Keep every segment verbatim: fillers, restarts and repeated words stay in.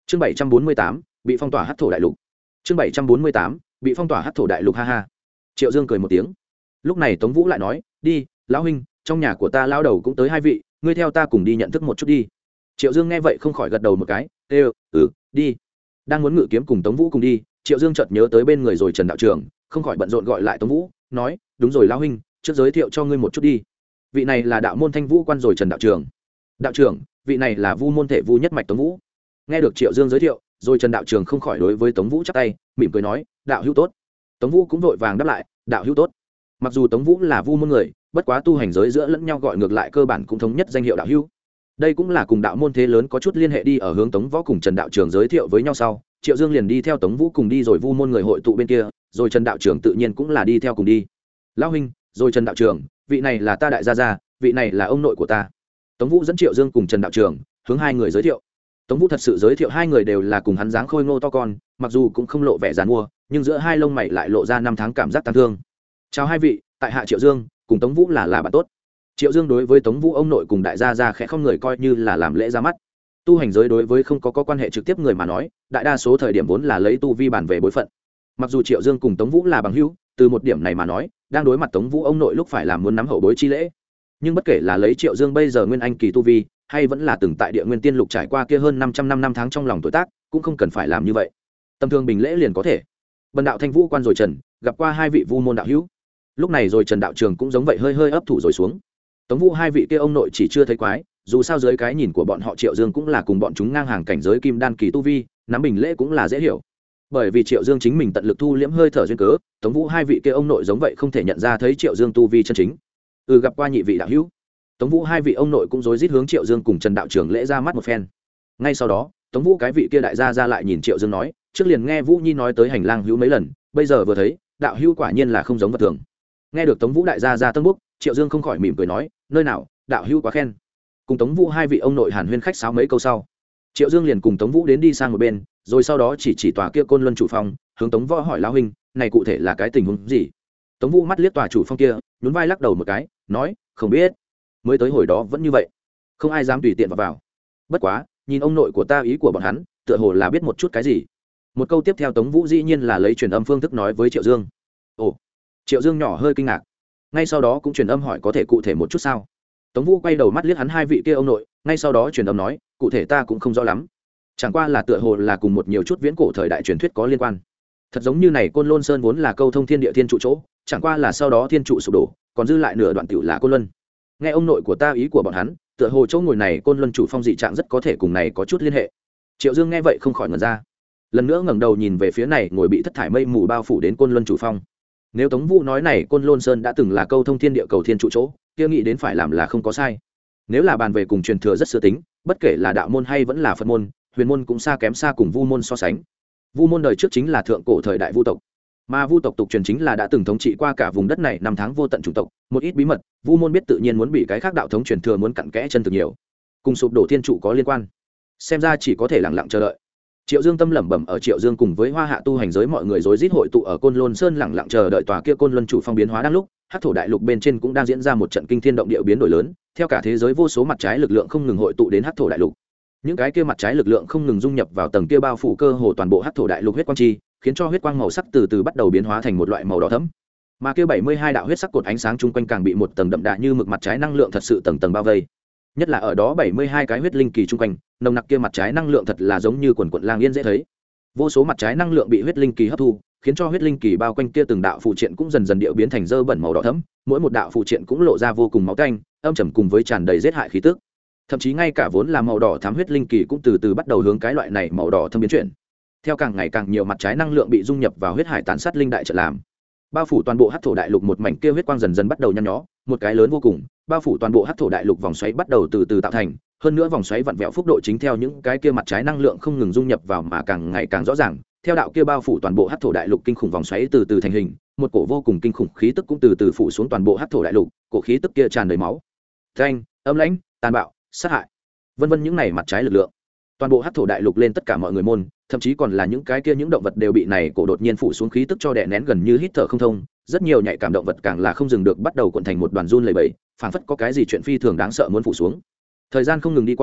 chương bảy trăm bốn mươi tám bị phong tỏa hắc thổ đại lục. chương bảy trăm bốn mươi tám bị phong tỏa hắc thổ đại lục. Ha ha. Triệu Dương cười một tiếng. Lúc này Tống Vũ lại nói, đi lão huynh, trong nhà của ta lao đầu cũng tới hai vị, ngươi theo ta cùng đi nhận thức một chút đi. Triệu Dương nghe vậy không khỏi gật đầu một cái, ê ừ đi. Đang muốn ngự kiếm cùng Tống Vũ cùng đi, Triệu Dương chợt nhớ tới bên người rồi Trần đạo trưởng, không khỏi bận rộn gọi lại Tống Vũ, nói, đúng rồi lão huynh, trước giới thiệu cho ngươi một chút đi. Vị này là đạo môn Thanh Vũ quan rồi Trần đạo trưởng. Đạo trưởng, vị này là Vu môn thể Vu nhất mạch Tống Vũ. Nghe được Triệu Dương giới thiệu, rồi Trần đạo trưởng không khỏi đối với Tống Vũ chắp tay, mỉm cười nói, đạo hữu tốt. Tống Vũ cũng vội vàng đáp lại, đạo hữu tốt. Mặc dù Tống Vũ là Vu môn người, bất quá tu hành giới giữa lẫn nhau gọi ngược lại cơ bản cũng thống nhất danh hiệu đạo hữu. Đây cũng là cùng đạo môn thế lớn có chút liên hệ đi. Ở hướng Tống Võ cùng Trần đạo trưởng giới thiệu với nhau sau, Triệu Dương liền đi theo Tống Vũ cùng đi rồi Vu môn người hội tụ bên kia, rồi Trần đạo trưởng tự nhiên cũng là đi theo cùng đi. Lão huynh, rồi Trần đạo trưởng, vị này là ta đại gia gia, vị này là ông nội của ta. Tống Vũ dẫn Triệu Dương cùng Trần đạo trưởng hướng hai người giới thiệu. Tống Vũ thật sự giới thiệu hai người đều là cùng hắn dáng khôi ngô to con, mặc dù cũng không lộ vẻ giàn mua, nhưng giữa hai lông mày lại lộ ra năm tháng cảm giác tăng thương. Chào hai vị, tại hạ Triệu Dương, cùng Tống Vũ là là bạn tốt. Triệu Dương đối với Tống Vũ ông nội cùng đại gia gia khẽ không người coi như là làm lễ ra mắt. Tu hành giới đối với không có, có quan hệ trực tiếp người mà nói, đại đa số thời điểm vốn là lấy tu vi bản về bối phận. Mặc dù Triệu Dương cùng Tống Vũ là bằng hữu, từ một điểm này mà nói, đang đối mặt Tống Vũ ông nội lúc phải làm muốn nắm hậu bối chi lễ. Nhưng bất kể là lấy Triệu Dương bây giờ nguyên anh kỳ tu vi, hay vẫn là từng tại Địa Nguyên Tiên Lục trải qua kia hơn năm trăm năm năm tháng trong lòng tuổi tác, cũng không cần phải làm như vậy. Tầm thường bình lễ liền có thể. Bần đạo Thanh Vũ quan rồi Trần, gặp qua hai vị Vu môn đạo hữu. Lúc này rồi Trần đạo trường cũng giống vậy hơi hơi ấp thủ rồi xuống. Tống Vũ hai vị kia ông nội chỉ chưa thấy quái, dù sao dưới cái nhìn của bọn họ Triệu Dương cũng là cùng bọn chúng ngang hàng cảnh giới kim đan kỳ tu vi, nắm bình lễ cũng là dễ hiểu. Bởi vì Triệu Dương chính mình tận lực thu liễm hơi thở duyên cớ, Tống Vũ hai vị kia ông nội giống vậy không thể nhận ra thấy Triệu Dương tu vi chân chính. Ừ, gặp qua nhị vị đạo hữu. Tống Vũ hai vị ông nội cũng rối rít hướng Triệu Dương cùng Trần đạo trưởng lễ ra mắt một phen. Ngay sau đó, Tống Vũ cái vị kia đại gia ra lại nhìn Triệu Dương nói, trước liền nghe Vũ Nhi nói tới hành lang hữu mấy lần, bây giờ vừa thấy, đạo hữu quả nhiên là không giống vật thường. Nghe được Tống Vũ đại gia ra tân búc, Triệu Dương không khỏi mỉm cười nói, nơi nào, đạo hữu quá khen. Cùng Tống Vũ hai vị ông nội hàn huyên khách sáo mấy câu sau, Triệu Dương liền cùng Tống Vũ đến đi sang một bên, rồi sau đó chỉ chỉ tòa kia Côn Luân chủ phong, hướng Tống Võ hỏi lão huynh, này cụ thể là cái tình huống gì? Tống Vũ mắt liếc tòa chủ phong kia, nhún vai lắc đầu một cái, nói, không biết. Mới tới hồi đó vẫn như vậy, không ai dám tùy tiện vào vào. Bất quá, nhìn ông nội của ta ý của bọn hắn, tựa hồ là biết một chút cái gì. Một câu tiếp theo Tống Vũ dĩ nhiên là lấy truyền âm phương thức nói với Triệu Dương. Ồ. Triệu Dương nhỏ hơi kinh ngạc. Ngay sau đó cũng truyền âm hỏi có thể cụ thể một chút sao? Tống Vũ quay đầu mắt liếc hắn hai vị kia ông nội, ngay sau đó truyền âm nói, cụ thể ta cũng không rõ lắm. Chẳng qua là tựa hồ là cùng một nhiều chút viễn cổ thời đại truyền thuyết có liên quan. Thật giống như này Côn Lôn Sơn vốn là câu thông thiên địa thiên trụ chỗ, chẳng qua là sau đó thiên trụ sụp đổ, còn dư lại nửa đoạn tiểu là Côn Luân. Nghe ông nội của ta ý của bọn hắn, tựa hồ chỗ ngồi này Côn Luân chủ phong dị trạng rất có thể cùng này có chút liên hệ. Triệu Dương nghe vậy không khỏi ngẩn ra, lần nữa ngẩng đầu nhìn về phía này ngồi bị thất thải mây mù bao phủ đến Côn Luân chủ phong. Nếu Tống Vũ nói này Côn Lôn Sơn đã từng là câu thông thiên địa cầu thiên trụ chỗ, kia nghĩ đến phải làm là không có sai. Nếu là bàn về cùng truyền thừa rất xưa tính, bất kể là đạo môn hay vẫn là Phật môn, huyền môn cũng xa kém xa cùng Vu môn so sánh. Vu môn đời trước chính là thượng cổ thời đại Vu tộc, mà Vu tộc tục truyền chính là đã từng thống trị qua cả vùng đất này năm tháng vô tận chủng tộc, một ít bí mật, Vu môn biết tự nhiên muốn bị cái khác đạo thống truyền thừa muốn cặn kẽ chân thực nhiều, cùng sụp đổ thiên trụ có liên quan. Xem ra chỉ có thể lặng lặng chờ đợi. Triệu Dương tâm lẩm bẩm, ở Triệu Dương cùng với Hoa Hạ tu hành giới mọi người rối rít hội tụ ở Côn Lôn Sơn lặng lặng chờ đợi tòa kia Côn Luân chủ phong biến hóa đang lúc, Hắc thổ đại lục bên trên cũng đang diễn ra một trận kinh thiên động địa biến đổi lớn, theo cả thế giới vô số mặt trái lực lượng không ngừng hội tụ đến Hắc thổ đại lục. Những cái kia mặt trái lực lượng không ngừng dung nhập vào tầng kia bao phủ cơ hồ toàn bộ Hắc thổ đại lục huyết quang chi, khiến cho huyết quang màu sắc từ từ bắt đầu biến hóa thành một loại màu đỏ thẫm. Mà kia bảy mươi hai đạo huyết sắc cột ánh sáng chung quanh càng bị một tầng đậm đà như mực mặt trái năng lượng thật sự tầng tầng bao vây. Nhất là ở đó bảy mươi hai cái huyết linh kỳ chung quanh, nồng nặc kia mặt trái năng lượng thật là giống như quần quần lang yên dễ thấy. Vô số mặt trái năng lượng bị huyết linh kỳ hấp thu, khiến cho huyết linh kỳ bao quanh kia từng đạo phụ triện cũng dần dần điệu biến thành dơ bẩn màu đỏ thẫm, mỗi một đạo phụ triện cũng lộ ra vô cùng máu tanh, âm trầm cùng với tràn đầy giết hại khí tức. Thậm chí ngay cả vốn là màu đỏ thắm huyết linh kỳ cũng từ từ bắt đầu hướng cái loại này màu đỏ thâm biến chuyển. Theo càng ngày càng nhiều mặt trái năng lượng bị dung nhập vào huyết hải tán sát linh đại trợ làm, bao phủ toàn bộ Hắc thổ đại lục một mảnh kia huyết quang dần dần bắt đầu nhăn nhó, một cái lớn vô cùng, bao phủ toàn bộ Hắc thổ đại lục vòng xoáy bắt đầu từ từ tạo thành, hơn nữa vòng xoáy vặn vẹo phúc độ chính theo những cái kia mặt trái năng lượng không ngừng dung nhập vào mà càng ngày càng rõ ràng. Theo đạo kia bao phủ toàn bộ Hắc thổ đại lục kinh khủng vòng xoáy từ từ thành hình, một cổ vô cùng kinh khủng khí tức cũng từ từ phủ xuống toàn bộ Hắc thổ đại lục, cổ khí tức kia tràn đầy máu, thanh, âm lãnh, tàn bạo, sát hại, vân vân những này mặt trái lực lượng. Toàn bộ Hắc thổ đại lục lên tất cả mọi người môn, thậm chí còn là những cái kia những động vật đều bị này cổ đột nhiên phủ xuống khí tức cho đè nén gần như hít thở không thông, rất nhiều nhạy cảm động vật càng là không dừng được bắt đầu cuộn thành một đoàn run lẩy bẩy, phảng phất có cái gì chuyện phi thường đáng sợ muốn phủ xuống. Thời gian không ngừng đi qua,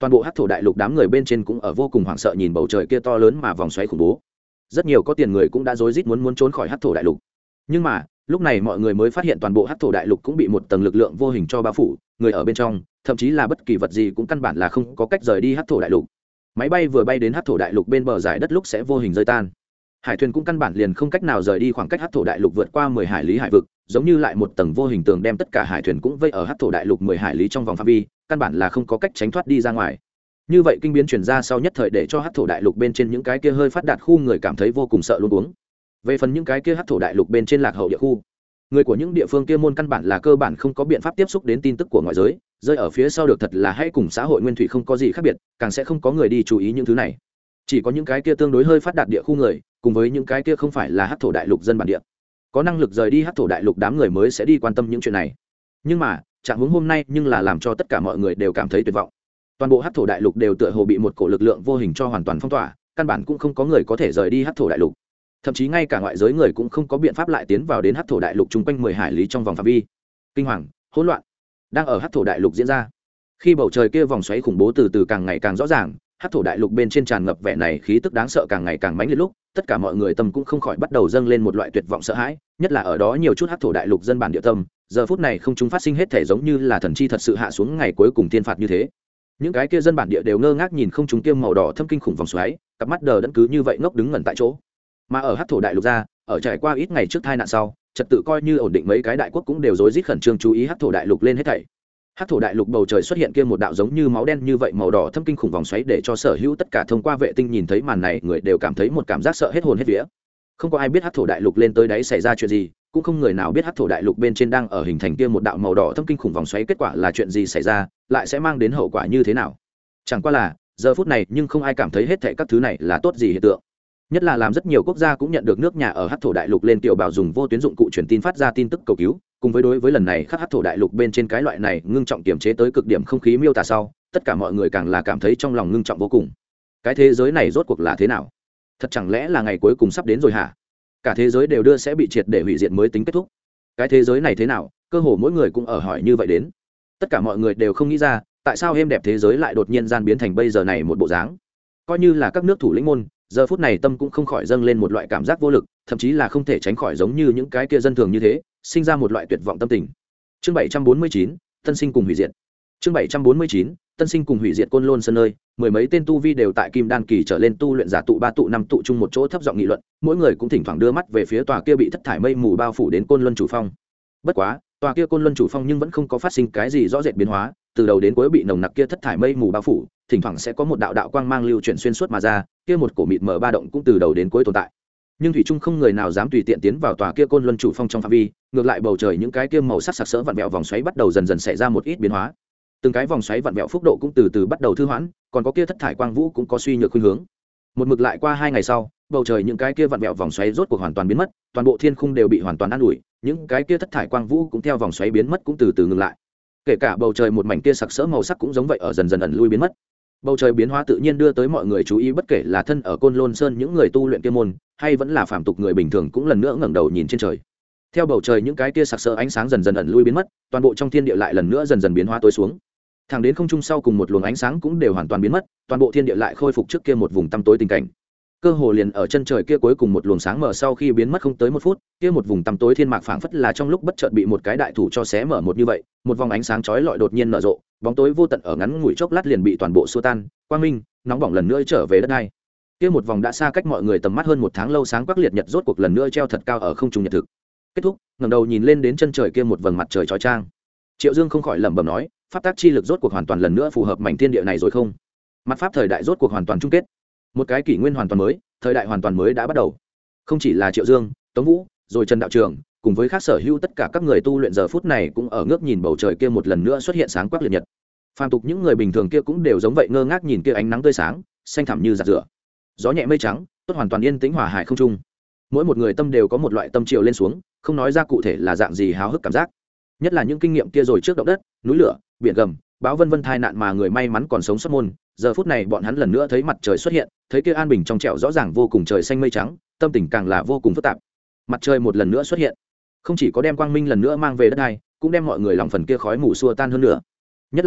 toàn bộ hắc thổ đại lục đám người bên trên cũng ở vô cùng hoảng sợ nhìn bầu trời kia to lớn mà vòng xoáy khủng bố. Rất nhiều có tiền người cũng đã rối rít muốn muốn trốn khỏi hắc thổ đại lục, nhưng mà lúc này mọi người mới phát hiện toàn bộ hắc thổ đại lục cũng bị một tầng lực lượng vô hình cho bao phủ, người ở bên trong thậm chí là bất kỳ vật gì cũng căn bản là không có cách rời đi hắc thổ đại lục. Máy bay vừa bay đến hắc thổ đại lục bên bờ giải đất lúc sẽ vô hình rơi tan, hải thuyền cũng căn bản liền không cách nào rời đi khoảng cách hắc thổ đại lục vượt qua mười hải lý hải vực, giống như lại một tầng vô hình tường đem tất cả hải thuyền cũng vây ở hắc thổ đại lục mười hải lý trong vòng phạm vi, căn bản là không có cách tránh thoát đi ra ngoài. Như vậy kinh biến chuyển ra sau nhất thời để cho hắc thổ đại lục bên trên những cái kia hơi phát đạt khu người cảm thấy vô cùng sợ luôn uống. Về phần những cái kia hắc thổ đại lục bên trên lạc hậu địa khu, người của những địa phương kia môn căn bản là cơ bản không có biện pháp tiếp xúc đến tin tức của ngoại giới, rơi ở phía sau được thật là hay cùng xã hội nguyên thủy không có gì khác biệt, càng sẽ không có người đi chú ý những thứ này. Chỉ có những cái kia tương đối hơi phát đạt địa khu người, cùng với những cái kia không phải là hắc thổ đại lục dân bản địa, có năng lực rời đi hắc thổ đại lục đám người mới sẽ đi quan tâm những chuyện này. Nhưng mà trạng huống hôm nay nhưng là làm cho tất cả mọi người đều cảm thấy tuyệt vọng. Toàn bộ hắc thổ đại lục đều tựa hồ bị một cổ lực lượng vô hình cho hoàn toàn phong tỏa, căn bản cũng không có người có thể rời đi hắc thổ đại lục, thậm chí ngay cả ngoại giới người cũng không có biện pháp lại tiến vào đến hắc thổ đại lục chung quanh mười hải lý trong vòng phạm vi. Kinh hoàng, hỗn loạn đang ở hắc thổ đại lục diễn ra. Khi bầu trời kia vòng xoáy khủng bố từ từ càng ngày càng rõ ràng, hắc thổ đại lục bên trên tràn ngập vẻ này khí tức đáng sợ càng ngày càng mãnh liệt lúc, tất cả mọi người tâm cũng không khỏi bắt đầu dâng lên một loại tuyệt vọng sợ hãi, nhất là ở đó nhiều chút hắc thổ đại lục dân bản địa tâm, giờ phút này không chúng phát sinh hết thể giống như là thần chi thật sự hạ xuống ngày cuối cùng thiên phạt như thế. Những cái kia dân bản địa đều ngơ ngác nhìn không chúng kia màu đỏ thâm kinh khủng vòng xoáy, cặp mắt đờ đẫn cứ như vậy ngốc đứng ngẩn tại chỗ. Mà ở hắc thổ đại lục ra, ở trải qua ít ngày trước tai nạn sau, trật tự coi như ổn định, mấy cái đại quốc cũng đều rối rít khẩn trương chú ý hắc thổ đại lục lên hết thảy. Hắc thổ đại lục bầu trời xuất hiện kia một đạo giống như máu đen như vậy màu đỏ thâm kinh khủng vòng xoáy, để cho sở hữu tất cả thông qua vệ tinh nhìn thấy màn này người đều cảm thấy một cảm giác sợ hết hồn hết vía. Không có ai biết hắc thổ đại lục lên tới đáy xảy ra chuyện gì, cũng không người nào biết hắc thổ đại lục bên trên đang ở hình thành kia một đạo màu đỏ thâm kinh khủng vòng xoáy kết quả là chuyện gì xảy ra, lại sẽ mang đến hậu quả như thế nào. Chẳng qua là giờ phút này nhưng không ai cảm thấy hết thảy các thứ này là tốt gì hiện tượng. Nhất là làm rất nhiều quốc gia cũng nhận được nước nhà ở hắc thổ đại lục lên tiểu bảo dùng vô tuyến dụng cụ truyền tin phát ra tin tức cầu cứu, cùng với đối với lần này khắc hắc thổ đại lục bên trên cái loại này ngưng trọng kiềm chế tới cực điểm không khí miêu tả sau, tất cả mọi người càng là cảm thấy trong lòng ngưng trọng vô cùng. Cái thế giới này rốt cuộc là thế nào? Thật chẳng lẽ là ngày cuối cùng sắp đến rồi hả? Cả thế giới đều đưa sẽ bị triệt để hủy diệt mới tính kết thúc. Cái thế giới này thế nào? Cơ hồ mỗi người cũng ở hỏi như vậy đến. Tất cả mọi người đều không nghĩ ra, tại sao êm đẹp thế giới lại đột nhiên gian biến thành bây giờ này một bộ dáng. Coi như là các nước thủ lĩnh môn, giờ phút này tâm cũng không khỏi dâng lên một loại cảm giác vô lực, thậm chí là không thể tránh khỏi giống như những cái kia dân thường như thế, sinh ra một loại tuyệt vọng tâm tình. Chương bảy trăm bốn mươi chín, tân sinh cùng hủy diệt. Chương bảy trăm bốn mươi chín, tân sinh cùng hủy diệt Côn Lôn Sơn nơi, mười mấy tên tu vi đều tại kim đan kỳ trở lên tu luyện giả tụ ba tụ năm tụ chung một chỗ thấp giọng nghị luận, mỗi người cũng thỉnh thoảng đưa mắt về phía tòa kia bị thất thải mây mù bao phủ đến Côn Luân chủ phong. Bất quá, tòa kia Côn Luân chủ phong nhưng vẫn không có phát sinh cái gì rõ rệt biến hóa, từ đầu đến cuối bị nồng nặc kia thất thải mây mù bao phủ, thỉnh thoảng sẽ có một đạo đạo quang mang lưu chuyển xuyên suốt mà ra, kia một cổ mịt mờ ba động cũng từ đầu đến cuối tồn tại. Nhưng thủy trung không người nào dám tùy tiện tiến vào tòa kia Côn Luân chủ phong trong phạm vi, ngược lại bầu trời những cái kia màu sắc sặc sỡ vặn vẹo vòng xoáy bắt đầu dần dần xảy ra một ít biến hóa. Từng cái vòng xoáy vặn vẹo phúc độ cũng từ từ bắt đầu thư hoãn, còn có kia thất thải quang vũ cũng có suy nhược khuynh hướng. Một mực lại qua hai ngày sau, bầu trời những cái kia vặn vẹo vòng xoáy rốt cuộc hoàn toàn biến mất, toàn bộ thiên khung đều bị hoàn toàn an ủi, những cái kia thất thải quang vũ cũng theo vòng xoáy biến mất cũng từ từ ngừng lại. Kể cả bầu trời một mảnh kia sặc sỡ màu sắc cũng giống vậy ở dần dần ẩn lui biến mất. Bầu trời biến hóa tự nhiên đưa tới mọi người chú ý, bất kể là thân ở Côn Lôn Sơn những người tu luyện kia môn, hay vẫn là phàm tục người bình thường cũng lần nữa ngẩng đầu nhìn trên trời. Theo bầu trời những cái kia sặc sỡ ánh sáng dần dần ẩn lui biến mất, toàn bộ trong thiên địa lại lần nữa dần dần biến hóa tối xuống. Thẳng đến không trung sau cùng một luồng ánh sáng cũng đều hoàn toàn biến mất, toàn bộ thiên địa lại khôi phục trước kia một vùng tăm tối tình cảnh. Cơ hồ liền ở chân trời kia cuối cùng một luồng sáng mở sau khi biến mất không tới một phút, kia một vùng tăm tối thiên mạc phảng phất là trong lúc bất chợt bị một cái đại thủ cho xé mở một như vậy, một vòng ánh sáng chói lọi đột nhiên nở rộ, bóng tối vô tận ở ngắn ngủi chốc lát liền bị toàn bộ xua tan, quang minh, nóng bỏng lần nữa trở về đất đai. Kia một vòng đã xa cách mọi người tầm mắt hơn một tháng lâu sáng quắc liệt nhật rốt cuộc lần nữa treo thật cao ở không trung nhật thực. Kết thúc, ngẩng đầu nhìn lên đến chân trời kia một vầng mặt trời chói chang. Triệu Dương không khỏi lẩm bẩm nói, pháp tác chi lực rốt cuộc hoàn toàn lần nữa phù hợp mảnh thiên địa này rồi không? Mặt pháp thời đại rốt cuộc hoàn toàn chung kết. Một cái kỷ nguyên hoàn toàn mới, thời đại hoàn toàn mới đã bắt đầu. Không chỉ là Triệu Dương, Tống Vũ, rồi Trần đạo trường, cùng với khác sở hữu tất cả các người tu luyện giờ phút này cũng ở ngước nhìn bầu trời kia một lần nữa xuất hiện sáng quắc liệt nhật. Phàm tục những người bình thường kia cũng đều giống vậy ngơ ngác nhìn kia ánh nắng tươi sáng, xanh thẳm như giặt rửa. Gió nhẹ mây trắng, tốt hoàn toàn yên tĩnh hòa hải không trung. Mỗi một người tâm đều có một loại tâm chiều lên xuống, không nói ra cụ thể là dạng gì háo hức cảm giác. Nhất là những kinh nghiệm kia rồi trước động đất, núi lửa, biển gầm, bão vân vân tai nạn mà người may mắn còn sống sót môn, giờ phút này bọn hắn lần nữa thấy mặt trời xuất hiện, thấy kia an bình trong trẻo rõ ràng vô cùng trời xanh mây trắng, tâm tình càng là vô cùng phức tạp. Mặt trời một lần nữa xuất hiện, không chỉ có đem quang minh lần nữa mang về đất này, cũng đem mọi người lòng phần kia khói mù xua tan hơn nữa. Nhất là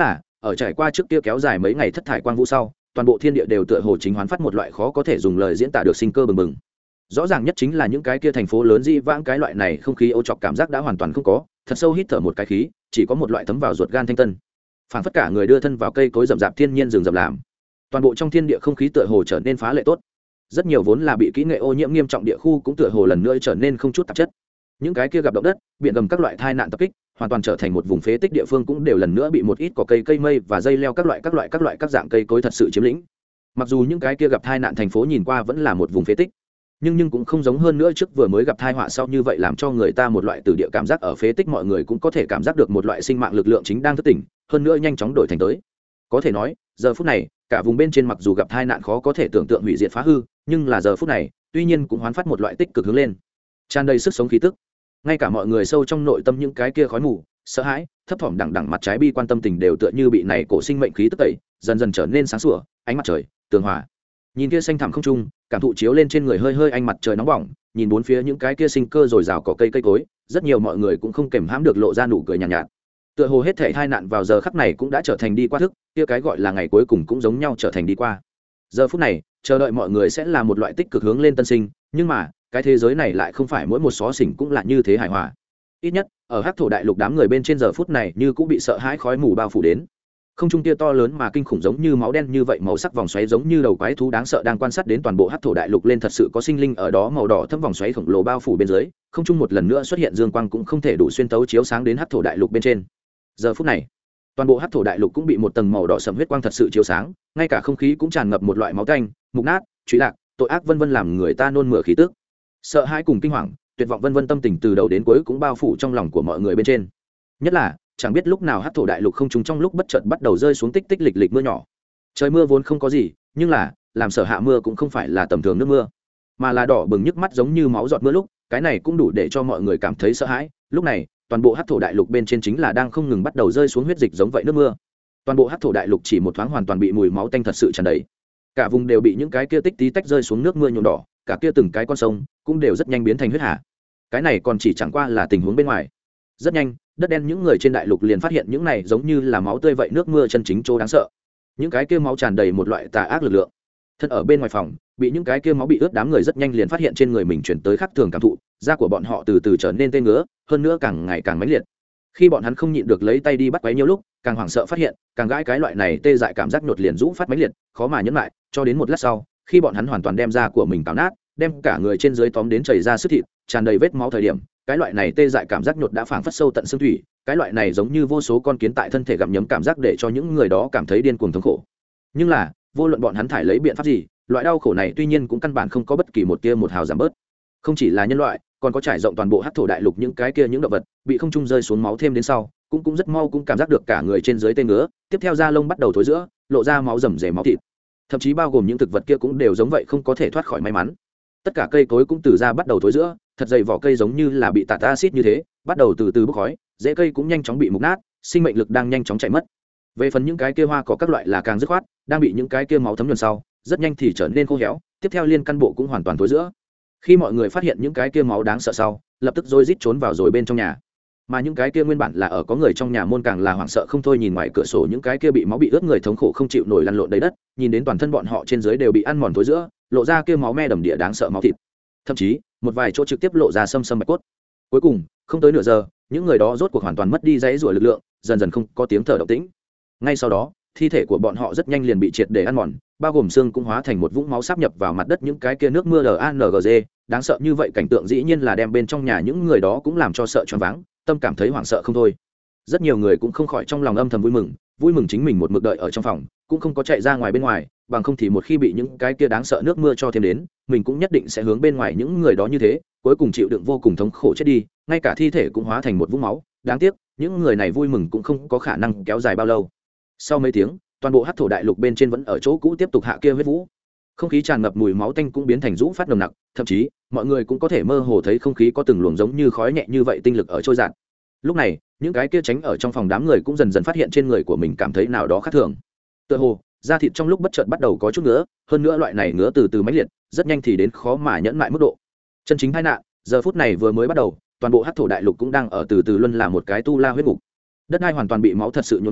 ở trải qua trước kia kéo dài mấy ngày thất thải quang vũ sau, toàn bộ thiên địa đều tựa hồ chính hoán phát một loại khó có thể dùng lời diễn tả được sinh cơ bừng bừng. Rõ ràng nhất chính là những cái kia thành phố lớn dị vãng cái loại này không khí ô chọc cảm giác đã hoàn toàn không có, thật sâu hít thở một cái khí, chỉ có một loại thấm vào ruột gan thanh tân. Phản phất cả người đưa thân vào cây cối rậm rạp thiên nhiên rừng rậm làm. Toàn bộ trong thiên địa không khí tựa hồ trở nên phá lệ tốt. Rất nhiều vốn là bị kỹ nghệ ô nhiễm nghiêm trọng địa khu cũng tựa hồ lần nữa trở nên không chút tạp chất. Những cái kia gặp động đất, biển gầm các loại tai nạn tập kích, hoàn toàn trở thành một vùng phế tích địa phương cũng đều lần nữa bị một ít cỏ cây cây mây và dây leo các loại các loại các loại các dạng cây cối thật sự chiếm lĩnh. Mặc dù những cái kia gặp tai nạn thành phố nhìn qua vẫn là một vùng phế tích, nhưng nhưng cũng không giống hơn nữa trước vừa mới gặp tai họa sau như vậy làm cho người ta một loại từ địa cảm giác ở phế tích mọi người cũng có thể cảm giác được một loại sinh mạng lực lượng chính đang thức tỉnh, hơn nữa nhanh chóng đổi thành tới. Có thể nói, giờ phút này, cả vùng bên trên mặc dù gặp tai nạn khó có thể tưởng tượng hủy diệt phá hư, nhưng là giờ phút này, tuy nhiên cũng hoán phát một loại tích cực hướng lên, tràn đầy sức sống khí tức. Ngay cả mọi người sâu trong nội tâm những cái kia khói mù, sợ hãi, thấp thỏm đằng đằng mặt trái bi quan tâm tình đều tựa như bị này cổ sinh mệnh khí tức tẩy, dần dần trở nên sáng sủa, ánh mặt trời, tường hòa. Nhìn kia xanh thẳm không trung, cảm thụ chiếu lên trên người hơi hơi ánh mặt trời nóng bỏng, nhìn bốn phía những cái kia sinh cơ rồi rào cỏ cây cây cối, rất nhiều mọi người cũng không kềm hãm được lộ ra nụ cười nhàn nhạt, nhạt. Tựa hồ hết thảy tai nạn vào giờ khắc này cũng đã trở thành đi qua thức, kia cái gọi là ngày cuối cùng cũng giống nhau trở thành đi qua. Giờ phút này, chờ đợi mọi người sẽ là một loại tích cực hướng lên tân sinh, nhưng mà, cái thế giới này lại không phải mỗi một xó xỉnh cũng là như thế hài hòa. Ít nhất, ở Hắc thổ đại lục đám người bên trên giờ phút này như cũng bị sợ hãi khói mù bao phủ đến. Không trung tia to lớn mà kinh khủng giống như máu đen như vậy, màu sắc vòng xoáy giống như đầu quái thú đáng sợ đang quan sát đến toàn bộ Hắc thổ đại lục lên, thật sự có sinh linh ở đó, màu đỏ thâm vòng xoáy khổng lồ bao phủ bên dưới, không trung một lần nữa xuất hiện dương quang cũng không thể đủ xuyên tấu chiếu sáng đến Hắc thổ đại lục bên trên. Giờ phút này, toàn bộ Hắc thổ đại lục cũng bị một tầng màu đỏ sẫm huyết quang thật sự chiếu sáng, ngay cả không khí cũng tràn ngập một loại máu tanh, mục nát, truy lạc, tội ác vân vân làm người ta nôn mửa khí tức. Sợ hãi cùng kinh hoàng, tuyệt vọng vân vân tâm tình từ đầu đến cuối cũng bao phủ trong lòng của mọi người bên trên. Nhất là, chẳng biết lúc nào Hắc thổ đại lục không trùng trong lúc bất chợt bắt đầu rơi xuống tích tích lịch lịch mưa nhỏ. Trời mưa vốn không có gì, nhưng là, làm Sở Hạ mưa cũng không phải là tầm thường nước mưa, mà là đỏ bừng nhức mắt giống như máu giọt mưa lúc, cái này cũng đủ để cho mọi người cảm thấy sợ hãi. Lúc này, toàn bộ Hắc thổ đại lục bên trên chính là đang không ngừng bắt đầu rơi xuống huyết dịch giống vậy nước mưa. Toàn bộ Hắc thổ đại lục chỉ một thoáng hoàn toàn bị mùi máu tanh thật sự tràn đầy. Cả vùng đều bị những cái kia tích tí tách rơi xuống nước mưa nhuộm đỏ, cả kia từng cái con sông cũng đều rất nhanh biến thành huyết hà. Cái này còn chỉ chẳng qua là tình huống bên ngoài. Rất nhanh, đất đen những người trên đại lục liền phát hiện những này giống như là máu tươi vậy nước mưa chân chính chỗ đáng sợ. Những cái kia máu tràn đầy một loại tà ác lực lượng. Thân ở bên ngoài phòng, bị những cái kia máu bị ướt, đám người rất nhanh liền phát hiện trên người mình chuyển tới khác thường cảm thụ, da của bọn họ từ từ trở nên tê ngứa, hơn nữa càng ngày càng mãnh liệt. Khi bọn hắn không nhịn được lấy tay đi bắt quấy nhiều lúc, càng hoảng sợ phát hiện, càng gãi cái loại này tê dại cảm giác nhột liền rũ phát mãnh liệt, khó mà nhẫn lại, cho đến một lát sau, khi bọn hắn hoàn toàn đem da của mình cào nát, đem cả người trên dưới tóm đến chảy ra sức thịt, tràn đầy vết máu thời điểm, cái loại này tê dại cảm giác nhột đã phảng phất sâu tận xương thủy, cái loại này giống như vô số con kiến tại thân thể gặm nhấm cảm giác để cho những người đó cảm thấy điên cuồng thống khổ. Nhưng là, vô luận bọn hắn thải lấy biện pháp gì, loại đau khổ này tuy nhiên cũng căn bản không có bất kỳ một tia một hào giảm bớt. Không chỉ là nhân loại, còn có trải rộng toàn bộ Hắc thổ đại lục những cái kia những động vật, bị không trung rơi xuống máu thêm đến sau, cũng cũng rất mau cũng cảm giác được cả người trên dưới tê ngứa, tiếp theo da lông bắt đầu thối rữa, lộ ra máu rầm rề máu thịt. Thậm chí bao gồm những thực vật kia cũng đều giống vậy không có thể thoát khỏi may mắn. Tất cả cây cối cũng từ ra bắt đầu thối rữa, thật dày vỏ cây giống như là bị tạt acid như thế, bắt đầu từ từ bốc khói, rễ cây cũng nhanh chóng bị mục nát, sinh mệnh lực đang nhanh chóng chạy mất. Về phần những cái kia hoa cỏ các loại là càng dứt khoát, đang bị những cái kia máu thấm nhuần sau, rất nhanh thì trở nên khô héo, tiếp theo liên căn bộ cũng hoàn toàn thối rữa. Khi mọi người phát hiện những cái kia máu đáng sợ sau, lập tức rối rít trốn vào rồi bên trong nhà. Mà những cái kia nguyên bản là ở có người trong nhà môn càng là hoảng sợ không thôi, nhìn ngoài cửa sổ những cái kia bị máu bị ướt người thống khổ không chịu nổi lăn lộn đầy đất, nhìn đến toàn thân bọn họ trên dưới đều bị ăn mòn thối rữa, lộ ra kia máu me đầm địa đáng sợ máu thịt. Thậm chí, một vài chỗ trực tiếp lộ ra xâm xâm bạch cốt. Cuối cùng, không tới nửa giờ, những người đó rốt cuộc hoàn toàn mất đi dãy rủa lực lượng, dần dần không có tiếng thở động tĩnh. Ngay sau đó, thi thể của bọn họ rất nhanh liền bị triệt để ăn mòn, bao gồm xương cũng hóa thành một vũng máu sáp nhập vào mặt đất, những cái kia nước mưa đờ an gg, đáng sợ như vậy cảnh tượng dĩ nhiên là đem bên trong nhà những người đó cũng làm cho sợ choáng váng, tâm cảm thấy hoảng sợ không thôi. Rất nhiều người cũng không khỏi trong lòng âm thầm vui mừng, vui mừng chính mình một mực đợi ở trong phòng, cũng không có chạy ra ngoài bên ngoài, bằng không thì một khi bị những cái kia đáng sợ nước mưa cho thêm đến, mình cũng nhất định sẽ hướng bên ngoài những người đó như thế, cuối cùng chịu đựng vô cùng thống khổ chết đi, ngay cả thi thể cũng hóa thành một vũng máu. Đáng tiếc, những người này vui mừng cũng không có khả năng kéo dài bao lâu. Sau mấy tiếng, toàn bộ Hắc thổ đại lục bên trên vẫn ở chỗ cũ tiếp tục hạ kia huyết vũ. Không khí tràn ngập mùi máu tanh cũng biến thành rũ phát nồng nặc, thậm chí, mọi người cũng có thể mơ hồ thấy không khí có từng luồng giống như khói nhẹ như vậy tinh lực ở trôi dạt. Lúc này, những cái kia tránh ở trong phòng đám người cũng dần dần phát hiện trên người của mình cảm thấy nào đó khác thường. Tựa hồ, da thịt trong lúc bất chợt bắt đầu có chút ngứa, hơn nữa loại này ngứa từ từ mãnh liệt, rất nhanh thì đến khó mà nhẫn mại mức độ. Chân chính tai nạn, giờ phút này vừa mới bắt đầu, toàn bộ Hắc thổ đại lục cũng đang ở từ từ luân là một cái tu la huyết ngục. Đất đai hoàn toàn bị máu thật sự nhuộm đỏ,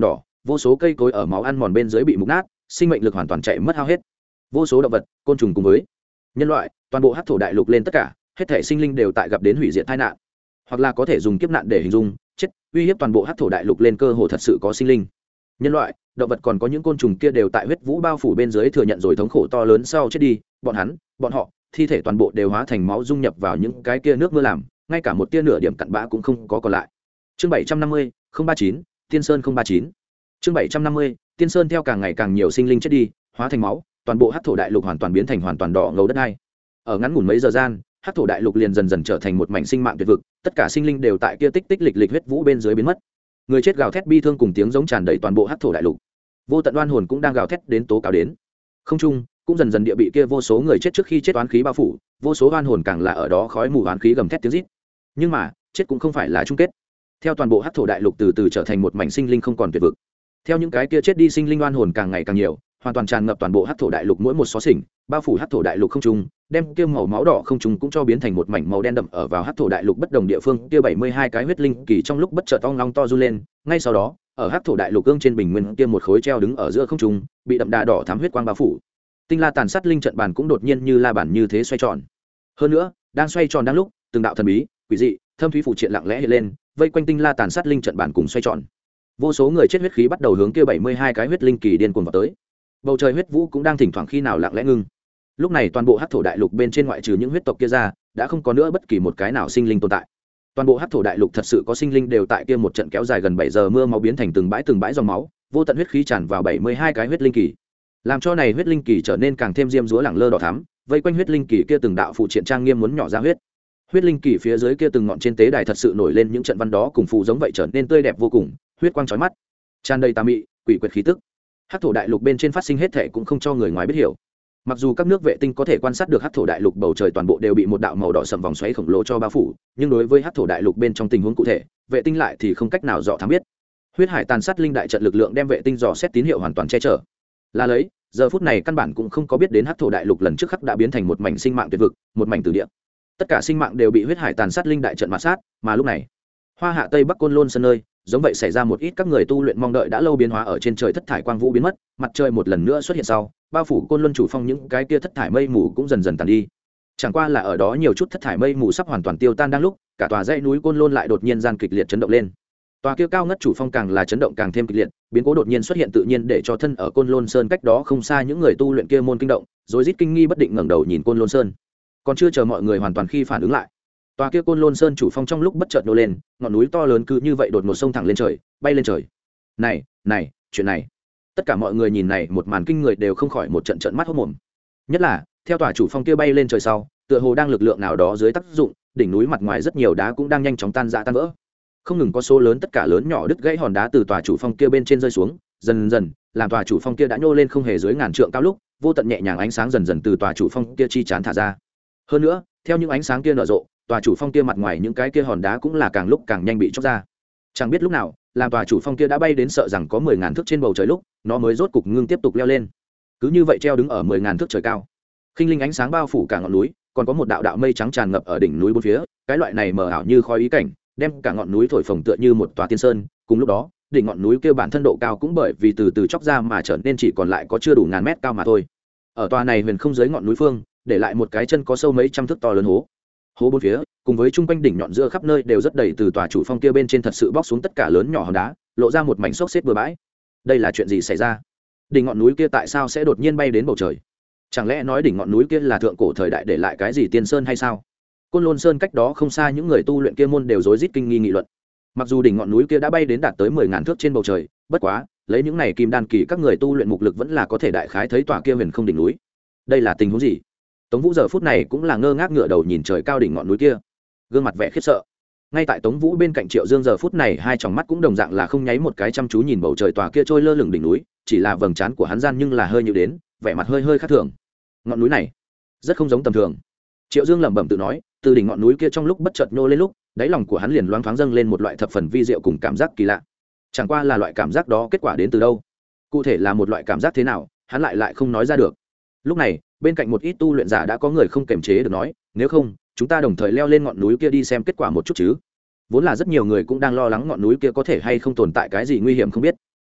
vô số cây cối ở máu ăn mòn bên dưới bị mục nát, sinh mệnh lực hoàn toàn chạy mất hao hết. Vô số động vật, côn trùng cùng với nhân loại, toàn bộ hắc thổ đại lục lên tất cả, hết thể sinh linh đều tại gặp đến hủy diệt tai nạn, hoặc là có thể dùng kiếp nạn để hình dung, chết, uy hiếp toàn bộ hắc thổ đại lục lên cơ hồ thật sự có sinh linh. Nhân loại, động vật còn có những côn trùng kia đều tại huyết vũ bao phủ bên dưới thừa nhận rồi thống khổ to lớn sau chết đi, bọn hắn, bọn họ, thi thể toàn bộ đều hóa thành máu dung nhập vào những cái kia nước mưa làm, ngay cả một tia nửa điểm cặn bã cũng không có còn lại. Chương bảy trăm năm mươi, không ba chín, Tiên Sơn không ba chín. Chương bảy trăm năm mươi, Tiên Sơn theo càng ngày càng nhiều sinh linh chết đi, hóa thành máu, toàn bộ hắc thổ đại lục hoàn toàn biến thành hoàn toàn đỏ ngầu đất đai. Ở ngắn ngủn mấy giờ gian, hắc thổ đại lục liền dần dần trở thành một mảnh sinh mạng tuyệt vực, tất cả sinh linh đều tại kia tích tích lịch lịch huyết vũ bên dưới biến mất. Người chết gào thét bi thương cùng tiếng giống tràn đầy toàn bộ hắc thổ đại lục. Vô tận oan hồn cũng đang gào thét đến tố cáo đến. Không trung cũng dần dần địa bị kia vô số người chết trước khi chết oán khí bao phủ, vô số oan hồn càng là ở đó khói mù oán khí gầm thét tiếng rít. Nhưng mà, chết cũng không phải là chung kết. Theo toàn bộ hắc thổ đại lục từ từ trở thành một mảnh sinh linh không còn tuyệt vực. Theo những cái kia chết đi sinh linh oan hồn càng ngày càng nhiều, hoàn toàn tràn ngập toàn bộ hắc thổ đại lục mỗi một xó xỉnh, bao phủ hắc thổ đại lục không trung, đem kia màu máu đỏ không trung cũng cho biến thành một mảnh màu đen đậm ở vào hắc thổ đại lục bất đồng địa phương, kia bảy mươi hai cái huyết linh kỳ trong lúc bất chợt ong long to run lên, ngay sau đó, ở hắc thổ đại lục ương trên bình nguyên kia một khối treo đứng ở giữa không trung, bị đậm đà đỏ thắm huyết quang bao phủ. Tinh la tàn sát linh trận bàn cũng đột nhiên như la bàn như thế xoay tròn. Hơn nữa, đang xoay tròn đang lúc, từng đạo thần bí, quỷ dị, thâm thúy phụ triện lặng lẽ hiện lên, vây quanh tinh la tàn sát linh trận bàn cùng xoay tròn. Vô số người chết huyết khí bắt đầu hướng kia bảy mươi hai cái huyết linh kỳ điên cuồng vào tới. Bầu trời huyết vũ cũng đang thỉnh thoảng khi nào lặng lẽ ngưng. Lúc này toàn bộ hắc thổ đại lục bên trên ngoại trừ những huyết tộc kia ra, đã không có nữa bất kỳ một cái nào sinh linh tồn tại. Toàn bộ hắc thổ đại lục thật sự có sinh linh đều tại kia một trận kéo dài gần bảy giờ mưa máu biến thành từng bãi từng bãi dòng máu, vô tận huyết khí tràn vào bảy mươi hai cái huyết linh kỳ, làm cho này huyết linh kỳ trở nên càng thêm diêm dúa lẳng lơ đỏ thắm, vây quanh huyết linh kỳ kia từng đạo phụ triện trang nghiêm muốn nhỏ ra huyết. Huyết linh kỳ phía dưới kia từng ngọn trên tế đài thật sự nổi lên những trận văn đó cùng phù giống vậy trở nên tươi đẹp vô cùng, huyết quang chói mắt, tràn đầy tà mị, quỷ quyệt khí tức. Hắc thổ đại lục bên trên phát sinh hết thảy cũng không cho người ngoài biết hiểu. Mặc dù các nước vệ tinh có thể quan sát được hắc thổ đại lục bầu trời toàn bộ đều bị một đạo màu đỏ sậm vòng xoáy khổng lồ cho bao phủ, nhưng đối với hắc thổ đại lục bên trong tình huống cụ thể, vệ tinh lại thì không cách nào dò thám biết. Huyết hải tàn sát linh đại trận lực lượng đem vệ tinh dò xét tín hiệu hoàn toàn che chở. Là lấy, giờ phút này căn bản cũng không có biết đến hắc thổ đại lục lần trước khắc đã biến thành một mảnh sinh mạng tuyệt vực, một mảnh tử địa. Tất cả sinh mạng đều bị huyết hải tàn sát linh đại trận mạt sát, mà lúc này, Hoa Hạ Tây Bắc Côn Lôn Sơn nơi, giống vậy xảy ra một ít các người tu luyện mong đợi đã lâu biến hóa ở trên trời thất thải quang vũ biến mất, mặt trời một lần nữa xuất hiện sau, bao phủ Côn Luân chủ phong những cái kia thất thải mây mù cũng dần dần tàn đi. Chẳng qua là ở đó nhiều chút thất thải mây mù sắp hoàn toàn tiêu tan đang lúc, cả tòa dãy núi Côn Lôn lại đột nhiên gian kịch liệt chấn động lên. Tòa kia cao ngất chủ phong càng là chấn động càng thêm kịch liệt, biến cố đột nhiên xuất hiện tự nhiên để cho thân ở Côn Lôn Sơn cách đó không xa những người tu luyện kia môn kinh động, rối rít kinh nghi bất định ngẩng đầu nhìn Côn Lôn Sơn. Còn chưa chờ mọi người hoàn toàn khi phản ứng lại, tòa kia Côn Lôn Sơn chủ phong trong lúc bất chợt nô lên, ngọn núi to lớn cứ như vậy đột ngột sông thẳng lên trời, bay lên trời. Này, này, chuyện này. Tất cả mọi người nhìn này một màn kinh người đều không khỏi một trận trận mắt hốt mồm. Nhất là, theo tòa chủ phong kia bay lên trời sau, tựa hồ đang lực lượng nào đó dưới tác dụng, đỉnh núi mặt ngoài rất nhiều đá cũng đang nhanh chóng tan rã tan vỡ. Không ngừng có số lớn tất cả lớn nhỏ đứt gãy hòn đá từ tòa chủ phong kia bên trên rơi xuống, dần dần, làm tòa chủ phong kia đã nhô lên không hề dưới ngàn trượng cao lúc, vô tận nhẹ nhàng ánh sáng dần dần từ tòa chủ phong kia chi chán thả ra. Hơn nữa, theo những ánh sáng kia nở rộ, tòa chủ phong kia mặt ngoài những cái kia hòn đá cũng là càng lúc càng nhanh bị chóc ra. Chẳng biết lúc nào, làm tòa chủ phong kia đã bay đến sợ rằng có mười ngàn thước trên bầu trời lúc, nó mới rốt cục ngưng tiếp tục leo lên. Cứ như vậy treo đứng ở mười ngàn thước trời cao. Khinh linh ánh sáng bao phủ cả ngọn núi, còn có một đạo đạo mây trắng tràn ngập ở đỉnh núi bốn phía, cái loại này mờ ảo như khói ý cảnh, đem cả ngọn núi thổi phồng tựa như một tòa tiên sơn. Cùng lúc đó, đỉnh ngọn núi kia bản thân độ cao cũng bởi vì từ từ chóc ra mà trở nên chỉ còn lại có chưa đủ ngàn mét cao mà thôi. Ở tòa này huyền không dưới ngọn núi phương, để lại một cái chân có sâu mấy trăm thước to lớn hố. Hố bốn phía, cùng với trung quanh đỉnh nhọn giữa khắp nơi đều rất đầy từ tòa chủ phong kia bên trên thật sự bóc xuống tất cả lớn nhỏ hòn đá, lộ ra một mảnh xốc xếp bừa bãi. Đây là chuyện gì xảy ra? Đỉnh ngọn núi kia tại sao sẽ đột nhiên bay đến bầu trời? Chẳng lẽ nói đỉnh ngọn núi kia là thượng cổ thời đại để lại cái gì tiên sơn hay sao? Côn Lôn Sơn cách đó không xa những người tu luyện kia môn đều rối rít kinh nghi nghị luận. Mặc dù đỉnh ngọn núi kia đã bay đến đạt tới mười ngàn thước trên bầu trời, bất quá, lấy những này kim đan kỳ các người tu luyện mục lực vẫn là có thể đại khái thấy tòa kia huyền không đỉnh núi. Đây là tình huống gì? Tống Vũ giờ phút này cũng là ngơ ngác ngửa đầu nhìn trời cao đỉnh ngọn núi kia, gương mặt vẻ khiếp sợ. Ngay tại Tống Vũ bên cạnh Triệu Dương giờ phút này hai tròng mắt cũng đồng dạng là không nháy một cái chăm chú nhìn bầu trời tòa kia trôi lơ lửng đỉnh núi, chỉ là vầng trán của hắn gian nhưng là hơi nhíu đến, vẻ mặt hơi hơi khác thường. Ngọn núi này rất không giống tầm thường. Triệu Dương lẩm bẩm tự nói, từ đỉnh ngọn núi kia trong lúc bất chợt nhô lên lúc, đáy lòng của hắn liền loáng thoáng dâng lên một loại thập phần vi diệu cùng cảm giác kỳ lạ. Chẳng qua là loại cảm giác đó kết quả đến từ đâu, cụ thể là một loại cảm giác thế nào, hắn lại lại không nói ra được. Lúc này, bên cạnh một ít tu luyện giả đã có người không kềm chế được nói, nếu không, chúng ta đồng thời leo lên ngọn núi kia đi xem kết quả một chút chứ. Vốn là rất nhiều người cũng đang lo lắng ngọn núi kia có thể hay không tồn tại cái gì nguy hiểm không biết.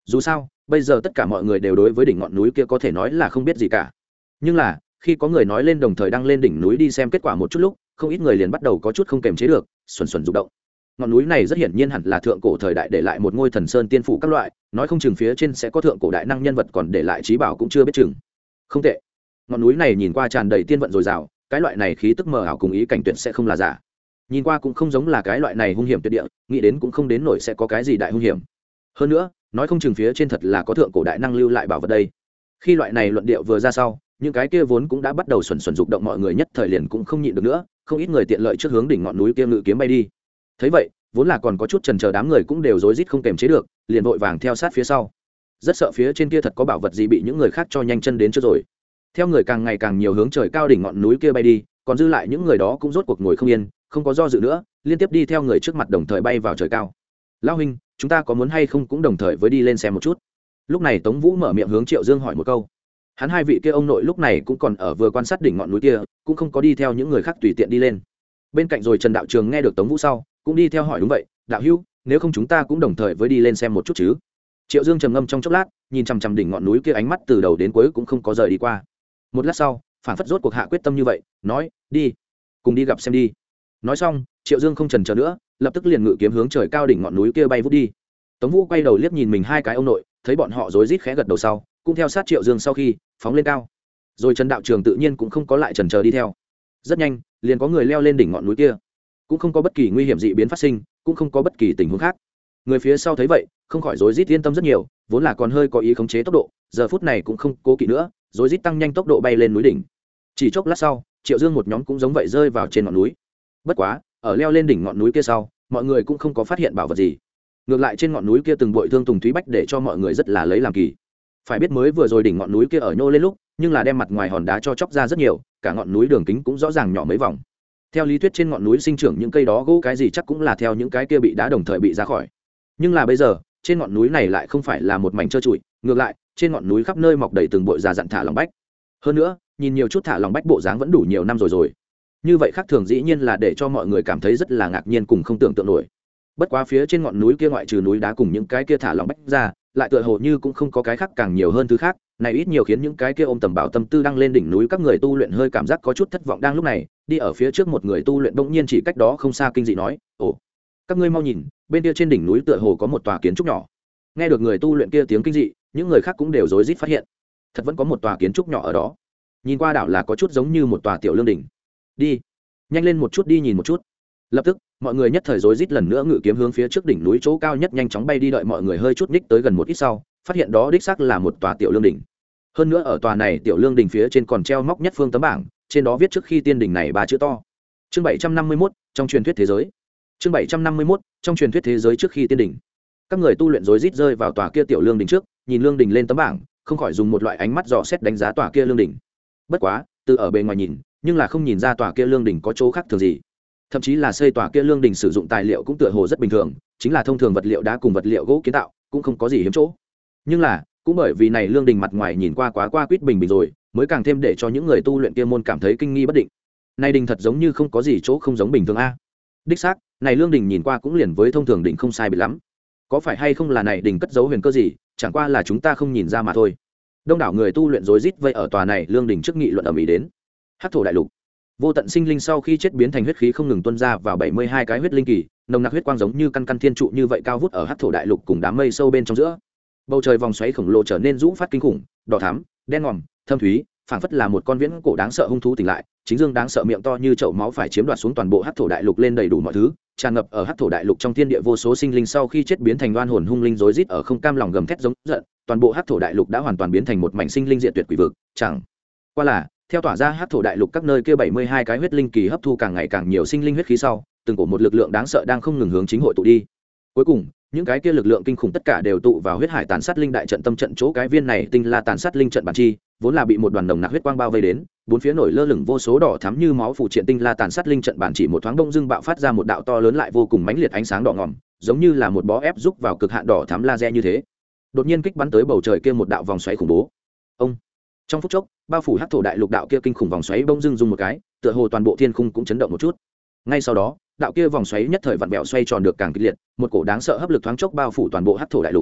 dù sao bây giờ tất cả mọi người đều đối với đỉnh ngọn núi kia có thể nói là không biết gì cả. Nhưng là khi có người nói lên đồng thời đăng lên đỉnh núi đi xem kết quả một chút lúc, không ít người liền bắt đầu có chút không kềm chế được, xuẩn xuẩn rụng động. Ngọn núi này rất hiển nhiên hẳn là thượng cổ thời đại để lại một ngôi thần sơn tiên phủ các loại, nói không chừng phía trên sẽ có thượng cổ đại năng nhân vật còn để lại trí bảo cũng chưa biết chừng. Không tệ, ngọn núi này nhìn qua tràn đầy tiên vận dồi dào, cái loại này khí tức mờ ảo cùng ý cảnh tuyệt sẽ không là giả. Nhìn qua cũng không giống là cái loại này hung hiểm tuyệt địa, nghĩ đến cũng không đến nổi sẽ có cái gì đại hung hiểm. Hơn nữa, nói không chừng phía trên thật là có thượng cổ đại năng lưu lại bảo vật đây. Khi loại này luận điệu vừa ra sau, những cái kia vốn cũng đã bắt đầu xuẩn xuẩn dục động mọi người nhất thời liền cũng không nhịn được nữa, không ít người tiện lợi trước hướng đỉnh ngọn núi kia ngự kiếm bay đi. Thấy vậy, vốn là còn có chút chần chờ đám người cũng đều rối rít không kềm chế được, liền vội vàng theo sát phía sau. Rất sợ phía trên kia thật có bảo vật gì bị những người khác cho nhanh chân đến trước rồi. Theo người càng ngày càng nhiều hướng trời cao đỉnh ngọn núi kia bay đi, còn dư lại những người đó cũng rốt cuộc ngồi không yên, không có do dự nữa, liên tiếp đi theo người trước mặt đồng thời bay vào trời cao. Lão huynh, chúng ta có muốn hay không cũng đồng thời với đi lên xem một chút. Lúc này Tống Vũ mở miệng hướng Triệu Dương hỏi một câu. Hắn hai vị kia ông nội lúc này cũng còn ở vừa quan sát đỉnh ngọn núi kia, cũng không có đi theo những người khác tùy tiện đi lên. Bên cạnh rồi Trần đạo trường nghe được Tống Vũ sau, cũng đi theo hỏi đúng vậy, đạo hữu, nếu không chúng ta cũng đồng thời với đi lên xem một chút chứ. Triệu Dương trầm ngâm trong chốc lát, nhìn chằm chằm đỉnh ngọn núi kia ánh mắt từ đầu đến cuối cũng không có rời đi qua. Một lát sau, phản phất rốt cuộc hạ quyết tâm như vậy, nói, đi, cùng đi gặp xem đi. Nói xong, Triệu Dương không chần chờ nữa, lập tức liền ngự kiếm hướng trời cao đỉnh ngọn núi kia bay vút đi. Tống Vũ quay đầu liếc nhìn mình hai cái ông nội, thấy bọn họ rối rít khẽ gật đầu sau, cũng theo sát Triệu Dương sau khi phóng lên cao. Rồi Trần đạo trường tự nhiên cũng không có lại chần chờ đi theo. Rất nhanh, liền có người leo lên đỉnh ngọn núi kia. Cũng không có bất kỳ nguy hiểm dị biến phát sinh, cũng không có bất kỳ tình huống khác. Người phía sau thấy vậy, không khỏi rối rít yên tâm rất nhiều, vốn là còn hơi có ý khống chế tốc độ, giờ phút này cũng không cố kỵ nữa, rối rít tăng nhanh tốc độ bay lên núi đỉnh. Chỉ chốc lát sau, Triệu Dương một nhóm cũng giống vậy rơi vào trên ngọn núi. Bất quá, ở leo lên đỉnh ngọn núi kia sau, mọi người cũng không có phát hiện bảo vật gì. Ngược lại trên ngọn núi kia từng bội thương tùng thúy bách để cho mọi người rất là lấy làm kỳ. Phải biết mới vừa rồi đỉnh ngọn núi kia ở nhô lên lúc, nhưng là đem mặt ngoài hòn đá cho chóc ra rất nhiều, cả ngọn núi đường kính cũng rõ ràng nhỏ mấy vòng. Theo lý thuyết trên ngọn núi sinh trưởng những cây đó gỗ cái gì chắc cũng là theo những cái kia bị đá đồng thời bị ra khỏi. Nhưng là bây giờ, trên ngọn núi này lại không phải là một mảnh trơ trụi, ngược lại, trên ngọn núi khắp nơi mọc đầy từng bội già dặn thả lòng bách. Hơn nữa, nhìn nhiều chút thả lòng bách bộ dáng vẫn đủ nhiều năm rồi rồi. Như vậy khác thường dĩ nhiên là để cho mọi người cảm thấy rất là ngạc nhiên cùng không tưởng tượng nổi. Bất quá phía trên ngọn núi kia ngoại trừ núi đá cùng những cái kia thả lòng bách ra, lại tựa hồ như cũng không có cái khác càng nhiều hơn thứ khác, này ít nhiều khiến những cái kia ôm tầm bảo tâm tư đang lên đỉnh núi các người tu luyện hơi cảm giác có chút thất vọng. Đang lúc này, đi ở phía trước một người tu luyện bỗng nhiên chỉ cách đó không xa kinh dị nói, ồ, các ngươi mau nhìn, bên kia trên đỉnh núi tựa hồ có một tòa kiến trúc nhỏ. Nghe được người tu luyện kia tiếng kinh dị, những người khác cũng đều rối rít phát hiện, thật vẫn có một tòa kiến trúc nhỏ ở đó. Nhìn qua đảo là có chút giống như một tòa tiểu lương đỉnh. Đi, nhanh lên một chút đi nhìn một chút. Lập tức, mọi người nhất thời rối rít lần nữa ngự kiếm hướng phía trước đỉnh núi chỗ cao nhất nhanh chóng bay đi, đợi mọi người hơi chút ních tới gần một ít sau, phát hiện đó đích xác là một tòa tiểu lương đỉnh. Hơn nữa ở tòa này tiểu lương đỉnh phía trên còn treo móc nhất phương tấm bảng, trên đó viết trước khi tiên đỉnh này ba chữ to. Chương bảy trăm năm mươi mốt, trong truyền thuyết thế giới. Chương bảy trăm năm mươi mốt, trong truyền thuyết thế giới trước khi tiên đỉnh. Các người tu luyện rối rít rơi vào tòa kia tiểu lương đỉnh trước, nhìn lương đỉnh lên tấm bảng, không khỏi dùng một loại ánh mắt dò xét đánh giá tòa kia lương đỉnh. Bất quá, từ ở bề ngoài nhìn, nhưng là không nhìn ra tòa kia lương đỉnh có chỗ khác thường gì. Thậm chí là xây tòa kia lương đỉnh sử dụng tài liệu cũng tựa hồ rất bình thường, chính là thông thường vật liệu đá cùng vật liệu gỗ kiến tạo, cũng không có gì hiếm chỗ. Nhưng là, cũng bởi vì này lương đỉnh mặt ngoài nhìn qua quá qua quýt bình bình rồi, mới càng thêm để cho những người tu luyện kia môn cảm thấy kinh nghi bất định. Này đỉnh thật giống như không có gì chỗ không giống bình thường a. Đích xác, này lương đỉnh nhìn qua cũng liền với thông thường đỉnh không sai biệt lắm. Có phải hay không là này đỉnh cất giấu huyền cơ gì, chẳng qua là chúng ta không nhìn ra mà thôi. Đông đảo người tu luyện rối rít vây ở tòa này lương đỉnh trước nghị luận ầm ĩ đến. Hắc thổ đại lục, vô tận sinh linh sau khi chết biến thành huyết khí không ngừng tuôn ra vào bảy mươi hai cái huyết linh kỳ, nồng nặc huyết quang giống như căn căn thiên trụ như vậy cao vút ở hắc thổ đại lục cùng đám mây sâu bên trong giữa. Bầu trời vòng xoáy khổng lồ trở nên rũ phát kinh khủng, đỏ thắm, đen ngòm, thâm thúy, phảng phất là một con viễn cổ đáng sợ hung thú tỉnh lại, chính dương đáng sợ miệng to như chậu máu phải chiếm đoạt xuống toàn bộ hắc thổ đại lục lên đầy đủ mọi thứ, tràn ngập ở hắc thổ đại lục trong thiên địa vô số sinh linh sau khi chết biến thành oan hồn hung linh rối rít ở không cam lòng gầm thét giống giận, toàn bộ hắc thổ đại lục đã hoàn toàn biến thành một mảnh sinh linh diệt tuyệt quỷ vực, chẳng qua là theo tỏa ra hắc thổ đại lục các nơi kia bảy mươi hai cái huyết linh kỳ hấp thu càng ngày càng nhiều sinh linh huyết khí sau, từng cổ một lực lượng đáng sợ đang không ngừng hướng chính hội tụ đi. Cuối cùng, những cái kia lực lượng kinh khủng tất cả đều tụ vào huyết hải tàn sát linh đại trận tâm trận chỗ cái viên này tinh la tàn sát linh trận bản chi, vốn là bị một đoàn đồng nặc huyết quang bao vây đến, bốn phía nổi lơ lửng vô số đỏ thắm như máu phụ triện tinh la tàn sát linh trận bản chỉ một thoáng đông dưng bạo phát ra một đạo to lớn lại vô cùng mãnh liệt ánh sáng đỏ ngòm, giống như là một bó ép rúc vào cực hạn đỏ thắm laser như thế. Đột nhiên kích bắn tới bầu trời kia một đạo vòng xoáy khủng bố. Ông trong phút chốc, bao phủ hắc thổ đại lục đạo kia kinh khủng vòng xoáy bỗng dưng rung một cái, tựa hồ toàn bộ thiên khung cũng chấn động một chút. Ngay sau đó, đạo kia vòng xoáy nhất thời vặn vẹo xoay tròn được càng kịch liệt, một cổ đáng sợ hấp lực thoáng chốc bao phủ toàn bộ hắc thổ đại lục.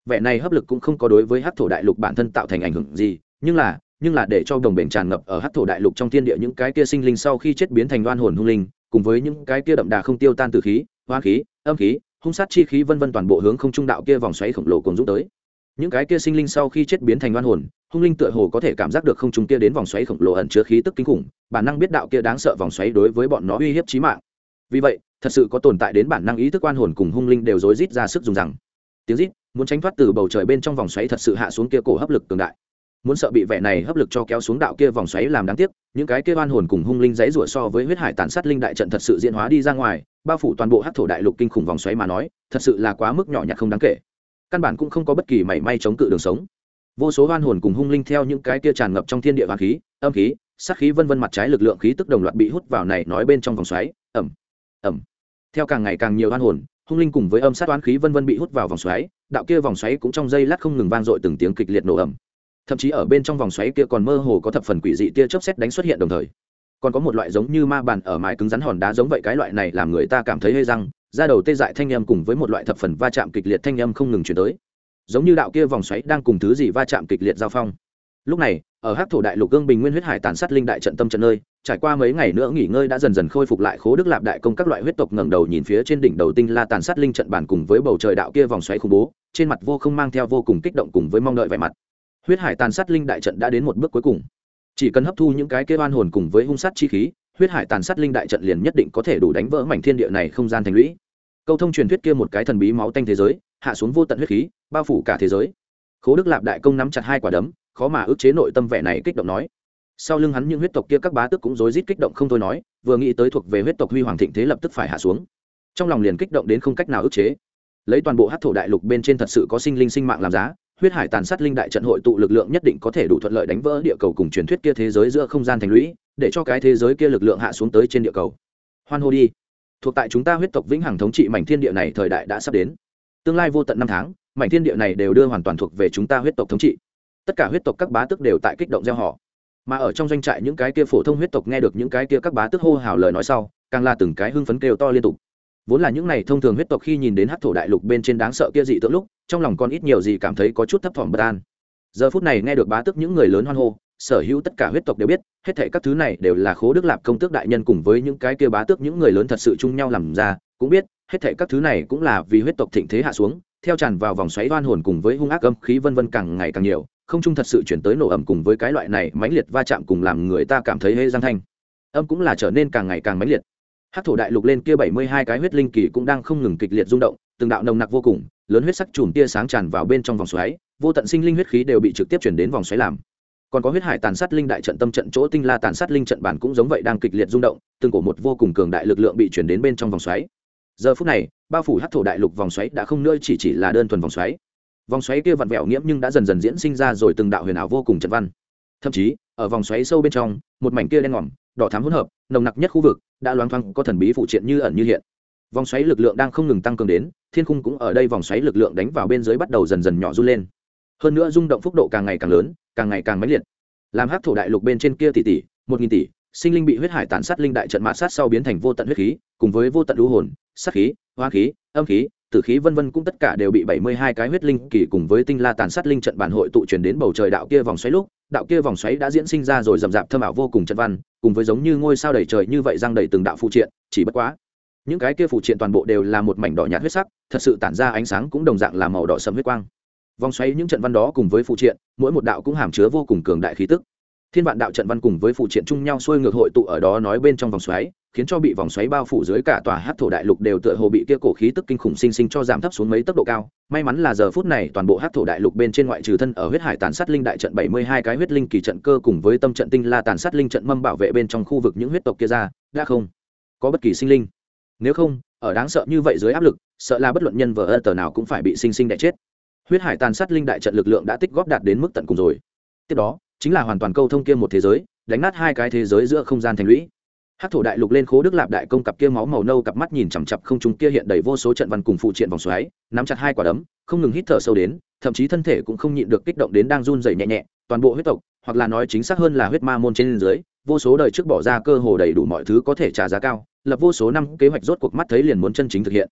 vẻ này hấp lực cũng không có đối với hắc thổ đại lục bản thân tạo thành ảnh hưởng gì, nhưng là nhưng là để cho đồng bền tràn ngập ở hắc thổ đại lục trong thiên địa những cái kia sinh linh sau khi chết biến thành đoan hồn hung linh, cùng với những cái kia đậm đà không tiêu tan từ khí, hoa khí, âm khí, hung sát chi khí vân vân toàn bộ hướng không trung đạo kia vòng xoáy khổng lồ cùng dũng tới. Những cái kia sinh linh sau khi chết biến thành đoan hồn hung linh tựa hồ có thể cảm giác được không trung kia đến vòng xoáy khổng lồ ẩn chứa khí tức kinh khủng, bản năng biết đạo kia đáng sợ vòng xoáy đối với bọn nó uy hiếp chí mạng. Vì vậy, thật sự có tồn tại đến bản năng ý thức oan hồn cùng hung linh đều rối rít ra sức dùng rằng. Tiếng rít, muốn tránh thoát từ bầu trời bên trong vòng xoáy thật sự hạ xuống kia cổ hấp lực cường đại. Muốn sợ bị vẻ này hấp lực cho kéo xuống đạo kia vòng xoáy làm đáng tiếc, những cái kia oan hồn cùng hung linh giãy giụa so với huyết hải tàn sát linh đại trận thật sự diễn hóa đi ra ngoài, bao phủ toàn bộ hắc thổ đại lục kinh khủng vòng xoáy mà nói, thật sự là quá mức nhỏ nhặt không đáng kể. Căn bản cũng không có bất kỳ mảy may chống cự đường sống. Vô số oan hồn cùng hung linh theo những cái kia tràn ngập trong thiên địa oán khí, âm khí, sát khí vân vân mặt trái lực lượng khí tức đồng loạt bị hút vào này nói bên trong vòng xoáy, ầm ầm. Theo càng ngày càng nhiều oan hồn, hung linh cùng với âm sát oán khí vân vân bị hút vào vòng xoáy, đạo kia vòng xoáy cũng trong giây lát không ngừng vang dội từng tiếng kịch liệt nổ ầm. Thậm chí ở bên trong vòng xoáy kia còn mơ hồ có thập phần quỷ dị tia chớp sét đánh xuất hiện đồng thời, còn có một loại giống như ma bàn ở mài cứng rắn hòn đá giống vậy, cái loại này làm người ta cảm thấy hơi răng, da đầu tê dại thanh âm cùng với một loại thập phần va chạm kịch liệt thanh âm không ngừng truyền tới, giống như đạo kia vòng xoáy đang cùng thứ gì va chạm kịch liệt giao phong. Lúc này, ở hắc thổ đại lục gương bình nguyên huyết hải tàn sát linh đại trận tâm trận nơi, trải qua mấy ngày nữa nghỉ ngơi đã dần dần khôi phục lại khố đức lạp đại công các loại huyết tộc ngẩng đầu nhìn phía trên đỉnh đầu tinh la tàn sát linh trận bản cùng với bầu trời đạo kia vòng xoáy khủng bố, trên mặt vô không mang theo vô cùng kích động cùng với mong đợi vẻ mặt. Huyết hải tàn sát linh đại trận đã đến một bước cuối cùng, chỉ cần hấp thu những cái kia oan hồn cùng với hung sát chi khí, huyết hải tàn sát linh đại trận liền nhất định có thể đủ đánh vỡ mảnh thiên địa này không gian thành lũy. Câu thông truyền thuyết kia một cái thần bí máu tanh thế giới, hạ xuống vô tận huyết khí, bao phủ cả thế giới. Khố đức lạp đại công nắm chặt hai quả đấm, khó mà ức chế nội tâm vẻ này kích động nói. Sau lưng hắn những huyết tộc kia các bá tước cũng rối rít kích động không thôi nói, vừa nghĩ tới thuộc về huyết tộc huy hoàng thịnh thế lập tức phải hạ xuống, trong lòng liền kích động đến không cách nào ức chế. Lấy toàn bộ hắc thổ đại lục bên trên thật sự có sinh linh sinh mạng làm giá, huyết hải tàn sát linh đại trận hội tụ lực lượng nhất định có thể đủ thuận lợi đánh vỡ địa cầu cùng truyền thuyết kia thế giới giữa không gian thành lũy, để cho cái thế giới kia lực lượng hạ xuống tới trên địa cầu. Hoan hô đi, thuộc tại chúng ta huyết tộc vĩnh hằng thống trị mảnh thiên địa này, thời đại đã sắp đến. Tương lai vô tận năm tháng, mảnh thiên địa này đều đưa hoàn toàn thuộc về chúng ta huyết tộc thống trị. Tất cả huyết tộc các bá tước đều tại kích động gieo họ. Mà ở trong doanh trại những cái kia phổ thông huyết tộc nghe được những cái kia các bá tước hô hào lời nói sau, càng là từng cái hưng phấn kêu to liên tục. Vốn là những này thông thường huyết tộc khi nhìn đến hắc thổ đại lục bên trên đáng sợ kia dị tượng lúc, trong lòng còn ít nhiều gì cảm thấy có chút thấp thỏm bất an. Giờ phút này nghe được bá tước những người lớn hoan hô, sở hữu tất cả huyết tộc đều biết, hết thảy các thứ này đều là khố đức lạp công tước đại nhân cùng với những cái kia bá tước những người lớn thật sự chung nhau làm ra, cũng biết, hết thảy các thứ này cũng là vì huyết tộc thịnh thế hạ xuống, theo tràn vào vòng xoáy oan hồn cùng với hung ác âm khí vân vân càng ngày càng nhiều, không trung thật sự chuyển tới nổ ầm cùng với cái loại này mãnh liệt va chạm cùng làm người ta cảm thấy hê răng thanh. Âm cũng là trở nên càng ngày càng mãnh liệt. Hắc thổ đại lục lên kia bảy mươi hai cái huyết linh kỳ cũng đang không ngừng kịch liệt rung động, từng đạo nồng nặc vô cùng, lớn huyết sắc chùm tia sáng tràn vào bên trong vòng xoáy, vô tận sinh linh huyết khí đều bị trực tiếp chuyển đến vòng xoáy làm. Còn có huyết hải tàn sát linh đại trận tâm trận chỗ tinh la tàn sát linh trận bản cũng giống vậy đang kịch liệt rung động, từng cổ một vô cùng cường đại lực lượng bị chuyển đến bên trong vòng xoáy. Giờ phút này, bao phủ hắc thổ đại lục vòng xoáy đã không nơi chỉ chỉ là đơn thuần vòng xoáy. Vòng xoáy kia vặn vẹo nghiễm nhưng đã dần dần diễn sinh ra rồi từng đạo huyền ảo vô cùng trận văn. Thậm chí, ở vòng xoáy sâu bên trong, một mảnh kia đen ngòm, đỏ thắm hỗn hợp, nồng nặc nhất khu vực, đã loáng thoáng có thần bí phụ triện như ẩn như hiện. Vòng xoáy lực lượng đang không ngừng tăng cường đến, thiên khung cũng ở đây vòng xoáy lực lượng đánh vào bên dưới bắt đầu dần dần nhỏ run lên. Hơn nữa rung động phúc độ càng ngày càng lớn, càng ngày càng mãnh liệt. Làm hắc thổ đại lục bên trên kia tỷ tỷ, một nghìn tỷ, sinh linh bị huyết hải tàn sát linh đại trận mạt sát sau biến thành vô tận huyết khí, cùng với vô tận u hồn, sát khí, hóa khí, âm khí, tử khí vân vân cũng tất cả đều bị bảy mươi hai cái huyết linh kỳ cùng với tinh la tàn sát linh trận bản hội tụ truyền đến bầu trời đạo kia vòng xoáy lúc, đạo kia vòng xoáy đã diễn sinh ra rồi rầm rạp thâm ảo vô cùng trận văn, cùng với giống như ngôi sao đầy trời như vậy giăng đầy từng đạo phụ triện, chỉ bất quá, những cái kia phụ triện toàn bộ đều là một mảnh đỏ nhạt huyết sắc, thật sự tản ra ánh sáng cũng đồng dạng là màu đỏ sẫm huyết quang. Vòng xoáy những trận văn đó cùng với phụ triện, mỗi một đạo cũng hàm chứa vô cùng cường đại khí tức. Thiên vạn đạo trận văn cùng với phụ triện chung nhau xuôi ngược hội tụ ở đó nói bên trong vòng xoáy, khiến cho bị vòng xoáy bao phủ dưới cả tòa hắc thổ đại lục đều tựa hồ bị kia cổ khí tức kinh khủng sinh sinh cho giảm thấp xuống mấy tốc độ cao. May mắn là giờ phút này toàn bộ hắc thổ đại lục bên trên ngoại trừ thân ở huyết hải tàn sát linh đại trận bảy mươi hai cái huyết linh kỳ trận cơ cùng với tâm trận tinh la tàn sát linh trận mâm bảo vệ bên trong khu vực những huyết tộc kia ra, đã không có bất kỳ sinh linh. Nếu không, ở đáng sợ như vậy dưới áp lực, sợ là bất luận nhân vợ tờ nào cũng phải bị sinh sinh đè chết. Huyết hải tàn sát linh đại trận lực lượng đã tích góp đạt đến mức tận cùng rồi. Tiếp đó, chính là hoàn toàn câu thông kia một thế giới, đánh nát hai cái thế giới giữa không gian thành lũy. Hắc thổ đại lục lên khố đức lạp đại công cặp kia máu màu nâu cặp mắt nhìn chằm chằm không trung kia hiện đầy vô số trận văn cùng phụ triện vòng xoáy, nắm chặt hai quả đấm, không ngừng hít thở sâu đến, thậm chí thân thể cũng không nhịn được kích động đến đang run rẩy nhẹ nhẹ. Toàn bộ huyết tộc, hoặc là nói chính xác hơn là huyết ma môn trên dưới, vô số đời trước bỏ ra cơ hồ đầy đủ mọi thứ có thể trả giá cao, lập vô số năm kế hoạch rốt cuộc mắt thấy liền muốn chân chính thực hiện.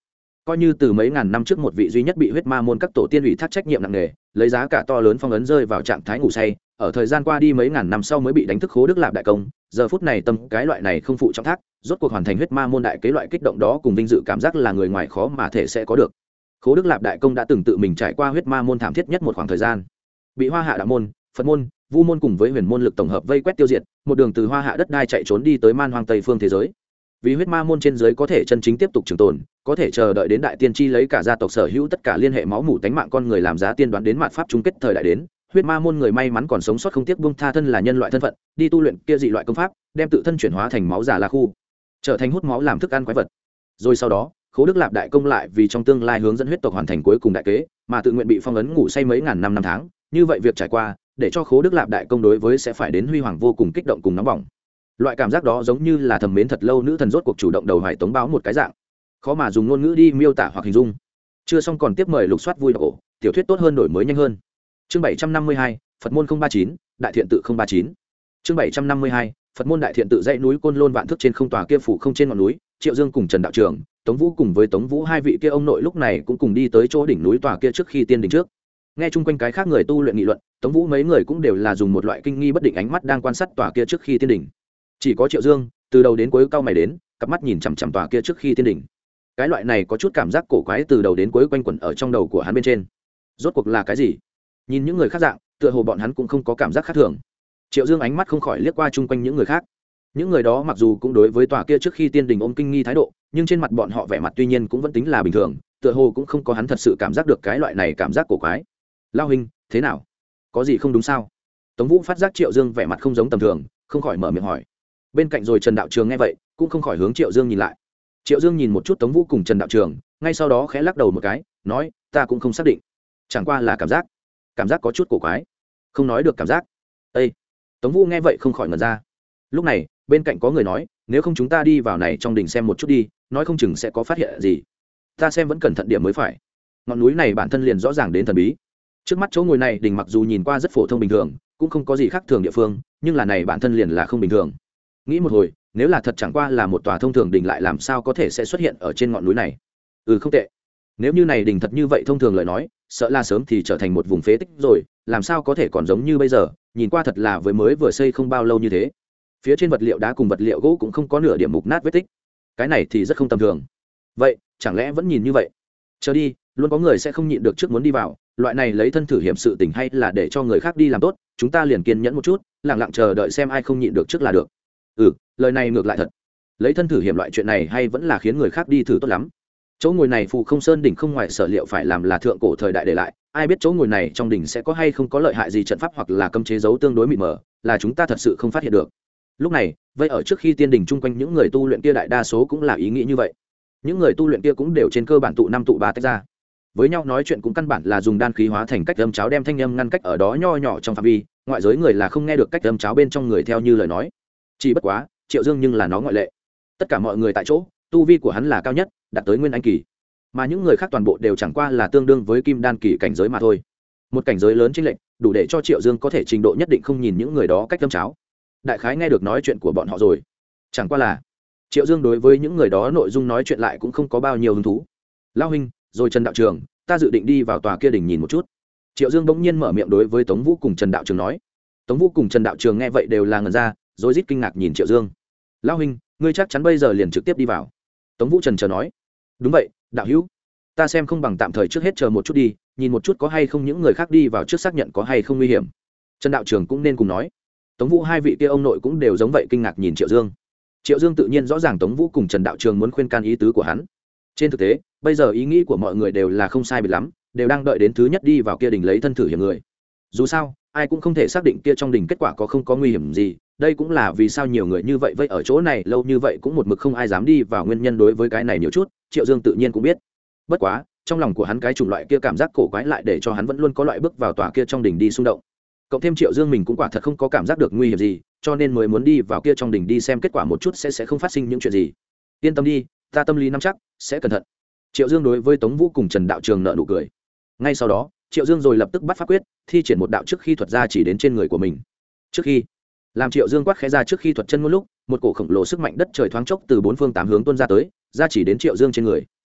coi như từ mấy ngàn năm trước một vị duy nhất bị huyết ma môn các tổ tiên ủy thác trách nhiệm nặng nề, lấy giá cả to lớn phong ấn rơi vào trạng thái ngủ say, ở thời gian qua đi mấy ngàn năm sau mới bị đánh thức Khố Đức Lạp đại công, giờ phút này tâm cái loại này không phụ trọng thác, rốt cuộc hoàn thành huyết ma môn đại kế loại kích động đó cùng vinh dự cảm giác là người ngoài khó mà thể sẽ có được. Khố Đức Lạp đại công đã từng tự mình trải qua huyết ma môn thảm thiết nhất một khoảng thời gian, bị Hoa Hạ đạo môn, Phật môn, Vu môn cùng với huyền môn lực tổng hợp vây quét tiêu diệt, một đường từ Hoa Hạ đất đai chạy trốn đi tới man hoang tây phương thế giới. Vì huyết ma môn trên dưới có thể chân chính tiếp tục trường tồn, có thể chờ đợi đến đại tiên tri lấy cả gia tộc sở hữu tất cả liên hệ máu mủ tánh mạng con người làm giá tiên đoán đến mạt pháp chung kết thời đại đến, huyết ma môn người may mắn còn sống sót không tiếc buông tha thân là nhân loại thân phận, đi tu luyện kia dị loại công pháp, đem tự thân chuyển hóa thành máu giả la khu, trở thành hút máu làm thức ăn quái vật. Rồi sau đó, Khố Đức Lạp đại công lại vì trong tương lai hướng dẫn huyết tộc hoàn thành cuối cùng đại kế, mà tự nguyện bị phong ấn ngủ say mấy ngàn năm năm tháng, như vậy việc trải qua, để cho Khố Đức Lạp đại công đối với sẽ phải đến huy hoàng vô cùng kích động cùng nóng bỏng. Loại cảm giác đó giống như là thầm mến thật lâu nữ thần rốt cuộc chủ động đầu hoài tống báo một cái dạng, khó mà dùng ngôn ngữ đi miêu tả hoặc hình dung. Chưa xong còn tiếp mời lục soát vui đọc, tiểu thuyết tốt hơn đổi mới nhanh hơn. Chương bảy trăm năm mươi hai, Phật môn không ba chín, đại thiện tự không ba chín. Chương bảy trăm năm mươi hai, Phật môn đại thiện tự dãy núi Côn Lôn vạn thước trên không tòa kia phủ không trên ngọn núi, Triệu Dương cùng Trần đạo trưởng, Tống Vũ cùng với Tống Vũ hai vị kia ông nội lúc này cũng cùng đi tới chỗ đỉnh núi tòa kia trước khi tiên đỉnh trước. Nghe chung quanh cái khác người tu luyện nghị luận, Tống Vũ mấy người cũng đều là dùng một loại kinh nghi bất định ánh mắt đang quan sát tòa kia trước khi tiên đỉnh. Chỉ có Triệu Dương, từ đầu đến cuối cau mày đến, cặp mắt nhìn chằm chằm tòa kia trước khi tiên đỉnh. Cái loại này có chút cảm giác cổ quái từ đầu đến cuối quanh quẩn ở trong đầu của hắn bên trên. Rốt cuộc là cái gì? Nhìn những người khác dạng, tựa hồ bọn hắn cũng không có cảm giác khác thường. Triệu Dương ánh mắt không khỏi liếc qua chung quanh những người khác. Những người đó mặc dù cũng đối với tòa kia trước khi tiên đình ôm kinh nghi thái độ, nhưng trên mặt bọn họ vẻ mặt tuy nhiên cũng vẫn tính là bình thường, tựa hồ cũng không có hắn thật sự cảm giác được cái loại này cảm giác cổ quái. Lao huynh, thế nào? Có gì không đúng sao? Tống Vũ phát giác Triệu Dương vẻ mặt không giống tầm thường, không khỏi mở miệng hỏi. Bên cạnh rồi Trần đạo trường nghe vậy, cũng không khỏi hướng Triệu Dương nhìn lại. Triệu Dương nhìn một chút Tống Vũ cùng Trần đạo trường, ngay sau đó khẽ lắc đầu một cái, nói, ta cũng không xác định, chẳng qua là cảm giác, cảm giác có chút cổ quái, không nói được cảm giác. Ê! Tống Vũ nghe vậy không khỏi ngẩn ra. Lúc này, bên cạnh có người nói, nếu không chúng ta đi vào này trong đình xem một chút đi, nói không chừng sẽ có phát hiện gì. Ta xem vẫn cẩn thận điểm mới phải. Ngọn núi này bản thân liền rõ ràng đến thần bí. Trước mắt chỗ ngồi này đình mặc dù nhìn qua rất phổ thông bình thường, cũng không có gì khác thường địa phương, nhưng là này bản thân liền là không bình thường. Nghĩ một hồi, nếu là thật chẳng qua là một tòa thông thường đình lại làm sao có thể sẽ xuất hiện ở trên ngọn núi này. Ừ, không tệ. Nếu như này đình thật như vậy thông thường lời nói, sợ là sớm thì trở thành một vùng phế tích rồi, làm sao có thể còn giống như bây giờ, nhìn qua thật là với mới vừa xây không bao lâu như thế. Phía trên vật liệu đá cùng vật liệu gỗ cũng không có nửa điểm mục nát vết tích. Cái này thì rất không tầm thường. Vậy, chẳng lẽ vẫn nhìn như vậy? Chờ đi, luôn có người sẽ không nhịn được trước muốn đi vào, loại này lấy thân thử hiểm sự tình hay là để cho người khác đi làm tốt, chúng ta liền kiên nhẫn một chút, lặng lặng chờ đợi xem ai không nhịn được trước là được. Ừ, lời này ngược lại thật. Lấy thân thử hiểm loại chuyện này hay vẫn là khiến người khác đi thử tốt lắm. Chỗ ngồi này Phù Không Sơn đỉnh không ngoài sở liệu phải làm là thượng cổ thời đại để lại, ai biết chỗ ngồi này trong đỉnh sẽ có hay không có lợi hại gì trận pháp hoặc là cấm chế giấu tương đối mịt mờ, là chúng ta thật sự không phát hiện được. Lúc này, vậy ở trước khi tiên đỉnh chung quanh những người tu luyện kia đại đa số cũng là ý nghĩ như vậy. Những người tu luyện kia cũng đều trên cơ bản tụ năm tụ ba tách ra. Với nhau nói chuyện cũng căn bản là dùng đan khí hóa thành cách âm cháo đem thanh âm ngăn cách ở đó nho nhỏ trong phạm vi, ngoại giới người là không nghe được cách âm cháo bên trong người theo như lời nói. Chỉ bất quá, Triệu Dương nhưng là nó ngoại lệ. Tất cả mọi người tại chỗ, tu vi của hắn là cao nhất, đạt tới nguyên anh kỳ. Mà những người khác toàn bộ đều chẳng qua là tương đương với kim đan kỳ cảnh giới mà thôi. Một cảnh giới lớn chênh lệch, đủ để cho Triệu Dương có thể trình độ nhất định không nhìn những người đó cách âm cháo. Đại khái nghe được nói chuyện của bọn họ rồi. Chẳng qua là Triệu Dương đối với những người đó nội dung nói chuyện lại cũng không có bao nhiêu hứng thú. Lão huynh, rồi Trần đạo trường, ta dự định đi vào tòa kia đỉnh nhìn một chút. Triệu Dương bỗng nhiên mở miệng đối với Tống Vũ cùng Trần đạo trường nói. Tống Vũ cùng Trần đạo trường nghe vậy đều là ngẩn ra, rối rít kinh ngạc nhìn Triệu Dương. Lão huynh, ngươi chắc chắn bây giờ liền trực tiếp đi vào? Tống Vũ Trần chờ nói. Đúng vậy, đạo hữu, ta xem không bằng tạm thời trước hết chờ một chút đi, nhìn một chút có hay không những người khác đi vào trước xác nhận có hay không nguy hiểm. Trần đạo trường cũng nên cùng nói. Tống Vũ hai vị kia ông nội cũng đều giống vậy kinh ngạc nhìn Triệu Dương. Triệu Dương tự nhiên rõ ràng Tống Vũ cùng Trần đạo trường muốn khuyên can ý tứ của hắn. Trên thực tế, bây giờ ý nghĩ của mọi người đều là không sai biệt lắm, đều đang đợi đến thứ nhất đi vào kia đỉnh lấy thân thử hiểm người. Dù sao, ai cũng không thể xác định kia trong đỉnh kết quả có không có nguy hiểm gì, đây cũng là vì sao nhiều người như vậy vây ở chỗ này lâu như vậy cũng một mực không ai dám đi vào nguyên nhân. Đối với cái này nhiều chút, Triệu Dương tự nhiên cũng biết. Bất quá, trong lòng của hắn cái chủng loại kia cảm giác cổ quái lại để cho hắn vẫn luôn có loại bước vào tòa kia trong đỉnh đi xung động. Cộng thêm Triệu Dương mình cũng quả thật không có cảm giác được nguy hiểm gì, cho nên mới muốn đi vào kia trong đỉnh đi xem kết quả một chút sẽ sẽ không phát sinh những chuyện gì. Yên tâm đi, ta tâm lý nắm chắc, sẽ cẩn thận. Triệu Dương đối với Tống Vũ cùng Trần đạo trường nở nụ cười. Ngay sau đó, Triệu Dương rồi lập tức bắt pháp quyết, thi triển một đạo trước khi thuật ra chỉ đến trên người của mình. Trước khi làm Triệu Dương quát khẽ ra trước khi thuật chân ngôn lúc, một cổ khổng lồ sức mạnh đất trời thoáng chốc từ bốn phương tám hướng tuôn ra tới, ra chỉ đến Triệu Dương trên người.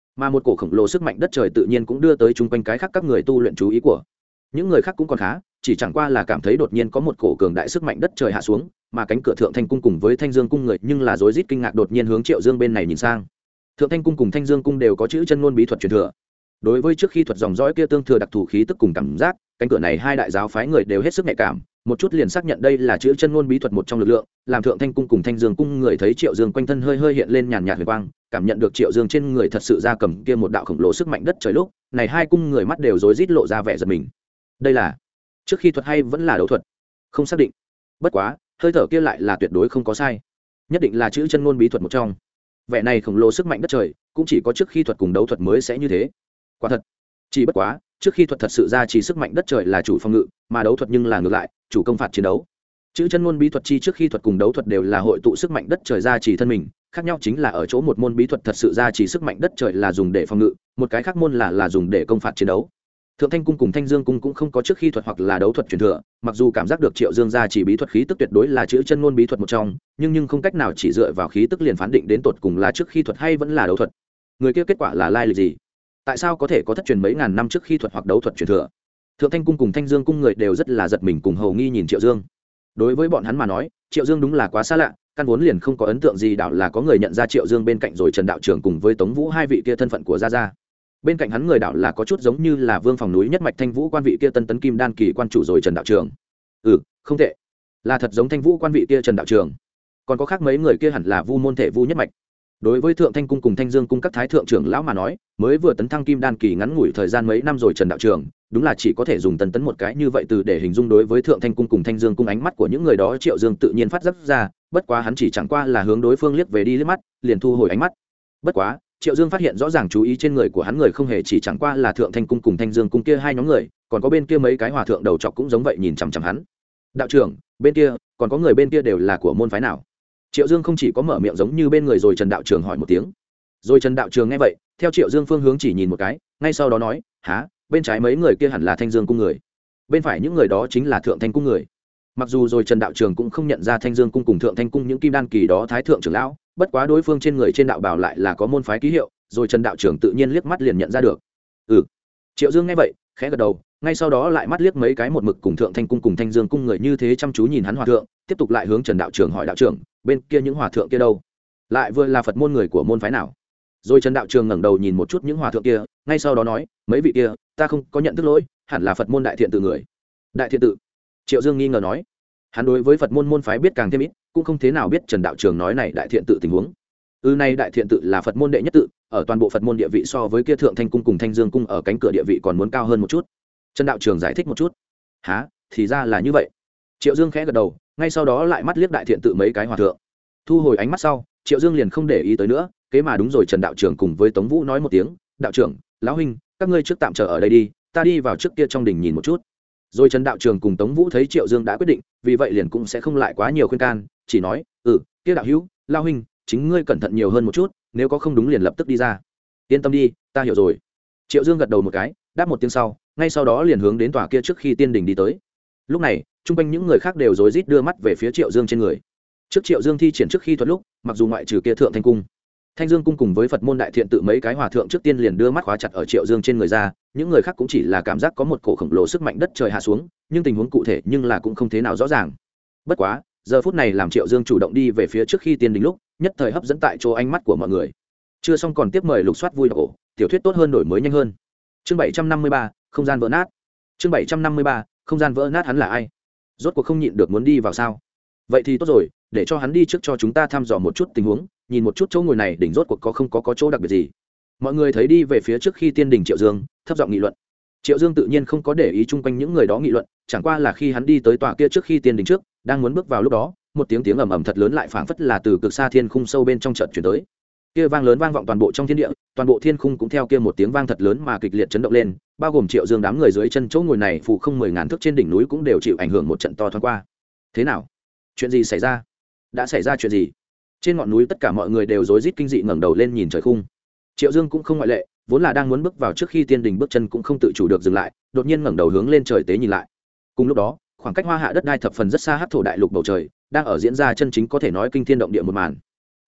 mà một cổ khổng lồ sức mạnh đất trời tự nhiên cũng đưa tới chung quanh cái khác các người tu luyện chú ý của những người khác cũng còn khá, chỉ chẳng qua là cảm thấy đột nhiên có một cổ cường đại sức mạnh đất trời hạ xuống, mà cánh cửa thượng thanh cung cùng với thanh dương cung người nhưng là rối rít kinh ngạc đột nhiên hướng Triệu Dương bên này nhìn sang. Thượng thanh cung cùng thanh dương cung đều có chữ chân ngôn bí thuật truyền thừa. Đối với trước khi thuật dòng dõi kia tương thừa đặc thù khí tức cùng cảm giác, cánh cửa này hai đại giáo phái người đều hết sức nhạy cảm, một chút liền xác nhận đây là chữ chân ngôn bí thuật một trong lực lượng, làm thượng thanh cung cùng thanh dương cung người thấy Triệu Dương quanh thân hơi hơi hiện lên nhàn nhạt huyền quang, cảm nhận được Triệu Dương trên người thật sự ra cầm kia một đạo khổng lồ sức mạnh đất trời lúc, này hai cung người mắt đều rối rít lộ ra vẻ giật mình. Đây là trước khi thuật hay vẫn là đấu thuật? Không xác định. Bất quá, hơi thở kia lại là tuyệt đối không có sai. Nhất định là chữ chân ngôn bí thuật một trong. Vẻ này khổng lồ sức mạnh đất trời, cũng chỉ có trước khi thuật cùng đấu thuật mới sẽ như thế. Quả thật. Chỉ bất quá, trước khi thuật thật sự ra chỉ sức mạnh đất trời là chủ phòng ngự, mà đấu thuật nhưng là ngược lại, chủ công phạt chiến đấu. Chữ chân ngôn bí thuật chi trước khi thuật cùng đấu thuật đều là hội tụ sức mạnh đất trời ra chỉ thân mình, khác nhau chính là ở chỗ một môn bí thuật thật sự ra chỉ sức mạnh đất trời là dùng để phòng ngự, một cái khác môn là là dùng để công phạt chiến đấu. Thượng thanh cung cùng thanh dương cung cũng không có trước khi thuật hoặc là đấu thuật truyền thừa, mặc dù cảm giác được Triệu Dương ra chỉ bí thuật khí tức tuyệt đối là chữ chân ngôn bí thuật một trong, nhưng nhưng không cách nào chỉ dựa vào khí tức liền phán định đến tột cùng là trước khi thuật hay vẫn là đấu thuật. Người kia kết quả là lai lịch gì? Tại sao có thể có thất truyền mấy ngàn năm trước khi thuật hoặc đấu thuật truyền thừa? Thượng thanh cung cùng thanh dương cung người đều rất là giật mình cùng hầu nghi nhìn Triệu Dương. Đối với bọn hắn mà nói, Triệu Dương đúng là quá xa lạ, căn vốn liền không có ấn tượng gì đạo là có người nhận ra Triệu Dương bên cạnh rồi Trần đạo trưởng cùng với Tống Vũ hai vị kia thân phận của gia gia. Bên cạnh hắn người đạo là có chút giống như là Vương Phòng núi nhất mạch Thanh Vũ quan vị kia Tân Tấn Kim Đan kỳ quan chủ rồi Trần đạo trưởng. Ừ, không tệ. Là thật giống Thanh Vũ quan vị kia Trần đạo trưởng. Còn có khác mấy người kia hẳn là Vu môn thể Vu nhất mạch. Đối với Thượng Thanh cung cùng Thanh Dương cung các thái thượng trưởng lão mà nói, mới vừa tấn thăng Kim Đan kỳ ngắn ngủi thời gian mấy năm rồi Trần đạo trưởng, đúng là chỉ có thể dùng Tân Tấn một cái như vậy từ để hình dung đối với Thượng Thanh cung cùng Thanh Dương cung ánh mắt của những người đó Triệu Dương tự nhiên phát giác ra, bất quá hắn chỉ chẳng qua là hướng đối phương liếc về đi liếc mắt, liền thu hồi ánh mắt. Bất quá, Triệu Dương phát hiện rõ ràng chú ý trên người của hắn người không hề chỉ chẳng qua là Thượng Thanh cung cùng Thanh Dương cung kia hai nhóm người, còn có bên kia mấy cái hòa thượng đầu trọc cũng giống vậy nhìn chằm chằm hắn. Đạo trưởng, bên kia, còn có người bên kia đều là của môn phái nào? Triệu Dương không chỉ có mở miệng giống như bên người rồi Trần đạo trưởng hỏi một tiếng. Rồi Trần đạo trưởng nghe vậy, theo Triệu Dương phương hướng chỉ nhìn một cái, ngay sau đó nói, "Hả, bên trái mấy người kia hẳn là Thanh Dương cung người, bên phải những người đó chính là Thượng Thanh cung người." Mặc dù rồi Trần đạo trưởng cũng không nhận ra Thanh Dương cung cùng Thượng Thanh cung những kim đan kỳ đó thái thượng trưởng lão, bất quá đối phương trên người trên đạo bảo lại là có môn phái ký hiệu, rồi Trần đạo trưởng tự nhiên liếc mắt liền nhận ra được. Ừ. Triệu Dương nghe vậy, khẽ gật đầu, ngay sau đó lại mắt liếc mấy cái một mực cùng Thượng Thanh cung cùng Thanh Dương cung người như thế chăm chú nhìn hắn hòa thượng, tiếp tục lại hướng Trần đạo trưởng hỏi đạo trưởng, bên kia những hòa thượng kia đâu? Lại vừa là Phật môn người của môn phái nào? Rồi Trần đạo trưởng ngẩng đầu nhìn một chút những hòa thượng kia, ngay sau đó nói, mấy vị kia, ta không có nhận thức lỗi, hẳn là Phật môn đại thiện tự người. Đại thiện tự? Triệu Dương nghi ngờ nói. Hắn đối với Phật môn môn phái biết càng thêm ít, cũng không thế nào biết Trần đạo trưởng nói này đại thiện tự tình huống. Ư này đại thiện tự là Phật môn đệ nhất tự, ở toàn bộ Phật môn địa vị so với kia Thượng Thanh cung cùng Thanh Dương cung ở cánh cửa địa vị còn muốn cao hơn một chút. Trần đạo trưởng giải thích một chút. Hả, thì ra là như vậy. Triệu Dương khẽ gật đầu, ngay sau đó lại mắt liếc đại thiện tự mấy cái hòa thượng. Thu hồi ánh mắt sau, Triệu Dương liền không để ý tới nữa, kế mà đúng rồi Trần đạo trưởng cùng với Tống Vũ nói một tiếng, "Đạo trưởng, lão huynh, các ngươi trước tạm chờ ở đây đi, ta đi vào trước kia trong đình nhìn một chút." Rồi Trần đạo trưởng cùng Tống Vũ thấy Triệu Dương đã quyết định, vì vậy liền cũng sẽ không lại quá nhiều khuyên can, chỉ nói, "Ừ, kia đạo hữu, lão huynh, chính ngươi cẩn thận nhiều hơn một chút, nếu có không đúng liền lập tức đi ra." "Yên tâm đi, ta hiểu rồi." Triệu Dương gật đầu một cái, đáp một tiếng sau, ngay sau đó liền hướng đến tòa kia trước khi tiên đình đi tới. Lúc này, chung quanh những người khác đều rối rít đưa mắt về phía Triệu Dương trên người. Trước Triệu Dương thi triển trước khi thuật lúc, mặc dù ngoại trừ kia Thượng Thanh cung, Thanh Dương cung cùng với Phật môn đại thiện tự mấy cái hòa thượng trước tiên liền đưa mắt khóa chặt ở Triệu Dương trên người ra, những người khác cũng chỉ là cảm giác có một cổ khổng lồ sức mạnh đất trời hạ xuống, nhưng tình huống cụ thể nhưng là cũng không thế nào rõ ràng. Bất quá, giờ phút này làm Triệu Dương chủ động đi về phía trước khi tiên đình lúc, nhất thời hấp dẫn tại chỗ ánh mắt của mọi người. Chưa xong còn tiếp mời lục soát vui cổ, tiểu thuyết tốt hơn đổi mới nhanh hơn. Chương bảy trăm năm mươi ba, không gian vỡ nát. Chương bảy trăm năm mươi ba, không gian vỡ nát hắn là ai? Rốt cuộc không nhịn được muốn đi vào sao? Vậy thì tốt rồi, để cho hắn đi trước cho chúng ta thăm dò một chút tình huống, nhìn một chút chỗ ngồi này đỉnh rốt cuộc có không có có chỗ đặc biệt gì. Mọi người thấy đi về phía trước khi tiên đình Triệu Dương, thấp giọng nghị luận. Triệu Dương tự nhiên không có để ý chung quanh những người đó nghị luận, chẳng qua là khi hắn đi tới tòa kia trước khi tiên đình trước, đang muốn bước vào lúc đó, một tiếng tiếng ầm ầm thật lớn lại phảng phất là từ cực xa thiên khung sâu bên trong chợt truyền tới. Kia vang lớn vang vọng toàn bộ trong thiên địa, toàn bộ thiên khung cũng theo kia một tiếng vang thật lớn mà kịch liệt chấn động lên, bao gồm Triệu Dương đám người dưới chân chỗ ngồi này phủ không mười ngàn thước trên đỉnh núi cũng đều chịu ảnh hưởng một trận to thoáng qua. Thế nào? Chuyện gì xảy ra? Đã xảy ra chuyện gì? Trên ngọn núi tất cả mọi người đều rối rít kinh dị ngẩng đầu lên nhìn trời khung. Triệu Dương cũng không ngoại lệ, vốn là đang muốn bước vào trước khi tiên đình bước chân cũng không tự chủ được dừng lại, đột nhiên ngẩng đầu hướng lên trời tế nhìn lại. Cùng lúc đó, khoảng cách Hoa Hạ đất đai thập phần rất xa hắc thổ đại lục bầu trời, đang ở diễn ra chân chính có thể nói kinh thiên động địa một màn.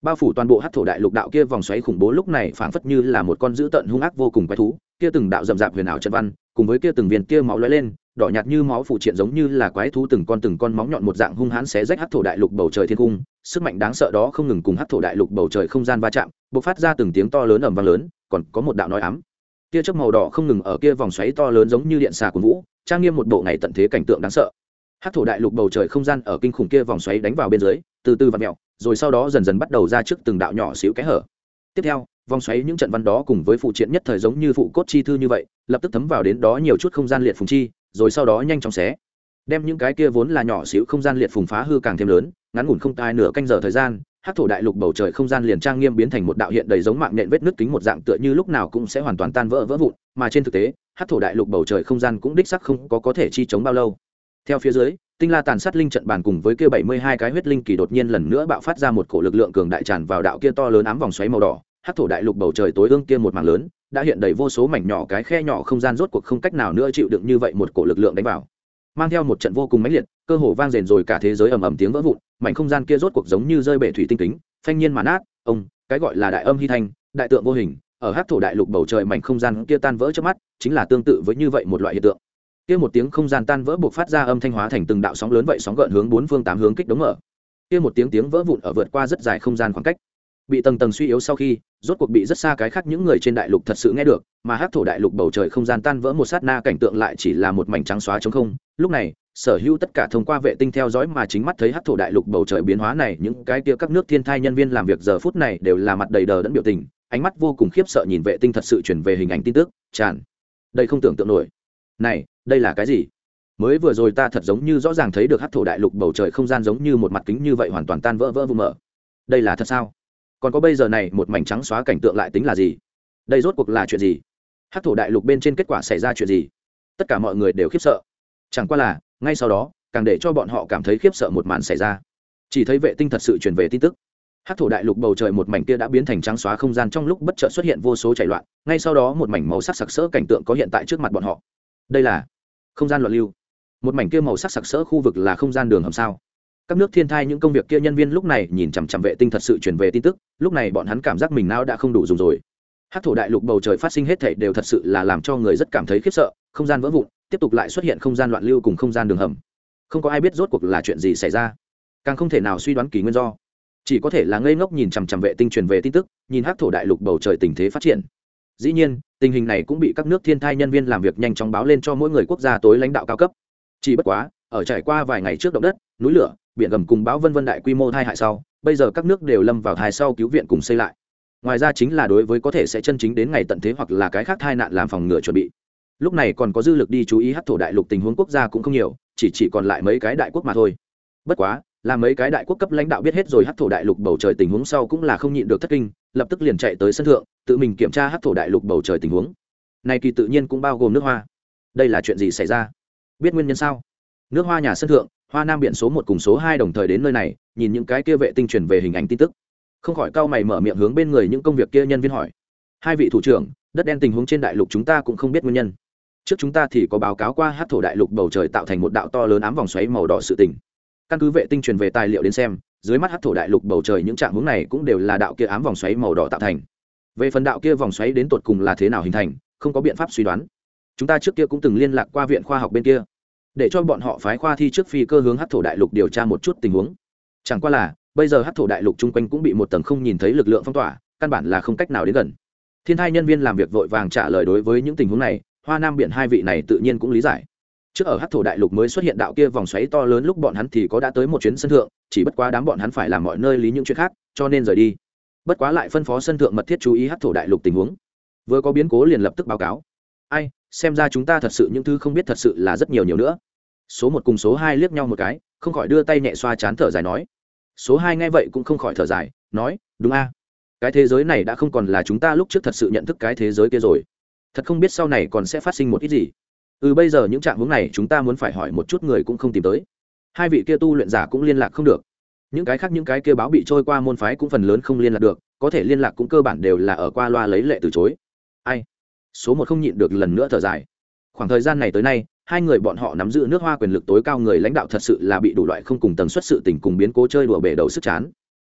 bao phủ toàn bộ hắc thổ đại lục đạo kia vòng xoáy khủng bố lúc này phảng phất như là một con dữ tợn hung ác vô cùng quái thú, kia từng đạo rậm rạp huyền ảo trận văn cùng với kia từng viên kia máu lóe lên đỏ nhạt như máu phụ triện giống như là quái thú từng con từng con móng nhọn một dạng hung hãn xé rách hắc thổ đại lục bầu trời thiên cung, sức mạnh đáng sợ đó không ngừng cùng hắc thổ đại lục bầu trời không gian va chạm, bộc phát ra từng tiếng to lớn ầm vang lớn, còn có một đạo nói ám kia chớp màu đỏ không ngừng ở kia vòng xoáy to lớn giống như điện xà của vũ, trang nghiêm một bộ ngày tận thế cảnh tượng đáng sợ. Hắc thổ đại lục bầu trời không gian ở kinh khủng kia vòng xoáy đánh vào bên dưới, từ từ vặn mèo, rồi sau đó dần dần bắt đầu ra trước từng đạo nhỏ xíu kẽ hở. Tiếp theo, vòng xoáy những trận văn đó cùng với phụ triện nhất thời giống như phụ cốt chi thư như vậy, lập tức thấm vào đến đó nhiều chút không gian liệt phùng chi, rồi sau đó nhanh chóng xé, đem những cái kia vốn là nhỏ xíu không gian liệt phùng phá hư càng thêm lớn, ngắn ngủn không tai nửa canh giờ thời gian, hắc thổ đại lục bầu trời không gian liền trang nghiêm biến thành một đạo hiện đầy giống mạng nhện vết nứt kính một dạng tựa như lúc nào cũng sẽ hoàn toàn tan vỡ vỡ vụn, mà trên thực tế, hắc thổ đại lục bầu trời không gian cũng đích xác không có có thể chi chống bao lâu. Theo phía dưới, tinh la tàn sát linh trận bàn cùng với kia bảy mươi hai cái huyết linh kỳ đột nhiên lần nữa bạo phát ra một cổ lực lượng cường đại tràn vào đạo kia to lớn ám vòng xoáy màu đỏ, hắc thổ đại lục bầu trời tối ương kia một mảng lớn, đã hiện đầy vô số mảnh nhỏ cái khe nhỏ không gian rốt cuộc không cách nào nữa chịu đựng như vậy một cổ lực lượng đánh vào. Mang theo một trận vô cùng mãnh liệt, cơ hồ vang rền rồi cả thế giới ầm ầm tiếng vỡ vụn, mảnh không gian kia rốt cuộc giống như rơi bể thủy tinh kính, phanh nhiên mà nát, ông, cái gọi là đại âm hy thanh, đại tượng vô hình, ở hắc thổ đại lục bầu trời mảnh không gian kia tan vỡ trước mắt, chính là tương tự với như vậy một loại hiện tượng. Kia một tiếng không gian tan vỡ buộc phát ra âm thanh hóa thành từng đạo sóng lớn vậy sóng gợn hướng bốn phương tám hướng kích đống mở. Kia một tiếng tiếng vỡ vụn ở vượt qua rất dài không gian khoảng cách, bị tầng tầng suy yếu sau khi, rốt cuộc bị rất xa cái khác những người trên đại lục thật sự nghe được, mà hắc thổ đại lục bầu trời không gian tan vỡ một sát na cảnh tượng lại chỉ là một mảnh trắng xóa trống không. Lúc này, sở hữu tất cả thông qua vệ tinh theo dõi mà chính mắt thấy hắc thổ đại lục bầu trời biến hóa này, những cái kia các nước thiên thai nhân viên làm việc giờ phút này đều là mặt đầy đờ đẫn biểu tình, ánh mắt vô cùng khiếp sợ nhìn vệ tinh thật sự chuyển về hình ảnh tin tức, tràn đây không tưởng tượng nổi. Này, đây là cái gì? Mới vừa rồi ta thật giống như rõ ràng thấy được hắc thổ đại lục bầu trời không gian giống như một mặt kính như vậy hoàn toàn tan vỡ vỡ vụ mở. Đây là thật sao? Còn có bây giờ này một mảnh trắng xóa cảnh tượng lại tính là gì? Đây rốt cuộc là chuyện gì? Hắc thổ đại lục bên trên kết quả xảy ra chuyện gì? Tất cả mọi người đều khiếp sợ. Chẳng qua là, ngay sau đó, càng để cho bọn họ cảm thấy khiếp sợ một màn xảy ra. Chỉ thấy vệ tinh thật sự truyền về tin tức. Hắc thổ đại lục bầu trời một mảnh kia đã biến thành trắng xóa không gian trong lúc bất chợt xuất hiện vô số chảy loạn, ngay sau đó một mảnh màu sắc sặc sỡ cảnh tượng có hiện tại trước mặt bọn họ. Đây là không gian loạn lưu. Một mảnh kia màu sắc sặc sỡ khu vực là không gian đường hầm sao? Các nước thiên thai những công việc kia nhân viên lúc này nhìn chằm chằm vệ tinh thật sự truyền về tin tức, lúc này bọn hắn cảm giác mình não đã không đủ dùng rồi. Hắc thổ đại lục bầu trời phát sinh hết thảy đều thật sự là làm cho người rất cảm thấy khiếp sợ, không gian vỡ vụn, tiếp tục lại xuất hiện không gian loạn lưu cùng không gian đường hầm. Không có ai biết rốt cuộc là chuyện gì xảy ra, càng không thể nào suy đoán kỳ nguyên do, chỉ có thể là ngây ngốc nhìn chằm chằm vệ tinh truyền về tin tức, nhìn hắc thổ đại lục bầu trời tình thế phát triển. Dĩ nhiên, tình hình này cũng bị các nước thiên thai nhân viên làm việc nhanh chóng báo lên cho mỗi người quốc gia tối lãnh đạo cao cấp. Chỉ bất quá, ở trải qua vài ngày trước động đất, núi lửa, biển gầm cùng bão vân vân đại quy mô thai hại sau, bây giờ các nước đều lâm vào thai sau cứu viện cùng xây lại. Ngoài ra chính là đối với có thể sẽ chân chính đến ngày tận thế hoặc là cái khác thai nạn làm phòng ngừa chuẩn bị. Lúc này còn có dư lực đi chú ý hắc thổ đại lục tình huống quốc gia cũng không nhiều, chỉ chỉ còn lại mấy cái đại quốc mà thôi. Bất quá, là mấy cái đại quốc cấp lãnh đạo biết hết rồi hắc thổ đại lục bầu trời tình huống sau cũng là không nhịn được thất kinh, lập tức liền chạy tới sân thượng, tự mình kiểm tra hắc thổ đại lục bầu trời tình huống. Này kỳ tự nhiên cũng bao gồm nước Hoa. Đây là chuyện gì xảy ra? Biết nguyên nhân sao? Nước Hoa nhà sân thượng, Hoa Nam biển số một cùng số hai đồng thời đến nơi này, nhìn những cái kia vệ tinh truyền về hình ảnh tin tức, không khỏi cau mày mở miệng hướng bên người những công việc kia nhân viên hỏi: hai vị thủ trưởng, đất đen tình huống trên đại lục chúng ta cũng không biết nguyên nhân. Trước chúng ta thì có báo cáo qua hắc thổ đại lục bầu trời tạo thành một đạo to lớn ám vòng xoáy màu đỏ sự tình. Căn cứ vệ tinh truyền về tài liệu đến xem, dưới mắt hắc thổ đại lục bầu trời những trạng hướng này cũng đều là đạo kia ám vòng xoáy màu đỏ tạo thành. Về phần đạo kia vòng xoáy đến tột cùng là thế nào hình thành, không có biện pháp suy đoán. Chúng ta trước kia cũng từng liên lạc qua viện khoa học bên kia, để cho bọn họ phái khoa thi trước phi cơ hướng hắc thổ đại lục điều tra một chút tình huống. Chẳng qua là bây giờ hắc thổ đại lục chung quanh cũng bị một tầng không nhìn thấy lực lượng phong tỏa, căn bản là không cách nào đến gần. Thiên thai nhân viên làm việc vội vàng trả lời đối với những tình huống này, Hoa Nam biển hai vị này tự nhiên cũng lý giải. Trước ở hắc thổ đại lục mới xuất hiện đạo kia vòng xoáy to lớn lúc bọn hắn thì có đã tới một chuyến sân thượng, chỉ bất quá đám bọn hắn phải làm mọi nơi lý những chuyện khác, cho nên rời đi. Bất quá lại phân phó sân thượng mật thiết chú ý hắc thổ đại lục tình huống, vừa có biến cố liền lập tức báo cáo. Ai, xem ra chúng ta thật sự những thứ không biết thật sự là rất nhiều nhiều nữa. Số một cùng số hai liếc nhau một cái, không khỏi đưa tay nhẹ xoa chán thở dài nói. Số hai nghe vậy cũng không khỏi thở dài, nói: đúng a, cái thế giới này đã không còn là chúng ta lúc trước thật sự nhận thức cái thế giới kia rồi. Thật không biết sau này còn sẽ phát sinh một ít gì. Ừ, bây giờ những trạng huống này chúng ta muốn phải hỏi một chút người cũng không tìm tới. Hai vị kia tu luyện giả cũng liên lạc không được. Những cái khác những cái kia báo bị trôi qua môn phái cũng phần lớn không liên lạc được, có thể liên lạc cũng cơ bản đều là ở qua loa lấy lệ từ chối. Ai? Số một không nhịn được lần nữa thở dài. Khoảng thời gian này tới nay, hai người bọn họ nắm giữ nước Hoa quyền lực tối cao người lãnh đạo thật sự là bị đủ loại không cùng tần suất sự tình cùng biến cố chơi đùa bể đầu sức chán.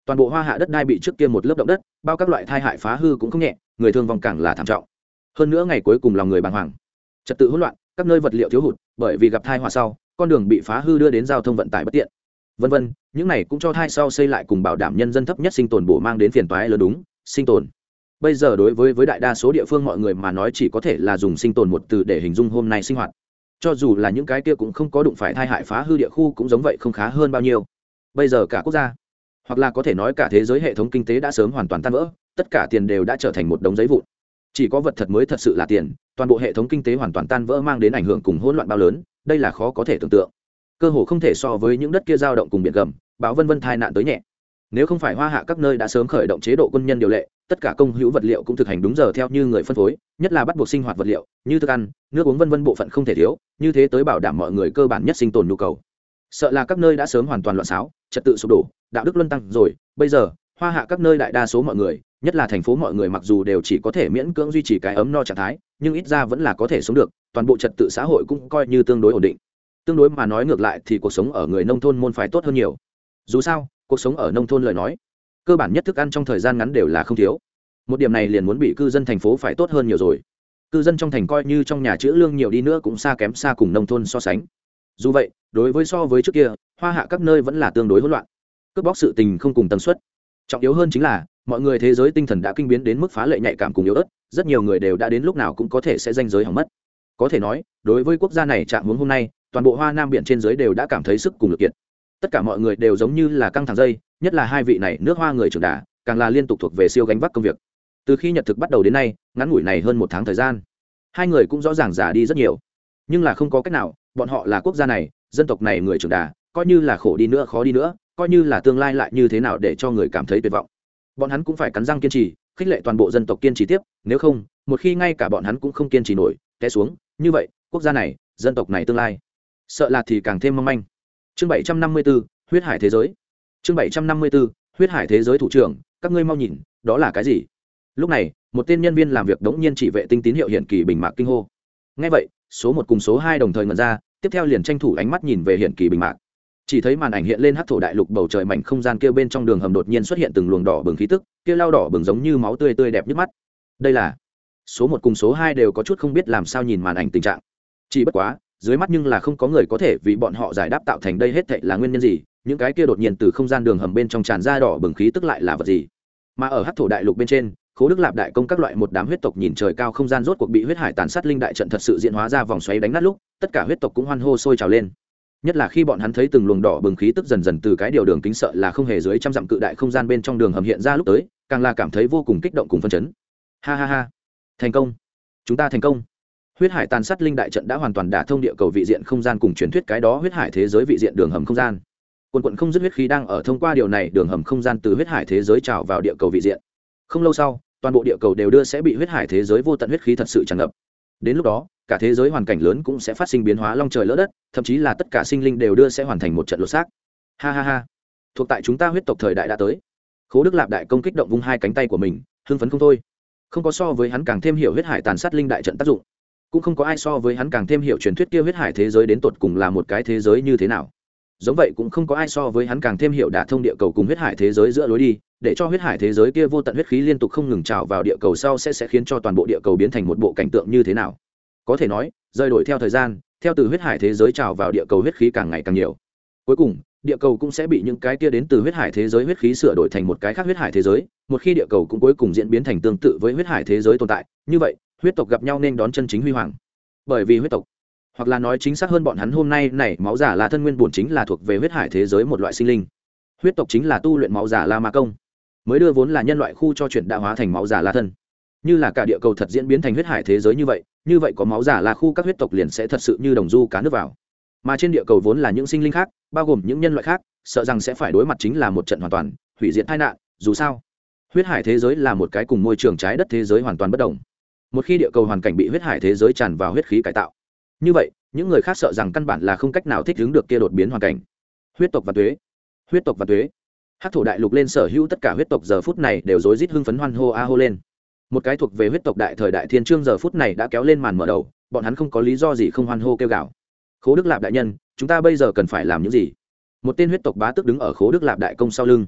toàn bộ hoa hạ đất đai bị trước kia một lớp động đất bao các loại thai hại phá hư cũng không nhẹ, người thương vong càng là thảm trọng. Hơn nữa ngày cuối cùng lòng người bàng hoàng, trật tự hỗn loạn, các nơi vật liệu thiếu hụt bởi vì gặp thai họa sau con đường bị phá hư đưa đến giao thông vận tải bất tiện, vân vân. Những này cũng cho thai sau xây lại cùng bảo đảm nhân dân thấp nhất sinh tồn bổ mang đến phiền toái lớn. Đúng, sinh tồn bây giờ đối với với đại đa số địa phương mọi người mà nói chỉ có thể là dùng sinh tồn một từ để hình dung hôm nay sinh hoạt. Cho dù là những cái kia cũng không có đụng phải thai hại phá hư địa khu cũng giống vậy, không khá hơn bao nhiêu. Bây giờ cả quốc gia, hoặc là có thể nói cả thế giới, hệ thống kinh tế đã sớm hoàn toàn tan vỡ, tất cả tiền đều đã trở thành một đống giấy vụn, chỉ có vật thật mới thật sự là tiền. Toàn bộ hệ thống kinh tế hoàn toàn tan vỡ mang đến ảnh hưởng cùng hỗn loạn bao lớn, đây là khó có thể tưởng tượng, cơ hồ không thể so với những đất kia dao động cùng biển gầm bão vân vân tai nạn tới nhẹ. Nếu không phải hoa hạ các nơi đã sớm khởi động chế độ quân nhân điều lệ, tất cả công hữu vật liệu cũng thực hành đúng giờ theo như người phân phối, nhất là bắt buộc sinh hoạt vật liệu như thức ăn, nước uống vân vân bộ phận không thể thiếu, như thế tới bảo đảm mọi người cơ bản nhất sinh tồn nhu cầu. Sợ là các nơi đã sớm hoàn toàn loạn xáo, trật tự sụp đổ, đạo đức luân tăng rồi. Bây giờ hoa hạ các nơi đại đa số mọi người, nhất là thành phố mọi người, mặc dù đều chỉ có thể miễn cưỡng duy trì cái ấm no trạng thái, nhưng ít ra vẫn là có thể sống được, toàn bộ trật tự xã hội cũng coi như tương đối ổn định. Tương đối mà nói ngược lại thì cuộc sống ở người nông thôn môn phái tốt hơn nhiều. Dù sao cuộc sống ở nông thôn lời nói, cơ bản nhất thức ăn trong thời gian ngắn đều là không thiếu, một điểm này liền muốn bị cư dân thành phố phải tốt hơn nhiều rồi. Cư dân trong thành coi như trong nhà chữ lương nhiều đi nữa cũng xa kém xa cùng nông thôn so sánh. Dù vậy đối với so với trước kia, hoa hạ các nơi vẫn là tương đối hỗn loạn, cướp bóc sự tình không cùng tần suất. Trọng yếu hơn chính là mọi người thế giới tinh thần đã kinh biến đến mức phá lệ nhạy cảm cùng yếu ớt, rất nhiều người đều đã đến lúc nào cũng có thể sẽ danh giới hỏng mất. Có thể nói đối với quốc gia này trạng huống hôm nay, toàn bộ hoa nam biển trên dưới đều đã cảm thấy sức cùng lực kiệt. Tất cả mọi người đều giống như là căng thẳng dây, nhất là hai vị này nước hoa người trưởng đà càng là liên tục thuộc về siêu gánh vác công việc. Từ khi nhật thực bắt đầu đến nay, ngắn ngủi này hơn một tháng thời gian, hai người cũng rõ ràng già đi rất nhiều. Nhưng là không có cách nào, bọn họ là quốc gia này, dân tộc này người trưởng đà, coi như là khổ đi nữa khó đi nữa, coi như là tương lai lại như thế nào để cho người cảm thấy tuyệt vọng, bọn hắn cũng phải cắn răng kiên trì, khích lệ toàn bộ dân tộc kiên trì tiếp. Nếu không, một khi ngay cả bọn hắn cũng không kiên trì nổi, té xuống, như vậy quốc gia này, dân tộc này tương lai sợ là thì càng thêm mong manh. Chương bảy trăm năm mươi tư, huyết hải thế giới. Chương bảy trăm năm mươi tư, huyết hải thế giới. Thủ trưởng, các ngươi mau nhìn, đó là cái gì? Lúc này một tên nhân viên làm việc đống nhiên chỉ vệ tinh tín hiệu hiển kỳ bình mạc kinh hô. Nghe vậy số một cùng số hai đồng thời ngẩn ra, tiếp theo liền tranh thủ ánh mắt nhìn về hiển kỳ bình mạc. Chỉ thấy màn ảnh hiện lên hắc thổ đại lục bầu trời mảnh không gian kia bên trong đường hầm đột nhiên xuất hiện từng luồng đỏ bừng khí tức, kia lao đỏ bừng giống như máu tươi tươi đẹp nhức mắt. Đây là số một cùng số hai đều có chút không biết làm sao nhìn màn ảnh tình trạng. Chỉ bất quá dưới mắt nhưng là không có người có thể vì bọn họ giải đáp tạo thành đây hết thảy là nguyên nhân gì, những cái kia đột nhiên từ không gian đường hầm bên trong tràn ra đỏ bừng khí tức lại là vật gì. Mà ở hắc thổ đại lục bên trên, Khố Đức Lạp đại công các loại một đám huyết tộc nhìn trời cao không gian rốt cuộc bị huyết hải tàn sát linh đại trận thật sự diễn hóa ra vòng xoáy đánh nát lúc, tất cả huyết tộc cũng hoan hô sôi trào lên. Nhất là khi bọn hắn thấy từng luồng đỏ bừng khí tức dần dần từ cái điều đường kính sợ là không hề dưới trăm dặm cự đại không gian bên trong đường hầm hiện ra lúc tới, càng là cảm thấy vô cùng kích động cùng phấn chấn. Ha ha ha, thành công, chúng ta thành công. Huyết hải tàn sát linh đại trận đã hoàn toàn đả thông địa cầu vị diện không gian cùng truyền thuyết cái đó huyết hải thế giới vị diện đường hầm không gian. Quần quần không dứt huyết khí đang ở thông qua điều này đường hầm không gian từ huyết hải thế giới trào vào địa cầu vị diện. Không lâu sau, toàn bộ địa cầu đều đưa sẽ bị huyết hải thế giới vô tận huyết khí thật sự tràn ngập. Đến lúc đó, cả thế giới hoàn cảnh lớn cũng sẽ phát sinh biến hóa long trời lỡ đất, thậm chí là tất cả sinh linh đều đưa sẽ hoàn thành một trận lột xác. Ha ha ha, thuộc tại chúng ta huyết tộc thời đại đã tới. Khố Đức Lạp đại công kích động vung hai cánh tay của mình, hưng phấn không thôi. Không có so với hắn càng thêm hiểu huyết hải tàn sát linh đại trận tác dụng, cũng không có ai so với hắn càng thêm hiểu truyền thuyết kia huyết hải thế giới đến tột cùng là một cái thế giới như thế nào. Giống vậy cũng không có ai so với hắn càng thêm hiểu đả thông địa cầu cùng huyết hải thế giới giữa lối đi, để cho huyết hải thế giới kia vô tận huyết khí liên tục không ngừng trào vào địa cầu sau sẽ sẽ khiến cho toàn bộ địa cầu biến thành một bộ cảnh tượng như thế nào. Có thể nói, rơi đổi theo thời gian, theo từ huyết hải thế giới trào vào địa cầu huyết khí càng ngày càng nhiều. Cuối cùng, địa cầu cũng sẽ bị những cái kia đến từ huyết hải thế giới huyết khí sửa đổi thành một cái khác huyết hải thế giới. Một khi địa cầu cũng cuối cùng diễn biến thành tương tự với huyết hải thế giới tồn tại, như vậy, huyết tộc gặp nhau nên đón chân chính huy hoàng. Bởi vì huyết tộc, hoặc là nói chính xác hơn bọn hắn hôm nay này máu giả là thân nguyên bổn chính là thuộc về huyết hải thế giới một loại sinh linh. Huyết tộc chính là tu luyện máu giả la ma công, mới đưa vốn là nhân loại khu cho chuyển đạo hóa thành máu giả la thân. Như là cả địa cầu thật diễn biến thành huyết hải thế giới như vậy, như vậy có máu giả la khu các huyết tộc liền sẽ thật sự như đồng du cá nước vào. Mà trên địa cầu vốn là những sinh linh khác, bao gồm những nhân loại khác, sợ rằng sẽ phải đối mặt chính là một trận hoàn toàn hủy diệt tai nạn. Dù sao, huyết hải thế giới là một cái cùng môi trường trái đất thế giới hoàn toàn bất đồng. Một khi địa cầu hoàn cảnh bị huyết hải thế giới tràn vào huyết khí cải tạo, như vậy những người khác sợ rằng căn bản là không cách nào thích ứng được kia đột biến hoàn cảnh. Huyết tộc và tuế, huyết tộc và tuế. Hắc thổ đại lục lên sở hữu tất cả huyết tộc giờ phút này đều rối rít hưng phấn hoan hô a hô lên. Một cái thuộc về huyết tộc đại thời đại thiên trương giờ phút này đã kéo lên màn mở đầu, bọn hắn không có lý do gì không hoan hô kêu gào. Khố Đức Lạp đại nhân, chúng ta bây giờ cần phải làm những gì? Một tên huyết tộc bá tước đứng ở Khố Đức Lạp đại công sau lưng.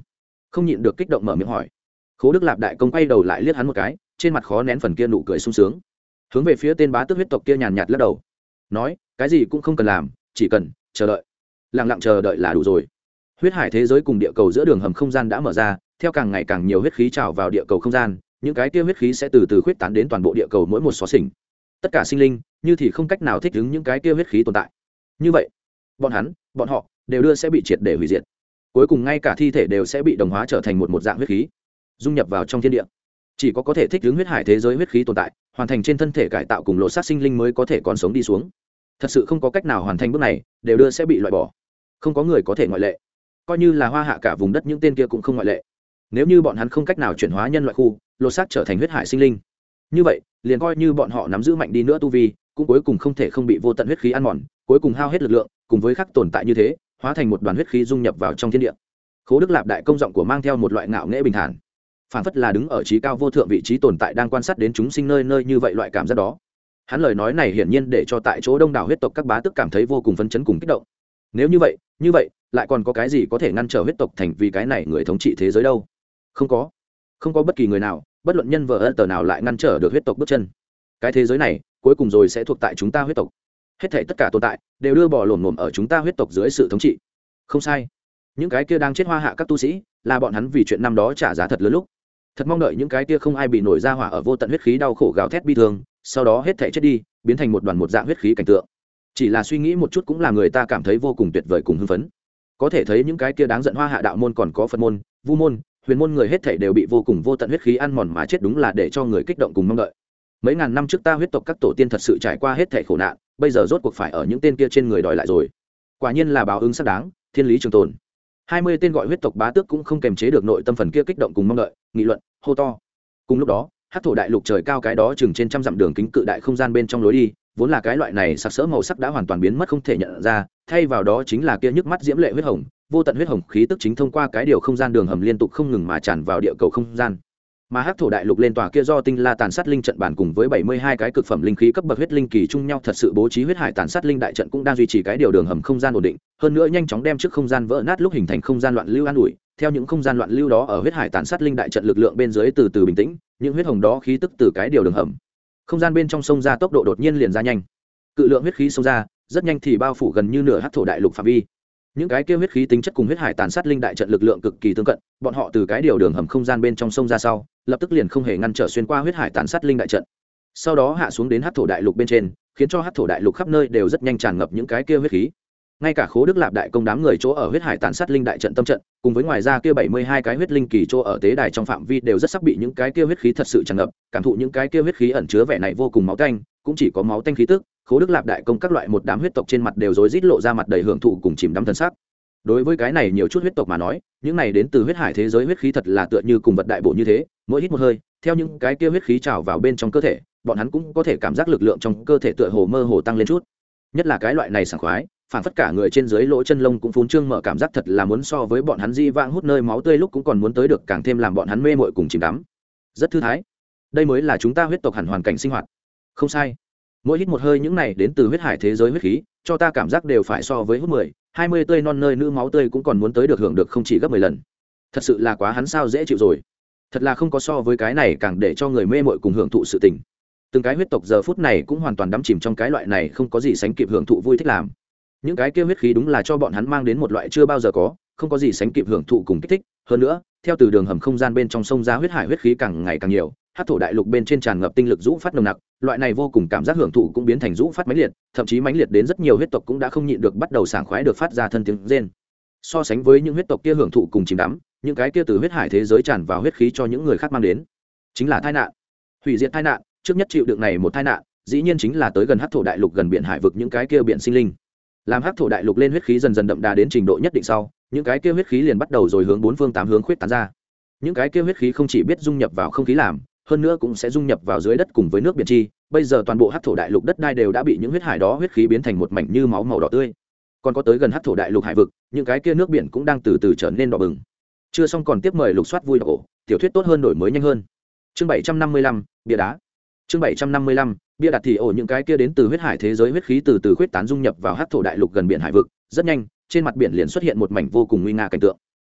không nhịn được kích động mở miệng hỏi. Khố Đức Lạp đại công quay đầu lại liếc hắn một cái, trên mặt khó nén phần kia nụ cười sung sướng, hướng về phía tên bá tước huyết tộc kia nhàn nhạt lắc đầu, nói cái gì cũng không cần làm, chỉ cần chờ đợi, lặng lặng chờ đợi là đủ rồi. Huyết hải thế giới cùng địa cầu giữa đường hầm không gian đã mở ra, theo càng ngày càng nhiều huyết khí trào vào địa cầu không gian, những cái kia huyết khí sẽ từ từ khuyết tán đến toàn bộ địa cầu mỗi một xó xỉnh. Tất cả sinh linh như thì không cách nào thích ứng những cái kia huyết khí tồn tại. Như vậy, bọn hắn, bọn họ đều đưa sẽ bị triệt để hủy diệt. Cuối cùng ngay cả thi thể đều sẽ bị đồng hóa trở thành một một dạng huyết khí, dung nhập vào trong thiên địa. Chỉ có có thể thích ứng huyết hải thế giới huyết khí tồn tại, hoàn thành trên thân thể cải tạo cùng lộ sát sinh linh mới có thể còn sống đi xuống. Thật sự không có cách nào hoàn thành bước này, đều đưa sẽ bị loại bỏ. Không có người có thể ngoại lệ. Coi như là Hoa Hạ cả vùng đất những tên kia cũng không ngoại lệ. Nếu như bọn hắn không cách nào chuyển hóa nhân loại khu, lộ sát trở thành huyết hải sinh linh, như vậy liền coi như bọn họ nắm giữ mạnh đi nữa tu vi, cũng cuối cùng không thể không bị vô tận huyết khí ăn mòn, cuối cùng hao hết lực lượng, cùng với khắc tồn tại như thế, hóa thành một đoàn huyết khí dung nhập vào trong thiên địa. Khố Đức Lạp đại công giọng của mang theo một loại ngạo nghễ bình thản, phản phất là đứng ở trí cao vô thượng vị trí tồn tại đang quan sát đến chúng sinh nơi nơi như vậy loại cảm giác đó. Hắn lời nói này hiển nhiên để cho tại chỗ đông đảo huyết tộc các bá tước cảm thấy vô cùng phấn chấn cùng kích động. Nếu như vậy, như vậy lại còn có cái gì có thể ngăn trở huyết tộc thành vì cái này người thống trị thế giới đâu? Không có, không có bất kỳ người nào, bất luận nhân vợ ân tờ nào lại ngăn trở được huyết tộc bước chân. Cái thế giới này cuối cùng rồi sẽ thuộc tại chúng ta huyết tộc. Hết thảy tất cả tồn tại đều đưa bỏ lổm lổm ở chúng ta huyết tộc dưới sự thống trị. Không sai, những cái kia đang chết Hoa Hạ các tu sĩ là bọn hắn vì chuyện năm đó trả giá thật lớn lúc. Thật mong đợi những cái kia không ai bị nổi ra hỏa ở vô tận huyết khí đau khổ gào thét bi thương, sau đó hết thảy chết đi, biến thành một đoàn một dạng huyết khí cảnh tượng. Chỉ là suy nghĩ một chút cũng là người ta cảm thấy vô cùng tuyệt vời cùng hưng phấn. Có thể thấy những cái kia đáng giận Hoa Hạ đạo môn còn có Phật môn, Vu môn, Huyền môn người hết thảy đều bị vô cùng vô tận huyết khí ăn mòn mà chết, đúng là để cho người kích động cùng mong đợi. Mấy ngàn năm trước ta huyết tộc các tổ tiên thật sự trải qua hết thảy khổ nạn, bây giờ rốt cuộc phải ở những tên kia trên người đòi lại rồi. Quả nhiên là báo ứng xác đáng, thiên lý trường tồn. Hai mươi tên gọi huyết tộc bá tước cũng không kềm chế được nội tâm phần kia kích động cùng mong đợi, nghị luận, hô to. Cùng lúc đó, hắc thổ đại lục trời cao cái đó chừng trên trăm dặm đường kính cự đại không gian bên trong lối đi, vốn là cái loại này sặc sỡ màu sắc đã hoàn toàn biến mất không thể nhận ra, thay vào đó chính là kia nhức mắt diễm lệ huyết hồng, vô tận huyết hồng khí tức chính thông qua cái điều không gian đường hầm liên tục không ngừng mà tràn vào địa cầu không gian. Mà hắc thổ đại lục lên tòa kia do tinh la tàn sát linh trận bản cùng với bảy mươi hai cái cực phẩm linh khí cấp bậc huyết linh kỳ chung nhau thật sự bố trí huyết hải tàn sát linh đại trận cũng đang duy trì cái điều đường hầm không gian ổn định, hơn nữa nhanh chóng đem trước không gian vỡ nát lúc hình thành không gian loạn lưu an ủi, theo những không gian loạn lưu đó ở huyết hải tàn sát linh đại trận lực lượng bên dưới từ từ bình tĩnh, những huyết hồng đó khí tức từ cái điều đường hầm không gian bên trong sông ra tốc độ đột nhiên liền ra nhanh, cự lượng huyết khí xông ra rất nhanh thì bao phủ gần như nửa hắc thổ đại lục phạm vi. Những cái kia huyết khí tính chất cùng huyết hải tàn sát linh đại trận lực lượng cực kỳ tương cận, bọn họ từ cái điều đường hầm không gian bên trong sông ra sau, lập tức liền không hề ngăn trở xuyên qua huyết hải tàn sát linh đại trận, sau đó hạ xuống đến hắc thổ đại lục bên trên, khiến cho hắc thổ đại lục khắp nơi đều rất nhanh tràn ngập những cái kia huyết khí. Ngay cả Khố Đức Lạp đại công đám người chỗ ở huyết hải tàn sát linh đại trận tâm trận, cùng với ngoài ra kia bảy mươi hai cái huyết linh kỳ chỗ ở tế đài trong phạm vi đều rất sắp bị những cái kia huyết khí thật sự tràn ngập, cảm thụ những cái kia huyết khí ẩn chứa vẻ này vô cùng máu tanh, cũng chỉ có máu tanh khí tức, Khố Đức Lạp đại công các loại một đám huyết tộc trên mặt đều rối rít lộ ra mặt đầy hưởng thụ cùng chìm đắm thân sắc. Đối với cái này nhiều chút huyết tộc mà nói, những này đến từ huyết hải thế giới huyết khí thật là tựa như cùng vật đại bổ như thế, mỗi hít một hơi, theo những cái kia huyết khí trào vào bên trong cơ thể, bọn hắn cũng có thể cảm giác lực lượng trong cơ thể tựa hồ mơ hồ tăng lên chút. Nhất là cái loại này sảng khoái, phản phất cả người trên dưới lỗ chân lông cũng phún trương mở, cảm giác thật là muốn so với bọn hắn di vãng hút nơi máu tươi lúc cũng còn muốn tới được, càng thêm làm bọn hắn mê mội cùng chìm đắm. Rất thư thái. Đây mới là chúng ta huyết tộc hẳn hoàn cảnh sinh hoạt. Không sai. Mỗi hít một hơi những này đến từ huyết hải thế giới huyết khí, cho ta cảm giác đều phải so với hút mười, hai mươi tươi non nơi nữ máu tươi cũng còn muốn tới được hưởng được không chỉ gấp mười lần. Thật sự là quá hắn sao dễ chịu rồi. Thật là không có so với cái này càng để cho người mê mội cùng hưởng thụ sự tình. Từng cái huyết tộc giờ phút này cũng hoàn toàn đắm chìm trong cái loại này không có gì sánh kịp hưởng thụ vui thích làm. Những cái kia huyết khí đúng là cho bọn hắn mang đến một loại chưa bao giờ có, không có gì sánh kịp hưởng thụ cùng kích thích. Hơn nữa, theo từ đường hầm không gian bên trong sông ra huyết hải huyết khí càng ngày càng nhiều, hắc thổ đại lục bên trên tràn ngập tinh lực rũ phát nồng nặc, loại này vô cùng cảm giác hưởng thụ cũng biến thành rũ phát mãnh liệt, thậm chí mãnh liệt đến rất nhiều huyết tộc cũng đã không nhịn được bắt đầu sảng khoái được phát ra thân tiếng rên. So sánh với những huyết tộc kia hưởng thụ cùng chìm đắm, những cái kia từ huyết hải thế giới tràn vào huyết khí cho những người khác mang đến chính là tai nạn, hủy diệt tai nạn. Trước nhất chịu đựng này một tai nạn, dĩ nhiên chính là tới gần hắc thổ đại lục gần biển hải vực những cái kia biển sinh linh. Làm hắc thổ đại lục lên huyết khí dần dần đậm đà đến trình độ nhất định sau, những cái kia huyết khí liền bắt đầu rồi hướng bốn phương tám hướng khuyết tán ra. Những cái kia huyết khí không chỉ biết dung nhập vào không khí làm, hơn nữa cũng sẽ dung nhập vào dưới đất cùng với nước biển chi. Bây giờ toàn bộ hắc thổ đại lục đất đai đều đã bị những huyết hải đó huyết khí biến thành một mảnh như máu màu đỏ tươi. Còn có tới gần hắc thổ đại lục hải vực, những cái kia nước biển cũng đang từ từ trở nên đỏ bừng. Chưa xong còn tiếp mời lục soát vui đọc, tiểu thuyết tốt hơn đổi mới nhanh hơn. Chương bảy trăm năm mươi lăm, bia đá. Chương bảy trăm năm mươi lăm, bia đặt thì ổ những cái kia đến từ huyết hải thế giới huyết khí từ từ khuyết tán dung nhập vào hắc thổ đại lục gần biển hải vực, rất nhanh, trên mặt biển liền xuất hiện một mảnh vô cùng nguy nga cảnh tượng.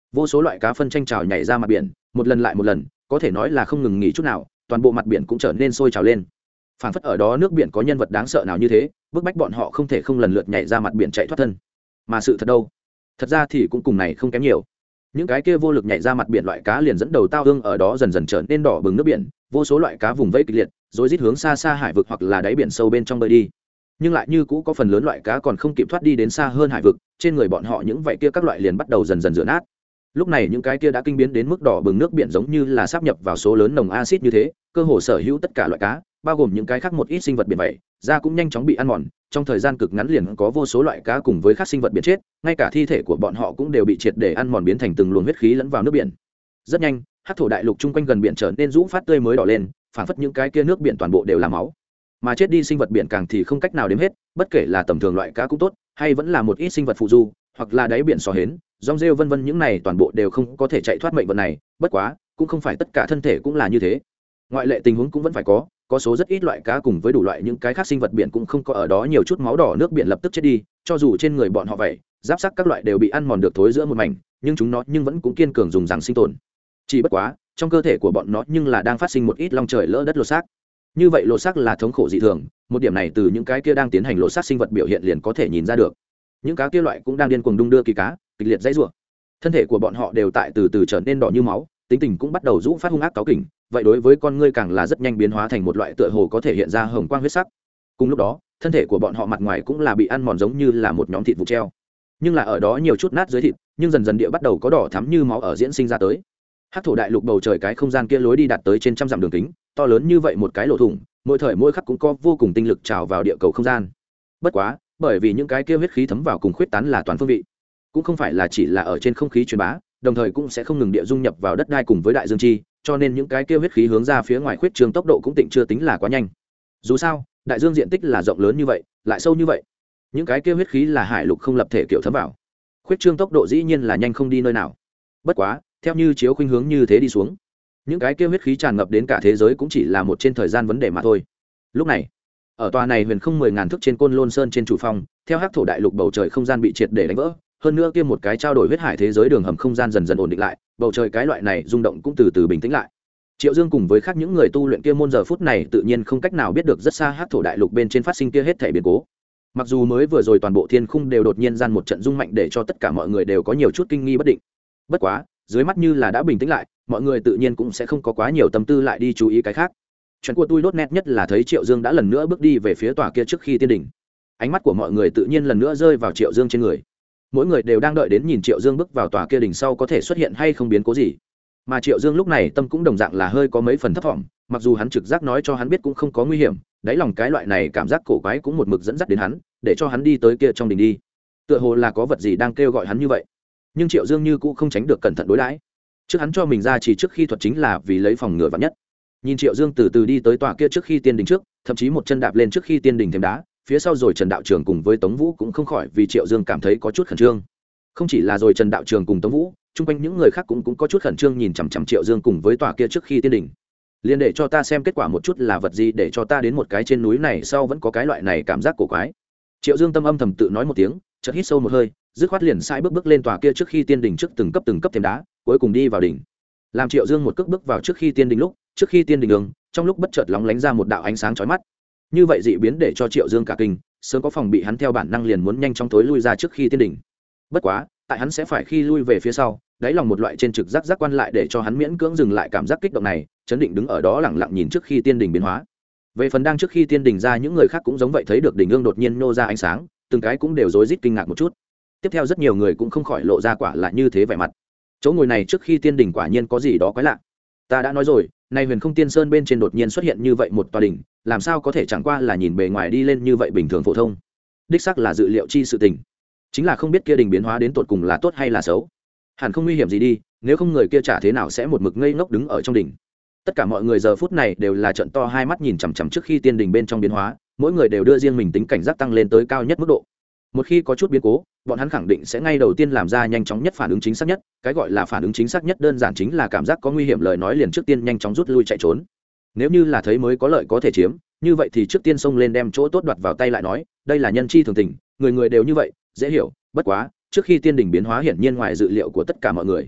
vô số loại cá phân tranh trào nhảy ra mặt biển, một lần lại một lần, có thể nói là không ngừng nghỉ chút nào, toàn bộ mặt biển cũng trở nên sôi trào lên. Phảng phất ở đó nước biển có nhân vật đáng sợ nào như thế, bức bách bọn họ không thể không lần lượt nhảy ra mặt biển chạy thoát thân. Mà sự thật đâu? Thật ra thì cũng cùng này không kém nhiều. Những cái kia vô lực nhảy ra mặt biển loại cá liền dẫn đầu tao hương ở đó dần dần trở nên đỏ bừng nước biển, vô số loại cá vùng vẫy kịch liệt, rồi rít hướng xa xa hải vực hoặc là đáy biển sâu bên trong bơi đi. Nhưng lại như cũ có phần lớn loại cá còn không kịp thoát đi đến xa hơn hải vực, trên người bọn họ những vậy kia các loại liền bắt đầu dần dần rửa nát. Lúc này những cái kia đã kinh biến đến mức đỏ bừng nước biển giống như là sáp nhập vào số lớn nồng axit như thế, cơ hồ sở hữu tất cả loại cá, bao gồm những cái khác một ít sinh vật biển vậy, da cũng nhanh chóng bị ăn mòn, trong thời gian cực ngắn liền có vô số loại cá cùng với các sinh vật biển chết, ngay cả thi thể của bọn họ cũng đều bị triệt để ăn mòn biến thành từng luồng huyết khí lẫn vào nước biển. Rất nhanh, hắc thổ đại lục chung quanh gần biển trở nên rũ phát tươi mới đỏ lên, phảng phất những cái kia nước biển toàn bộ đều là máu. Mà chết đi sinh vật biển càng thì không cách nào đếm hết, bất kể là tầm thường loại cá cũng tốt, hay vẫn là một ít sinh vật phụ du, hoặc là đáy biển sò hến, rong rêu vân vân những này toàn bộ đều không có thể chạy thoát mệnh vận này, bất quá, cũng không phải tất cả thân thể cũng là như thế. Ngoại lệ tình huống cũng vẫn phải có, có số rất ít loại cá cùng với đủ loại những cái khác sinh vật biển cũng không có ở đó nhiều chút máu đỏ nước biển lập tức chết đi, cho dù trên người bọn họ vậy, giáp sắc các loại đều bị ăn mòn được thối giữa một mảnh, nhưng chúng nó nhưng vẫn cũng kiên cường dùng rằng sinh tồn. Chỉ bất quá, trong cơ thể của bọn nó nhưng là đang phát sinh một ít long trời lỡ đất lột xác. Như vậy lột xác là thống khổ dị thường, một điểm này từ những cái kia đang tiến hành lột xác sinh vật biểu hiện liền có thể nhìn ra được. Những cá kia loại cũng đang điên cuồng đung đưa kỳ cá, kịch liệt dãy rủa. Thân thể của bọn họ đều tại từ từ trở nên đỏ như máu, tính tình cũng bắt đầu rũ phát hung ác cáu kỉnh, vậy đối với con ngươi càng là rất nhanh biến hóa thành một loại tựa hồ có thể hiện ra hồng quang huyết sắc. Cùng lúc đó, thân thể của bọn họ mặt ngoài cũng là bị ăn mòn giống như là một nhóm thịt vụn treo, nhưng là ở đó nhiều chút nát dưới thịt, nhưng dần dần địa bắt đầu có đỏ thắm như máu ở diễn sinh ra tới. Hắc thổ đại lục bầu trời cái không gian kia lối đi đạt tới trên trăm dặm đường kính, to lớn như vậy một cái lỗ thủng, mỗi thời mỗi khắc cũng có vô cùng tinh lực trào vào địa cầu không gian. Bất quá, bởi vì những cái kia huyết khí thấm vào cùng khuyết tán là toàn phương vị, cũng không phải là chỉ là ở trên không khí truyền bá, đồng thời cũng sẽ không ngừng địa dung nhập vào đất đai cùng với đại dương chi, cho nên những cái kia huyết khí hướng ra phía ngoài khuyết trường tốc độ cũng tịnh chưa tính là quá nhanh. Dù sao, đại dương diện tích là rộng lớn như vậy, lại sâu như vậy, những cái kia huyết khí là hải lục không lập thể kiểu thấm vào, khuyết trương tốc độ dĩ nhiên là nhanh không đi nơi nào. Bất quá, theo như chiếu khuynh hướng như thế đi xuống, những cái kia huyết khí tràn ngập đến cả thế giới cũng chỉ là một trên thời gian vấn đề mà thôi. Lúc này, ở tòa này huyền không mười ngàn thước trên côn lôn sơn trên chủ phong, theo hắc thổ đại lục bầu trời không gian bị triệt để đánh vỡ, hơn nữa kia một cái trao đổi huyết hải thế giới đường hầm không gian dần dần ổn định lại, bầu trời cái loại này rung động cũng từ từ bình tĩnh lại. Triệu Dương cùng với khác những người tu luyện kia môn giờ phút này tự nhiên không cách nào biết được rất xa hắc thổ đại lục bên trên phát sinh kia hết thảy biến cố. Mặc dù mới vừa rồi toàn bộ thiên khung đều đột nhiên gian một trận rung mạnh để cho tất cả mọi người đều có nhiều chút kinh nghi bất định. Bất quá, dưới mắt như là đã bình tĩnh lại, mọi người tự nhiên cũng sẽ không có quá nhiều tâm tư lại đi chú ý cái khác. Chuyện của tôi đốt nét nhất là thấy Triệu Dương đã lần nữa bước đi về phía tòa kia trước khi tiên đỉnh. Ánh mắt của mọi người tự nhiên lần nữa rơi vào Triệu Dương trên người. Mỗi người đều đang đợi đến nhìn Triệu Dương bước vào tòa kia đỉnh sau có thể xuất hiện hay không biến cố gì. Mà Triệu Dương lúc này tâm cũng đồng dạng là hơi có mấy phần thấp vọng, mặc dù hắn trực giác nói cho hắn biết cũng không có nguy hiểm, đáy lòng cái loại này cảm giác cổ quái cũng một mực dẫn dắt đến hắn, để cho hắn đi tới kia trong đỉnh đi. Tựa hồ là có vật gì đang kêu gọi hắn như vậy. Nhưng Triệu Dương như cũng không tránh được cẩn thận đối đãi. Trước hắn cho mình ra chỉ trước khi thuật chính là vì lấy phòng ngừa vạn nhất. Nhìn Triệu Dương từ từ đi tới tòa kia trước khi tiên đỉnh trước, thậm chí một chân đạp lên trước khi tiên đỉnh thềm đá, phía sau rồi Trần đạo trường cùng với Tống Vũ cũng không khỏi vì Triệu Dương cảm thấy có chút khẩn trương. Không chỉ là rồi Trần đạo trường cùng Tống Vũ, chung quanh những người khác cũng cũng có chút khẩn trương nhìn chằm chằm Triệu Dương cùng với tòa kia trước khi tiên đỉnh. Liên để cho ta xem kết quả một chút là vật gì để cho ta đến một cái trên núi này sau vẫn có cái loại này cảm giác cổ quái. Triệu Dương tâm âm thầm tự nói một tiếng, chợt hít sâu một hơi, dứt khoát liền sai bước bước lên tòa kia trước khi tiên đỉnh trước từng cấp từng cấp thềm đá, cuối cùng đi vào đỉnh. Làm Triệu Dương một cước bước vào trước khi tiên đỉnh lúc, trước khi tiên đỉnh đường, trong lúc bất chợt lóng lánh ra một đạo ánh sáng chói mắt. Như vậy dị biến để cho Triệu Dương cả kinh, sớm có phòng bị hắn theo bản năng liền muốn nhanh chóng tối lui ra trước khi tiên đỉnh. Bất quá, tại hắn sẽ phải khi lui về phía sau, đáy lòng một loại trên trực giác giác quan lại để cho hắn miễn cưỡng dừng lại cảm giác kích động này, chấn định đứng ở đó lặng lặng nhìn trước khi tiên đỉnh biến hóa. Về phần đang trước khi tiên đỉnh ra những người khác cũng giống vậy thấy được đỉnh ương đột nhiên nô ra ánh sáng, từng cái cũng đều rối rít kinh ngạc một chút. Tiếp theo rất nhiều người cũng không khỏi lộ ra quả là như thế vẻ mặt. Chỗ ngồi này trước khi tiên đỉnh quả nhiên có gì đó quái lạ. Ta đã nói rồi, nay Huyền Không Tiên Sơn bên trên đột nhiên xuất hiện như vậy một tòa đỉnh, làm sao có thể chẳng qua là nhìn bề ngoài đi lên như vậy bình thường phổ thông. Đích xác là dự liệu chi sự tình. Chính là không biết kia đỉnh biến hóa đến tột cùng là tốt hay là xấu. Hẳn không nguy hiểm gì đi, nếu không người kia chả thế nào sẽ một mực ngây ngốc đứng ở trong đỉnh. Tất cả mọi người giờ phút này đều là trợn to hai mắt nhìn chằm chằm trước khi tiên đỉnh bên trong biến hóa, mỗi người đều đưa riêng mình tính cảnh giác tăng lên tới cao nhất mức độ. Một khi có chút biến cố, bọn hắn khẳng định sẽ ngay đầu tiên làm ra nhanh chóng nhất phản ứng chính xác nhất, cái gọi là phản ứng chính xác nhất đơn giản chính là cảm giác có nguy hiểm lời nói liền trước tiên nhanh chóng rút lui chạy trốn. Nếu như là thấy mới có lợi có thể chiếm, như vậy thì trước tiên xông lên đem chỗ tốt đoạt vào tay lại nói, đây là nhân chi thường tình, người người đều như vậy, dễ hiểu, bất quá, trước khi tiên đỉnh biến hóa hiển nhiên ngoài dự liệu của tất cả mọi người,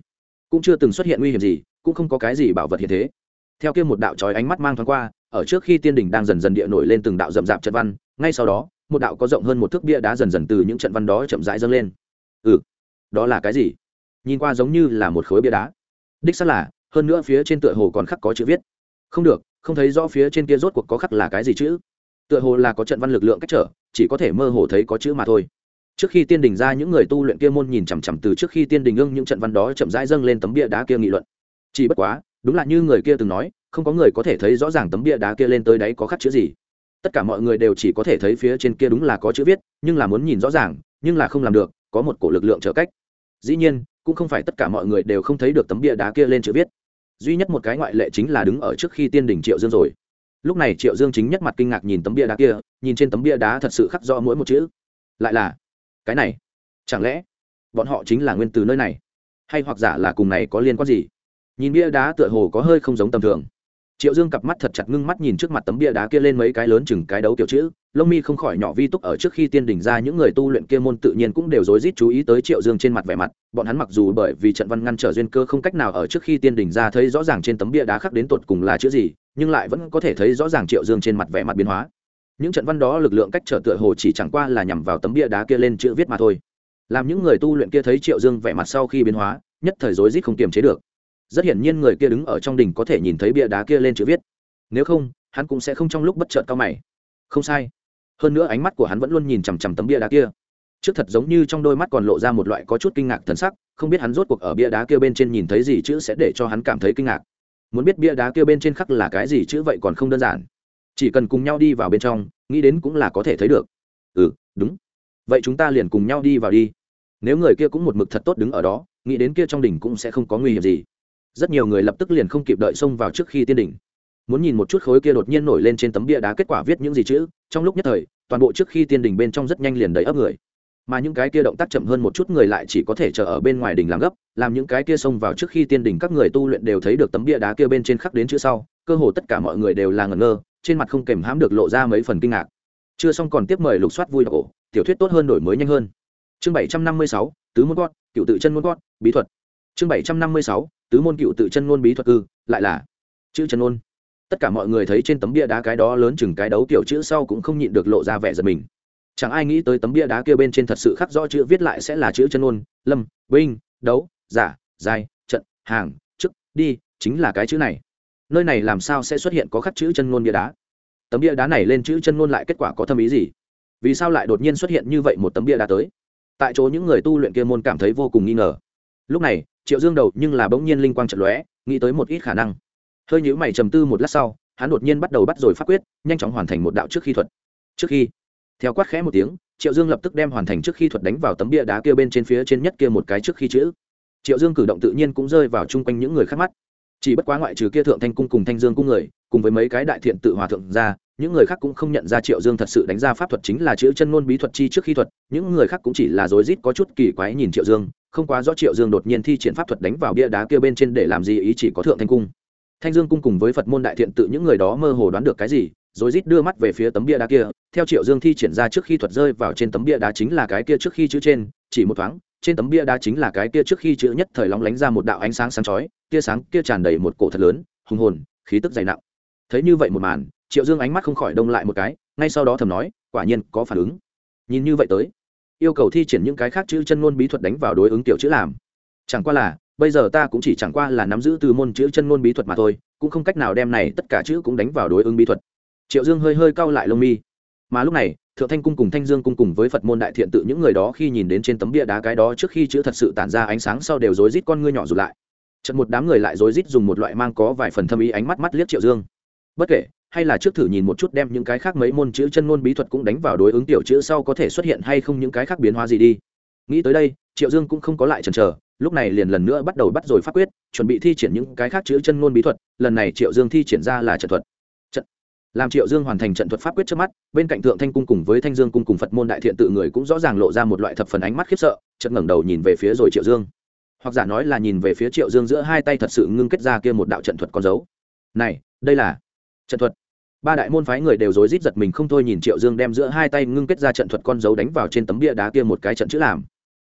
cũng chưa từng xuất hiện nguy hiểm gì, cũng không có cái gì bảo vật hiện thế. Theo kia một đạo chói ánh mắt mang thoáng qua, ở trước khi tiên đỉnh đang dần dần địa nổi lên từng đạo rậm rạp trận văn, ngay sau đó một đạo có rộng hơn một thước bia đá dần dần từ những trận văn đó chậm rãi dâng lên. Ừ, đó là cái gì? Nhìn qua giống như là một khối bia đá. Đích xác là, hơn nữa phía trên tựa hồ còn khắc có chữ viết. Không được, không thấy rõ phía trên kia rốt cuộc có khắc là cái gì chữ. Tựa hồ là có trận văn lực lượng cách trở, chỉ có thể mơ hồ thấy có chữ mà thôi. Trước khi tiên đình ra, những người tu luyện kia môn nhìn chằm chằm từ trước khi tiên đình ưng những trận văn đó chậm rãi dâng lên tấm bia đá kia nghị luận. Chỉ bất quá, đúng là như người kia từng nói, không có người có thể thấy rõ ràng tấm bia đá kia lên tới đáy có khắc chữ gì. Tất cả mọi người đều chỉ có thể thấy phía trên kia đúng là có chữ viết, nhưng là muốn nhìn rõ ràng, nhưng là không làm được, có một cổ lực lượng trở cách. Dĩ nhiên, cũng không phải tất cả mọi người đều không thấy được tấm bia đá kia lên chữ viết. Duy nhất một cái ngoại lệ chính là đứng ở trước khi tiên đỉnh Triệu Dương rồi. Lúc này Triệu Dương chính nhất mặt kinh ngạc nhìn tấm bia đá kia, nhìn trên tấm bia đá thật sự khắc rõ mỗi một chữ. Lại là cái này, chẳng lẽ bọn họ chính là nguyên từ nơi này, hay hoặc giả là cùng này có liên quan gì? Nhìn bia đá tựa hồ có hơi không giống tầm thường. Triệu Dương cặp mắt thật chặt ngưng mắt nhìn trước mặt tấm bia đá kia lên mấy cái lớn chừng cái đấu kiểu chữ, lông mi không khỏi nhỏ vi túc. Ở trước khi tiên đỉnh ra, những người tu luyện kia môn tự nhiên cũng đều rối rít chú ý tới Triệu Dương trên mặt vẻ mặt. Bọn hắn mặc dù bởi vì trận văn ngăn trở duyên cơ không cách nào ở trước khi tiên đỉnh ra thấy rõ ràng trên tấm bia đá khắc đến tột cùng là chữ gì, nhưng lại vẫn có thể thấy rõ ràng Triệu Dương trên mặt vẻ mặt biến hóa. Những trận văn đó lực lượng cách trở tựa hồ chỉ chẳng qua là nhằm vào tấm bia đá kia lên chữ viết mà thôi. Làm những người tu luyện kia thấy Triệu Dương vẻ mặt sau khi biến hóa, nhất thời rối rít không kiềm chế được. Rất hiển nhiên người kia đứng ở trong đỉnh có thể nhìn thấy bia đá kia lên chữ viết, nếu không hắn cũng sẽ không trong lúc bất chợt cao mày. Không sai, hơn nữa ánh mắt của hắn vẫn luôn nhìn chằm chằm tấm bia đá kia, trước thật giống như trong đôi mắt còn lộ ra một loại có chút kinh ngạc thần sắc. Không biết hắn rốt cuộc ở bia đá kia bên trên nhìn thấy gì chữ sẽ để cho hắn cảm thấy kinh ngạc. Muốn biết bia đá kia bên trên khắc là cái gì chữ vậy còn không đơn giản, chỉ cần cùng nhau đi vào bên trong, nghĩ đến cũng là có thể thấy được. Ừ, đúng, vậy chúng ta liền cùng nhau đi vào đi. Nếu người kia cũng một mực thật tốt đứng ở đó, nghĩ đến kia trong đỉnh cũng sẽ không có nguy hiểm gì. Rất nhiều người lập tức liền không kịp đợi xông vào trước khi tiên đỉnh, muốn nhìn một chút khối kia đột nhiên nổi lên trên tấm bia đá kết quả viết những gì chữ. Trong lúc nhất thời, toàn bộ trước khi tiên đỉnh bên trong rất nhanh liền đầy ấp người, mà những cái kia động tác chậm hơn một chút người lại chỉ có thể chờ ở bên ngoài đỉnh làm gấp. Làm những cái kia xông vào trước khi tiên đỉnh các người tu luyện đều thấy được tấm bia đá kia bên trên khắc đến chữ sau, cơ hồ tất cả mọi người đều là ngẩn ngơ, trên mặt không kềm hãm được lộ ra mấy phần kinh ngạc. Chưa xong còn tiếp mời lục soát vui đọc ổ, tiểu thuyết tốt hơn đổi mới nhanh hơn. Chương bảy trăm năm mươi sáu, tứ môn quát, cựu tự chân môn quát, bí thuật. Chương bảy trăm năm mươi sáu, tứ môn cựu tự chân môn bí thuật. Ư, lại là chữ chân môn. Tất cả mọi người thấy trên tấm bia đá cái đó lớn chừng cái đấu kiểu chữ sau cũng không nhịn được lộ ra vẻ giật mình. Chẳng ai nghĩ tới tấm bia đá kia bên trên thật sự khắc rõ chữ viết lại sẽ là chữ chân môn. Lâm, binh, đấu, giả, giai, trận, hàng, chức, đi, chính là cái chữ này. Nơi này làm sao sẽ xuất hiện có khắc chữ chân môn bia đá? Tấm bia đá này lên chữ chân môn lại kết quả có thâm ý gì? Vì sao lại đột nhiên xuất hiện như vậy một tấm bia đá tới? Tại chỗ những người tu luyện kia môn cảm thấy vô cùng nghi ngờ. Lúc này Triệu Dương đầu nhưng là bỗng nhiên linh quang chợt lóe, nghĩ tới một ít khả năng. Hơi nhíu mày trầm tư một lát sau, hắn đột nhiên bắt đầu bắt rồi pháp quyết, nhanh chóng hoàn thành một đạo trước khi thuật. Trước khi, theo quát khẽ một tiếng, Triệu Dương lập tức đem hoàn thành trước khi thuật đánh vào tấm bia đá kia bên trên phía trên nhất kia một cái trước khi chữ. Triệu Dương cử động tự nhiên cũng rơi vào chung quanh những người khác mắt. Chỉ bất quá ngoại trừ kia Thượng Thanh cung cùng Thanh Dương cung người, cùng với mấy cái đại thiện tự hòa thượng ra, những người khác cũng không nhận ra Triệu Dương thật sự đánh ra pháp thuật chính là chữ chân ngôn bí thuật chi trước khi thuật. Những người khác cũng chỉ là rối rít có chút kỳ quái nhìn Triệu Dương, không quá rõ Triệu Dương đột nhiên thi triển pháp thuật đánh vào bia đá kia bên trên để làm gì, ý chỉ có Thượng Thanh cung, Thanh Dương cung cùng với Phật môn đại thiện tự những người đó mơ hồ đoán được cái gì, rối rít đưa mắt về phía tấm bia đá kia. Theo Triệu Dương thi triển ra trước khi thuật rơi vào trên tấm bia đá chính là cái kia trước khi chữ trên, chỉ một thoáng, trên tấm bia đá chính là cái kia trước khi chữ nhất thời lóng lánh ra một đạo ánh sáng sáng chói, tia sáng kia tràn đầy một cổ thật lớn, hùng hồn, khí tức dày nặng. Thấy như vậy một màn, Triệu Dương ánh mắt không khỏi đông lại một cái, ngay sau đó thầm nói, quả nhiên có phản ứng. Nhìn như vậy tới, yêu cầu thi triển những cái khác chữ chân ngôn bí thuật đánh vào đối ứng tiểu chữ làm. Chẳng qua là, bây giờ ta cũng chỉ chẳng qua là nắm giữ từ môn chữ chân ngôn bí thuật mà thôi, cũng không cách nào đem này tất cả chữ cũng đánh vào đối ứng bí thuật. Triệu Dương hơi hơi cau lại lông mi. Mà lúc này, Thượng Thanh cung cùng Thanh Dương cung cùng với Phật môn đại thiện tự những người đó khi nhìn đến trên tấm bia đá cái đó trước khi chữ thật sự tản ra ánh sáng sau đều rối rít con ngươi nhỏ rụt lại. Chợt một đám người lại rối rít dùng một loại mang có vài phần thâm ý ánh mắt mắt liếc Triệu Dương. Bất kể, hay là trước thử nhìn một chút đem những cái khác mấy môn chữ chân ngôn bí thuật cũng đánh vào đối ứng tiểu chữ sau có thể xuất hiện hay không những cái khác biến hóa gì đi. Nghĩ tới đây, Triệu Dương cũng không có lại chần chờ, lúc này liền lần nữa bắt đầu bắt rồi pháp quyết, chuẩn bị thi triển những cái khác chữ chân ngôn bí thuật. Lần này Triệu Dương thi triển ra là trận thuật. Trận. Làm Triệu Dương hoàn thành trận thuật pháp quyết trước mắt, bên cạnh Thượng Thanh cung cùng với Thanh Dương cung cùng Phật môn đại thiện tự người cũng rõ ràng lộ ra một loại thập phần ánh mắt khiếp sợ, chợt ngẩng đầu nhìn về phía rồi Triệu Dương. Hoặc giả nói là nhìn về phía Triệu Dương giữa hai tay thật sự ngưng kết ra kia một đạo trận thuật con dấu. Này, đây là trận thuật. Ba đại môn phái người đều rối rít giật mình không thôi nhìn Triệu Dương đem giữa hai tay ngưng kết ra trận thuật con dấu đánh vào trên tấm bia đá kia một cái trận chữ làm.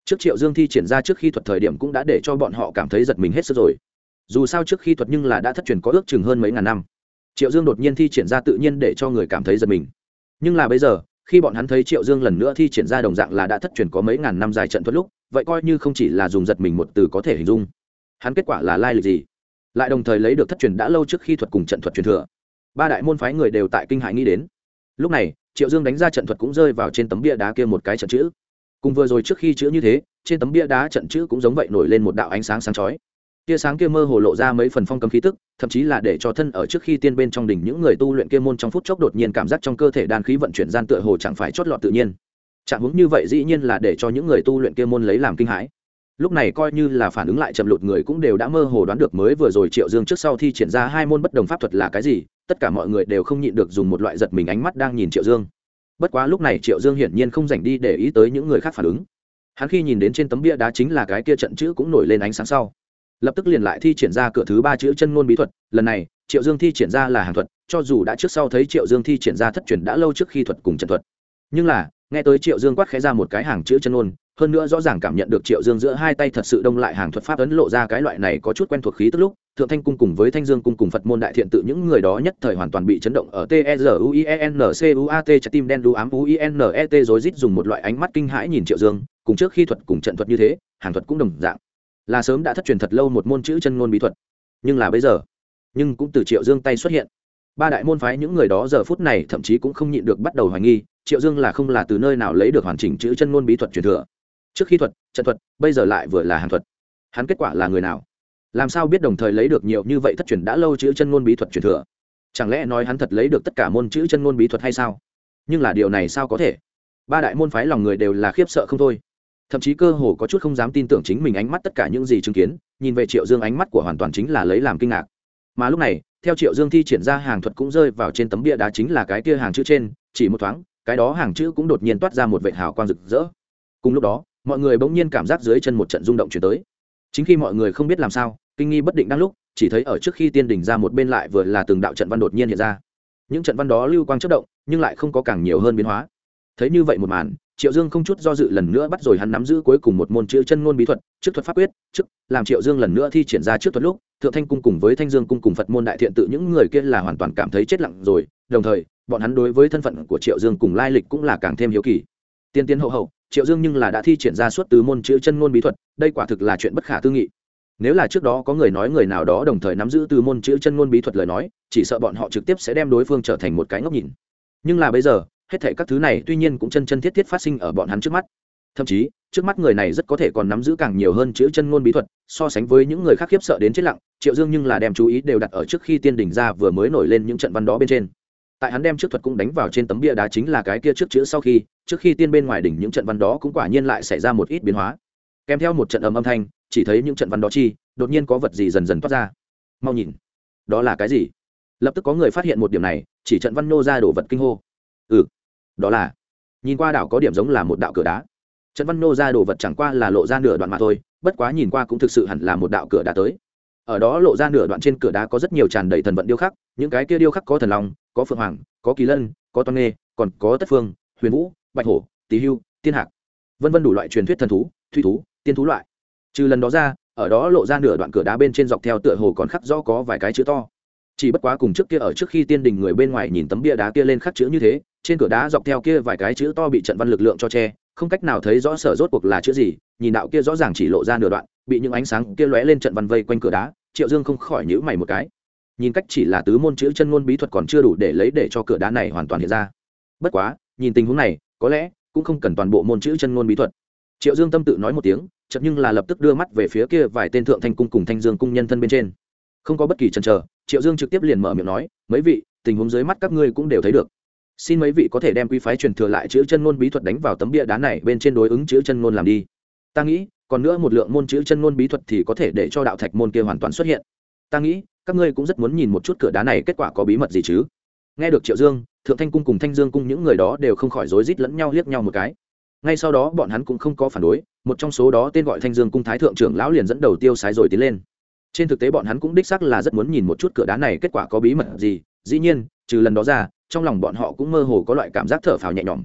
trước Triệu Dương thi triển ra trước khi thuật thời điểm cũng đã để cho bọn họ cảm thấy giật mình hết sức rồi. Dù sao trước khi thuật nhưng là đã thất truyền có ước chừng hơn mấy ngàn năm, Triệu Dương đột nhiên thi triển ra tự nhiên để cho người cảm thấy giật mình. Nhưng là bây giờ khi bọn hắn thấy Triệu Dương lần nữa thi triển ra đồng dạng là đã thất truyền có mấy ngàn năm dài trận thuật lúc, vậy coi như không chỉ là dùng giật mình một từ có thể hình dung. Hắn kết quả là lai lịch gì, lại đồng thời lấy được thất truyền đã lâu trước khi thuật cùng trận thuật truyền thừa. Ba đại môn phái người đều tại kinh hãi nghĩ đến. Lúc này Triệu Dương đánh ra trận thuật cũng rơi vào trên tấm bia đá kia một cái trận chữ, cùng vừa rồi trước khi chữ như thế, trên tấm bia đá trận chữ cũng giống vậy nổi lên một đạo ánh sáng sáng chói. Tia sáng kia mơ hồ lộ ra mấy phần phong cấm khí tức, thậm chí là để cho thân ở trước khi tiên bên trong đỉnh những người tu luyện kia môn trong phút chốc đột nhiên cảm giác trong cơ thể đan khí vận chuyển gian tựa hồ chẳng phải chót lọt tự nhiên. Trạng huống như vậy dĩ nhiên là để cho những người tu luyện kia môn lấy làm kinh hãi. Lúc này coi như là phản ứng lại chậm lụt người cũng đều đã mơ hồ đoán được mới vừa rồi Triệu Dương trước sau thi triển ra hai môn bất đồng pháp thuật là cái gì, tất cả mọi người đều không nhịn được dùng một loại giật mình ánh mắt đang nhìn Triệu Dương. Bất quá lúc này Triệu Dương hiển nhiên không dành đi để ý tới những người khác phản ứng. Hắn khi nhìn đến trên tấm bia đá chính là cái kia trận chữ cũng nổi lên ánh sáng sau, lập tức liền lại thi triển ra cửa thứ ba chữ chân ngôn bí thuật. Lần này Triệu Dương thi triển ra là hàng thuật, cho dù đã trước sau thấy Triệu Dương thi triển ra thất truyền đã lâu trước khi thuật cùng trận thuật, nhưng là nghe tới Triệu Dương quát khẽ ra một cái hàng chữ chân ngôn, hơn nữa rõ ràng cảm nhận được Triệu Dương giữa hai tay thật sự đông lại hàng thuật pháp ấn lộ ra cái loại này có chút quen thuộc khí tức lúc, Thượng Thanh cung cùng với Thanh Dương cung cùng Phật môn đại thiện tự những người đó nhất thời hoàn toàn bị chấn động ở T E Z U I E N C U A T trái tim đen đu ám U I N E T rối rít dùng một loại ánh mắt kinh hãi nhìn Triệu Dương, cùng trước khi thuật cùng trận thuật như thế, hàng thuật cũng đồng dạng là sớm đã thất truyền thật lâu một môn chữ chân ngôn bí thuật, nhưng là bây giờ, nhưng cũng từ Triệu Dương tay xuất hiện. Ba đại môn phái những người đó giờ phút này thậm chí cũng không nhịn được bắt đầu hoài nghi, Triệu Dương là không là từ nơi nào lấy được hoàn chỉnh chữ chân ngôn bí thuật truyền thừa. Trước khi thuật, trận thuật, bây giờ lại vừa là hàng thuật. Hắn kết quả là người nào? Làm sao biết đồng thời lấy được nhiều như vậy thất truyền đã lâu chữ chân ngôn bí thuật truyền thừa? Chẳng lẽ nói hắn thật lấy được tất cả môn chữ chân ngôn bí thuật hay sao? Nhưng là điều này sao có thể? Ba đại môn phái lòng người đều là khiếp sợ không thôi. Thậm chí cơ hồ có chút không dám tin tưởng chính mình ánh mắt, tất cả những gì chứng kiến, nhìn về Triệu Dương ánh mắt của hoàn toàn chính là lấy làm kinh ngạc. Mà lúc này, theo Triệu Dương thi triển ra hàng thuật cũng rơi vào trên tấm bia đá chính là cái kia hàng chữ trên, chỉ một thoáng, cái đó hàng chữ cũng đột nhiên toát ra một vệt hào quang rực rỡ. Cùng lúc đó, mọi người bỗng nhiên cảm giác dưới chân một trận rung động chuyển tới. Chính khi mọi người không biết làm sao, kinh nghi bất định đang lúc, chỉ thấy ở trước khi tiên đỉnh ra một bên lại vừa là từng đạo trận văn đột nhiên hiện ra. Những trận văn đó lưu quang chớp động, nhưng lại không có càng nhiều hơn biến hóa. Thấy như vậy một màn, Triệu Dương không chút do dự lần nữa bắt rồi hắn nắm giữ cuối cùng một môn chữ chân ngôn bí thuật, trước thuật pháp quyết, trước làm Triệu Dương lần nữa thi triển ra trước thuật lúc, Thượng Thanh cung cùng với Thanh Dương cung cùng Phật môn đại thiện tự những người kia là hoàn toàn cảm thấy chết lặng rồi, đồng thời, bọn hắn đối với thân phận của Triệu Dương cùng lai lịch cũng là càng thêm hiếu kỳ. Tiên tiến hậu hậu, Triệu Dương nhưng là đã thi triển ra suốt từ môn chữ chân ngôn bí thuật, đây quả thực là chuyện bất khả tư nghị. Nếu là trước đó có người nói người nào đó đồng thời nắm giữ từ môn chữ chân ngôn bí thuật lời nói, chỉ sợ bọn họ trực tiếp sẽ đem đối phương trở thành một cái ngốc nhìn. Nhưng là bây giờ, hết thảy các thứ này tuy nhiên cũng chân chân thiết thiết phát sinh ở bọn hắn trước mắt. Thậm chí, trước mắt người này rất có thể còn nắm giữ càng nhiều hơn chữ chân ngôn bí thuật, so sánh với những người khác khiếp sợ đến chết lặng, Triệu Dương nhưng là đem chú ý đều đặt ở trước khi tiên đỉnh ra vừa mới nổi lên những trận văn đó bên trên. Tại hắn đem trước thuật cũng đánh vào trên tấm bia đá chính là cái kia trước chữ sau khi, trước khi tiên bên ngoài đỉnh những trận văn đó cũng quả nhiên lại xảy ra một ít biến hóa. Kèm theo một trận ầm âm thanh, chỉ thấy những trận văn đó chi, đột nhiên có vật gì dần dần toát ra. Mau nhìn, đó là cái gì? Lập tức có người phát hiện một điểm này, chỉ trận văn nô ra đổ vật kinh hô. Ừ, đó là, nhìn qua đảo có điểm giống là một đạo cửa đá. Trận văn nô ra đồ vật chẳng qua là lộ ra nửa đoạn mà thôi, bất quá nhìn qua cũng thực sự hẳn là một đạo cửa đá tới. Ở đó lộ ra nửa đoạn trên cửa đá có rất nhiều tràn đầy thần vận điêu khắc, những cái kia điêu khắc có thần long, có phượng hoàng, có kỳ lân, có toan nghê, còn có tất phương, huyền vũ, bạch hổ, tỳ hưu, tiên hạc, vân vân đủ loại truyền thuyết thần thú, thủy thú, tiên thú loại. Trừ lần đó ra, ở đó lộ ra nửa đoạn cửa đá bên trên dọc theo tựa hồ còn khắc rõ có vài cái chữ to. Chỉ bất quá cùng trước kia ở trước khi tiên đình người bên ngoài nhìn tấm bia đá kia lên khắc chữ như thế, trên cửa đá dọc theo kia vài cái chữ to bị trận văn lực lượng cho che, không cách nào thấy rõ sở rốt cuộc là chữ gì, nhìn đạo kia rõ ràng chỉ lộ ra nửa đoạn, bị những ánh sáng kia lóe lên trận văn vây quanh cửa đá, Triệu Dương không khỏi nhíu mày một cái. Nhìn cách chỉ là tứ môn chữ chân ngôn bí thuật còn chưa đủ để lấy để cho cửa đá này hoàn toàn hiện ra. Bất quá, nhìn tình huống này, có lẽ cũng không cần toàn bộ môn chữ chân ngôn bí thuật. Triệu Dương tâm tự nói một tiếng, chợt nhưng là lập tức đưa mắt về phía kia vài tên Thượng Thanh cung cùng Thanh Dương cung nhân thân bên trên. Không có bất kỳ chần chờ, Triệu Dương trực tiếp liền mở miệng nói, mấy vị, tình huống dưới mắt các ngươi cũng đều thấy được. Xin mấy vị có thể đem quý phái truyền thừa lại chữ chân ngôn bí thuật đánh vào tấm bia đá này bên trên đối ứng chữ chân ngôn làm đi. Ta nghĩ, còn nữa một lượng môn chữ chân ngôn bí thuật thì có thể để cho đạo thạch môn kia hoàn toàn xuất hiện. Ta nghĩ, các ngươi cũng rất muốn nhìn một chút cửa đá này kết quả có bí mật gì chứ. Nghe được Triệu Dương, Thượng Thanh cung cùng Thanh Dương cung những người đó đều không khỏi rối rít lẫn nhau liếc nhau một cái. Ngay sau đó bọn hắn cũng không có phản đối, một trong số đó tên gọi Thanh Dương cung thái thượng trưởng lão liền dẫn đầu tiêu sái rồi tiến lên. Trên thực tế bọn hắn cũng đích xác là rất muốn nhìn một chút cửa đá này kết quả có bí mật gì, dĩ nhiên, trừ lần đó ra, trong lòng bọn họ cũng mơ hồ có loại cảm giác thở phào nhẹ nhõm.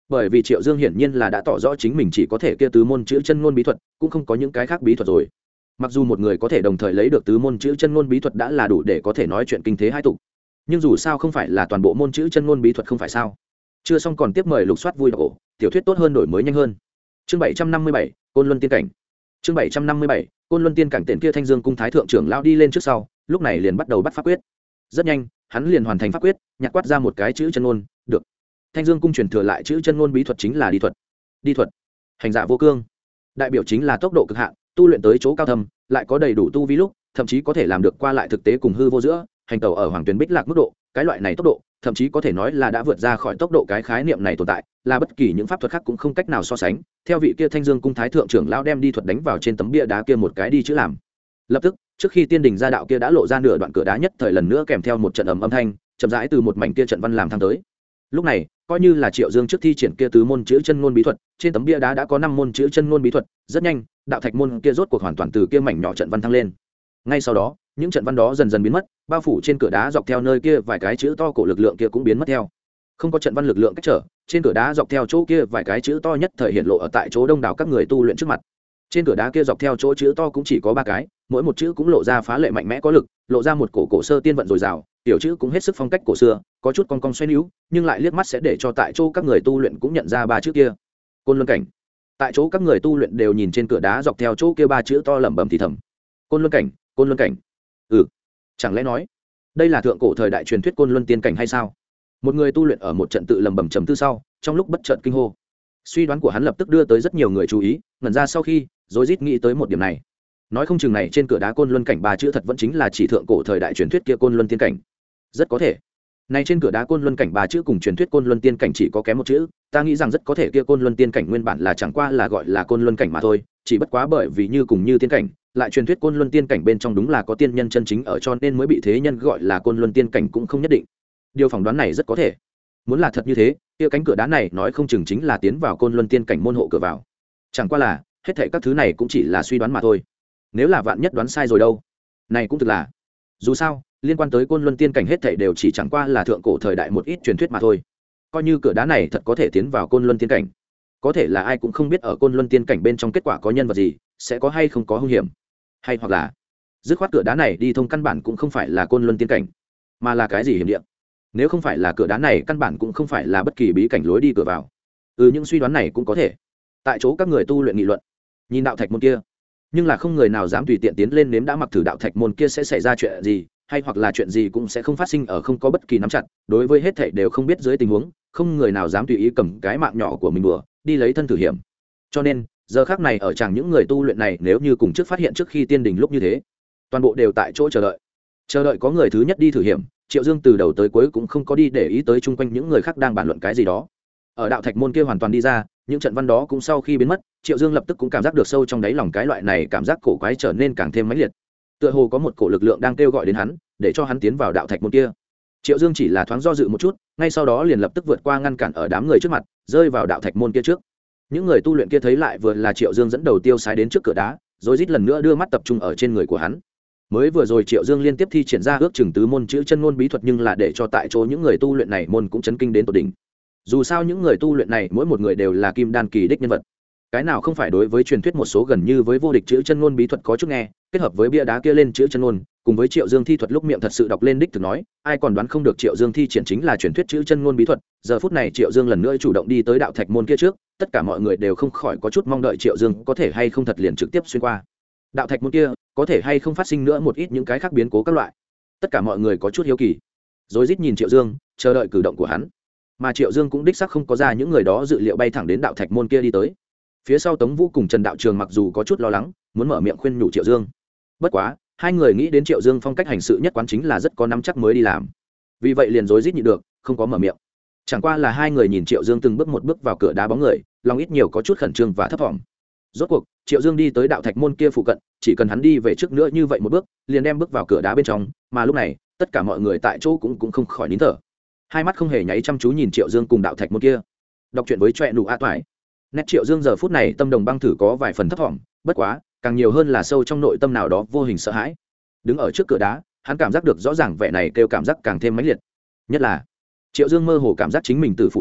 bởi vì Triệu Dương hiển nhiên là đã tỏ rõ chính mình chỉ có thể kia tứ môn chữ chân ngôn bí thuật, cũng không có những cái khác bí thuật rồi. Mặc dù một người có thể đồng thời lấy được tứ môn chữ chân ngôn bí thuật đã là đủ để có thể nói chuyện kinh thế hai tục, nhưng dù sao không phải là toàn bộ môn chữ chân ngôn bí thuật, không phải sao? Chưa xong còn tiếp, mời lục soát vui đọc tiểu thuyết tốt hơn đổi mới nhanh hơn. Chương bảy trăm năm mươi bảy, Côn Luân tiên cảnh. Chương bảy trăm năm mươi bảy, Côn Luân tiên cảnh. Tiền kia Thanh Dương cung thái thượng trưởng lão đi lên trước sau, lúc này liền bắt đầu bắt pháp quyết. Rất nhanh, hắn liền hoàn thành pháp quyết, nhặt quát ra một cái chữ chân ngôn, được. Thanh Dương cung truyền thừa lại chữ chân ngôn bí thuật chính là đi thuật. Đi thuật, hành giả vô cương, đại biểu chính là tốc độ cực hạn, tu luyện tới chỗ cao thâm, lại có đầy đủ tu vi lúc, thậm chí có thể làm được qua lại thực tế cùng hư vô giữa, hành tẩu ở hoàng tuyển bích lạc mức độ, cái loại này tốc độ, thậm chí có thể nói là đã vượt ra khỏi tốc độ cái khái niệm này tồn tại, là bất kỳ những pháp thuật khác cũng không cách nào so sánh. Theo vị kia Thanh Dương cung thái thượng trưởng lão đem đi thuật đánh vào trên tấm bia đá kia một cái đi chữ làm. Lập tức, trước khi tiên đình ra đạo kia đã lộ ra nửa đoạn cửa đá nhất thời lần nữa kèm theo một trận ầm âm thanh, chậm rãi từ một mảnh kia trận văn làm thăng tới. Lúc này, coi như là Triệu Dương trước thi triển kia tứ môn chữ chân ngôn bí thuật, trên tấm bia đá đã có năm môn chữ chân ngôn bí thuật, rất nhanh, đạo thạch môn kia rốt cuộc hoàn toàn từ kia mảnh nhỏ trận văn thăng lên. Ngay sau đó, những trận văn đó dần dần biến mất, bao phủ trên cửa đá dọc theo nơi kia vài cái chữ to cổ lực lượng kia cũng biến mất theo. Không có trận văn lực lượng cách trở, trên cửa đá dọc theo chỗ kia vài cái chữ to nhất thời hiện lộ ở tại chỗ đông đảo các người tu luyện trước mặt. Trên cửa đá kia dọc theo chỗ chữ to cũng chỉ có ba cái, mỗi một chữ cũng lộ ra phá lệ mạnh mẽ có lực, lộ ra một cổ cổ sơ tiên vận dồi dào, tiểu chữ cũng hết sức phong cách cổ xưa, có chút cong cong xoay níu, nhưng lại liếc mắt sẽ để cho tại chỗ các người tu luyện cũng nhận ra ba chữ kia. Côn Luân cảnh. Tại chỗ các người tu luyện đều nhìn trên cửa đá dọc theo chỗ kia ba chữ to lẩm bẩm thì thầm. Côn Luân cảnh, Côn Luân cảnh. Ừ, chẳng lẽ nói đây là thượng cổ thời đại truyền thuyết Côn Luân tiên cảnh hay sao? Một người tu luyện ở một trận tự lẩm bẩm trầm tư sau, trong lúc bất chợt kinh hô. Suy đoán của hắn lập tức đưa tới rất nhiều người chú ý, ngẩn ra sau khi rối rít nghĩ tới một điểm này. Nói không chừng này trên cửa đá Côn Luân cảnh ba chữ thật vẫn chính là chỉ thượng cổ thời đại truyền thuyết kia Côn Luân tiên cảnh. Rất có thể. Này trên cửa đá Côn Luân cảnh ba chữ cùng truyền thuyết Côn Luân tiên cảnh chỉ có kém một chữ, ta nghĩ rằng rất có thể kia Côn Luân tiên cảnh nguyên bản là chẳng qua là gọi là Côn Luân cảnh mà thôi, chỉ bất quá bởi vì như cùng như tiên cảnh, lại truyền thuyết Côn Luân tiên cảnh bên trong đúng là có tiên nhân chân chính ở, cho nên mới bị thế nhân gọi là Côn Luân tiên cảnh cũng không nhất định. Điều phỏng đoán này rất có thể. Muốn là thật như thế, kia cánh cửa đá này nói không chừng chính là tiến vào Côn Luân tiên cảnh môn hộ cửa vào. Chẳng qua là, hết thảy các thứ này cũng chỉ là suy đoán mà thôi. Nếu là vạn nhất đoán sai rồi đâu? Này cũng thực là. Dù sao, liên quan tới Côn Luân tiên cảnh hết thảy đều chỉ chẳng qua là thượng cổ thời đại một ít truyền thuyết mà thôi. Coi như cửa đá này thật có thể tiến vào Côn Luân tiên cảnh, có thể là ai cũng không biết ở Côn Luân tiên cảnh bên trong kết quả có nhân vật gì, sẽ có hay không có hung hiểm, hay hoặc là dứt khoát cửa đá này đi thông căn bản cũng không phải là Côn Luân tiên cảnh, mà là cái gì hiểm địa. Nếu không phải là cửa đá này, căn bản cũng không phải là bất kỳ bí cảnh lối đi cửa vào. Ừ, những suy đoán này cũng có thể. Tại chỗ các người tu luyện nghị luận, nhìn đạo thạch môn kia, nhưng là không người nào dám tùy tiện tiến lên nếm đã mặc thử đạo thạch môn kia sẽ xảy ra chuyện gì, hay hoặc là chuyện gì cũng sẽ không phát sinh ở không có bất kỳ nắm chặt, đối với hết thảy đều không biết dưới tình huống, không người nào dám tùy ý cầm cái mạng nhỏ của mình đùa đi lấy thân thử hiểm. Cho nên giờ khác này ở chẳng những người tu luyện này nếu như cùng trước phát hiện trước khi tiên đình lúc như thế, toàn bộ đều tại chỗ chờ đợi, chờ đợi có người thứ nhất đi thử hiểm. Triệu Dương từ đầu tới cuối cũng không có đi để ý tới chung quanh những người khác đang bàn luận cái gì đó. Ở đạo thạch môn kia hoàn toàn đi ra, những trận văn đó cũng sau khi biến mất, Triệu Dương lập tức cũng cảm giác được sâu trong đáy lòng cái loại này cảm giác cổ quái trở nên càng thêm mãnh liệt. Tựa hồ có một cổ lực lượng đang kêu gọi đến hắn, để cho hắn tiến vào đạo thạch môn kia. Triệu Dương chỉ là thoáng do dự một chút, ngay sau đó liền lập tức vượt qua ngăn cản ở đám người trước mặt, rơi vào đạo thạch môn kia trước. Những người tu luyện kia thấy lại vừa là Triệu Dương dẫn đầu tiêu sái đến trước cửa đá, rồi rít lần nữa đưa mắt tập trung ở trên người của hắn. Mới vừa rồi Triệu Dương liên tiếp thi triển ra ước chừng tứ môn chữ chân ngôn bí thuật, nhưng là để cho tại chỗ những người tu luyện này môn cũng chấn kinh đến tột đỉnh. Dù sao những người tu luyện này mỗi một người đều là kim đan kỳ đích nhân vật, cái nào không phải đối với truyền thuyết một số gần như với vô địch chữ chân ngôn bí thuật có chút nghe, kết hợp với bia đá kia lên chữ chân ngôn, cùng với Triệu Dương thi thuật lúc miệng thật sự đọc lên đích thực nói, ai còn đoán không được Triệu Dương thi triển chính là truyền thuyết chữ chân ngôn bí thuật. Giờ phút này Triệu Dương lần nữa chủ động đi tới đạo thạch môn kia trước, tất cả mọi người đều không khỏi có chút mong đợi Triệu Dương có thể hay không thật liền trực tiếp xuyên qua đạo thạch môn kia, có thể hay không phát sinh nữa một ít những cái khác biến cố các loại. Tất cả mọi người có chút hiếu kỳ, rối rít nhìn Triệu Dương, chờ đợi cử động của hắn. Mà Triệu Dương cũng đích xác không có ra những người đó dự liệu bay thẳng đến đạo thạch môn kia đi tới. Phía sau Tống Vũ cùng Trần Đạo Trường mặc dù có chút lo lắng, muốn mở miệng khuyên nhủ Triệu Dương, bất quá hai người nghĩ đến Triệu Dương phong cách hành sự nhất quán chính là rất có nắm chắc mới đi làm, vì vậy liền rối rít nhịn được, không có mở miệng. Chẳng qua là hai người nhìn Triệu Dương từng bước một bước vào cửa đá bóng người, lòng ít nhiều có chút khẩn trương và thấp thỏm. Rốt cuộc Triệu Dương đi tới đạo thạch môn kia phụ cận, chỉ cần hắn đi về trước nữa như vậy một bước, liền đem bước vào cửa đá bên trong. Mà lúc này tất cả mọi người tại chỗ cũng cũng không khỏi nín thở, hai mắt không hề nháy chăm chú nhìn Triệu Dương cùng đạo thạch môn kia. Đọc truyện với trọe nụ a toại. Nét Triệu Dương giờ phút này tâm đồng băng thử có vài phần thấp thỏm, bất quá càng nhiều hơn là sâu trong nội tâm nào đó vô hình sợ hãi. Đứng ở trước cửa đá, hắn cảm giác được rõ ràng vẻ này kêu cảm giác càng thêm mãnh liệt. Nhất là Triệu Dương mơ hồ cảm giác chính mình từ phụ chi,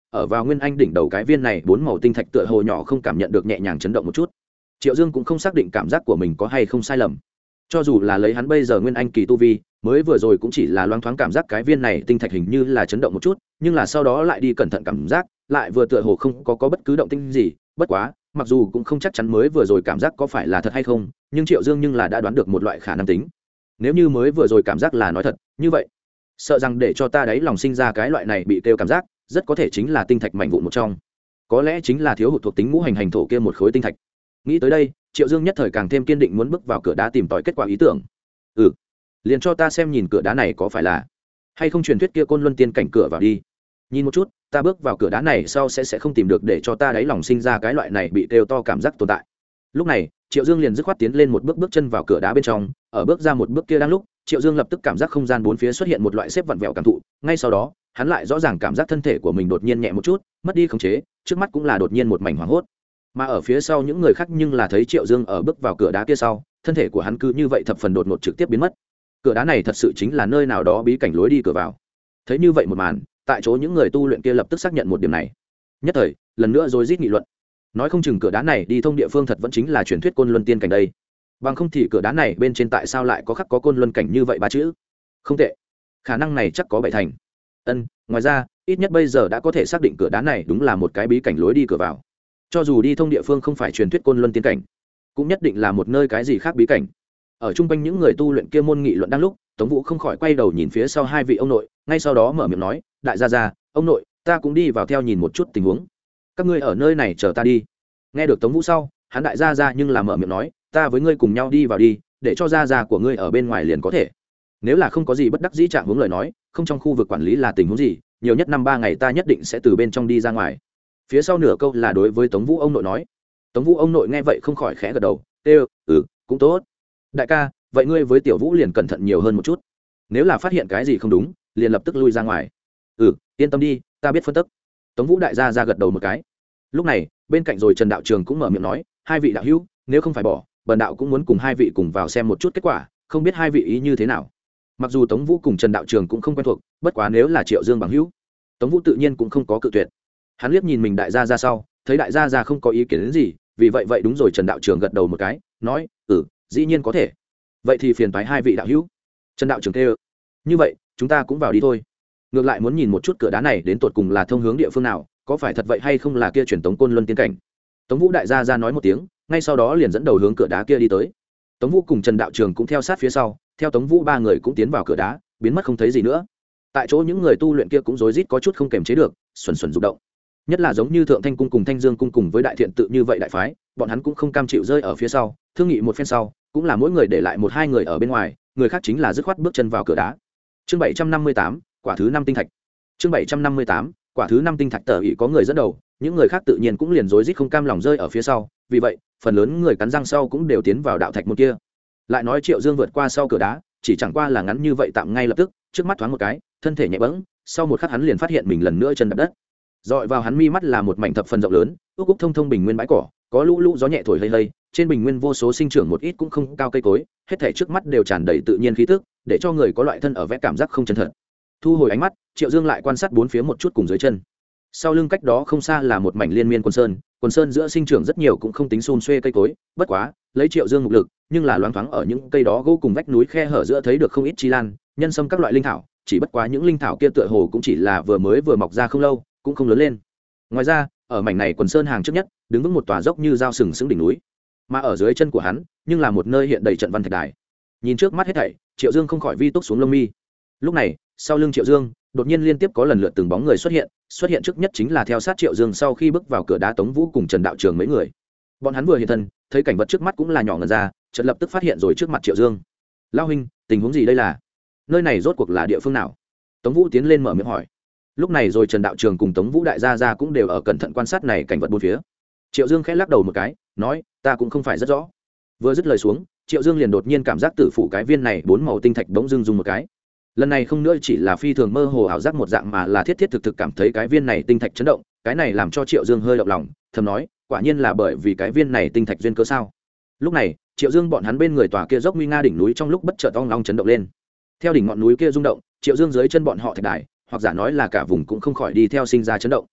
ở vào nguyên anh đỉnh đầu cái viên này bốn màu tinh thạch tựa hồ nhỏ không cảm nhận được nhẹ nhàng chấn động một chút. Triệu Dương cũng không xác định cảm giác của mình có hay không sai lầm. Cho dù là lấy hắn bây giờ nguyên anh kỳ tu vi, mới vừa rồi cũng chỉ là loáng thoáng cảm giác cái viên này tinh thạch hình như là chấn động một chút, nhưng là sau đó lại đi cẩn thận cảm giác, lại vừa tựa hồ không có có bất cứ động tĩnh gì. Bất quá, mặc dù cũng không chắc chắn mới vừa rồi cảm giác có phải là thật hay không, nhưng Triệu Dương nhưng là đã đoán được một loại khả năng tính. Nếu như mới vừa rồi cảm giác là nói thật, như vậy, sợ rằng để cho ta đấy lòng sinh ra cái loại này bị kêu cảm giác, rất có thể chính là tinh thạch mảnh vụn một trong. Có lẽ chính là thiếu hụt thuộc tính ngũ hành hành thổ kia một khối tinh thạch. Nghĩ tới đây, Triệu Dương nhất thời càng thêm kiên định muốn bước vào cửa đá tìm tòi kết quả ý tưởng. Ừ, liền cho ta xem nhìn cửa đá này có phải là hay không truyền thuyết kia Côn Luân tiên cảnh cửa vào đi. Nhìn một chút, ta bước vào cửa đá này sau sẽ sẽ không tìm được để cho ta đáy lòng sinh ra cái loại này bị kêu to cảm giác tồn tại. Lúc này, Triệu Dương liền dứt khoát tiến lên một bước bước chân vào cửa đá bên trong, ở bước ra một bước kia đang lúc, Triệu Dương lập tức cảm giác không gian bốn phía xuất hiện một loại xếp vặn vẹo cảm thụ, ngay sau đó, hắn lại rõ ràng cảm giác thân thể của mình đột nhiên nhẹ một chút, mất đi khống chế, trước mắt cũng là đột nhiên một mảnh hoảng hốt. Mà ở phía sau những người khác nhưng là thấy Triệu Dương ở bước vào cửa đá kia sau, thân thể của hắn cứ như vậy thập phần đột ngột trực tiếp biến mất. Cửa đá này thật sự chính là nơi nào đó bí cảnh lối đi cửa vào. Thấy như vậy một màn, tại chỗ những người tu luyện kia lập tức xác nhận một điểm này. Nhất thời, lần nữa rồi rít nghị luận. Nói không chừng cửa đá này đi thông địa phương thật vẫn chính là truyền thuyết Côn Luân tiên cảnh đây. Bằng không thì cửa đá này bên trên tại sao lại có khắc có Côn Luân cảnh như vậy ba chữ? Không tệ. Khả năng này chắc có bảy thành. Ân, ngoài ra, ít nhất bây giờ đã có thể xác định cửa đá này đúng là một cái bí cảnh lối đi cửa vào. Cho dù đi thông địa phương không phải truyền thuyết Côn Luân tiên cảnh, cũng nhất định là một nơi cái gì khác bí cảnh. Ở trung quanh những người tu luyện kia môn nghị luận đang lúc, Tống Vũ không khỏi quay đầu nhìn phía sau hai vị ông nội, ngay sau đó mở miệng nói, đại gia gia, ông nội, ta cũng đi vào theo nhìn một chút tình huống. Các ngươi ở nơi này chờ ta đi. Nghe được Tống Vũ sau, hắn đại gia gia nhưng là mở miệng nói, ta với ngươi cùng nhau đi vào đi, để cho gia gia của ngươi ở bên ngoài liền có thể. Nếu là không có gì bất đắc dĩ trạng hướng lời nói, không trong khu vực quản lý là tình huống gì, nhiều nhất năm ba ngày ta nhất định sẽ từ bên trong đi ra ngoài. Phía sau nửa câu là đối với Tống Vũ ông nội nói. Tống Vũ ông nội nghe vậy không khỏi khẽ gật đầu, "Tê, ừ, cũng tốt. Đại ca, vậy ngươi với Tiểu Vũ liền cẩn thận nhiều hơn một chút. Nếu là phát hiện cái gì không đúng, liền lập tức lui ra ngoài." "Ừ, yên tâm đi, ta biết phân tích." Tống Vũ đại gia ra gật đầu một cái. Lúc này, bên cạnh rồi Trần đạo trường cũng mở miệng nói, "Hai vị đạo hữu, nếu không phải bỏ, bần đạo cũng muốn cùng hai vị cùng vào xem một chút kết quả, không biết hai vị ý như thế nào." Mặc dù Tống Vũ cùng Trần đạo trường cũng không quen thuộc, bất quá nếu là Triệu Dương bằng hữu, Tống Vũ tự nhiên cũng không có cự tuyệt. Hắn liếc nhìn mình đại gia ra sau, thấy đại gia ra không có ý kiến đến gì, vì vậy vậy đúng rồi, Trần đạo trường gật đầu một cái, nói, "Ừ, dĩ nhiên có thể. Vậy thì phiền toái hai vị đạo hữu." Trần đạo trường kêu, "Như vậy, chúng ta cũng vào đi thôi. Ngược lại muốn nhìn một chút cửa đá này đến tột cùng là thông hướng địa phương nào, có phải thật vậy hay không là kia truyền tống Côn Luân tiên cảnh." Tống Vũ đại gia ra nói một tiếng, ngay sau đó liền dẫn đầu hướng cửa đá kia đi tới. Tống Vũ cùng Trần đạo trường cũng theo sát phía sau, theo Tống Vũ ba người cũng tiến vào cửa đá, biến mất không thấy gì nữa. Tại chỗ những người tu luyện kia cũng rối rít có chút không kềm chế được, xuẩn xuẩn rụng động. Nhất là giống như Thượng Thanh cung cùng Thanh Dương cung cùng với Đại Thiện tự như vậy đại phái, bọn hắn cũng không cam chịu rơi ở phía sau, thương nghị một phen sau, cũng là mỗi người để lại một hai người ở bên ngoài, người khác chính là dứt khoát bước chân vào cửa đá. Chương bảy trăm năm mươi tám, quả thứ năm tinh thạch. Chương bảy trăm năm mươi tám, quả thứ năm tinh thạch tờ ý có người dẫn đầu, những người khác tự nhiên cũng liền rối rít không cam lòng rơi ở phía sau, vì vậy, phần lớn người cắn răng sau cũng đều tiến vào đạo thạch môn kia. Lại nói Triệu Dương vượt qua sau cửa đá, chỉ chẳng qua là ngắn như vậy tạm ngay lập tức, trước mắt thoáng một cái, thân thể nhẹ bẫng, sau một khắc hắn liền phát hiện mình lần nữa chân đạp đất. Dọi vào hắn mi mắt là một mảnh thập phần rộng lớn, ước úc thông thông bình nguyên bãi cỏ, có lũ lũ gió nhẹ thổi lây lây, trên bình nguyên vô số sinh trưởng một ít cũng không cao cây cối, hết thảy trước mắt đều tràn đầy tự nhiên khí tức, để cho người có loại thân ở vẽ cảm giác không chân thật. Thu hồi ánh mắt, Triệu Dương lại quan sát bốn phía một chút cùng dưới chân. Sau lưng cách đó không xa là một mảnh liên miên quần sơn, quần sơn giữa sinh trưởng rất nhiều cũng không tính xun xuê cây cối, bất quá, lấy Triệu Dương mục lực, nhưng là loáng thoáng ở những cây đó gỗ cùng vách núi khe hở giữa thấy được không ít chi lan, nhân sâm các loại linh thảo, chỉ bất quá những linh thảo kia tựa hồ cũng chỉ là vừa mới vừa mọc ra không lâu, cũng không lớn lên. Ngoài ra, ở mảnh này quần sơn hàng trước nhất, đứng vững một tòa dốc như dao sừng sững đỉnh núi, mà ở dưới chân của hắn, nhưng là một nơi hiện đầy trận văn thạch đài. Nhìn trước mắt hết thảy, Triệu Dương không khỏi vi túc xuống lông mi. Lúc này, sau lưng Triệu Dương, đột nhiên liên tiếp có lần lượt từng bóng người xuất hiện, xuất hiện trước nhất chính là theo sát Triệu Dương sau khi bước vào cửa đá Tống Vũ cùng Trần đạo trường mấy người. Bọn hắn vừa hiện thân, thấy cảnh vật trước mắt cũng là nhỏ ngần ra, chợt lập tức phát hiện rồi trước mặt Triệu Dương. "Lão huynh, tình huống gì đây là? Nơi này rốt cuộc là địa phương nào?" Tống Vũ tiến lên mở miệng hỏi. Lúc này rồi Trần đạo trường cùng Tống Vũ đại gia gia cũng đều ở cẩn thận quan sát này cảnh vật bốn phía. Triệu Dương khẽ lắc đầu một cái, nói, "Ta cũng không phải rất rõ." Vừa dứt lời xuống, Triệu Dương liền đột nhiên cảm giác tử phủ cái viên này bốn màu tinh thạch bỗng dưng rung một cái. Lần này không nữa chỉ là phi thường mơ hồ ảo giác một dạng, mà là thiết thiết thực thực cảm thấy cái viên này tinh thạch chấn động, cái này làm cho Triệu Dương hơi động lòng, thầm nói, quả nhiên là bởi vì cái viên này tinh thạch duyên cớ sao. Lúc này, Triệu Dương bọn hắn bên người tòa kia dốc nguy nga đỉnh núi trong lúc bất chợt ong ong chấn động lên. Theo đỉnh ngọn núi kia rung động, Triệu Dương dưới chân bọn họ thạch đài, hoặc giả nói là cả vùng cũng không khỏi đi theo sinh ra chấn động.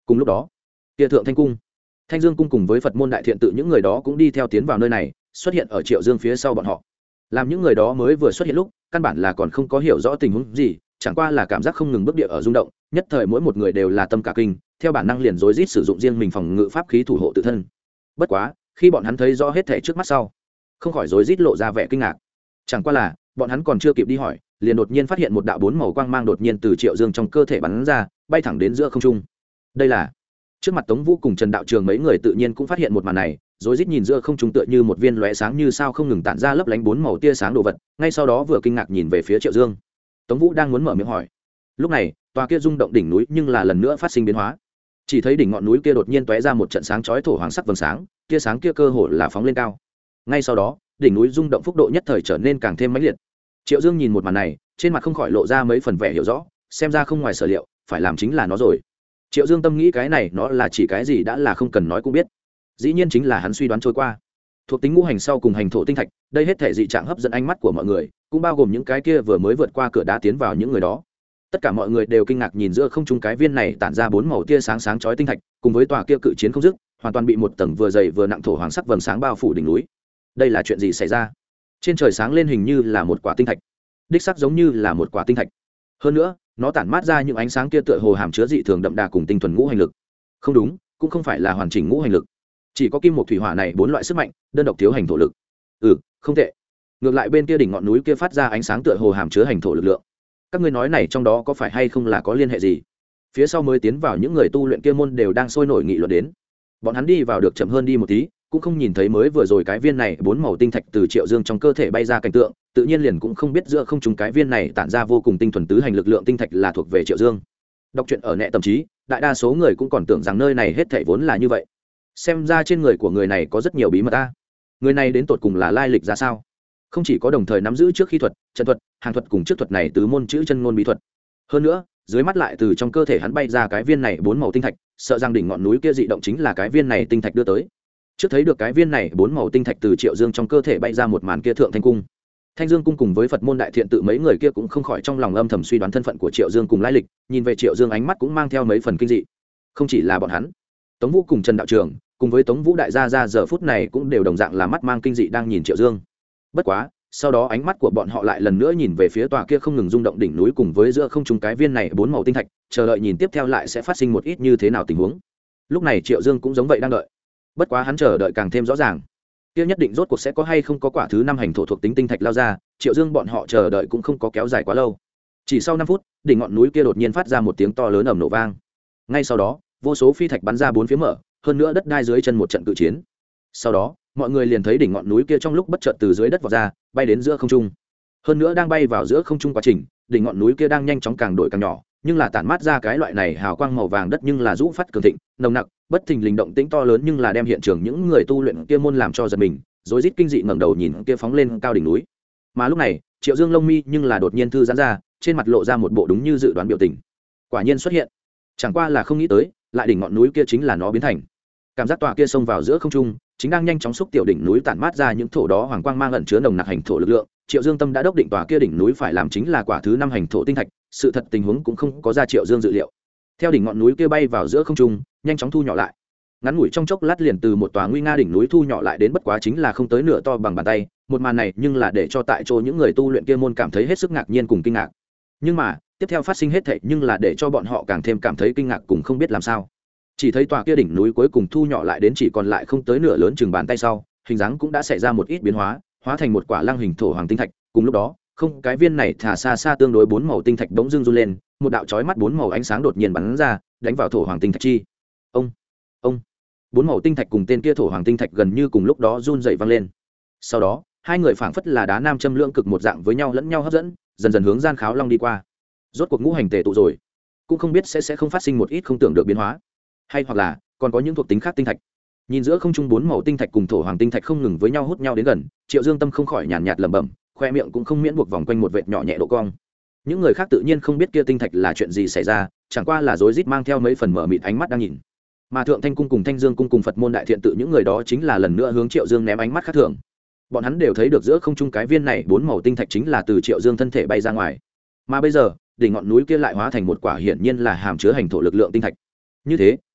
cùng lúc đó kia thượng thanh cung, thanh dương cung cùng với Phật môn đại thiện tự những người đó cũng đi theo tiến vào nơi này, xuất hiện ở Triệu Dương phía sau bọn họ. Làm những người đó mới vừa xuất hiện lúc, căn bản là còn không có hiểu rõ tình huống gì, chẳng qua là cảm giác không ngừng bước địa ở rung động, nhất thời mỗi một người đều là tâm cả kinh, theo bản năng liền rối rít sử dụng riêng mình phòng ngự pháp khí thủ hộ tự thân. Bất quá, khi bọn hắn thấy rõ hết thảy trước mắt sau, không khỏi rối rít lộ ra vẻ kinh ngạc. Chẳng qua là, bọn hắn còn chưa kịp đi hỏi, liền đột nhiên phát hiện một đạo bốn màu quang mang đột nhiên từ Triệu Dương trong cơ thể bắn ra, bay thẳng đến giữa không trung. Đây là trước mặt Tống Vũ cùng Trần Đạo Trường mấy người tự nhiên cũng phát hiện một màn này, rối rít nhìn giữa không trung tựa như một viên lóe sáng như sao không ngừng tản ra lấp lánh bốn màu tia sáng đồ vật, ngay sau đó vừa kinh ngạc nhìn về phía Triệu Dương. Tống Vũ đang muốn mở miệng hỏi, lúc này tòa kia rung động đỉnh núi nhưng là lần nữa phát sinh biến hóa, chỉ thấy đỉnh ngọn núi kia đột nhiên tóe ra một trận sáng chói thổ hoàng sắc vầng sáng, tia sáng kia cơ hồ là phóng lên cao. Ngay sau đó đỉnh núi rung động phúc độ nhất thời trở nên càng thêm mãnh liệt. Triệu Dương nhìn một màn này, trên mặt không khỏi lộ ra mấy phần vẻ hiểu rõ, xem ra không ngoài sở liệu, phải làm chính là nó rồi. Triệu Dương tâm nghĩ cái này nó là chỉ cái gì đã là không cần nói cũng biết, dĩ nhiên chính là hắn suy đoán trôi qua thuộc tính ngũ hành sau cùng hành thổ tinh thạch. Đây hết thể dị trạng hấp dẫn ánh mắt của mọi người, cũng bao gồm những cái kia vừa mới vượt qua cửa đá tiến vào những người đó. Tất cả mọi người đều kinh ngạc nhìn giữa không trung cái viên này tản ra bốn màu tia sáng sáng chói tinh thạch, cùng với tòa kia cự chiến không dứt, hoàn toàn bị một tầng vừa dày vừa nặng thổ hoàng sắc vầng sáng bao phủ đỉnh núi. Đây là chuyện gì xảy ra? Trên trời sáng lên hình như là một quả tinh thạch, đích xác giống như là một quả tinh thạch. Hơn nữa, nó tản mát ra những ánh sáng kia tựa hồ hàm chứa dị thường đậm đà cùng tinh thuần ngũ hành lực. Không đúng, cũng không phải là hoàn chỉnh ngũ hành lực, chỉ có kim một thủy hỏa này bốn loại sức mạnh, đơn độc thiếu hành thổ lực. Ừ, không tệ. Ngược lại bên kia đỉnh ngọn núi kia phát ra ánh sáng tựa hồ hàm chứa hành thổ lực lượng. Các ngươi nói này trong đó có phải hay không là có liên hệ gì? Phía sau mới tiến vào những người tu luyện kia môn đều đang sôi nổi nghị luận đến. Bọn hắn đi vào được chậm hơn đi một tí, cũng không nhìn thấy mới vừa rồi cái viên này bốn màu tinh thạch từ Triệu Dương trong cơ thể bay ra cảnh tượng, tự nhiên liền cũng không biết giữa không trung cái viên này tản ra vô cùng tinh thuần tứ hành lực lượng tinh thạch là thuộc về Triệu Dương. Đọc truyện ở nệ tâm trí, đại đa số người cũng còn tưởng rằng nơi này hết thảy vốn là như vậy. Xem ra trên người của người này có rất nhiều bí mật a. Người này đến tột cùng là lai lịch ra sao? Không chỉ có đồng thời nắm giữ trước khi thuật, trận thuật, hàng thuật cùng trước thuật này tứ môn chữ chân ngôn bí thuật. Hơn nữa, dưới mắt lại từ trong cơ thể hắn bay ra cái viên này bốn màu tinh thạch, sợ rằng đỉnh ngọn núi kia dị động chính là cái viên này tinh thạch đưa tới. Trước thấy được cái viên này bốn màu tinh thạch từ Triệu Dương trong cơ thể bay ra một màn kia thượng thanh cung. Thanh Dương cung cùng với Phật môn đại thiện tự mấy người kia cũng không khỏi trong lòng âm thầm suy đoán thân phận của Triệu Dương cùng lai lịch, nhìn về Triệu Dương ánh mắt cũng mang theo mấy phần kinh dị. Không chỉ là bọn hắn, Tống Vũ cùng Trần Đạo Trường, cùng với Tống Vũ đại gia gia giờ phút này cũng đều đồng dạng là mắt mang kinh dị đang nhìn Triệu Dương. Bất quá, sau đó ánh mắt của bọn họ lại lần nữa nhìn về phía tòa kia không ngừng rung động đỉnh núi cùng với giữa không trung cái viên này bốn màu tinh thạch, chờ đợi nhìn tiếp theo lại sẽ phát sinh một ít như thế nào tình huống. Lúc này Triệu Dương cũng giống vậy đang đợi. Bất quá hắn chờ đợi càng thêm rõ ràng. Kia nhất định rốt cuộc sẽ có hay không có quả thứ năm hành thổ thuộc tính tinh thạch lao ra, Triệu Dương bọn họ chờ đợi cũng không có kéo dài quá lâu. Chỉ sau năm phút, đỉnh ngọn núi kia đột nhiên phát ra một tiếng to lớn ầm nổ vang. Ngay sau đó, vô số phi thạch bắn ra bốn phía mở, hơn nữa đất đai dưới chân một trận cự chiến. Sau đó, mọi người liền thấy đỉnh ngọn núi kia trong lúc bất chợt từ dưới đất vọt ra, bay đến giữa không trung. Hơn nữa đang bay vào giữa không trung quá trình, đỉnh ngọn núi kia đang nhanh chóng càng đổi càng nhỏ, nhưng là tản mát ra cái loại này hào quang màu vàng đất nhưng là rũ phát cường thịnh, nồng nặc, bất thình lình động tĩnh to lớn nhưng là đem hiện trường những người tu luyện kia môn làm cho giật mình, rối rít kinh dị ngẩng đầu nhìn kia phóng lên cao đỉnh núi. Mà lúc này, Triệu Dương lông mi nhưng là đột nhiên thư giãn ra, trên mặt lộ ra một bộ đúng như dự đoán biểu tình. Quả nhiên xuất hiện, chẳng qua là không nghĩ tới, lại đỉnh ngọn núi kia chính là nó biến thành. Cảm giác tòa kia xông vào giữa không trung, chính đang nhanh chóng xúc tiểu đỉnh núi tản mát ra những thổ đó hoàng quang mang ẩn chứa nồng nặc hành thổ lực lượng. Triệu Dương tâm đã đốc định tòa kia đỉnh núi phải làm chính là quả thứ năm hành thổ tinh thạch, sự thật tình huống cũng không có ra Triệu Dương dự liệu. Theo đỉnh ngọn núi kia bay vào giữa không trung, nhanh chóng thu nhỏ lại. Ngắn ngủi trong chốc lát liền từ một tòa nguy nga đỉnh núi thu nhỏ lại đến bất quá chính là không tới nửa to bằng bàn tay, một màn này nhưng là để cho tại chỗ những người tu luyện kia môn cảm thấy hết sức ngạc nhiên cùng kinh ngạc. Nhưng mà, tiếp theo phát sinh hết thảy nhưng là để cho bọn họ càng thêm cảm thấy kinh ngạc cùng không biết làm sao. Chỉ thấy tòa kia đỉnh núi cuối cùng thu nhỏ lại đến chỉ còn lại không tới nửa lớn chừng bàn tay sau, hình dáng cũng đã xảy ra một ít biến hóa, hóa thành một quả lăng hình thổ hoàng tinh thạch. Cùng lúc đó, không cái viên này thả xa xa tương đối bốn màu tinh thạch bỗng dưng run lên, một đạo chói mắt bốn màu ánh sáng đột nhiên bắn ra, đánh vào thổ hoàng tinh thạch chi. Ông, ông, bốn màu tinh thạch cùng tên kia thổ hoàng tinh thạch gần như cùng lúc đó run dậy vang lên. Sau đó, hai người phảng phất là đá nam châm lưỡng cực một dạng với nhau lẫn nhau hấp dẫn, dần dần hướng gian kháo long đi qua. Rốt cuộc ngũ hành tề tụ rồi, cũng không biết sẽ sẽ không phát sinh một ít không tưởng được biến hóa, hay hoặc là còn có những thuộc tính khác tinh thạch. Nhìn giữa không trung bốn màu tinh thạch cùng thổ hoàng tinh thạch không ngừng với nhau hút nhau đến gần, Triệu Dương tâm không khỏi nhàn nhạt lẩm bẩm, khoe miệng cũng không miễn buộc vòng quanh một vệt nhỏ nhẹ độ cong. Những người khác tự nhiên không biết kia tinh thạch là chuyện gì xảy ra, chẳng qua là rối rít mang theo mấy phần mở mịt ánh mắt đang nhìn. Mà Thượng Thanh cung cùng Thanh Dương cung cùng Phật môn đại thiện tự những người đó chính là lần nữa hướng Triệu Dương ném ánh mắt khác thường. Bọn hắn đều thấy được giữa không trung cái viên này bốn màu tinh thạch chính là từ Triệu Dương thân thể bay ra ngoài. Mà bây giờ, đỉnh ngọn núi kia lại hóa thành một quả hiển nhiên là hàm chứa hành thổ lực lượng tinh thạch. Như thế,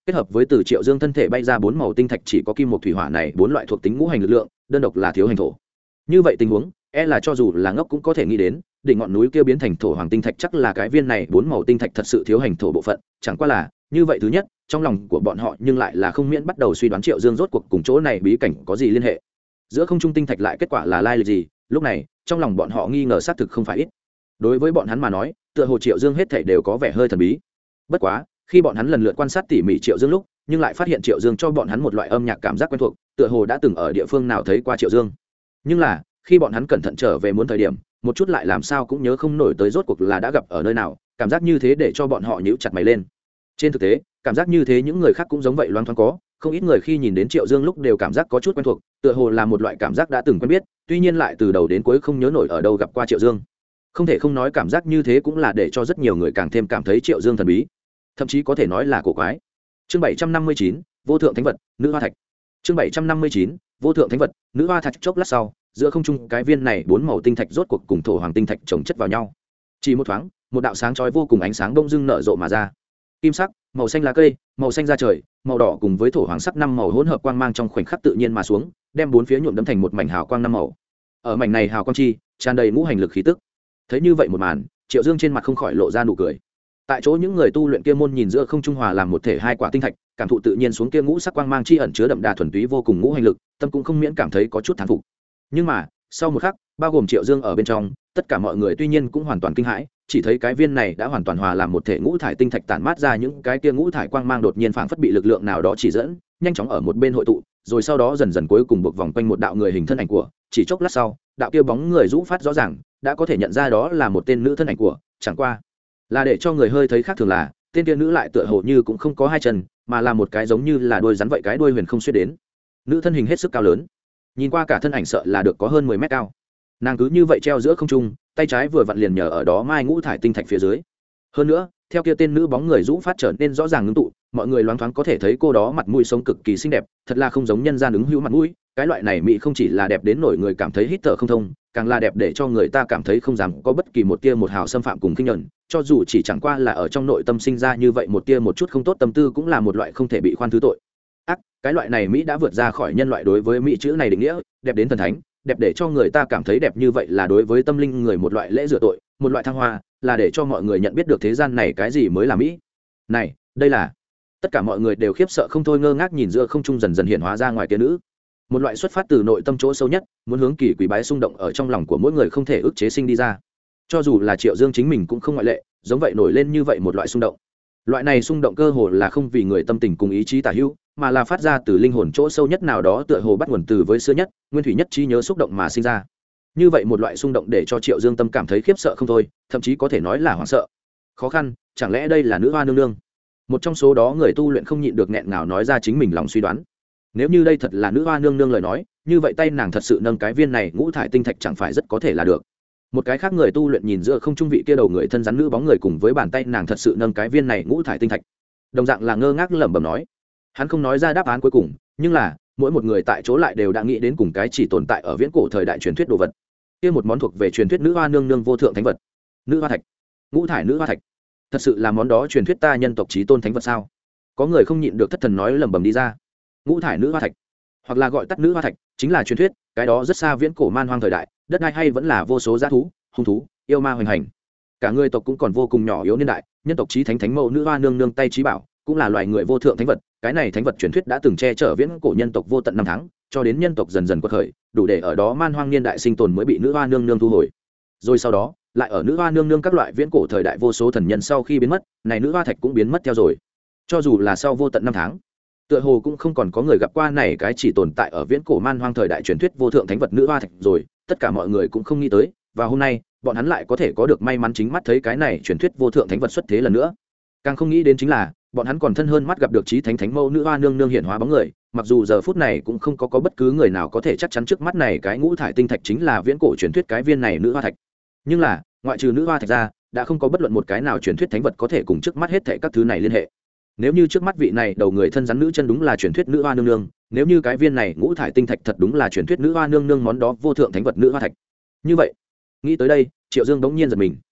kết hợp với từ Triệu Dương thân thể bay ra bốn màu tinh thạch chỉ có kim một thủy hỏa này bốn loại thuộc tính ngũ hành lực lượng, đơn độc là thiếu hành thổ. Như vậy tình huống, e là cho dù là ngốc cũng có thể nghĩ đến, đỉnh ngọn núi kia biến thành thổ hoàng tinh thạch chắc là cái viên này bốn màu tinh thạch thật sự thiếu hành thổ bộ phận, chẳng qua là, như vậy thứ nhất, trong lòng của bọn họ nhưng lại là không miễn bắt đầu suy đoán Triệu Dương rốt cuộc cùng chỗ này bí cảnh có gì liên hệ. Giữa không trung tinh thạch lại kết quả là lai lịch gì, lúc này, trong lòng bọn họ nghi ngờ xác thực không phải ít. Đối với bọn hắn mà nói, tựa hồ Triệu Dương hết thảy đều có vẻ hơi thần bí. Bất quá, khi bọn hắn lần lượt quan sát tỉ mỉ Triệu Dương lúc, nhưng lại phát hiện Triệu Dương cho bọn hắn một loại âm nhạc cảm giác quen thuộc, tựa hồ đã từng ở địa phương nào thấy qua Triệu Dương. Nhưng là, khi bọn hắn cẩn thận trở về muốn thời điểm, một chút lại làm sao cũng nhớ không nổi tới rốt cuộc là đã gặp ở nơi nào, cảm giác như thế để cho bọn họ nhíu chặt mày lên. Trên thực tế, cảm giác như thế những người khác cũng giống vậy loáng thoáng có, không ít người khi nhìn đến Triệu Dương lúc đều cảm giác có chút quen thuộc, tựa hồ là một loại cảm giác đã từng quen biết, tuy nhiên lại từ đầu đến cuối không nhớ nổi ở đâu gặp qua Triệu Dương. Không thể không nói cảm giác như thế cũng là để cho rất nhiều người càng thêm cảm thấy Triệu Dương thần bí, thậm chí có thể nói là cổ quái. Chương bảy trăm năm mươi chín, vô thượng thánh vật, nữ hoa thạch. Chương bảy trăm năm mươi chín, vô thượng thánh vật, nữ hoa thạch. Chốc lát sau, giữa không trung cái viên này bốn màu tinh thạch rốt cuộc cùng thổ hoàng tinh thạch chồng chất vào nhau. Chỉ một thoáng, một đạo sáng chói vô cùng ánh sáng bông dưng nở rộ mà ra. Kim sắc, màu xanh lá cây, màu xanh da trời, màu đỏ cùng với thổ hoàng sắc năm màu hỗn hợp quang mang trong khoảnh khắc tự nhiên mà xuống, đem bốn phía nhuộm đẫm thành một mảnh hào quang năm màu. Ở mảnh này hào quang chi, tràn đầy ngũ hành lực khí tức. Thấy như vậy một màn, Triệu Dương trên mặt không khỏi lộ ra nụ cười. Tại chỗ những người tu luyện kia môn nhìn giữa không trung hòa làm một thể hai quả tinh thạch, cảm thụ tự nhiên xuống kia ngũ sắc quang mang chi ẩn chứa đậm đà thuần túy vô cùng ngũ hành lực, tâm cũng không miễn cảm thấy có chút thán phục. Nhưng mà, sau một khắc, bao gồm Triệu Dương ở bên trong, tất cả mọi người tuy nhiên cũng hoàn toàn kinh hãi, chỉ thấy cái viên này đã hoàn toàn hòa làm một thể ngũ thải tinh thạch tản mát ra những cái kia ngũ thải quang mang đột nhiên phảng phất bị lực lượng nào đó chỉ dẫn, nhanh chóng ở một bên hội tụ, rồi sau đó dần dần cuối cùng buộc vòng quanh một đạo người hình thân ảnh của, chỉ chốc lát sau, đạo kia bóng người rũ phát rõ ràng, đã có thể nhận ra đó là một tên nữ thân ảnh của, chẳng qua là để cho người hơi thấy khác thường là, tên kia nữ lại tựa hồ như cũng không có hai chân, mà là một cái giống như là đuôi rắn vậy, cái đuôi huyền không xuyên đến. Nữ thân hình hết sức cao lớn, nhìn qua cả thân ảnh sợ là được có hơn mười mét cao. Nàng cứ như vậy treo giữa không trung, tay trái vừa vặn liền nhờ ở đó mai ngũ thải tinh thạch phía dưới. Hơn nữa, theo kia tên nữ bóng người rũ phát trở nên rõ ràng ngưng tụ, mọi người loáng thoáng có thể thấy cô đó mặt mũi sống cực kỳ xinh đẹp, thật là không giống nhân gian ứng hữu mặt mũi. Cái loại này mỹ không chỉ là đẹp đến nổi người cảm thấy hít thở không thông, càng là đẹp để cho người ta cảm thấy không dám có bất kỳ một tia một hào xâm phạm cùng khinh nhẫn, cho dù chỉ chẳng qua là ở trong nội tâm sinh ra như vậy một tia một chút không tốt tâm tư cũng là một loại không thể bị khoan thứ tội. Ác, cái loại này mỹ đã vượt ra khỏi nhân loại đối với mỹ chữ này định nghĩa, đẹp đến thần thánh, đẹp để cho người ta cảm thấy đẹp như vậy là đối với tâm linh người một loại lễ rửa tội, một loại thăng hoa, là để cho mọi người nhận biết được thế gian này cái gì mới là mỹ. Này, đây là... Tất cả mọi người đều khiếp sợ không thôi, ngơ ngác nhìn giữa không trung dần dần hiện hóa ra ngoài kia nữ. Một loại xuất phát từ nội tâm chỗ sâu nhất, muốn hướng kỳ quỷ bái xung động ở trong lòng của mỗi người không thể ức chế sinh đi ra. Cho dù là Triệu Dương chính mình cũng không ngoại lệ, giống vậy nổi lên như vậy một loại xung động. Loại này xung động cơ hồ là không vì người tâm tình cùng ý chí tả hữu, mà là phát ra từ linh hồn chỗ sâu nhất nào đó, tựa hồ bắt nguồn từ với xưa nhất, nguyên thủy nhất trí nhớ xúc động mà sinh ra. Như vậy một loại xung động để cho Triệu Dương tâm cảm thấy khiếp sợ không thôi, thậm chí có thể nói là hoảng sợ. Khó khăn, chẳng lẽ đây là nữ hoa nương nương? Một trong số đó người tu luyện không nhịn được nghẹn ngào nói ra chính mình lòng suy đoán. Nếu như đây thật là nữ hoa nương nương lời nói, như vậy tay nàng thật sự nâng cái viên này ngũ thải tinh thạch chẳng phải rất có thể là được. Một cái khác người tu luyện nhìn giữa không trung vị kia đầu người thân rắn nữ bóng người cùng với bàn tay nàng thật sự nâng cái viên này ngũ thải tinh thạch, đồng dạng là ngơ ngác lẩm bẩm nói. Hắn không nói ra đáp án cuối cùng, nhưng là mỗi một người tại chỗ lại đều đã nghĩ đến cùng cái chỉ tồn tại ở viễn cổ thời đại truyền thuyết đồ vật, kia một món thuộc về truyền thuyết nữ hoa nương nương vô thượng thánh vật, nữ hoa thạch, ngũ thải nữ hoa thạch. Thật sự là món đó truyền thuyết ta nhân tộc chí tôn thánh vật sao? Có người không nhịn được thất thần nói lẩm bẩm đi ra. Ngũ thải nữ hoa thạch, hoặc là gọi tắt nữ hoa thạch, chính là truyền thuyết, cái đó rất xa viễn cổ man hoang thời đại, đất đai hay vẫn là vô số dã thú, hung thú, yêu ma hoành hành. Cả người tộc cũng còn vô cùng nhỏ yếu niên đại, nhân tộc chí thánh thánh mẫu nữ hoa nương nương tay chí bảo, cũng là loài người vô thượng thánh vật. Cái này thánh vật truyền thuyết đã từng che chở viễn cổ nhân tộc vô tận năm tháng, cho đến nhân tộc dần dần quật khởi, đủ để ở đó man hoang niên đại sinh tồn mới bị nữ hoa nương nương thu hồi. Rồi sau đó, lại ở nữ hoa nương nương các loại viễn cổ thời đại vô số thần nhân sau khi biến mất, này nữ hoa thạch cũng biến mất theo rồi. Cho dù là sau vô tận năm tháng, tựa hồ cũng không còn có người gặp qua này cái chỉ tồn tại ở viễn cổ man hoang thời đại truyền thuyết vô thượng thánh vật nữ hoa thạch rồi. Tất cả mọi người cũng không nghĩ tới, và hôm nay bọn hắn lại có thể có được may mắn chính mắt thấy cái này truyền thuyết vô thượng thánh vật xuất thế lần nữa. Càng không nghĩ đến chính là bọn hắn còn thân hơn mắt gặp được chí thánh thánh mẫu nữ hoa nương nương hiện hóa bóng người. Mặc dù giờ phút này cũng không có, có bất cứ người nào có thể chắc chắn trước mắt này cái ngũ thải tinh thạch chính là viễn cổ truyền thuyết cái viên này nữ hoa thạch, nhưng là ngoại trừ nữ hoa thạch ra, đã không có bất luận một cái nào truyền thuyết thánh vật có thể cùng trước mắt hết thảy các thứ này liên hệ. Nếu như trước mắt vị này đầu người thân rắn nữ chân đúng là truyền thuyết nữ hoa nương nương, nếu như cái viên này ngũ thải tinh thạch thật đúng là truyền thuyết nữ hoa nương nương món đó vô thượng thánh vật nữ hoa thạch, như vậy nghĩ tới đây, Triệu Dương bỗng nhiên giật mình.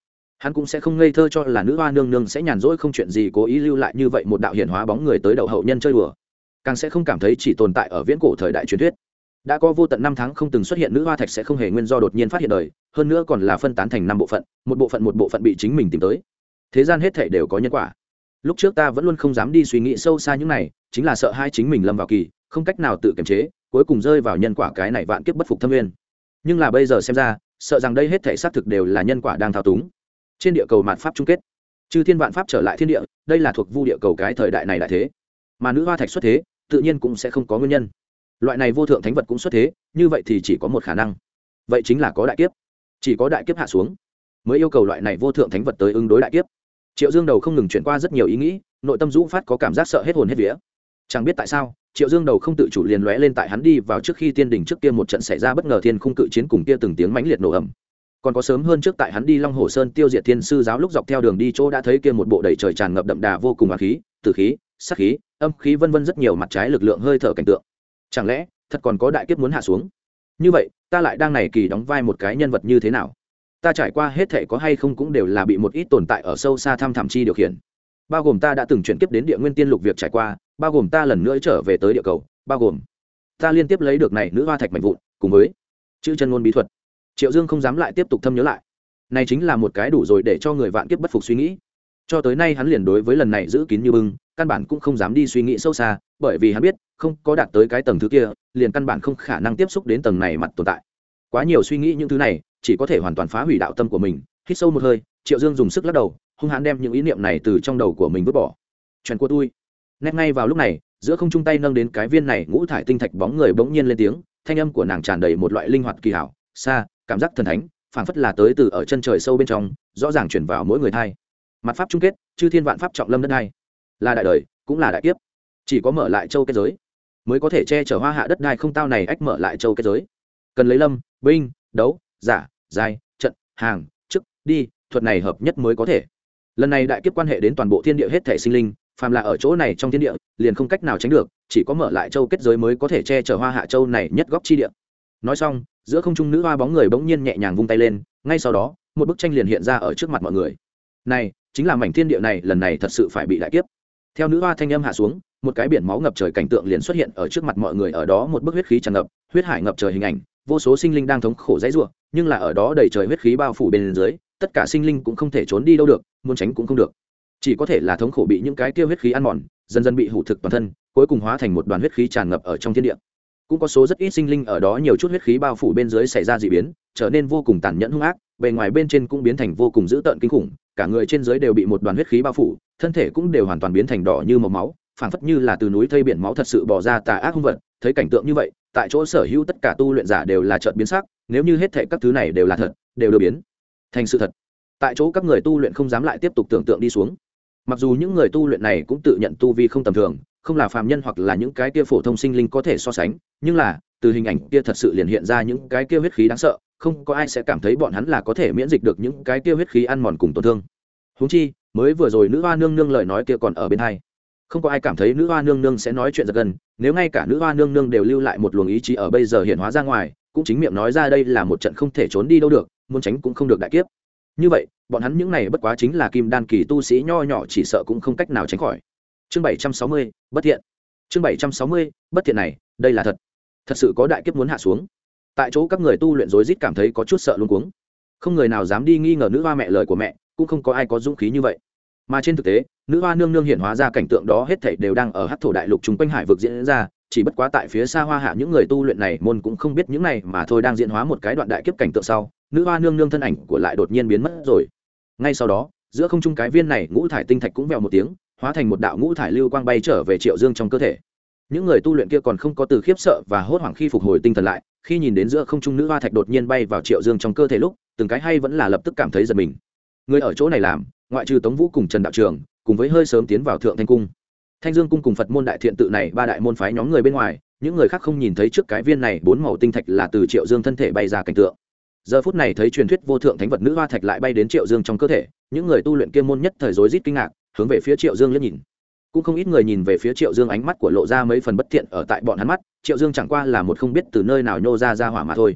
hắn cũng sẽ không ngây thơ cho là nữ hoa nương nương sẽ nhàn rỗi không chuyện gì cố ý lưu lại như vậy một đạo hiển hóa bóng người tới đậu hậu nhân chơi đùa, càng sẽ không cảm thấy chỉ tồn tại ở viễn cổ thời đại truyền thuyết. Đã có vô tận năm tháng không từng xuất hiện nữ hoa thạch sẽ không hề nguyên do đột nhiên phát hiện đời, hơn nữa còn là phân tán thành năm bộ phận, một bộ phận một bộ phận bị chính mình tìm tới. Thế gian hết thảy đều có nhân quả. Lúc trước ta vẫn luôn không dám đi suy nghĩ sâu xa những này, chính là sợ hai chính mình lâm vào kỳ, không cách nào tự kiềm chế, cuối cùng rơi vào nhân quả cái này vạn kiếp bất phục thâm nguyên. Nhưng là bây giờ xem ra, sợ rằng đây hết thảy xác thực đều là nhân quả đang thao túng. Trên địa cầu mạt pháp chung kết, chư thiên vạn pháp trở lại thiên địa, đây là thuộc vu địa cầu cái thời đại này đại thế. Mà nữ hoa thạch xuất thế, tự nhiên cũng sẽ không có nguyên nhân. Loại này vô thượng thánh vật cũng xuất thế, như vậy thì chỉ có một khả năng, vậy chính là có đại kiếp. Chỉ có đại kiếp hạ xuống mới yêu cầu loại này vô thượng thánh vật tới ứng đối đại kiếp. Triệu Dương đầu không ngừng chuyển qua rất nhiều ý nghĩ, nội tâm dũng phát có cảm giác sợ hết hồn hết vía. Chẳng biết tại sao, Triệu Dương đầu không tự chủ liền lóe lên tại hắn đi vào trước khi tiên đỉnh trước kia một trận xảy ra bất ngờ thiên khung cự chiến cùng kia từng tiếng mãnh liệt nổ ầm. Còn có sớm hơn trước tại hắn đi Long Hồ Sơn tiêu diệt thiên sư giáo lúc dọc theo đường đi chỗ đã thấy kia một bộ đầy trời tràn ngập đậm đà vô cùng oán khí, tử khí, sát khí, âm khí vân vân rất nhiều mặt trái lực lượng hơi thở cảnh tượng. Chẳng lẽ thật còn có đại kiếp muốn hạ xuống? Như vậy, ta lại đang này kỳ đóng vai một cái nhân vật như thế nào? Ta trải qua hết thảy có hay không cũng đều là bị một ít tồn tại ở sâu xa thăm thẳm chi điều khiển. Bao gồm ta đã từng chuyển kiếp đến địa nguyên tiên lục việc trải qua, bao gồm ta lần nữa trở về tới địa cầu, bao gồm ta liên tiếp lấy được này nữ hoa thạch mạnh vụn, cùng với chữ chân ngôn bí thuật. Triệu Dương không dám lại tiếp tục thâm nhớ lại. Này chính là một cái đủ rồi để cho người vạn kiếp bất phục suy nghĩ. Cho tới nay hắn liền đối với lần này giữ kín như bưng, căn bản cũng không dám đi suy nghĩ sâu xa, bởi vì hắn biết, không có đạt tới cái tầng thứ kia, liền căn bản không khả năng tiếp xúc đến tầng này mặt tồn tại. Quá nhiều suy nghĩ những thứ này, chỉ có thể hoàn toàn phá hủy đạo tâm của mình. Hít sâu một hơi, Triệu Dương dùng sức lắc đầu, hung hãn đem những ý niệm này từ trong đầu của mình vứt bỏ. Chuyện của tôi. Nét ngay vào lúc này, giữa không trung tay nâng đến cái viên này ngũ thải tinh thạch bóng người bỗng nhiên lên tiếng, thanh âm của nàng tràn đầy một loại linh hoạt kỳ hảo, xa, cảm giác thần thánh, phảng phất là tới từ ở chân trời sâu bên trong, rõ ràng truyền vào mỗi người thai. Mặt pháp chung kết, chư thiên vạn pháp trọng lâm đất đai, là đại đời, cũng là đại kiếp. Chỉ có mở lại châu kết giới, mới có thể che chở hoa hạ đất đai không tao này ách mở lại châu kết giới. Cần lấy lâm, binh, đấu, giả, giai, trận, hàng, chức, đi, thuật này hợp nhất mới có thể. Lần này đại kiếp quan hệ đến toàn bộ thiên địa hết thể sinh linh, phàm là ở chỗ này trong thiên địa, liền không cách nào tránh được, chỉ có mở lại châu kết giới mới có thể che chở hoa hạ châu này nhất góc chi địa. Nói xong, giữa không trung nữ hoa bóng người bỗng nhiên nhẹ nhàng vung tay lên, ngay sau đó, một bức tranh liền hiện ra ở trước mặt mọi người. Này, chính là mảnh thiên địa này lần này thật sự phải bị đại kiếp. Theo nữ hoa thanh âm hạ xuống, một cái biển máu ngập trời cảnh tượng liền xuất hiện ở trước mặt mọi người, ở đó một bức huyết khí tràn ngập, huyết hải ngập trời hình ảnh, vô số sinh linh đang thống khổ dãy rủa, nhưng là ở đó đầy trời huyết khí bao phủ bên dưới, tất cả sinh linh cũng không thể trốn đi đâu được, muốn tránh cũng không được, chỉ có thể là thống khổ bị những cái kia huyết khí ăn mòn, dần dần bị hủ thực toàn thân, cuối cùng hóa thành một đoàn huyết khí tràn ngập ở trong thiên địa. Cũng có số rất ít sinh linh ở đó nhiều chút huyết khí bao phủ bên dưới xảy ra dị biến, trở nên vô cùng tàn nhẫn hung ác, bề ngoài bên trên cũng biến thành vô cùng dữ tợn kinh khủng, cả người trên dưới đều bị một đoàn huyết khí bao phủ, thân thể cũng đều hoàn toàn biến thành đỏ như màu máu, phảng phất như là từ núi thây biển máu thật sự bò ra tà ác hung vật. Thấy cảnh tượng như vậy, tại chỗ sở hữu tất cả tu luyện giả đều là chợt biến sắc, nếu như hết thảy các thứ này đều là thật, đều được biến thành sự thật. Tại chỗ các người tu luyện không dám lại tiếp tục tưởng tượng đi xuống. Mặc dù những người tu luyện này cũng tự nhận tu vi không tầm thường, không là phàm nhân hoặc là những cái kia phổ thông sinh linh có thể so sánh, nhưng là từ hình ảnh kia thật sự liền hiện ra những cái kia huyết khí đáng sợ, không có ai sẽ cảm thấy bọn hắn là có thể miễn dịch được những cái kia huyết khí ăn mòn cùng tổn thương. Huống chi, mới vừa rồi nữ hoa nương nương lời nói kia còn ở bên tai, không có ai cảm thấy nữ hoa nương nương sẽ nói chuyện giật gần, nếu ngay cả nữ hoa nương nương đều lưu lại một luồng ý chí ở bây giờ hiện hóa ra ngoài, cũng chính miệng nói ra đây là một trận không thể trốn đi đâu được, muốn tránh cũng không được đại kiếp. Như vậy, bọn hắn những này bất quá chính là kim đan kỳ tu sĩ nho nhỏ, chỉ sợ cũng không cách nào tránh khỏi. Chương bảy trăm sáu mươi, bất thiện. Chương bảy trăm sáu mươi, bất thiện này, đây là thật. Thật sự có đại kiếp muốn hạ xuống. Tại chỗ các người tu luyện rối rít cảm thấy có chút sợ luống cuống. Không người nào dám đi nghi ngờ nữ hoa mẹ lời của mẹ, cũng không có ai có dũng khí như vậy. Mà trên thực tế, nữ hoa nương nương hiện hóa ra cảnh tượng đó hết thảy đều đang ở Hắc Thổ đại lục trung quanh hải vực diễn ra, chỉ bất quá tại phía xa Hoa Hạ những người tu luyện này môn cũng không biết những này mà thôi, đang diễn hóa một cái đoạn đại kiếp cảnh tượng sau, nữ hoa nương nương thân ảnh của lại đột nhiên biến mất rồi. Ngay sau đó, giữa không trung cái viên này ngũ thải tinh thạch cũng vèo một tiếng, hóa thành một đạo ngũ thải lưu quang bay trở về Triệu Dương trong cơ thể. Những người tu luyện kia còn không có từ khiếp sợ và hốt hoảng khi phục hồi tinh thần lại, khi nhìn đến giữa không trung nữ hoa thạch đột nhiên bay vào Triệu Dương trong cơ thể lúc, từng cái hay vẫn là lập tức cảm thấy giật mình. Người ở chỗ này làm, ngoại trừ Tống Vũ cùng Trần đạo trường, cùng với hơi sớm tiến vào Thượng Thanh cung, Thanh Dương cung cùng Phật môn đại thiện tự này ba đại môn phái nhóm người bên ngoài, những người khác không nhìn thấy trước cái viên này bốn màu tinh thạch là từ Triệu Dương thân thể bay ra cảnh tượng. Giờ phút này thấy truyền thuyết vô thượng thánh vật nữ hoa thạch lại bay đến Triệu Dương trong cơ thể, những người tu luyện kia môn nhất thời rối rít kinh ngạc, hướng về phía Triệu Dương liếc nhìn. Cũng không ít người nhìn về phía Triệu Dương, ánh mắt của lộ ra mấy phần bất thiện ở tại bọn hắn mắt, Triệu Dương chẳng qua là một không biết từ nơi nào nhô ra ra hỏa mà thôi.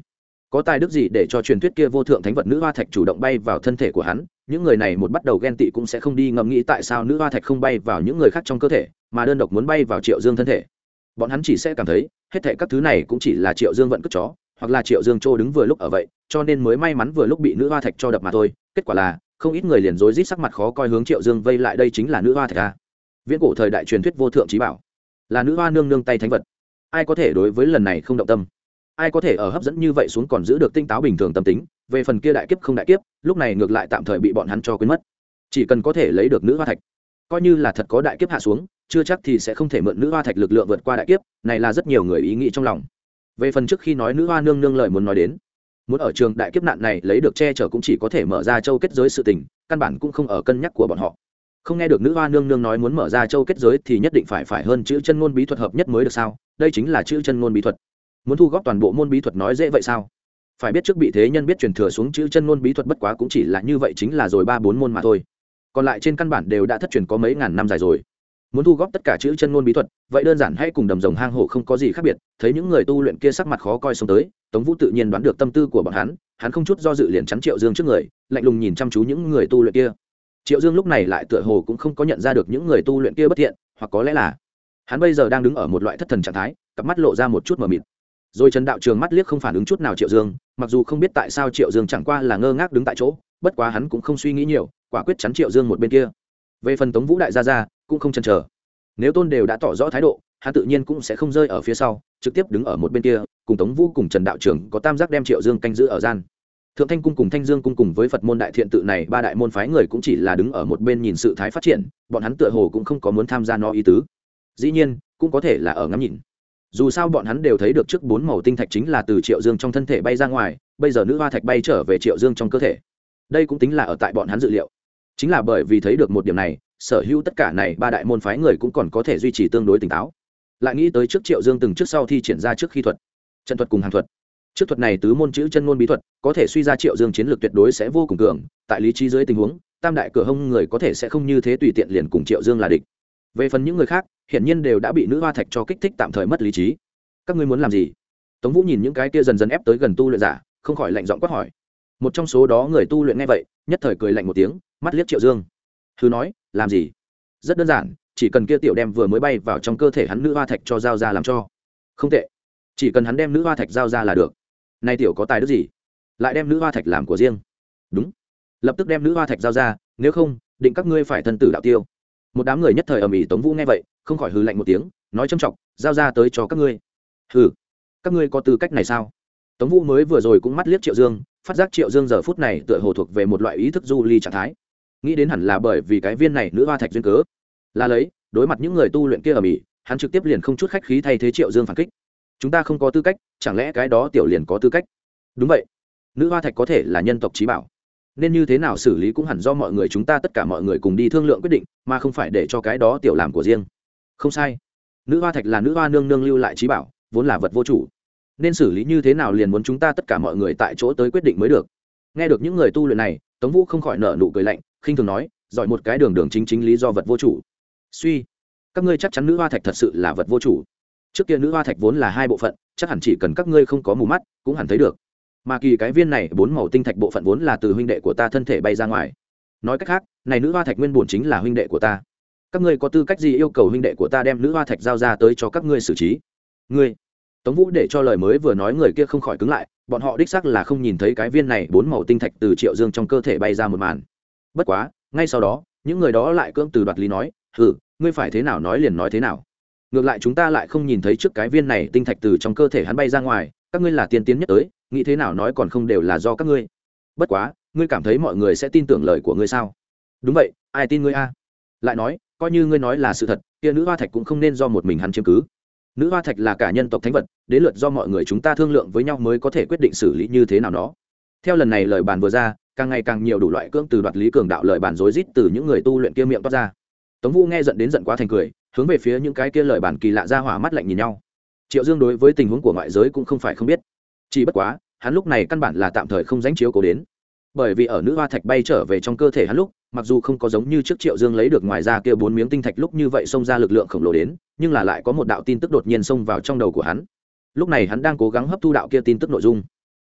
có tài đức gì để cho truyền thuyết kia vô thượng thánh vật nữ hoa thạch chủ động bay vào thân thể của hắn. Những người này một bắt đầu ghen tị cũng sẽ không đi ngẫm nghĩ tại sao nữ hoa thạch không bay vào những người khác trong cơ thể mà đơn độc muốn bay vào Triệu Dương thân thể. Bọn hắn chỉ sẽ cảm thấy hết thảy các thứ này cũng chỉ là Triệu Dương vận cất chó, hoặc là Triệu Dương trô đứng vừa lúc ở vậy, cho nên mới may mắn vừa lúc bị nữ hoa thạch cho đập mà thôi. Kết quả là không ít người liền rối rít sắc mặt khó coi hướng Triệu Dương vây lại. Đây chính là nữ hoa thạch a, viễn cổ thời đại truyền thuyết vô thượng trí bảo, là nữ hoa nương nương tay thánh vật. Ai có thể đối với lần này không động tâm? Ai có thể ở hấp dẫn như vậy xuống còn giữ được tinh táo bình thường tâm tính? Về phần kia đại kiếp không đại kiếp, lúc này ngược lại tạm thời bị bọn hắn cho quên mất. Chỉ cần có thể lấy được nữ hoa thạch, coi như là thật có đại kiếp hạ xuống, chưa chắc thì sẽ không thể mượn nữ hoa thạch lực lượng vượt qua đại kiếp. Này là rất nhiều người ý nghĩ trong lòng. Về phần trước khi nói nữ hoa nương nương lời muốn nói đến, muốn ở trường đại kiếp nạn này lấy được che chở cũng chỉ có thể mở ra châu kết giới sự tình, căn bản cũng không ở cân nhắc của bọn họ. Không nghe được nữ hoa nương nương nói muốn mở ra châu kết giới thì nhất định phải phải hơn chữ chân ngôn bí thuật hợp nhất mới được sao? Đây chính là chữ chân ngôn bí thuật. Muốn thu góp toàn bộ môn bí thuật nói dễ vậy sao? Phải biết trước bị thế nhân biết truyền thừa xuống chữ chân ngôn bí thuật bất quá cũng chỉ là như vậy, chính là rồi ba bốn môn mà thôi. Còn lại trên căn bản đều đã thất truyền có mấy ngàn năm dài rồi. Muốn thu góp tất cả chữ chân ngôn bí thuật, vậy đơn giản hay cùng đầm rồng hang hổ không có gì khác biệt. Thấy những người tu luyện kia sắc mặt khó coi xông tới, Tống Vũ tự nhiên đoán được tâm tư của bọn hắn, hắn không chút do dự liền chắn Triệu Dương trước người, lạnh lùng nhìn chăm chú những người tu luyện kia. Triệu Dương lúc này lại tựa hồ cũng không có nhận ra được những người tu luyện kia bất thiện, hoặc có lẽ là hắn bây giờ đang đứng ở một loại thất thần trạng thái, cặp mắt lộ ra một chút mờ mịt. Rồi Trần Đạo Trường mắt liếc không phản ứng chút nào Triệu Dương, mặc dù không biết tại sao Triệu Dương chẳng qua là ngơ ngác đứng tại chỗ, bất quá hắn cũng không suy nghĩ nhiều, quả quyết chắn Triệu Dương một bên kia. Về phần Tống Vũ đại gia gia, cũng không chần chờ. Nếu Tôn đều đã tỏ rõ thái độ, hắn tự nhiên cũng sẽ không rơi ở phía sau, trực tiếp đứng ở một bên kia, cùng Tống Vũ cùng Trần Đạo Trường có tam giác đem Triệu Dương canh giữ ở gian. Thượng Thanh cung cùng Thanh Dương cung cùng với Phật môn đại thiện tự này ba đại môn phái người cũng chỉ là đứng ở một bên nhìn sự thái phát triển, bọn hắn tựa hồ cũng không có muốn tham gia nó ý tứ. Dĩ nhiên, cũng có thể là ở ngắm nhìn. Dù sao bọn hắn đều thấy được trước bốn màu tinh thạch chính là từ Triệu Dương trong thân thể bay ra ngoài, bây giờ nữ hoa thạch bay trở về Triệu Dương trong cơ thể. Đây cũng tính là ở tại bọn hắn dự liệu. Chính là bởi vì thấy được một điểm này, sở hữu tất cả này ba đại môn phái người cũng còn có thể duy trì tương đối tỉnh táo. Lại nghĩ tới trước Triệu Dương từng trước sau thi triển ra trước khi thuật, chân thuật cùng hàng thuật. Trước thuật này tứ môn chữ chân ngôn bí thuật, có thể suy ra Triệu Dương chiến lược tuyệt đối sẽ vô cùng cường, tại lý trí dưới tình huống, tam đại cửa hông người có thể sẽ không như thế tùy tiện liền cùng Triệu Dương là địch. Về phần những người khác, hiển nhiên đều đã bị nữ hoa thạch cho kích thích tạm thời mất lý trí. Các ngươi muốn làm gì? Tống Vũ nhìn những cái kia dần dần ép tới gần tu luyện giả, không khỏi lạnh giọng quát hỏi. Một trong số đó người tu luyện nghe vậy, nhất thời cười lạnh một tiếng, mắt liếc Triệu Dương. Hừ nói, làm gì? Rất đơn giản, chỉ cần kia tiểu đem vừa mới bay vào trong cơ thể hắn nữ hoa thạch cho giao ra làm cho. Không tệ, chỉ cần hắn đem nữ hoa thạch giao ra là được. Nay tiểu có tài đức gì? Lại đem nữ hoa thạch làm của riêng. Đúng, lập tức đem nữ hoa thạch giao ra, nếu không, định các ngươi phải thân tử đạo tiêu. Một đám người nhất thời ầm ĩ. Tống Vũ nghe vậy, không khỏi hừ lạnh một tiếng, nói trầm trọng, giao ra tới cho các ngươi. Hừ, các ngươi có tư cách này sao? Tống Vũ mới vừa rồi cũng mắt liếc Triệu Dương, phát giác Triệu Dương giờ phút này tựa hồ thuộc về một loại ý thức du ly trạng thái, nghĩ đến hẳn là bởi vì cái viên này nữ hoa thạch duyên cớ, là lấy đối mặt những người tu luyện kia ầm ĩ, hắn trực tiếp liền không chút khách khí thay thế Triệu Dương phản kích. Chúng ta không có tư cách, chẳng lẽ cái đó tiểu liền có tư cách? Đúng vậy, nữ hoa thạch có thể là nhân tộc chí bảo, nên như thế nào xử lý cũng hẳn do mọi người chúng ta tất cả mọi người cùng đi thương lượng quyết định, mà không phải để cho cái đó tiểu làm của riêng. Không sai, nữ hoa thạch là nữ hoa nương nương lưu lại chí bảo, vốn là vật vô chủ, nên xử lý như thế nào liền muốn chúng ta tất cả mọi người tại chỗ tới quyết định mới được. Nghe được những người tu luyện này, Tống Vũ không khỏi nở nụ cười lạnh, khinh thường nói, giỏi một cái đường đường chính chính lý do vật vô chủ. Suy, các ngươi chắc chắn nữ hoa thạch thật sự là vật vô chủ? Trước kia nữ hoa thạch vốn là hai bộ phận, chắc hẳn chỉ cần các ngươi không có mù mắt cũng hẳn thấy được, mà kỳ cái viên này bốn màu tinh thạch bộ phận vốn là từ huynh đệ của ta thân thể bay ra ngoài. Nói cách khác, này nữ hoa thạch nguyên bổn chính là huynh đệ của ta. Các ngươi có tư cách gì yêu cầu huynh đệ của ta đem nữ hoa thạch giao ra tới cho các ngươi xử trí? Ngươi. Tống Vũ để cho lời mới vừa nói người kia không khỏi cứng lại, bọn họ đích xác là không nhìn thấy cái viên này bốn màu tinh thạch từ Triệu Dương trong cơ thể bay ra một màn. Bất quá, ngay sau đó, những người đó lại cưỡng từ đoạt lý nói, "Hừ, ngươi phải thế nào nói liền nói thế nào. Ngược lại chúng ta lại không nhìn thấy trước cái viên này tinh thạch từ trong cơ thể hắn bay ra ngoài, các ngươi là tiên tiến nhất tới, nghĩ thế nào nói còn không đều là do các ngươi. Bất quá, ngươi cảm thấy mọi người sẽ tin tưởng lời của ngươi sao?" "Đúng vậy, ai tin ngươi a?" Lại nói, coi như ngươi nói là sự thật, kia nữ hoa thạch cũng không nên do một mình hắn chiếm cứ. Nữ hoa thạch là cả nhân tộc thánh vật, đến lượt do mọi người chúng ta thương lượng với nhau mới có thể quyết định xử lý như thế nào đó. Theo lần này lời bàn vừa ra, càng ngày càng nhiều đủ loại cưỡng từ đoạt lý cường đạo lời bàn rối rít từ những người tu luyện kia miệng toát ra. Tống Vũ nghe giận đến giận quá thành cười, hướng về phía những cái kia lời bàn kỳ lạ ra hỏa mắt lạnh nhìn nhau. Triệu Dương đối với tình huống của ngoại giới cũng không phải không biết, chỉ bất quá hắn lúc này căn bản là tạm thời không dánh chiếu cố đến, bởi vì ở nữ hoa thạch bay trở về trong cơ thể hắn lúc, mặc dù không có giống như trước Triệu Dương lấy được ngoài ra kia bốn miếng tinh thạch lúc như vậy xông ra lực lượng khổng lồ đến, nhưng là lại có một đạo tin tức đột nhiên xông vào trong đầu của hắn. Lúc này hắn đang cố gắng hấp thu đạo kia tin tức nội dung.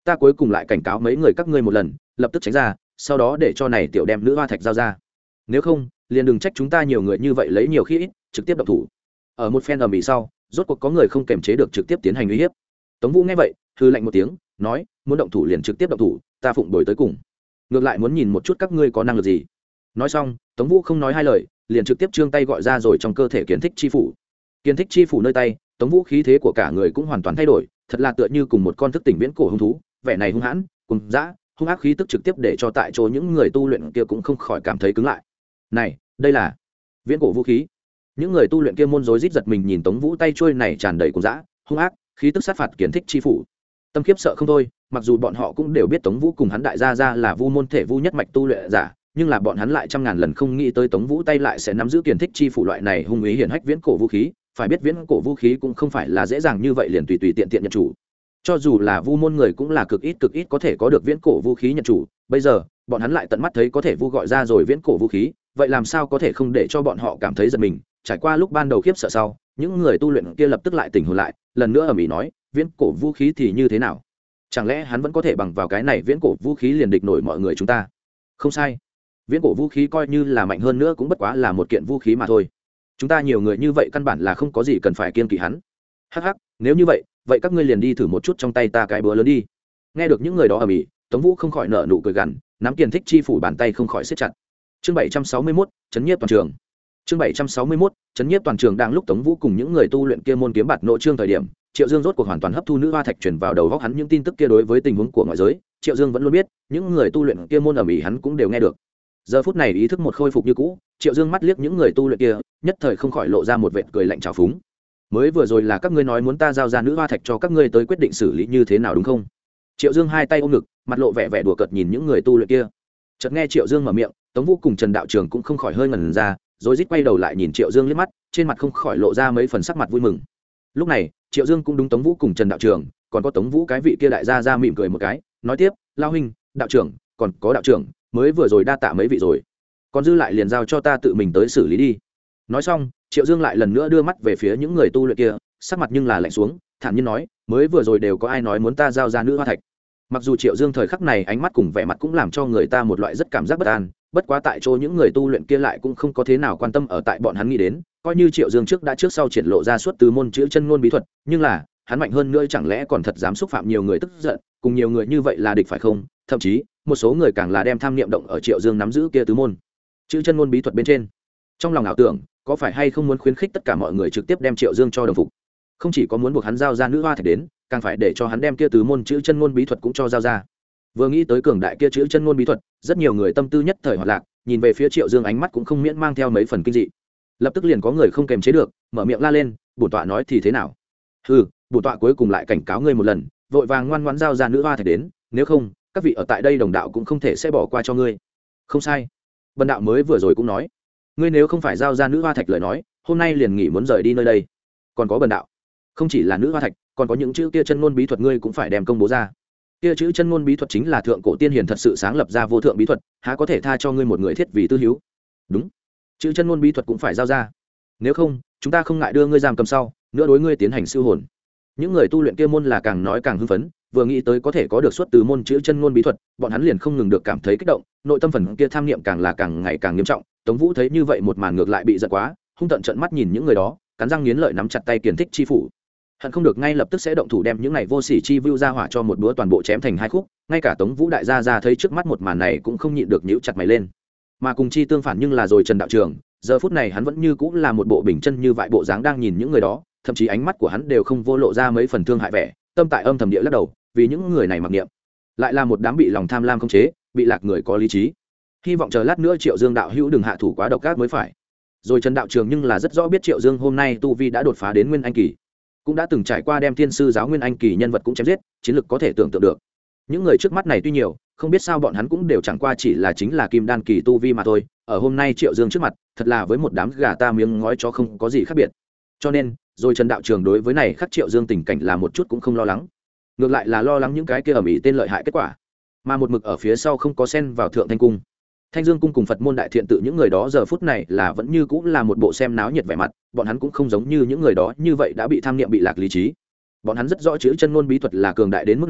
ta cuối cùng lại cảnh cáo mấy người các ngươi một lần, lập tức tránh ra, sau đó để cho này tiểu đem nữ hoa thạch giao ra, nếu không liền đừng trách chúng ta nhiều người như vậy lấy nhiều khi ít, trực tiếp động thủ. Ở một phen ầm ĩ sau, rốt cuộc có người không kềm chế được trực tiếp tiến hành uy hiếp. Tống Vũ nghe vậy hừ lạnh một tiếng, nói muốn động thủ liền trực tiếp động thủ, ta phụng đổi tới cùng, ngược lại muốn nhìn một chút các ngươi có năng lực gì. Nói xong Tống Vũ không nói hai lời, liền trực tiếp trương tay gọi ra rồi trong cơ thể kiến thích chi phủ. Kiến thích chi phủ nơi tay, Tống Vũ khí thế của cả người cũng hoàn toàn thay đổi, thật là tựa như cùng một con thức tỉnh viễn cổ hung thú, vẻ này hung hãn cùng dã hung ác khí tức trực tiếp để cho tại chỗ những người tu luyện kia cũng không khỏi cảm thấy cứng lại. Này đây là viễn cổ vũ khí. Những người tu luyện kia môn rối rít giật mình nhìn Tống Vũ tay trôi này tràn đầy cùng dã hung ác khí tức sát phạt kiến thích chi phủ, tâm khiếp sợ không thôi. Mặc dù bọn họ cũng đều biết Tống Vũ cùng hắn đại gia ra là vu môn thể vu nhất mạch tu luyện giả, nhưng là bọn hắn lại trăm ngàn lần không nghĩ tới Tống Vũ tay lại sẽ nắm giữ kiến thích chi phủ loại này hung ý hiển hách viễn cổ vũ khí. Phải biết viễn cổ vũ khí cũng không phải là dễ dàng như vậy liền tùy tùy tiện tiện nhận chủ, cho dù là vu môn người cũng là cực ít cực ít có thể có được viễn cổ vũ khí nhận chủ. Bây giờ bọn hắn lại tận mắt thấy có thể vu gọi ra rồi viễn cổ vũ khí, vậy làm sao có thể không để cho bọn họ cảm thấy giật mình. Trải qua lúc ban đầu khiếp sợ sau, những người tu luyện kia lập tức lại tỉnh hồn lại, lần nữa ầm ĩ nói viễn cổ vũ khí thì như thế nào, chẳng lẽ hắn vẫn có thể bằng vào cái này viễn cổ vũ khí liền địch nổi mọi người chúng ta? Không sai, viễn cổ vũ khí coi như là mạnh hơn nữa cũng bất quá là một kiện vũ khí mà thôi, chúng ta nhiều người như vậy căn bản là không có gì cần phải kiêng kỵ hắn. Hắc hắc, nếu như vậy vậy các ngươi liền đi thử một chút trong tay ta cái búa lớn đi. Nghe được những người đó ầm ĩ, Tống Vũ không khỏi nở nụ cười gằn, nắm kiền thích chi phủ bàn tay không khỏi siết chặt. Chương bảy trăm sáu mươi mốt, chấn nhiếp toàn trường. Chương bảy trăm sáu mươi mốt, chấn nhiếp toàn trường. Đang lúc Tống Vũ cùng những người tu luyện kia môn kiếm bạt nội trương thời điểm, Triệu Dương rốt cuộc hoàn toàn hấp thu nữ hoa thạch truyền vào đầu óc hắn những tin tức kia. Đối với tình huống của ngoại giới, Triệu Dương vẫn luôn biết, những người tu luyện kia môn ầm ĩ hắn cũng đều nghe được. Giờ phút này ý thức một khôi phục như cũ, Triệu Dương mắt liếc những người tu luyện kia, nhất thời không khỏi lộ ra một vệt cười lạnh trào phúng. Mới vừa rồi là các ngươi nói muốn ta giao ra nữ hoa thạch cho các ngươi tới quyết định xử lý như thế nào đúng không? Triệu Dương hai tay ôm ngực, mặt lộ vẻ vẻ đùa cợt nhìn những người tu luyện kia. Chợt nghe Triệu Dương mở miệng, Tống Vũ cùng Trần đạo trường cũng không khỏi hơi ngẩn ra, rồi rít quay đầu lại nhìn Triệu Dương liếc mắt, trên mặt không khỏi lộ ra mấy phần sắc mặt vui mừng. Lúc này Triệu Dương cũng đúng Tống Vũ cùng Trần đạo trường, còn có Tống Vũ cái vị kia đại gia ra mỉm cười một cái, nói tiếp, lao huynh, đạo trưởng, còn có đạo trưởng, mới vừa rồi đa tạ mấy vị rồi, còn dư lại liền giao cho ta tự mình tới xử lý đi. Nói xong Triệu Dương lại lần nữa đưa mắt về phía những người tu luyện kia, sắc mặt nhưng là lạnh xuống, thản nhiên nói, mới vừa rồi đều có ai nói muốn ta giao ra nữ hoa thạch? Mặc dù Triệu Dương thời khắc này ánh mắt cùng vẻ mặt cũng làm cho người ta một loại rất cảm giác bất an, bất quá tại chỗ những người tu luyện kia lại cũng không có thế nào quan tâm ở tại bọn hắn nghĩ đến, coi như Triệu Dương trước đã trước sau triển lộ ra suốt từ môn chữ chân ngôn bí thuật, nhưng là hắn mạnh hơn nữa chẳng lẽ còn thật dám xúc phạm nhiều người tức giận, cùng nhiều người như vậy là địch phải không? Thậm chí một số người càng là đem tham niệm động ở Triệu Dương nắm giữ kia tứ môn chữ chân ngôn bí thuật bên trên, trong lòng ảo tưởng có phải hay không muốn khuyến khích tất cả mọi người trực tiếp đem Triệu Dương cho đồng phục, không chỉ có muốn buộc hắn giao ra nữ hoa thạch đến, càng phải để cho hắn đem kia tứ môn chữ chân ngôn bí thuật cũng cho giao ra. Vừa nghĩ tới cường đại kia chữ chân ngôn bí thuật, rất nhiều người tâm tư nhất thời hoạt lạc, nhìn về phía Triệu Dương ánh mắt cũng không miễn mang theo mấy phần kinh dị. Lập tức liền có người không kềm chế được, mở miệng la lên, bổn tọa nói thì thế nào? Hừ, bổn tọa cuối cùng lại cảnh cáo ngươi một lần, vội vàng ngoan ngoãn giao ra nữ hoa thạch đến, nếu không các vị ở tại đây đồng đạo cũng không thể sẽ bỏ qua cho ngươi. Không sai, bần đạo mới vừa rồi cũng nói, ngươi nếu không phải giao ra nữ hoa thạch lời nói, hôm nay liền nghỉ muốn rời đi nơi đây. Còn có bần đạo, không chỉ là nữ hoa thạch, còn có những chữ kia chân ngôn bí thuật ngươi cũng phải đem công bố ra. Kia chữ chân ngôn bí thuật chính là thượng cổ tiên hiền thật sự sáng lập ra vô thượng bí thuật, há có thể tha cho ngươi một người thiết vì tư hiếu? Đúng, chữ chân ngôn bí thuật cũng phải giao ra, nếu không chúng ta không ngại đưa ngươi giam cầm sau nữa đối ngươi tiến hành siêu hồn. Những người tu luyện kia môn là càng nói càng hưng phấn, vừa nghĩ tới có thể có được xuất từ môn chữ chân ngôn bí thuật, bọn hắn liền không ngừng được cảm thấy kích động, nội tâm phần kia tham niệm càng là càng ngày càng nghiêm trọng. Tống Vũ thấy như vậy một màn ngược lại bị giận quá, hung tợn trợn mắt nhìn những người đó, cắn răng nghiến lợi nắm chặt tay kiền thích chi phủ, hận không được ngay lập tức sẽ động thủ đem những này vô sỉ chi view ra hỏa cho một búa toàn bộ chém thành hai khúc. Ngay cả Tống Vũ đại gia ra thấy trước mắt một màn này cũng không nhịn được nhíu chặt mày lên. Mà cùng chi tương phản nhưng là rồi Trần đạo trường, giờ phút này hắn vẫn như cũng là một bộ bình chân như vậy bộ dáng đang nhìn những người đó, thậm chí ánh mắt của hắn đều không vô lộ ra mấy phần thương hại vẻ, tâm tại âm thầm địa lắc đầu, vì những người này mặc niệm, lại là một đám bị lòng tham lam khống chế, bị lạc người có lý trí. Hy vọng chờ lát nữa Triệu Dương đạo hữu đừng hạ thủ quá độc ác mới phải. Rồi Trần đạo trường nhưng là rất rõ biết Triệu Dương hôm nay tu vi đã đột phá đến nguyên anh kỳ, cũng đã từng trải qua đem thiên sư giáo nguyên anh kỳ nhân vật cũng chém giết, chiến lực có thể tưởng tượng được. Những người trước mắt này tuy nhiều, không biết sao bọn hắn cũng đều chẳng qua chỉ là chính là kim đan kỳ tu vi mà thôi, ở hôm nay Triệu Dương trước mặt, thật là với một đám gà ta miếng ngói chó không có gì khác biệt. Cho nên, rồi Trần đạo trường đối với này khắc Triệu Dương tình cảnh là một chút cũng không lo lắng, ngược lại là lo lắng những cái kia ầm ĩ tên lợi hại kết quả, mà một mực ở phía sau không có xen vào Thượng Thanh cung, Thanh Dương cung cùng Phật môn đại thiện tự những người đó giờ phút này là vẫn như cũng là một bộ xem náo nhiệt vẻ mặt, bọn hắn cũng không giống như những người đó như vậy đã bị tham niệm bị lạc lý trí. Bọn hắn rất rõ chữ chân ngôn bí thuật là cường đại đến mức nào,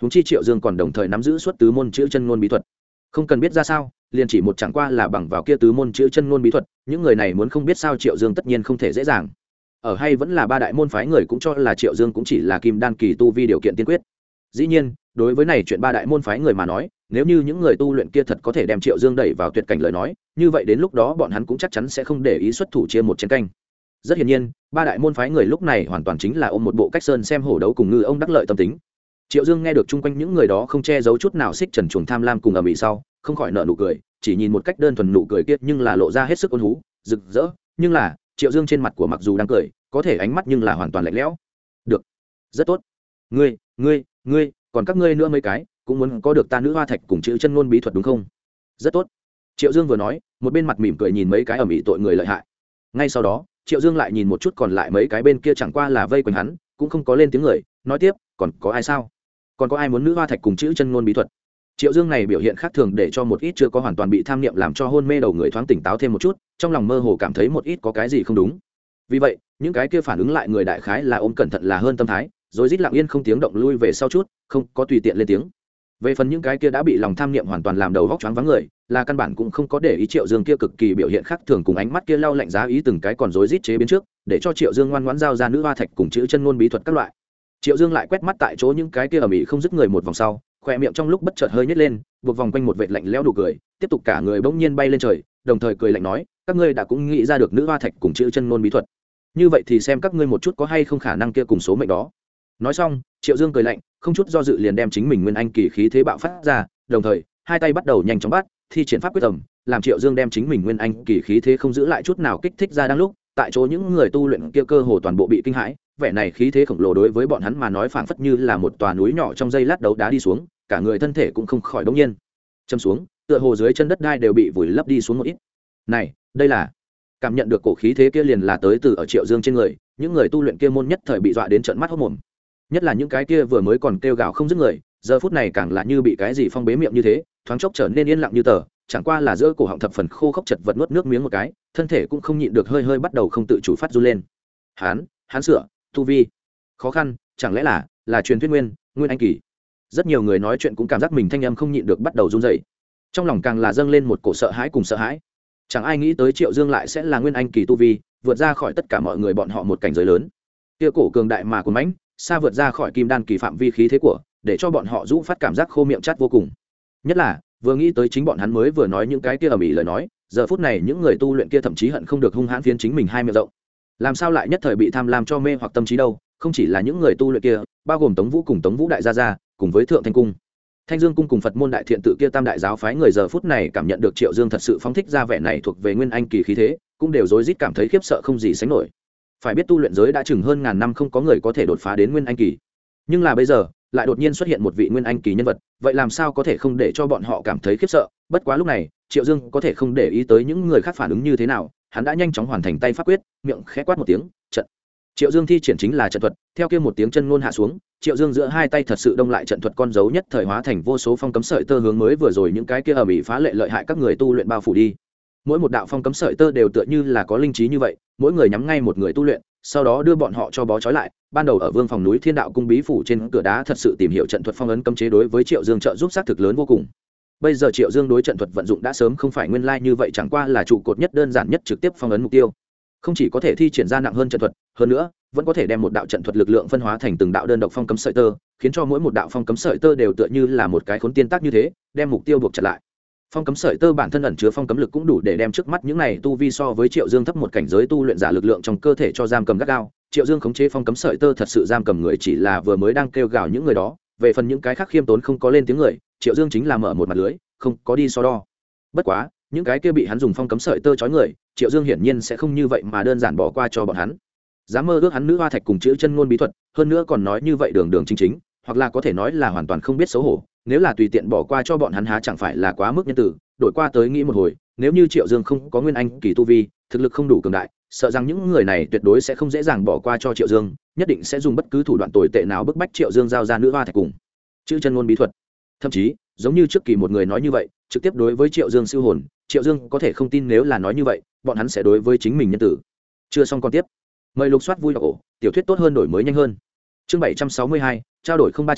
huống chi Triệu Dương còn đồng thời nắm giữ suốt tứ môn chữ chân ngôn bí thuật. Không cần biết ra sao, liền chỉ một chẳng qua là bằng vào kia tứ môn chữ chân ngôn bí thuật, những người này muốn không biết sao Triệu Dương tất nhiên không thể dễ dàng. Ở hay vẫn là ba đại môn phái người cũng cho là Triệu Dương cũng chỉ là kim đan kỳ tu vi điều kiện tiên quyết. Dĩ nhiên, đối với này chuyện ba đại môn phái người mà nói, nếu như những người tu luyện kia thật có thể đem Triệu Dương đẩy vào tuyệt cảnh lời nói, như vậy đến lúc đó bọn hắn cũng chắc chắn sẽ không để ý xuất thủ chia một chén canh. Rất hiển nhiên, ba đại môn phái người lúc này hoàn toàn chính là ôm một bộ cách sơn xem hổ đấu cùng ngư ông đắc lợi tâm tính. Triệu Dương nghe được chung quanh những người đó không che giấu chút nào xích trần chuồng tham lam cùng ầm ĩ sau, không khỏi nở nụ cười, chỉ nhìn một cách đơn thuần nụ cười kia nhưng là lộ ra hết sức ôn hú, rực rỡ, nhưng là, Triệu Dương trên mặt của mặc dù đang cười, có thể ánh mắt nhưng là hoàn toàn lạnh lẽo. Được, rất tốt. Ngươi, ngươi, ngươi, còn các ngươi nữa mấy cái, cũng muốn có được ta nữ hoa thạch cùng chữ chân ngôn bí thuật đúng không? Rất tốt. Triệu Dương vừa nói, một bên mặt mỉm cười nhìn mấy cái ầm ĩ tội người lợi hại. Ngay sau đó, Triệu Dương lại nhìn một chút còn lại mấy cái bên kia chẳng qua là vây quanh hắn, cũng không có lên tiếng người, nói tiếp, còn có ai sao? Còn có ai muốn nữ hoa thạch cùng chữ chân ngôn bí thuật? Triệu Dương này biểu hiện khác thường để cho một ít chưa có hoàn toàn bị tham niệm làm cho hôn mê đầu người thoáng tỉnh táo thêm một chút, trong lòng mơ hồ cảm thấy một ít có cái gì không đúng. Vì vậy, những cái kia phản ứng lại người đại khái là ôm cẩn thận là hơn tâm thái, rồi rít lặng yên không tiếng động lui về sau chút, không có tùy tiện lên tiếng. Về phần những cái kia đã bị lòng tham niệm hoàn toàn làm đầu óc choáng váng người, là căn bản cũng không có để ý Triệu Dương kia cực kỳ biểu hiện khác thường cùng ánh mắt kia lau lạnh giá ý từng cái còn rối rít chế biến trước, để cho Triệu Dương ngoan ngoãn giao ra nữ hoa thạch cùng chữ chân ngôn bí thuật các loại. Triệu Dương lại quét mắt tại chỗ những cái kia ở mỹ không dứt người một vòng sau, khóe miệng trong lúc bất chợt hơi nhếch lên, buộc vòng quanh một vệt lạnh lẽo đủ cười, tiếp tục cả người bỗng nhiên bay lên trời, đồng thời cười lạnh nói, các ngươi đã cũng nghĩ ra được nữ hoa thạch cùng chữ chân ngôn bí thuật. Như vậy thì xem các ngươi một chút có hay không khả năng kia cùng số mệnh đó. Nói xong, Triệu Dương cười lạnh, không chút do dự liền đem chính mình nguyên anh kỳ khí thế bạo phát ra, đồng thời, hai tay bắt đầu nhanh chóng bắt, thi triển pháp quyết tầm, làm Triệu Dương đem chính mình nguyên anh kỳ khí thế không giữ lại chút nào kích thích ra đang lúc, tại chỗ những người tu luyện kia cơ hồ toàn bộ bị kinh hãi, vẻ này khí thế khổng lồ đối với bọn hắn mà nói phảng phất như là một tòa núi nhỏ trong giây lát đấu đá đi xuống, cả người thân thể cũng không khỏi đống nhiên châm xuống, tựa hồ dưới chân đất đai đều bị vùi lấp đi xuống một ít. Này, đây là cảm nhận được cổ khí thế kia liền là tới từ ở Triệu Dương trên người, những người tu luyện kia môn nhất thời bị dọa đến trợn mắt hốt mồm. Nhất là những cái kia vừa mới còn kêu gào không dứt người, giờ phút này càng là như bị cái gì phong bế miệng như thế, thoáng chốc trở nên yên lặng như tờ, chẳng qua là giữa cổ họng thập phần khô khốc chật vật nuốt nước miếng một cái, thân thể cũng không nhịn được hơi hơi bắt đầu không tự chủ phát run lên. Hán, hán sửa, tu vi khó khăn, chẳng lẽ là là truyền thuyết nguyên nguyên anh kỳ? Rất nhiều người nói chuyện cũng cảm giác mình thanh âm không nhịn được bắt đầu run rẩy, trong lòng càng là dâng lên một cổ sợ hãi cùng sợ hãi. Chẳng ai nghĩ tới Triệu Dương lại sẽ là nguyên anh kỳ tu vi, vượt ra khỏi tất cả mọi người bọn họ một cảnh giới lớn. Kia cổ cường đại mà cuồng mãnh, xa vượt ra khỏi kim đan kỳ phạm vi khí thế của, để cho bọn họ rũ phát cảm giác khô miệng chát vô cùng. Nhất là vừa nghĩ tới chính bọn hắn mới vừa nói những cái kia ầm ĩ lời nói, giờ phút này những người tu luyện kia thậm chí hận không được hung hãn phiến chính mình hai miệng rộng. Làm sao lại nhất thời bị tham lam cho mê hoặc tâm trí đâu? Không chỉ là những người tu luyện kia, bao gồm Tống Vũ cùng Tống Vũ đại gia gia, cùng với Thượng Thanh cung, Thanh Dương cung cùng Phật môn đại thiện tự kia tam đại giáo phái người giờ phút này cảm nhận được Triệu Dương thật sự phóng thích ra vẻ này thuộc về nguyên anh kỳ khí thế, cũng đều rối rít cảm thấy khiếp sợ không gì sánh nổi. Phải biết tu luyện giới đã chừng hơn ngàn năm không có người có thể đột phá đến nguyên anh kỳ, nhưng là bây giờ lại đột nhiên xuất hiện một vị nguyên anh kỳ nhân vật, vậy làm sao có thể không để cho bọn họ cảm thấy khiếp sợ? Bất quá lúc này, Triệu Dương có thể không để ý tới những người khác phản ứng như thế nào, hắn đã nhanh chóng hoàn thành tay pháp quyết, miệng khẽ quát một tiếng, trận. Triệu Dương thi triển chính là trận thuật, theo kia một tiếng chân ngôn hạ xuống, Triệu Dương giữa hai tay thật sự đông lại trận thuật con dấu nhất thời hóa thành vô số phong cấm sợi tơ hướng mới vừa rồi những cái kia ở bị phá lệ lợi hại các người tu luyện bao phủ đi. Mỗi một đạo phong cấm sợi tơ đều tựa như là có linh trí như vậy, mỗi người nhắm ngay một người tu luyện, sau đó đưa bọn họ cho bó trói lại. Ban đầu ở Vương phòng núi Thiên Đạo cung bí phủ trên cửa đá thật sự tìm hiểu trận thuật phong ấn cấm chế đối với Triệu Dương trợ giúp xác thực lớn vô cùng. Bây giờ Triệu Dương đối trận thuật vận dụng đã sớm không phải nguyên lai như vậy, chẳng qua là trụ cột nhất đơn giản nhất trực tiếp phong ấn mục tiêu. Không chỉ có thể thi triển ra nặng hơn trận thuật, hơn nữa vẫn có thể đem một đạo trận thuật lực lượng phân hóa thành từng đạo đơn độc phong cấm sợi tơ, khiến cho mỗi một đạo phong cấm sợi tơ đều tựa như là một cái khốn tiên tác như thế, đem mục tiêu buộc chặt lại. Phong cấm sợi tơ bản thân ẩn chứa phong cấm lực cũng đủ để đem trước mắt những này tu vi so với Triệu Dương thấp một cảnh giới tu luyện giả lực lượng trong cơ thể cho giam cầm gắt gao. Triệu Dương khống chế phong cấm sợi tơ thật sự giam cầm người chỉ là vừa mới đang kêu gào những người đó, về phần những cái khác khiêm tốn không có lên tiếng người, Triệu Dương chính là mở một mặt lưới, không có đi so đo. Bất quá, những cái kia bị hắn dùng phong cấm sợi tơ trói người, Triệu Dương hiển nhiên sẽ không như vậy mà đơn giản bỏ qua cho bọn hắn. Dám mơ ước hắn nữ hoa thạch cùng chữ chân ngôn bí thuật, hơn nữa còn nói như vậy đường đường chính chính, hoặc là có thể nói là hoàn toàn không biết xấu hổ, nếu là tùy tiện bỏ qua cho bọn hắn há chẳng phải là quá mức nhân từ. Đổi qua tới nghĩ một hồi, nếu như Triệu Dương không có nguyên anh kỳ tu vi, thực lực không đủ cường đại, sợ rằng những người này tuyệt đối sẽ không dễ dàng bỏ qua cho Triệu Dương, nhất định sẽ dùng bất cứ thủ đoạn tồi tệ nào bức bách Triệu Dương giao ra nữ hoa thạch cùng chữ chân ngôn bí thuật. Thậm chí, giống như trước kỳ một người nói như vậy, trực tiếp đối với Triệu Dương siêu hồn, Triệu Dương có thể không tin nếu là nói như vậy, bọn hắn sẽ đối với chính mình nhân tử. Chưa xong con tiếp. Mời lục soát vui đọc ổ, tiểu thuyết tốt hơn đổi mới nhanh hơn. Chương bảy trăm sáu mươi hai, trao đổi không ba chín,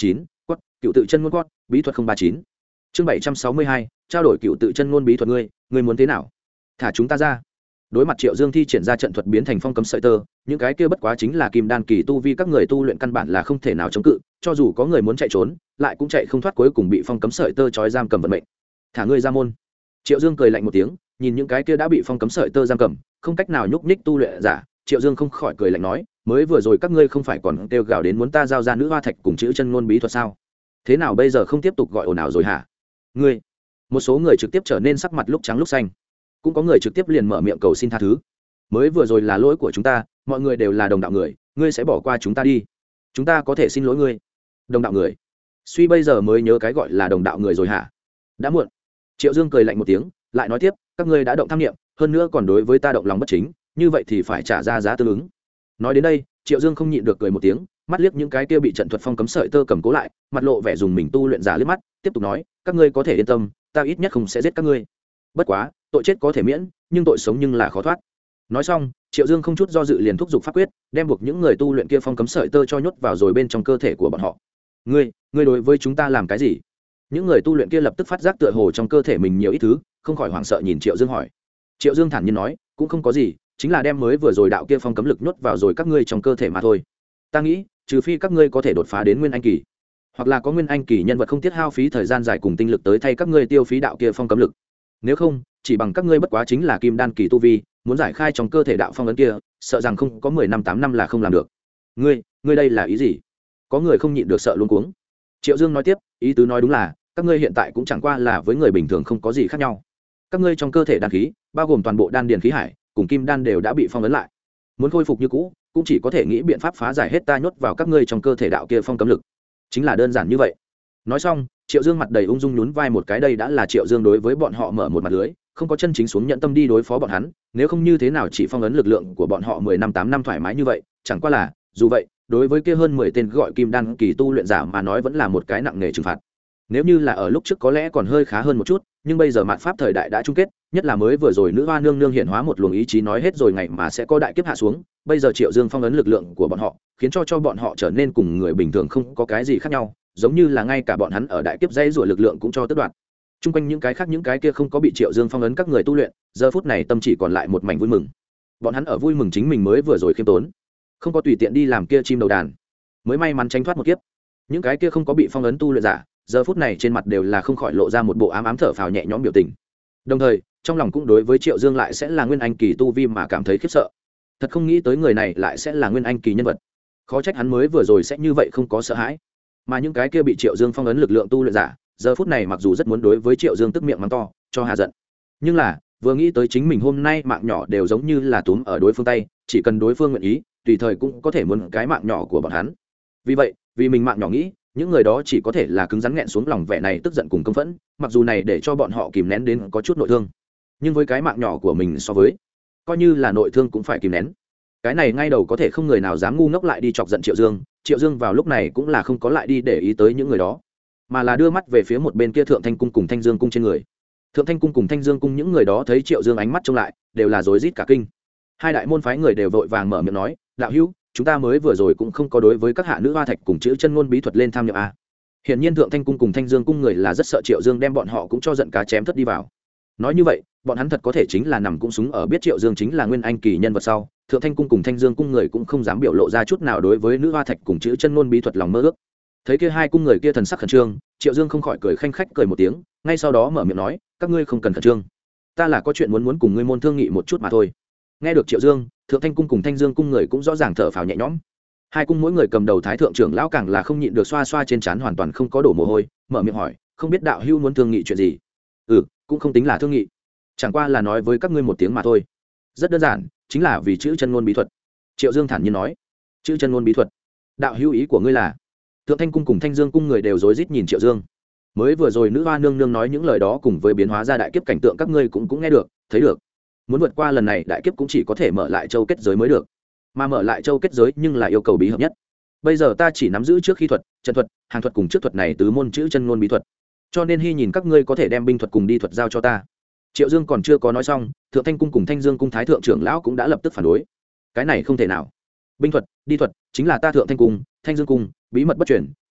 quất cựu tự chân ngôn quất bí thuật không ba chín chương bảy trăm sáu mươi hai trao đổi cựu tự chân ngôn bí thuật ngươi ngươi muốn thế nào thả chúng ta ra. Đối mặt Triệu Dương thi triển ra trận thuật biến thành phong cấm sợi tơ, những cái kia bất quá chính là kim đan kỳ tu vi các người tu luyện căn bản là không thể nào chống cự, cho dù có người muốn chạy trốn lại cũng chạy không thoát, cuối cùng bị phong cấm sợi tơ trói giam cầm vận mệnh. Thả ngươi ra môn. Triệu Dương cười lạnh một tiếng, nhìn những cái kia đã bị phong cấm sợi tơ giam cầm không cách nào nhúc nhích tu luyện giả, Triệu Dương không khỏi cười lạnh nói, mới vừa rồi các ngươi không phải còn kêu gào đến muốn ta giao ra nữ hoa thạch cùng chữ chân ngôn bí thuật sao? Thế nào bây giờ không tiếp tục gọi ồn ào rồi hả? Ngươi. Một số người trực tiếp trở nên sắc mặt lúc trắng lúc xanh, cũng có người trực tiếp liền mở miệng cầu xin tha thứ. Mới vừa rồi là lỗi của chúng ta, mọi người đều là đồng đạo người, ngươi sẽ bỏ qua chúng ta đi, chúng ta có thể xin lỗi ngươi. Đồng đạo người? Suy bây giờ mới nhớ cái gọi là đồng đạo người rồi hả? Đã muộn. Triệu Dương cười lạnh một tiếng, lại nói tiếp, các ngươi đã động tham niệm, hơn nữa còn đối với ta động lòng bất chính, như vậy thì phải trả ra giá tương ứng. Nói đến đây, Triệu Dương không nhịn được cười một tiếng, mắt liếc những cái kia bị trận thuật phong cấm sợi tơ cầm cố lại, mặt lộ vẻ dùng mình tu luyện giả liếc mắt, tiếp tục nói, các ngươi có thể yên tâm, ta ít nhất không sẽ giết các ngươi. Bất quá, tội chết có thể miễn, nhưng tội sống nhưng là khó thoát. Nói xong, Triệu Dương không chút do dự liền thúc giục pháp quyết, đem buộc những người tu luyện kia phong cấm sợi tơ cho nhốt vào rồi bên trong cơ thể của bọn họ. Ngươi, ngươi đối với chúng ta làm cái gì? Những người tu luyện kia lập tức phát giác tựa hồ trong cơ thể mình nhiều ít thứ, không khỏi hoảng sợ nhìn Triệu Dương hỏi. Triệu Dương thản nhiên nói, cũng không có gì, chính là đem mới vừa rồi đạo kia phong cấm lực nhốt vào rồi các ngươi trong cơ thể mà thôi. Ta nghĩ, trừ phi các ngươi có thể đột phá đến nguyên anh kỳ, hoặc là có nguyên anh kỳ nhân vật không tiết hao phí thời gian dài cùng tinh lực tới thay các ngươi tiêu phí đạo kia phong cấm lực. Nếu không, chỉ bằng các ngươi bất quá chính là kim đan kỳ tu vi, muốn giải khai trong cơ thể đạo phong ấn kia, sợ rằng không có mười năm tám năm là không làm được. Ngươi, ngươi đây là ý gì? Có người không nhịn được sợ luống cuống. Triệu Dương nói tiếp, ý tứ nói đúng là, các ngươi hiện tại cũng chẳng qua là với người bình thường không có gì khác nhau. Các ngươi trong cơ thể đan khí, bao gồm toàn bộ đan điền khí hải, cùng kim đan đều đã bị phong ấn lại. Muốn khôi phục như cũ, cũng chỉ có thể nghĩ biện pháp phá giải hết ta nhốt vào các ngươi trong cơ thể đạo kia phong cấm lực. Chính là đơn giản như vậy. Nói xong, Triệu Dương mặt đầy ung dung nhún vai một cái, đây đã là Triệu Dương đối với bọn họ mở một mặt lưới, không có chân chính xuống nhận tâm đi đối phó bọn hắn, nếu không như thế nào chỉ phong ấn lực lượng của bọn họ mười năm tám năm thoải mái như vậy, chẳng qua là, dù vậy, đối với kia hơn mười tên gọi kim đan kỳ tu luyện giả mà nói vẫn là một cái nặng nề trừng phạt. Nếu như là ở lúc trước có lẽ còn hơi khá hơn một chút, nhưng bây giờ mạt pháp thời đại đã chung kết, nhất là mới vừa rồi nữ hoa nương nương hiện hóa một luồng ý chí nói hết rồi ngày mà sẽ có đại kiếp hạ xuống, bây giờ Triệu Dương phong ấn lực lượng của bọn họ, khiến cho cho bọn họ trở nên cùng người bình thường không có cái gì khác nhau, giống như là ngay cả bọn hắn ở đại kiếp dây rủa lực lượng cũng cho tước đoạt. Trung quanh những cái khác những cái kia không có bị Triệu Dương phong ấn các người tu luyện, giờ phút này tâm chỉ còn lại một mảnh vui mừng. Bọn hắn ở vui mừng chính mình mới vừa rồi khiêm tốn, không có tùy tiện đi làm kia chim đầu đàn, mới may mắn tránh thoát một kiếp. Những cái kia không có bị phong ấn tu luyện giả, giờ phút này trên mặt đều là không khỏi lộ ra một bộ ám ám thở phào nhẹ nhõm biểu tình. Đồng thời, trong lòng cũng đối với Triệu Dương lại sẽ là nguyên anh kỳ tu vi mà cảm thấy khiếp sợ. Thật không nghĩ tới người này lại sẽ là nguyên anh kỳ nhân vật. Khó trách hắn mới vừa rồi sẽ như vậy không có sợ hãi. Mà những cái kia bị Triệu Dương phong ấn lực lượng tu luyện giả, giờ phút này mặc dù rất muốn đối với Triệu Dương tức miệng mắng to, cho hạ giận. Nhưng là, vừa nghĩ tới chính mình hôm nay mạng nhỏ đều giống như là túm ở đối phương tay, chỉ cần đối phương nguyện ý, tùy thời cũng có thể muốn cái mạng nhỏ của bọn hắn. Vì vậy, vì mình mạng nhỏ nghĩ, những người đó chỉ có thể là cứng rắn nghẹn xuống lòng vẻ này tức giận cùng công phẫn, mặc dù này để cho bọn họ kìm nén đến có chút nội thương, nhưng với cái mạng nhỏ của mình so với, coi như là nội thương cũng phải kìm nén. Cái này ngay đầu có thể không người nào dám ngu ngốc lại đi chọc giận Triệu Dương. Triệu Dương vào lúc này cũng là không có lại đi để ý tới những người đó, mà là đưa mắt về phía một bên kia Thượng Thanh cung cùng Thanh Dương cung trên người. Thượng Thanh cung cùng Thanh Dương cung những người đó thấy Triệu Dương ánh mắt trông lại, đều là rối rít cả kinh. Hai đại môn phái người đều vội vàng mở miệng nói, đạo hữu, chúng ta mới vừa rồi cũng không có đối với các hạ nữ hoa thạch cùng chữ chân ngôn bí thuật lên tham nhập a. Hiển nhiên Thượng Thanh cung cùng Thanh Dương cung người là rất sợ Triệu Dương đem bọn họ cũng cho giận cá chém thất đi vào. Nói như vậy, bọn hắn thật có thể chính là nằm cũng súng ở biết Triệu Dương chính là nguyên anh kỳ nhân vật sau, Thượng Thanh cung cùng Thanh Dương cung người cũng không dám biểu lộ ra chút nào đối với nữ hoa thạch cùng chữ chân ngôn bí thuật lòng mơ ước. Thấy kia hai cung người kia thần sắc khẩn trương, Triệu Dương không khỏi cười khanh khách cười một tiếng, ngay sau đó mở miệng nói, các ngươi không cần khẩn trương, ta là có chuyện muốn muốn cùng ngươi môn thương nghị một chút mà thôi. Nghe được Triệu Dương, Thượng Thanh cung cùng Thanh Dương cung người cũng rõ ràng thở phào nhẹ nhõm. Hai cung mỗi người cầm đầu thái thượng trưởng lão càng là không nhịn được xoa xoa trên trán hoàn toàn không có đổ mồ hôi, mở miệng hỏi, không biết đạo hữu muốn thương nghị chuyện gì? Ừ, cũng không tính là thương nghị, chẳng qua là nói với các ngươi một tiếng mà thôi. Rất đơn giản, chính là vì chữ chân ngôn bí thuật. Triệu Dương thản nhiên nói. Chữ chân ngôn bí thuật? Đạo hữu ý của ngươi là? Thượng Thanh cung cùng Thanh Dương cung người đều rối rít nhìn Triệu Dương. Mới vừa rồi nữ hoa nương nương nói những lời đó cùng với biến hóa ra đại kiếp cảnh tượng các ngươi cũng cũng nghe được, thấy được. Muốn vượt qua lần này đại kiếp cũng chỉ có thể mở lại châu kết giới mới được, mà mở lại châu kết giới nhưng là yêu cầu bí hợp nhất. Bây giờ ta chỉ nắm giữ trước khi thuật, chân thuật, hàng thuật cùng trước thuật này tứ môn chữ chân ngôn bí thuật, cho nên hy nhìn các ngươi có thể đem binh thuật cùng đi thuật giao cho ta. Triệu Dương còn chưa có nói xong, Thượng Thanh cung cùng Thanh Dương cung thái thượng trưởng lão cũng đã lập tức phản đối. Cái này không thể nào. Binh thuật, đi thuật chính là ta Thượng Thanh cung, Thanh Dương cung bí mật bất truyền,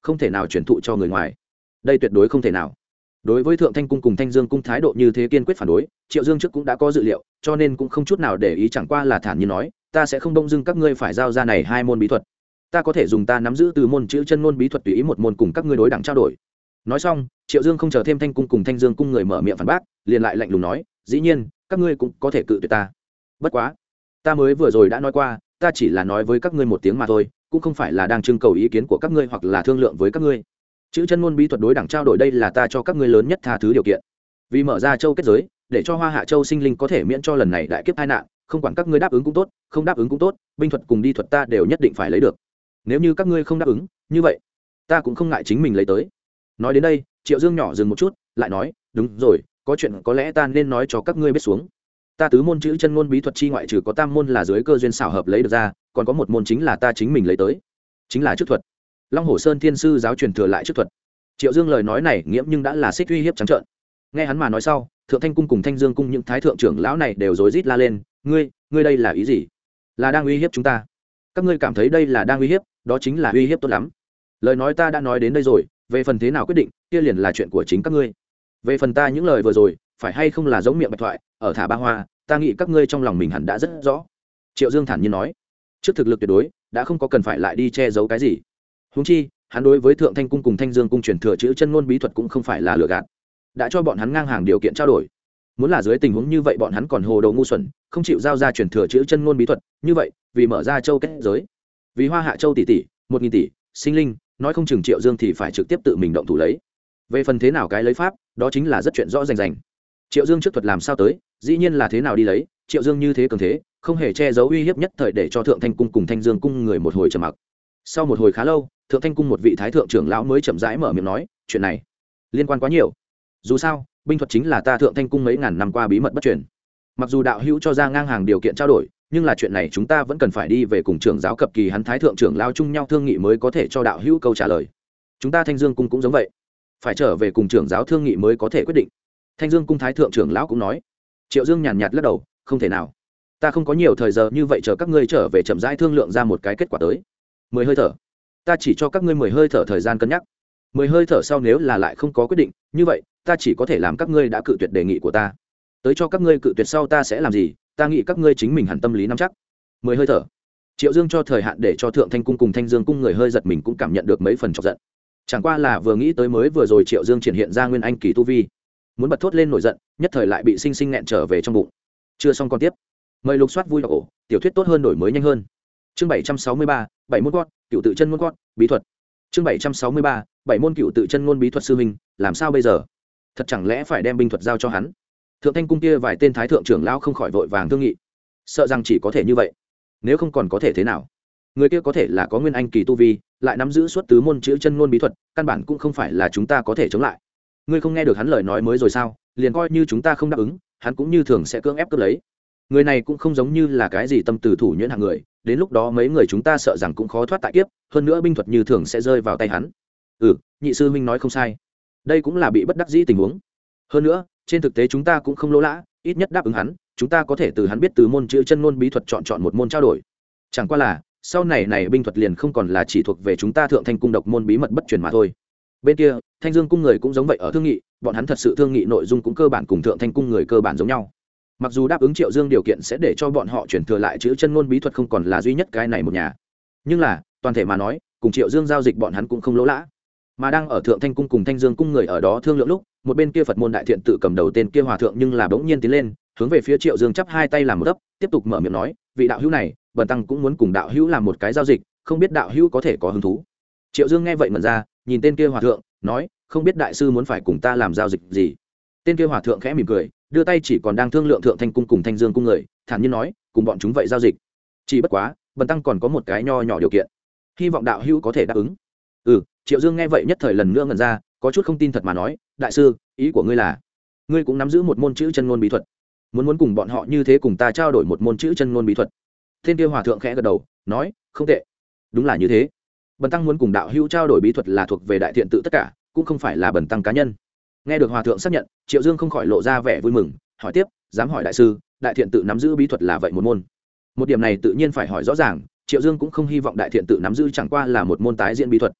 không thể nào truyền thụ cho người ngoài, đây tuyệt đối không thể nào. Đối với Thượng Thanh cung cùng Thanh Dương cung thái độ như thế kiên quyết phản đối, Triệu Dương trước cũng đã có dự liệu, cho nên cũng không chút nào để ý, chẳng qua là thản nhiên nói, ta sẽ không đông dưng các ngươi phải giao ra này hai môn bí thuật, ta có thể dùng ta nắm giữ từ môn chữ chân ngôn bí thuật tùy ý một môn cùng các ngươi đối đẳng trao đổi. Nói xong, Triệu Dương không chờ thêm Thanh cung cùng Thanh Dương cung người mở miệng phản bác, liền lại lạnh lùng nói, dĩ nhiên các ngươi cũng có thể cự tuyệt ta, bất quá ta mới vừa rồi đã nói qua, ta chỉ là nói với các ngươi một tiếng mà thôi, cũng không phải là đang trưng cầu ý kiến của các ngươi hoặc là thương lượng với các ngươi. Chữ chân ngôn bí thuật đối đẳng trao đổi đây là ta cho các ngươi lớn nhất tha thứ điều kiện, vì mở ra châu kết giới, để cho Hoa Hạ Châu sinh linh có thể miễn cho lần này đại kiếp tai nạn, không quản các ngươi đáp ứng cũng tốt, không đáp ứng cũng tốt, binh thuật cùng đi thuật ta đều nhất định phải lấy được. Nếu như các ngươi không đáp ứng, như vậy ta cũng không ngại chính mình lấy tới. Nói đến đây, Triệu Dương nhỏ dừng một chút, lại nói, đúng rồi, có chuyện có lẽ ta nên nói cho các ngươi biết xuống. Ta tứ môn chữ chân ngôn bí thuật chi ngoại trừ có tam môn là dưới cơ duyên xảo hợp lấy được ra, còn có một môn chính là ta chính mình lấy tới, chính là chức thuật. Long Hồ Sơn Thiên sư giáo truyền thừa lại chức thuật. Triệu Dương lời nói này nghiễm nhưng đã là xích uy hiếp trắng trợn. Nghe hắn mà nói sau, Thượng Thanh cung cùng Thanh Dương cung những thái thượng trưởng lão này đều rối rít la lên, ngươi, ngươi đây là ý gì? Là đang uy hiếp chúng ta? Các ngươi cảm thấy đây là đang uy hiếp, đó chính là uy hiếp tốt lắm. Lời nói ta đã nói đến đây rồi, về phần thế nào quyết định, kia liền là chuyện của chính các ngươi. Về phần ta những lời vừa rồi, phải hay không là giống miệng bạch thoại, ở thả ba hoa, ta nghĩ các ngươi trong lòng mình hẳn đã rất rõ. Triệu Dương thản nhiên nói, trước thực lực tuyệt đối, đã không có cần phải lại đi che giấu cái gì. Huống chi, hắn đối với Thượng Thanh cung cùng Thanh Dương cung truyền thừa chữ chân ngôn bí thuật cũng không phải là lừa gạt, đã cho bọn hắn ngang hàng điều kiện trao đổi. Muốn là dưới tình huống như vậy bọn hắn còn hồ đồ ngu xuẩn, không chịu giao ra truyền thừa chữ chân ngôn bí thuật, như vậy, vì mở ra châu kết giới, vì Hoa Hạ Châu tỷ tỷ, một nghìn tỷ sinh linh, nói không chừng Triệu Dương thì phải trực tiếp tự mình động thủ lấy. Về phần thế nào cái lấy pháp, đó chính là rất chuyện rõ rành rành. Triệu Dương trước thuật làm sao tới, dĩ nhiên là thế nào đi lấy, Triệu Dương như thế cường thế, không hề che giấu uy hiếp nhất thời để cho Thượng Thanh cung cùng Thanh Dương cung người một hồi trầm mặc. Sau một hồi khá lâu, Thượng Thanh cung một vị thái thượng trưởng lão mới chậm rãi mở miệng nói, chuyện này liên quan quá nhiều. Dù sao, binh thuật chính là ta Thượng Thanh cung mấy ngàn năm qua bí mật bất truyền. Mặc dù đạo hữu cho ra ngang hàng điều kiện trao đổi, nhưng là chuyện này chúng ta vẫn cần phải đi về cùng trưởng giáo cập kỳ hắn thái thượng trưởng lão chung nhau thương nghị mới có thể cho đạo hữu câu trả lời. Chúng ta Thanh Dương cung cũng giống vậy, phải trở về cùng trưởng giáo thương nghị mới có thể quyết định. Thanh Dương cung thái thượng trưởng lão cũng nói. Triệu Dương nhàn nhạt lắc đầu, không thể nào, ta không có nhiều thời giờ như vậy, chờ các ngươi trở về chậm rãi thương lượng ra một cái kết quả tới. Mười hơi thở, ta chỉ cho các ngươi mười hơi thở thời gian cân nhắc. Mười hơi thở sau nếu là lại không có quyết định, như vậy ta chỉ có thể làm các ngươi đã cự tuyệt đề nghị của ta. Tới cho các ngươi cự tuyệt sau ta sẽ làm gì, ta nghĩ các ngươi chính mình hẳn tâm lý nắm chắc. Mười hơi thở. Triệu Dương cho thời hạn để cho Thượng Thanh cung cùng Thanh Dương cung người hơi giật mình, cũng cảm nhận được mấy phần chọc giận. Chẳng qua là vừa nghĩ tới mới vừa rồi Triệu Dương triển hiện ra nguyên anh kỳ tu vi, muốn bật thốt lên nổi giận, nhất thời lại bị sinh sinh nghẹn trở về trong bụng. Chưa xong con tiếp. Mời lục soát vui đọc ổ, tiểu thuyết tốt hơn đổi mới nhanh hơn. Chương bảy trăm sáu mươi ba, bảy môn quát, cựu tự chân môn quát, bí thuật. Chương bảy trăm sáu mươi ba, bảy môn cựu tự chân ngôn bí thuật sư huynh, làm sao bây giờ? Thật chẳng lẽ phải đem binh thuật giao cho hắn? Thượng Thanh cung kia vài tên thái thượng trưởng lão không khỏi vội vàng thương nghị, sợ rằng chỉ có thể như vậy, nếu không còn có thể thế nào? Người kia có thể là có nguyên anh kỳ tu vi, lại nắm giữ suốt tứ môn chữ chân ngôn bí thuật, căn bản cũng không phải là chúng ta có thể chống lại. Ngươi không nghe được hắn lời nói mới rồi sao? Liền coi như chúng ta không đáp ứng, hắn cũng như thường sẽ cưỡng ép cướp lấy. Người này cũng không giống như là cái gì tâm từ thủ nhuyễn hạng người, đến lúc đó mấy người chúng ta sợ rằng cũng khó thoát tại kiếp, hơn nữa binh thuật như thường sẽ rơi vào tay hắn. Ừ, nhị sư huynh nói không sai, đây cũng là bị bất đắc dĩ tình huống. Hơn nữa, trên thực tế chúng ta cũng không lỗ lã, ít nhất đáp ứng hắn, chúng ta có thể từ hắn biết từ môn chữ chân ngôn bí thuật chọn chọn một môn trao đổi. Chẳng qua là, sau này này binh thuật liền không còn là chỉ thuộc về chúng ta Thượng Thanh cung độc môn bí mật bất truyền mà thôi. Bên kia, Thanh Dương cung người cũng giống vậy ở thương nghị, bọn hắn thật sự thương nghị nội dung cũng cơ bản cùng Thượng Thanh cung người cơ bản giống nhau. Mặc dù đáp ứng Triệu Dương điều kiện sẽ để cho bọn họ chuyển thừa lại chữ chân ngôn bí thuật không còn là duy nhất cái này một nhà, nhưng là toàn thể mà nói, cùng Triệu Dương giao dịch bọn hắn cũng không lỗ lã. Mà đang ở Thượng Thanh cung cùng Thanh Dương cung người ở đó thương lượng lúc, một bên kia Phật môn đại thiện tự cầm đầu tên kia hòa thượng nhưng là bỗng nhiên tiến lên, hướng về phía Triệu Dương chắp hai tay làm một ấp, tiếp tục mở miệng nói, vị đạo hữu này, bần tăng cũng muốn cùng đạo hữu làm một cái giao dịch, không biết đạo hữu có thể có hứng thú. Triệu Dương nghe vậy ngẩn ra, nhìn tên kia hòa thượng, nói, không biết đại sư muốn phải cùng ta làm giao dịch gì. Tên kia hòa thượng khẽ mỉm cười, đưa tay chỉ còn đang thương lượng Thượng Thanh cung cùng Thanh Dương cung người, thản nhiên nói, cùng bọn chúng vậy giao dịch. Chỉ bất quá, bần tăng còn có một cái nho nhỏ điều kiện, hy vọng đạo hữu có thể đáp ứng. Ừ, Triệu Dương nghe vậy nhất thời lần nữa ngẩn ra, có chút không tin thật mà nói, đại sư, ý của ngươi là, ngươi cũng nắm giữ một môn chữ chân ngôn bí thuật, muốn muốn cùng bọn họ như thế cùng ta trao đổi một môn chữ chân ngôn bí thuật. Tên kia hòa thượng khẽ gật đầu, nói, không tệ, đúng là như thế. Bần tăng muốn cùng đạo hữu trao đổi bí thuật là thuộc về đại thiện tự tất cả, cũng không phải là bần tăng cá nhân. Nghe được hòa thượng xác nhận, Triệu Dương không khỏi lộ ra vẻ vui mừng, hỏi tiếp, dám hỏi đại sư, đại thiện tự nắm giữ bí thuật là vậy một môn? Một điểm này tự nhiên phải hỏi rõ ràng, Triệu Dương cũng không hy vọng đại thiện tự nắm giữ chẳng qua là một môn tái diễn bí thuật.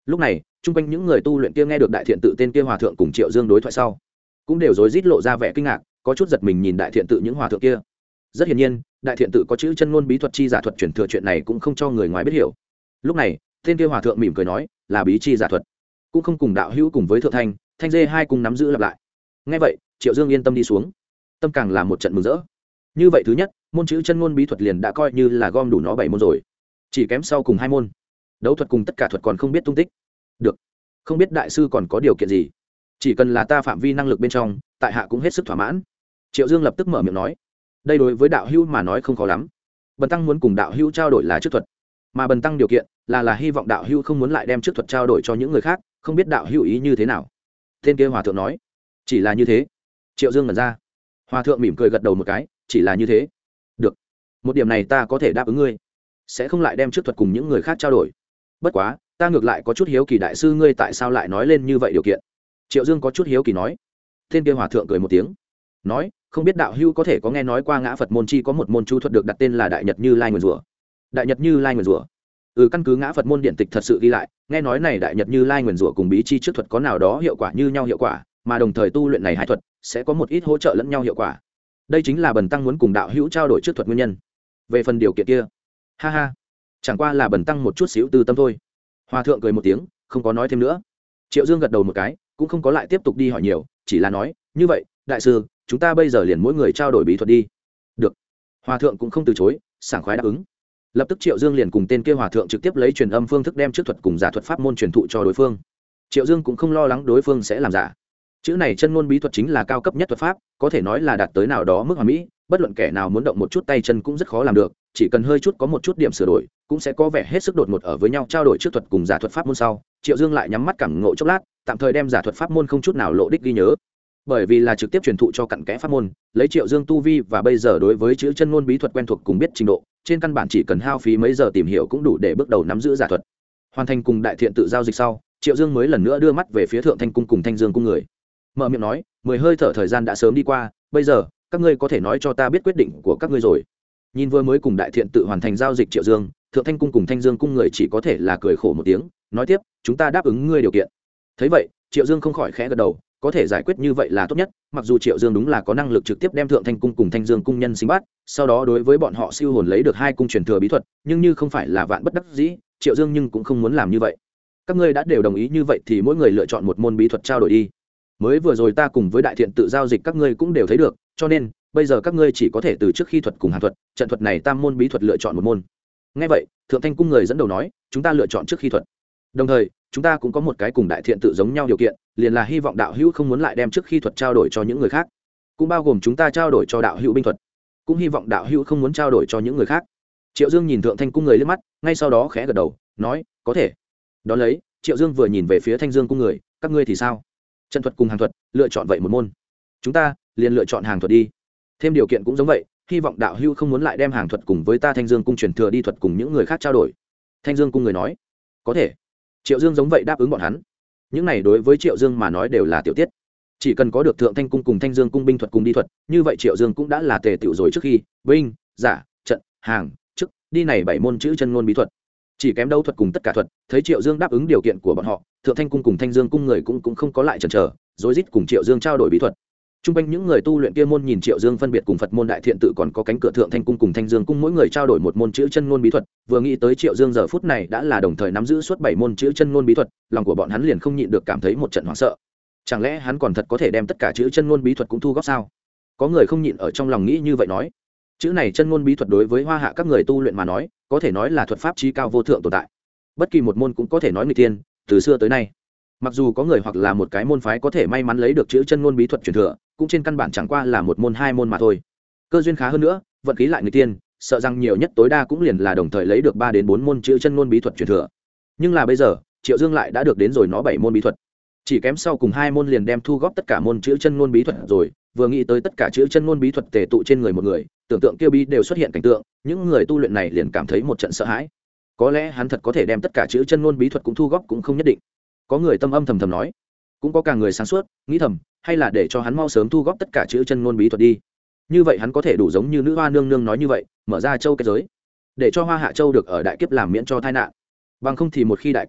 Lúc này chung quanh những người tu luyện kia nghe được đại thiện tự tên kia hòa thượng cùng Triệu Dương đối thoại sau, cũng đều rối rít lộ ra vẻ kinh ngạc, có chút giật mình nhìn đại thiện tự những hòa thượng kia. Rất hiển nhiên đại thiện tự có chữ chân ngôn bí thuật chi giả thuật truyền thừa, chuyện này cũng không cho người ngoài biết hiểu. Lúc này tên kia hòa thượng mỉm cười nói, là bí chi giả thuật, cũng không cùng đạo hữu cùng với thượng thanh thanh dê hai cùng nắm giữ lặp lại. Nghe vậy Triệu Dương yên tâm đi xuống, tâm càng là một trận mừng rỡ. Như vậy thứ nhất môn chữ chân ngôn bí thuật liền đã coi như là gom đủ nó bảy môn rồi, chỉ kém sau cùng hai môn đấu thuật cùng tất cả thuật còn không biết tung tích. Được, không biết đại sư còn có điều kiện gì, chỉ cần là ta phạm vi năng lực bên trong, tại hạ cũng hết sức thỏa mãn. Triệu Dương lập tức mở miệng nói, đây đối với đạo hữu mà nói không khó lắm. Bần tăng muốn cùng đạo hữu trao đổi là trước thuật, mà bần tăng điều kiện là là hy vọng đạo hữu không muốn lại đem trước thuật trao đổi cho những người khác, không biết đạo hữu ý như thế nào. Tên kia hòa thượng nói, chỉ là như thế. Triệu Dương ngẩn ra. Hòa thượng mỉm cười gật đầu một cái, chỉ là như thế. Được, một điểm này ta có thể đáp ứng ngươi, sẽ không lại đem trước thuật cùng những người khác trao đổi. Bất quá ta ngược lại có chút hiếu kỳ, đại sư ngươi tại sao lại nói lên như vậy điều kiện. Triệu Dương có chút hiếu kỳ nói. Tên kia hòa thượng cười một tiếng, nói, không biết đạo hữu có thể có nghe nói qua ngã Phật môn chi có một môn chú thuật được đặt tên là Đại Nhật Như Lai Nguyền Rủa. Đại Nhật Như Lai Nguyền Rủa. Ừ, căn cứ ngã Phật môn điện tịch thật sự ghi lại, nghe nói này Đại Nhật Như Lai Nguyền Rủa cùng bí chi trước thuật có nào đó hiệu quả như nhau hiệu quả, mà đồng thời tu luyện này hai thuật sẽ có một ít hỗ trợ lẫn nhau hiệu quả. Đây chính là bần tăng muốn cùng đạo hữu trao đổi trước thuật nguyên nhân. Về phần điều kiện kia, ha ha, chẳng qua là bần tăng một chút xíu tư tâm thôi. Hòa thượng cười một tiếng, không có nói thêm nữa. Triệu Dương gật đầu một cái, cũng không có lại tiếp tục đi hỏi nhiều, chỉ là nói, như vậy đại sư, chúng ta bây giờ liền mỗi người trao đổi bí thuật đi. Được. Hòa thượng cũng không từ chối, sảng khoái đáp ứng. Lập tức Triệu Dương liền cùng tên kia hòa thượng trực tiếp lấy truyền âm phương thức đem trước thuật cùng giả thuật pháp môn truyền thụ cho đối phương. Triệu Dương cũng không lo lắng đối phương sẽ làm giả. Chữ này chân ngôn bí thuật chính là cao cấp nhất thuật pháp, có thể nói là đạt tới nào đó mức hoàn mỹ, bất luận kẻ nào muốn động một chút tay chân cũng rất khó làm được, chỉ cần hơi chút có một chút điểm sửa đổi, cũng sẽ có vẻ hết sức đột ngột ở với nhau. Trao đổi trước thuật cùng giả thuật pháp môn sau, Triệu Dương lại nhắm mắt cảm ngộ chốc lát, tạm thời đem giả thuật pháp môn không chút nào lộ đích ghi nhớ. Bởi vì là trực tiếp truyền thụ cho cặn kẽ pháp môn, lấy Triệu Dương tu vi và bây giờ đối với chữ chân ngôn bí thuật quen thuộc cùng biết trình độ, trên căn bản chỉ cần hao phí mấy giờ tìm hiểu cũng đủ để bước đầu nắm giữ giả thuật. Hoàn thành cùng đại thiện tự giao dịch sau, Triệu Dương mới lần nữa đưa mắt về phía Thượng Thanh cung cùng Thanh Dương cung người, mở miệng nói, mười hơi thở thời gian đã sớm đi qua, bây giờ các ngươi có thể nói cho ta biết quyết định của các ngươi rồi. Nhìn vừa mới cùng đại thiện tự hoàn thành giao dịch Triệu Dương, Thượng Thanh cung cùng Thanh Dương cung người chỉ có thể là cười khổ một tiếng, nói tiếp, chúng ta đáp ứng ngươi điều kiện. Thấy vậy Triệu Dương không khỏi khẽ gật đầu, có thể giải quyết như vậy là tốt nhất. Mặc dù Triệu Dương đúng là có năng lực trực tiếp đem Thượng Thanh cung cùng Thanh Dương cung nhân sinh bắt, sau đó đối với bọn họ siêu hồn lấy được hai cung truyền thừa bí thuật, nhưng như không phải là vạn bất đắc dĩ, Triệu Dương nhưng cũng không muốn làm như vậy. Các ngươi đã đều đồng ý như vậy thì mỗi người lựa chọn một môn bí thuật trao đổi đi. Mới vừa rồi ta cùng với đại thiện tự giao dịch các ngươi cũng đều thấy được, cho nên bây giờ các ngươi chỉ có thể từ trước khi thuật cùng hàng thuật, trận thuật này tam môn bí thuật lựa chọn một môn. Nghe vậy Thượng Thanh cung người dẫn đầu nói, chúng ta lựa chọn trước khi thuật. Đồng thời chúng ta cũng có một cái cùng đại thiện tự giống nhau điều kiện, liền là hy vọng đạo hữu không muốn lại đem trước khi thuật trao đổi cho những người khác, cũng bao gồm chúng ta trao đổi cho đạo hữu binh thuật, cũng hy vọng đạo hữu không muốn trao đổi cho những người khác. Triệu Dương nhìn Thượng Thanh cung người liếc mắt, ngay sau đó khẽ gật đầu, nói, có thể. Đó lấy Triệu Dương vừa nhìn về phía Thanh Dương cung người, các ngươi thì sao? Trận thuật cùng hàng thuật lựa chọn vậy một môn, chúng ta liền lựa chọn hàng thuật đi. Thêm điều kiện cũng giống vậy, hy vọng đạo hữu không muốn lại đem hàng thuật cùng với ta Thanh Dương cung truyền thừa đi thuật cùng những người khác trao đổi. Thanh Dương cung người nói, có thể. Triệu Dương giống vậy đáp ứng bọn hắn. Những này đối với Triệu Dương mà nói đều là tiểu tiết, chỉ cần có được Thượng Thanh cung cùng Thanh Dương cung binh thuật cùng đi thuật, như vậy Triệu Dương cũng đã là tề tựu rồi. Trước khi binh, giả, trận, hàng, chức, đi này bảy môn chữ chân ngôn bí thuật, chỉ kém đấu thuật cùng tất cả thuật. Thấy Triệu Dương đáp ứng điều kiện của bọn họ, Thượng Thanh cung cùng Thanh Dương cung người cũng cũng không có lại chần chờ, rối rít cùng Triệu Dương trao đổi bí thuật. Trung quanh những người tu luyện kia môn nhìn Triệu Dương phân biệt cùng Phật môn đại thiện tự còn có cánh cửa Thượng Thanh cung cùng Thanh Dương cung mỗi người trao đổi một môn chữ chân ngôn bí thuật, vừa nghĩ tới Triệu Dương giờ phút này đã là đồng thời nắm giữ suốt bảy môn chữ chân ngôn bí thuật, lòng của bọn hắn liền không nhịn được cảm thấy một trận hoảng sợ. Chẳng lẽ hắn còn thật có thể đem tất cả chữ chân ngôn bí thuật cũng thu góp sao? Có người không nhịn ở trong lòng nghĩ như vậy nói. Chữ này chân ngôn bí thuật đối với Hoa Hạ các người tu luyện mà nói, có thể nói là thuật pháp chí cao vô thượng tồn tại. Bất kỳ một môn cũng có thể nói người tiên, từ xưa tới nay. Mặc dù có người hoặc là một cái môn phái có thể may mắn lấy được chữ chân ngôn bí thuật truyền thừa, cũng trên căn bản chẳng qua là một môn hai môn mà thôi. Cơ duyên khá hơn nữa, vận khí lại người tiên, sợ rằng nhiều nhất tối đa cũng liền là đồng thời lấy được ba đến bốn môn chữ chân ngôn bí thuật truyền thừa. Nhưng là bây giờ, Triệu Dương lại đã được đến rồi nó bảy môn bí thuật, chỉ kém sau cùng hai môn liền đem thu góp tất cả môn chữ chân ngôn bí thuật rồi. Vừa nghĩ tới tất cả chữ chân ngôn bí thuật tề tụ trên người một người, tưởng tượng kia bí đều xuất hiện cảnh tượng, những người tu luyện này liền cảm thấy một trận sợ hãi. Có lẽ hắn thật có thể đem tất cả chữ chân ngôn bí thuật cũng thu góp cũng không nhất định. Có người tâm âm thầm thầm nói, cũng có cả người sáng suốt nghĩ thầm, hay là để cho hắn mau sớm thu góp tất cả chữ chân ngôn bí thuật đi, như vậy hắn có thể đủ giống như nữ hoa nương nương nói như vậy, mở ra châu cái giới, để cho Hoa Hạ châu được ở đại kiếp làm miễn cho tai nạn. Bằng không thì một khi đại kiếp đến,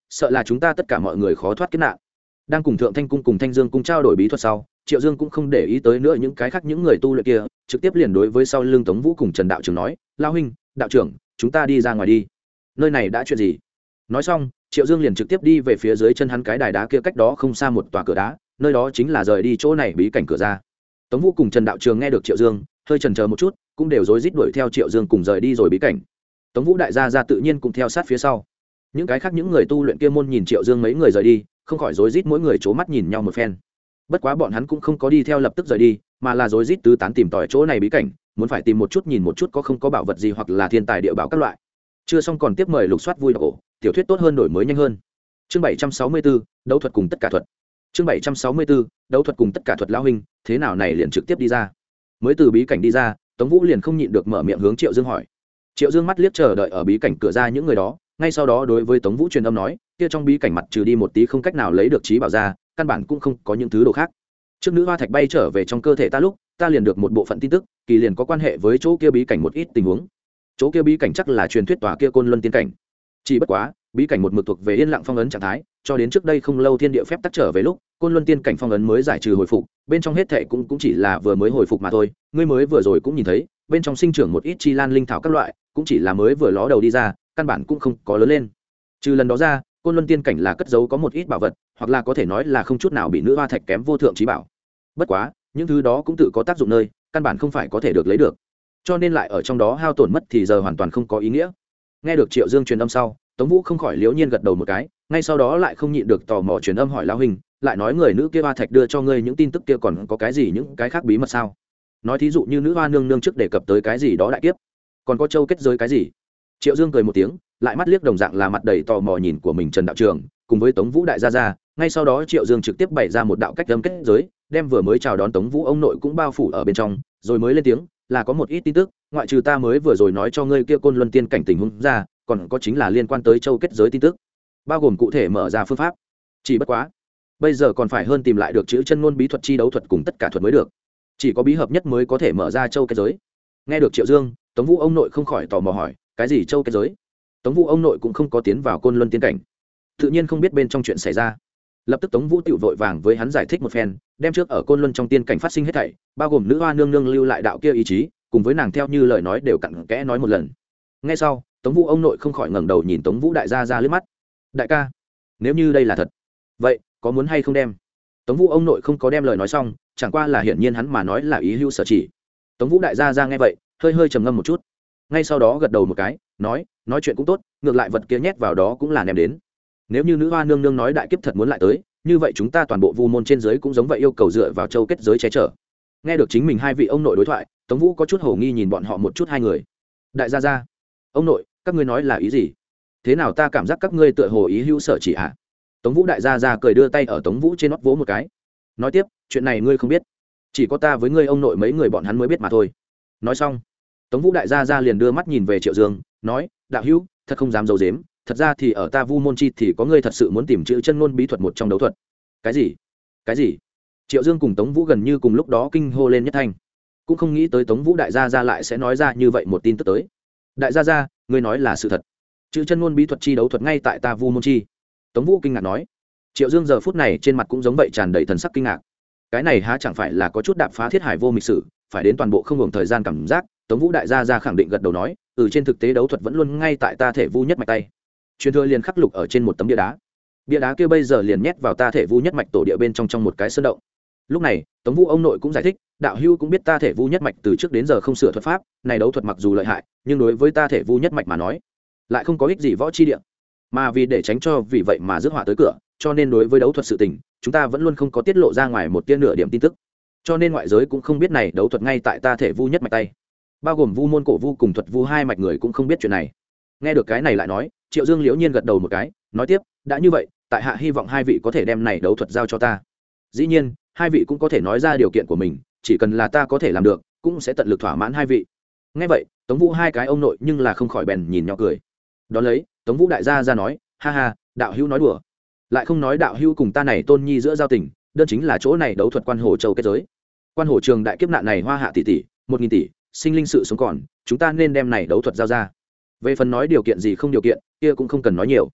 sợ là chúng ta tất cả mọi người khó thoát kiếp nạn. Đang cùng Thượng Thanh cung cùng Thanh Dương cung trao đổi bí thuật sau, Triệu Dương cũng không để ý tới nữa những cái khác những người tu luyện kia, trực tiếp liền đối với sau lưng Tống Vũ cùng Trần đạo trưởng nói: "Lão huynh, đạo trưởng, chúng ta đi ra ngoài đi. Nơi này đã chuyện gì?" Nói xong, Triệu Dương liền trực tiếp đi về phía dưới chân hắn cái đài đá kia cách đó không xa một tòa cửa đá, nơi đó chính là rời đi chỗ này bí cảnh cửa ra. Tống Vũ cùng Trần đạo trưởng nghe được Triệu Dương, hơi chần chờ một chút, cũng đều rối rít đuổi theo Triệu Dương cùng rời đi rồi bí cảnh. Tống Vũ đại gia gia tự nhiên cũng theo sát phía sau. Những cái khác những người tu luyện kia môn nhìn Triệu Dương mấy người rời đi, không khỏi rối rít mỗi người c mắt nhìn nhau một phen. Bất quá bọn hắn cũng không có đi theo lập tức rời đi, mà là rối rít tứ tán tìm tòi chỗ này bí cảnh, muốn phải tìm một chút nhìn một chút có không có bảo vật gì hoặc là thiên tài địa bảo các loại. Chưa xong còn tiếp mời lục soát vui đọc cổ, tiểu thuyết tốt hơn đổi mới nhanh hơn. Chương bảy trăm sáu mươi tư, đấu thuật cùng tất cả thuật. Chương bảy trăm sáu mươi tư, đấu thuật cùng tất cả thuật. Lão huynh, thế nào này liền trực tiếp đi ra? Mới từ bí cảnh đi ra, Tống Vũ liền không nhịn được mở miệng hướng Triệu Dương hỏi. Triệu Dương mắt liếc chờ đợi ở bí cảnh cửa ra những người đó, ngay sau đó đối với Tống Vũ truyền âm nói, kia trong bí cảnh mặt trừ đi một tí không cách nào lấy được trí bảo ra, căn bản cũng không có những thứ đồ khác. Trước nữ hoa thạch bay trở về trong cơ thể ta lúc, ta liền được một bộ phận tin tức, kỳ liền có quan hệ với chỗ kia bí cảnh một ít tình huống. Chỗ kia bí cảnh chắc là truyền thuyết tòa kia Côn Luân tiên cảnh. Chỉ bất quá, bí cảnh một mực thuộc về yên lặng phong ấn trạng thái, cho đến trước đây không lâu thiên địa phép tắc trở về lúc, Côn Luân tiên cảnh phong ấn mới giải trừ hồi phục, bên trong hết thảy cũng cũng chỉ là vừa mới hồi phục mà thôi. Ngươi mới vừa rồi cũng nhìn thấy, bên trong sinh trưởng một ít chi lan linh thảo các loại, cũng chỉ là mới vừa ló đầu đi ra, căn bản cũng không có lớn lên. Trừ lần đó ra, Côn Luân tiên cảnh là cất giấu có một ít bảo vật, hoặc là có thể nói là không chút nào bị nữ hoa thạch kém vô thượng trí bảo. Bất quá, những thứ đó cũng tự có tác dụng nơi, căn bản không phải có thể được lấy được, cho nên lại ở trong đó hao tổn mất thì giờ hoàn toàn không có ý nghĩa. Nghe được Triệu Dương truyền âm sau, Tống Vũ không khỏi liễu nhiên gật đầu một cái, ngay sau đó lại không nhịn được tò mò truyền âm hỏi lão huynh, lại nói người nữ kia hoa thạch đưa cho ngươi những tin tức kia còn có cái gì những cái khác bí mật sao? Nói thí dụ như nữ hoa nương nương trước đề cập tới cái gì đó đại kiếp, còn có châu kết giới cái gì? Triệu Dương cười một tiếng, lại mắt liếc đồng dạng là mặt đầy tò mò nhìn của mình Trần đạo trưởng, cùng với Tống Vũ đại gia gia, ngay sau đó Triệu Dương trực tiếp bày ra một đạo cách âm kết giới, đem vừa mới chào đón Tống Vũ ông nội cũng bao phủ ở bên trong, rồi mới lên tiếng, là có một ít tin tức, ngoại trừ ta mới vừa rồi nói cho ngươi kia Côn Luân tiên cảnh tình huống ra, còn có chính là liên quan tới châu kết giới tin tức, bao gồm cụ thể mở ra phương pháp. Chỉ bất quá, bây giờ còn phải hơn tìm lại được chữ chân ngôn bí thuật chi đấu thuật cùng tất cả thuật mới được, chỉ có bí hợp nhất mới có thể mở ra châu kết giới. Nghe được Triệu Dương, Tống Vũ ông nội không khỏi tò mò hỏi, cái gì châu kết giới? Tống Vũ ông nội cũng không có tiến vào Côn Luân tiên cảnh, tự nhiên không biết bên trong chuyện xảy ra. Lập tức Tống Vũ tiểu vội vàng với hắn giải thích một phen, đem trước ở Côn Luân trong tiên cảnh phát sinh hết thảy, bao gồm nữ hoa nương nương lưu lại đạo kia ý chí, cùng với nàng theo như lời nói đều cặn kẽ nói một lần. Nghe sau, Tống Vũ ông nội không khỏi ngẩng đầu nhìn Tống Vũ đại gia ra liếc mắt. Đại ca, nếu như đây là thật, vậy có muốn hay không đem? Tống Vũ ông nội không có đem lời nói xong, chẳng qua là hiển nhiên hắn mà nói là ý hữu sở chỉ. Tống Vũ đại gia ra nghe vậy, hơi hơi trầm ngâm một chút, ngay sau đó gật đầu một cái, nói, nói chuyện cũng tốt, ngược lại vật kia nhét vào đó cũng là ném đến. Nếu như nữ hoa nương nương nói đại kiếp thật muốn lại tới, như vậy chúng ta toàn bộ vu môn trên dưới cũng giống vậy yêu cầu dựa vào châu kết giới che chở. Nghe được chính mình hai vị ông nội đối thoại, Tống Vũ có chút hồ nghi nhìn bọn họ một chút hai người. Đại gia gia, ông nội, các ngươi nói là ý gì? Thế nào ta cảm giác các ngươi tựa hồ ý hữu sở chỉ ạ? À? Tống Vũ đại gia gia cười đưa tay ở Tống Vũ trên nót vỗ một cái, nói tiếp, chuyện này ngươi không biết, chỉ có ta với ngươi ông nội mấy người bọn hắn mới biết mà thôi. Nói xong, Tống Vũ đại gia gia liền đưa mắt nhìn về Triệu Dương, nói, đạo hữu, thật không dám giấu giếm, thật ra thì ở ta vu môn chi thì có ngươi thật sự muốn tìm chữ chân ngôn bí thuật một trong đấu thuật. Cái gì? Cái gì? Triệu Dương cùng Tống Vũ gần như cùng lúc đó kinh hô lên nhất thanh, cũng không nghĩ tới Tống Vũ đại gia gia lại sẽ nói ra như vậy một tin tức tới. Đại gia gia, ngươi nói là sự thật, chữ chân ngôn bí thuật chi đấu thuật ngay tại ta vu môn chi? Tống Vũ kinh ngạc nói. Triệu Dương giờ phút này trên mặt cũng giống vậy tràn đầy thần sắc kinh ngạc, cái này há chẳng phải là có chút đạp phá thiết hải vô mịch sử, phải đến toàn bộ không hưởng thời gian cảm giác. Tống Vũ đại gia gia khẳng định gật đầu nói, ừ, trên thực tế đấu thuật vẫn luôn ngay tại ta thể vu nhất mạch tay. Truyền thừa liền khắc lục ở trên một tấm bia đá, bia đá kia bây giờ liền nhét vào ta thể vu nhất mạch tổ địa bên trong trong một cái sơn động. Lúc này Tống Vũ ông nội cũng giải thích, đạo hưu cũng biết ta thể vu nhất mạch từ trước đến giờ không sửa thuật pháp này, đấu thuật mặc dù lợi hại nhưng đối với ta thể vu nhất mạch mà nói lại không có ích gì võ chi địa, mà vì để tránh cho vì vậy mà rước họa tới cửa, cho nên đối với đấu thuật sự tình chúng ta vẫn luôn không có tiết lộ ra ngoài một tia nửa điểm tin tức, cho nên ngoại giới cũng không biết này đấu thuật ngay tại ta thể vu nhất mạch tay, bao gồm vu môn cổ vu cùng thuật vu hai mạch người cũng không biết chuyện này. Nghe được cái này lại nói, Triệu Dương liễu nhiên gật đầu một cái, nói tiếp, đã như vậy tại hạ hy vọng hai vị có thể đem này đấu thuật giao cho ta. Dĩ nhiên hai vị cũng có thể nói ra điều kiện của mình, chỉ cần là ta có thể làm được cũng sẽ tận lực thỏa mãn hai vị. Nghe vậy Tống Vũ hai cái ông nội nhưng là không khỏi bèn nhìn nhỏ cười. Đón lấy Tống Vũ đại gia ra nói, ha ha, đạo hữu nói đùa, lại không nói đạo hữu cùng ta này tôn nhi giữa giao tình, đơn chính là chỗ này đấu thuật quan hồ châu kết giới, quan hồ trường đại kiếp nạn này hoa hạ tỷ tỷ một nghìn tỷ sinh linh sự sống còn, chúng ta nên đem này đấu thuật giao ra. Về phần nói điều kiện gì không điều kiện kia cũng không cần nói nhiều.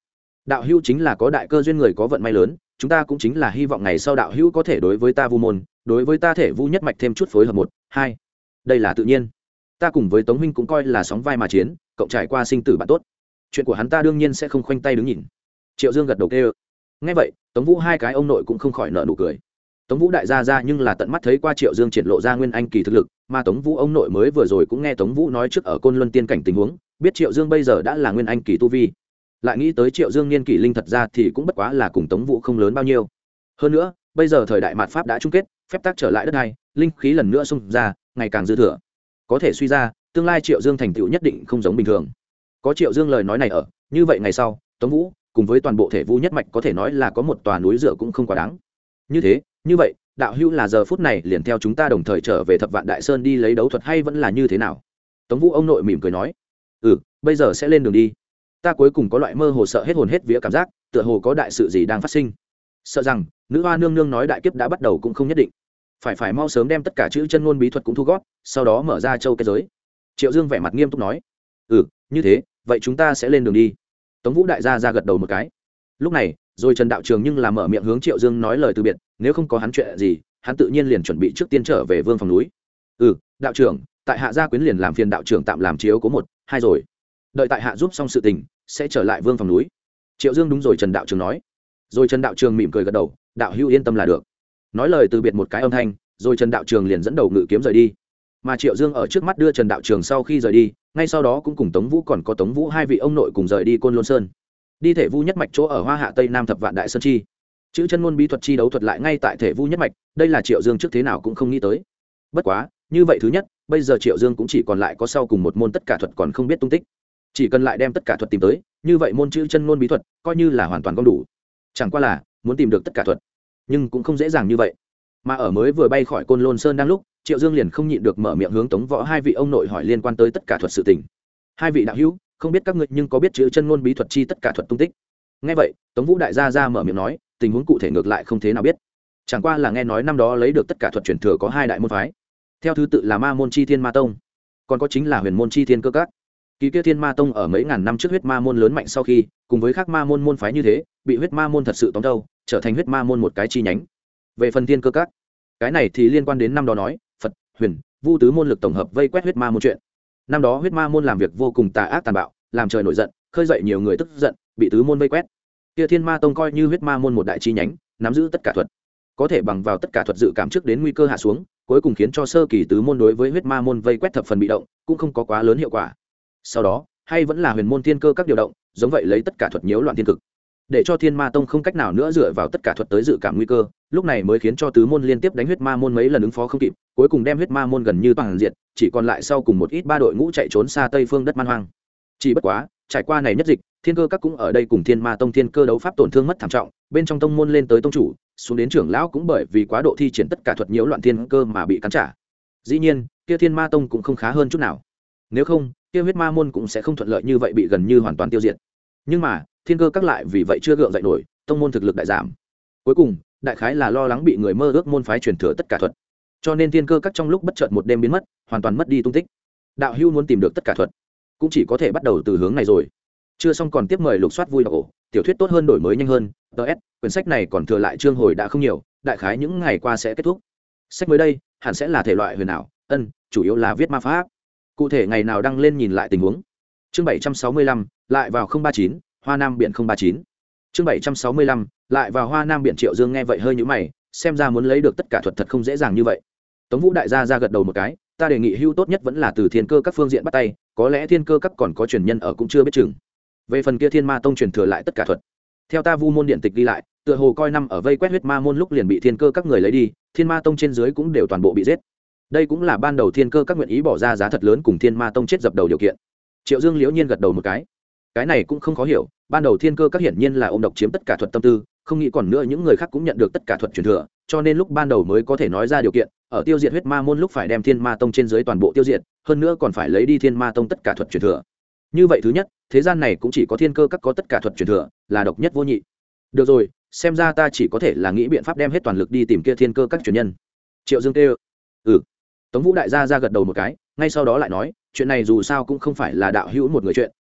đạo hữu chính là có đại cơ duyên người có vận may lớn, chúng ta cũng chính là hy vọng ngày sau đạo hữu có thể đối với ta vu môn, đối với ta thể vu nhất mạch thêm chút phối hợp một hai, đây là tự nhiên. Ta cùng với Tống huynh cũng coi là sóng vai mà chiến, cộng trải qua sinh tử bạn tốt, chuyện của hắn ta đương nhiên sẽ không khoanh tay đứng nhìn. Triệu Dương gật đầu kêu. Nghe vậy, Tống Vũ hai cái ông nội cũng không khỏi nở nụ cười. Tống Vũ đại gia ra nhưng là tận mắt thấy qua Triệu Dương triển lộ ra nguyên anh kỳ thực lực, mà Tống Vũ ông nội mới vừa rồi cũng nghe Tống Vũ nói trước ở Côn Luân tiên cảnh tình huống, biết Triệu Dương bây giờ đã là nguyên anh kỳ tu vi. Lại nghĩ tới Triệu Dương niên kỷ linh thật ra thì cũng bất quá là cùng Tống Vũ không lớn bao nhiêu. Hơn nữa, bây giờ thời đại mạt pháp đã chung kết, phép tắc trở lại đất này, linh khí lần nữa xung ra, ngày càng dư thừa. Có thể suy ra, tương lai Triệu Dương thành tựu nhất định không giống bình thường. Có Triệu Dương lời nói này ở, như vậy ngày sau, Tống Vũ cùng với toàn bộ thể vu nhất mạch có thể nói là có một tòa núi dựa cũng không quá đáng. Như thế, như vậy, đạo hữu là giờ phút này liền theo chúng ta đồng thời trở về Thập Vạn Đại Sơn đi lấy đấu thuật hay vẫn là như thế nào? Tống Vũ ông nội mỉm cười nói, ừ, bây giờ sẽ lên đường đi. Ta cuối cùng có loại mơ hồ sợ hết hồn hết vía cảm giác, tựa hồ có đại sự gì đang phát sinh. Sợ rằng nữ hoa nương nương nói đại kiếp đã bắt đầu cũng không nhất định, phải phải mau sớm đem tất cả chữ chân ngôn bí thuật cũng thu gót, sau đó mở ra châu cái giới. Triệu Dương vẻ mặt nghiêm túc nói, ừ, như thế, vậy chúng ta sẽ lên đường đi. Tống Vũ đại gia ra gật đầu một cái. Lúc này, rồi Trần đạo trường nhưng là mở miệng hướng Triệu Dương nói lời từ biệt, nếu không có hắn chuyện gì, hắn tự nhiên liền chuẩn bị trước tiên trở về Vương Phòng núi. Ừ, đạo trưởng, tại hạ gia quyến liền làm phiền đạo trưởng tạm làm chiếu cố một hai rồi, đợi tại hạ giúp xong sự tình sẽ trở lại Vương Phòng núi. Triệu Dương đúng rồi Trần đạo trường nói. Rồi Trần đạo trường mỉm cười gật đầu, đạo hữu yên tâm là được. Nói lời từ biệt một cái âm thanh, rồi Trần đạo trường liền dẫn đầu ngự kiếm rời đi. Mà Triệu Dương ở trước mắt đưa Trần đạo trường sau khi rời đi, ngay sau đó cũng cùng Tống Vũ còn có Tống Vũ hai vị ông nội cùng rời đi Côn Lôn Sơn, đi thể vu nhất mạch chỗ ở Hoa Hạ Tây Nam Thập Vạn Đại Sơn chi. Chữ chân ngôn bí thuật chi đấu thuật lại ngay tại thể vu nhất mạch, đây là Triệu Dương trước thế nào cũng không nghĩ tới. Bất quá, như vậy thứ nhất, bây giờ Triệu Dương cũng chỉ còn lại có sau cùng một môn tất cả thuật còn không biết tung tích. Chỉ cần lại đem tất cả thuật tìm tới, như vậy môn chữ chân ngôn bí thuật coi như là hoàn toàn gom đủ. Chẳng qua là muốn tìm được tất cả thuật, nhưng cũng không dễ dàng như vậy. Mà ở mới vừa bay khỏi Côn Lôn Sơn đang lúc, Triệu Dương liền không nhịn được mở miệng hướng Tống Võ hai vị ông nội hỏi liên quan tới tất cả thuật sự tình. Hai vị đạo hữu, không biết các ngươi nhưng có biết chữ chân ngôn bí thuật chi tất cả thuật tung tích? Nghe vậy, Tống Vũ đại gia ra mở miệng nói, tình huống cụ thể ngược lại không thế nào biết, chẳng qua là nghe nói năm đó lấy được tất cả thuật truyền thừa có hai đại môn phái, theo thứ tự là Ma môn chi Thiên Ma tông, còn có chính là Huyền môn chi Thiên Cơ Các. Kỳ kia Thiên Ma tông ở mấy ngàn năm trước huyết ma môn lớn mạnh sau khi, cùng với các ma môn môn phái như thế, bị huyết ma môn thật sự tóm đâu, trở thành huyết ma môn một cái chi nhánh. Về phần Thiên Cơ Các, cái này thì liên quan đến năm đó nói Phật, Huyền, Vu tứ môn lực tổng hợp vây quét huyết ma môn chuyện. Năm đó huyết ma môn làm việc vô cùng tà ác tàn bạo, làm trời nổi giận, khơi dậy nhiều người tức giận, bị tứ môn vây quét. Kia Thiên Ma tông coi như huyết ma môn một đại chi nhánh, nắm giữ tất cả thuật, có thể bằng vào tất cả thuật dự cảm trước đến nguy cơ hạ xuống, cuối cùng khiến cho sơ kỳ tứ môn đối với huyết ma môn vây quét thập phần bị động, cũng không có quá lớn hiệu quả. Sau đó, hay vẫn là Huyền môn Thiên Cơ Các điều động, giống vậy lấy tất cả thuật nhiễu loạn thiên cực, để cho Thiên Ma tông không cách nào nữa dựa vào tất cả thuật tới dự cảm nguy cơ, lúc này mới khiến cho tứ môn liên tiếp đánh huyết ma môn mấy lần ứng phó không kịp, cuối cùng đem huyết ma môn gần như toàn diện, chỉ còn lại sau cùng một ít ba đội ngũ chạy trốn xa Tây phương đất man hoang. Chỉ bất quá, trải qua này nhất dịch, Thiên Cơ Các cũng ở đây cùng Thiên Ma tông Thiên Cơ đấu pháp tổn thương mất thảm trọng, bên trong tông môn lên tới tông chủ, xuống đến trưởng lão cũng bởi vì quá độ thi triển tất cả thuật nhiễu loạn thiên cơ mà bị cắn trả. Dĩ nhiên, kia Thiên Ma tông cũng không khá hơn chút nào. Nếu không, kia huyết ma môn cũng sẽ không thuận lợi như vậy bị gần như hoàn toàn tiêu diệt. Nhưng mà, Thiên Cơ Các lại vì vậy chưa gượng dậy nổi, tông môn thực lực đại giảm. Cuối cùng, đại khái là lo lắng bị người mơ ước môn phái truyền thừa tất cả thuật, cho nên Thiên Cơ Các trong lúc bất chợt một đêm biến mất, hoàn toàn mất đi tung tích. Đạo hữu muốn tìm được tất cả thuật, cũng chỉ có thể bắt đầu từ hướng này rồi. Chưa xong còn tiếp mời lục soát vui đọc ổ, tiểu thuyết tốt hơn đổi mới nhanh hơn. ts quyển sách này còn thừa lại chương hồi đã không nhiều, đại khái những ngày qua sẽ kết thúc. Sách mới đây hẳn sẽ là thể loại huyền ảo, ân chủ yếu là viết ma pháp, cụ thể ngày nào đăng lên nhìn lại tình huống. Chương bảy trăm sáu mươi lăm, lại vào không ba chín, Hoa Nam biển không ba chín. Chương bảy trăm sáu mươi lăm, lại vào Hoa Nam biển. Triệu Dương nghe vậy hơi nhíu mày, xem ra muốn lấy được tất cả thuật thật không dễ dàng như vậy. Tống Vũ đại gia ra gật đầu một cái, ta đề nghị hưu tốt nhất vẫn là từ Thiên Cơ Các phương diện bắt tay, có lẽ Thiên Cơ Các còn có truyền nhân ở cũng chưa biết chừng. Về phần kia Thiên Ma tông truyền thừa lại tất cả thuật, theo ta Vu môn điện tịch ghi lại, tựa hồ coi năm ở vây quét huyết ma môn lúc liền bị Thiên Cơ Các người lấy đi, Thiên Ma tông trên dưới cũng đều toàn bộ bị giết. Đây cũng là ban đầu Thiên Cơ Các nguyện ý bỏ ra giá thật lớn cùng Thiên Ma tông chết dập đầu điều kiện. Triệu Dương liễu nhiên gật đầu một cái, cái này cũng không khó hiểu, ban đầu Thiên Cơ Các hiển nhiên là ôm độc chiếm tất cả thuật tâm tư, không nghĩ còn nữa những người khác cũng nhận được tất cả thuật truyền thừa, cho nên lúc ban đầu mới có thể nói ra điều kiện, ở tiêu diệt huyết ma môn lúc phải đem Thiên Ma tông trên dưới toàn bộ tiêu diệt, hơn nữa còn phải lấy đi Thiên Ma tông tất cả thuật truyền thừa. Như vậy thứ nhất, thế gian này cũng chỉ có Thiên Cơ Các có tất cả thuật truyền thừa, là độc nhất vô nhị. Được rồi, xem ra ta chỉ có thể là nghĩ biện pháp đem hết toàn lực đi tìm kia Thiên Cơ Các truyền nhân. Triệu Dương kêu, ừ. Tống Vũ đại gia ra gật đầu một cái, ngay sau đó lại nói, chuyện này dù sao cũng không phải là đạo hữu một người chuyện,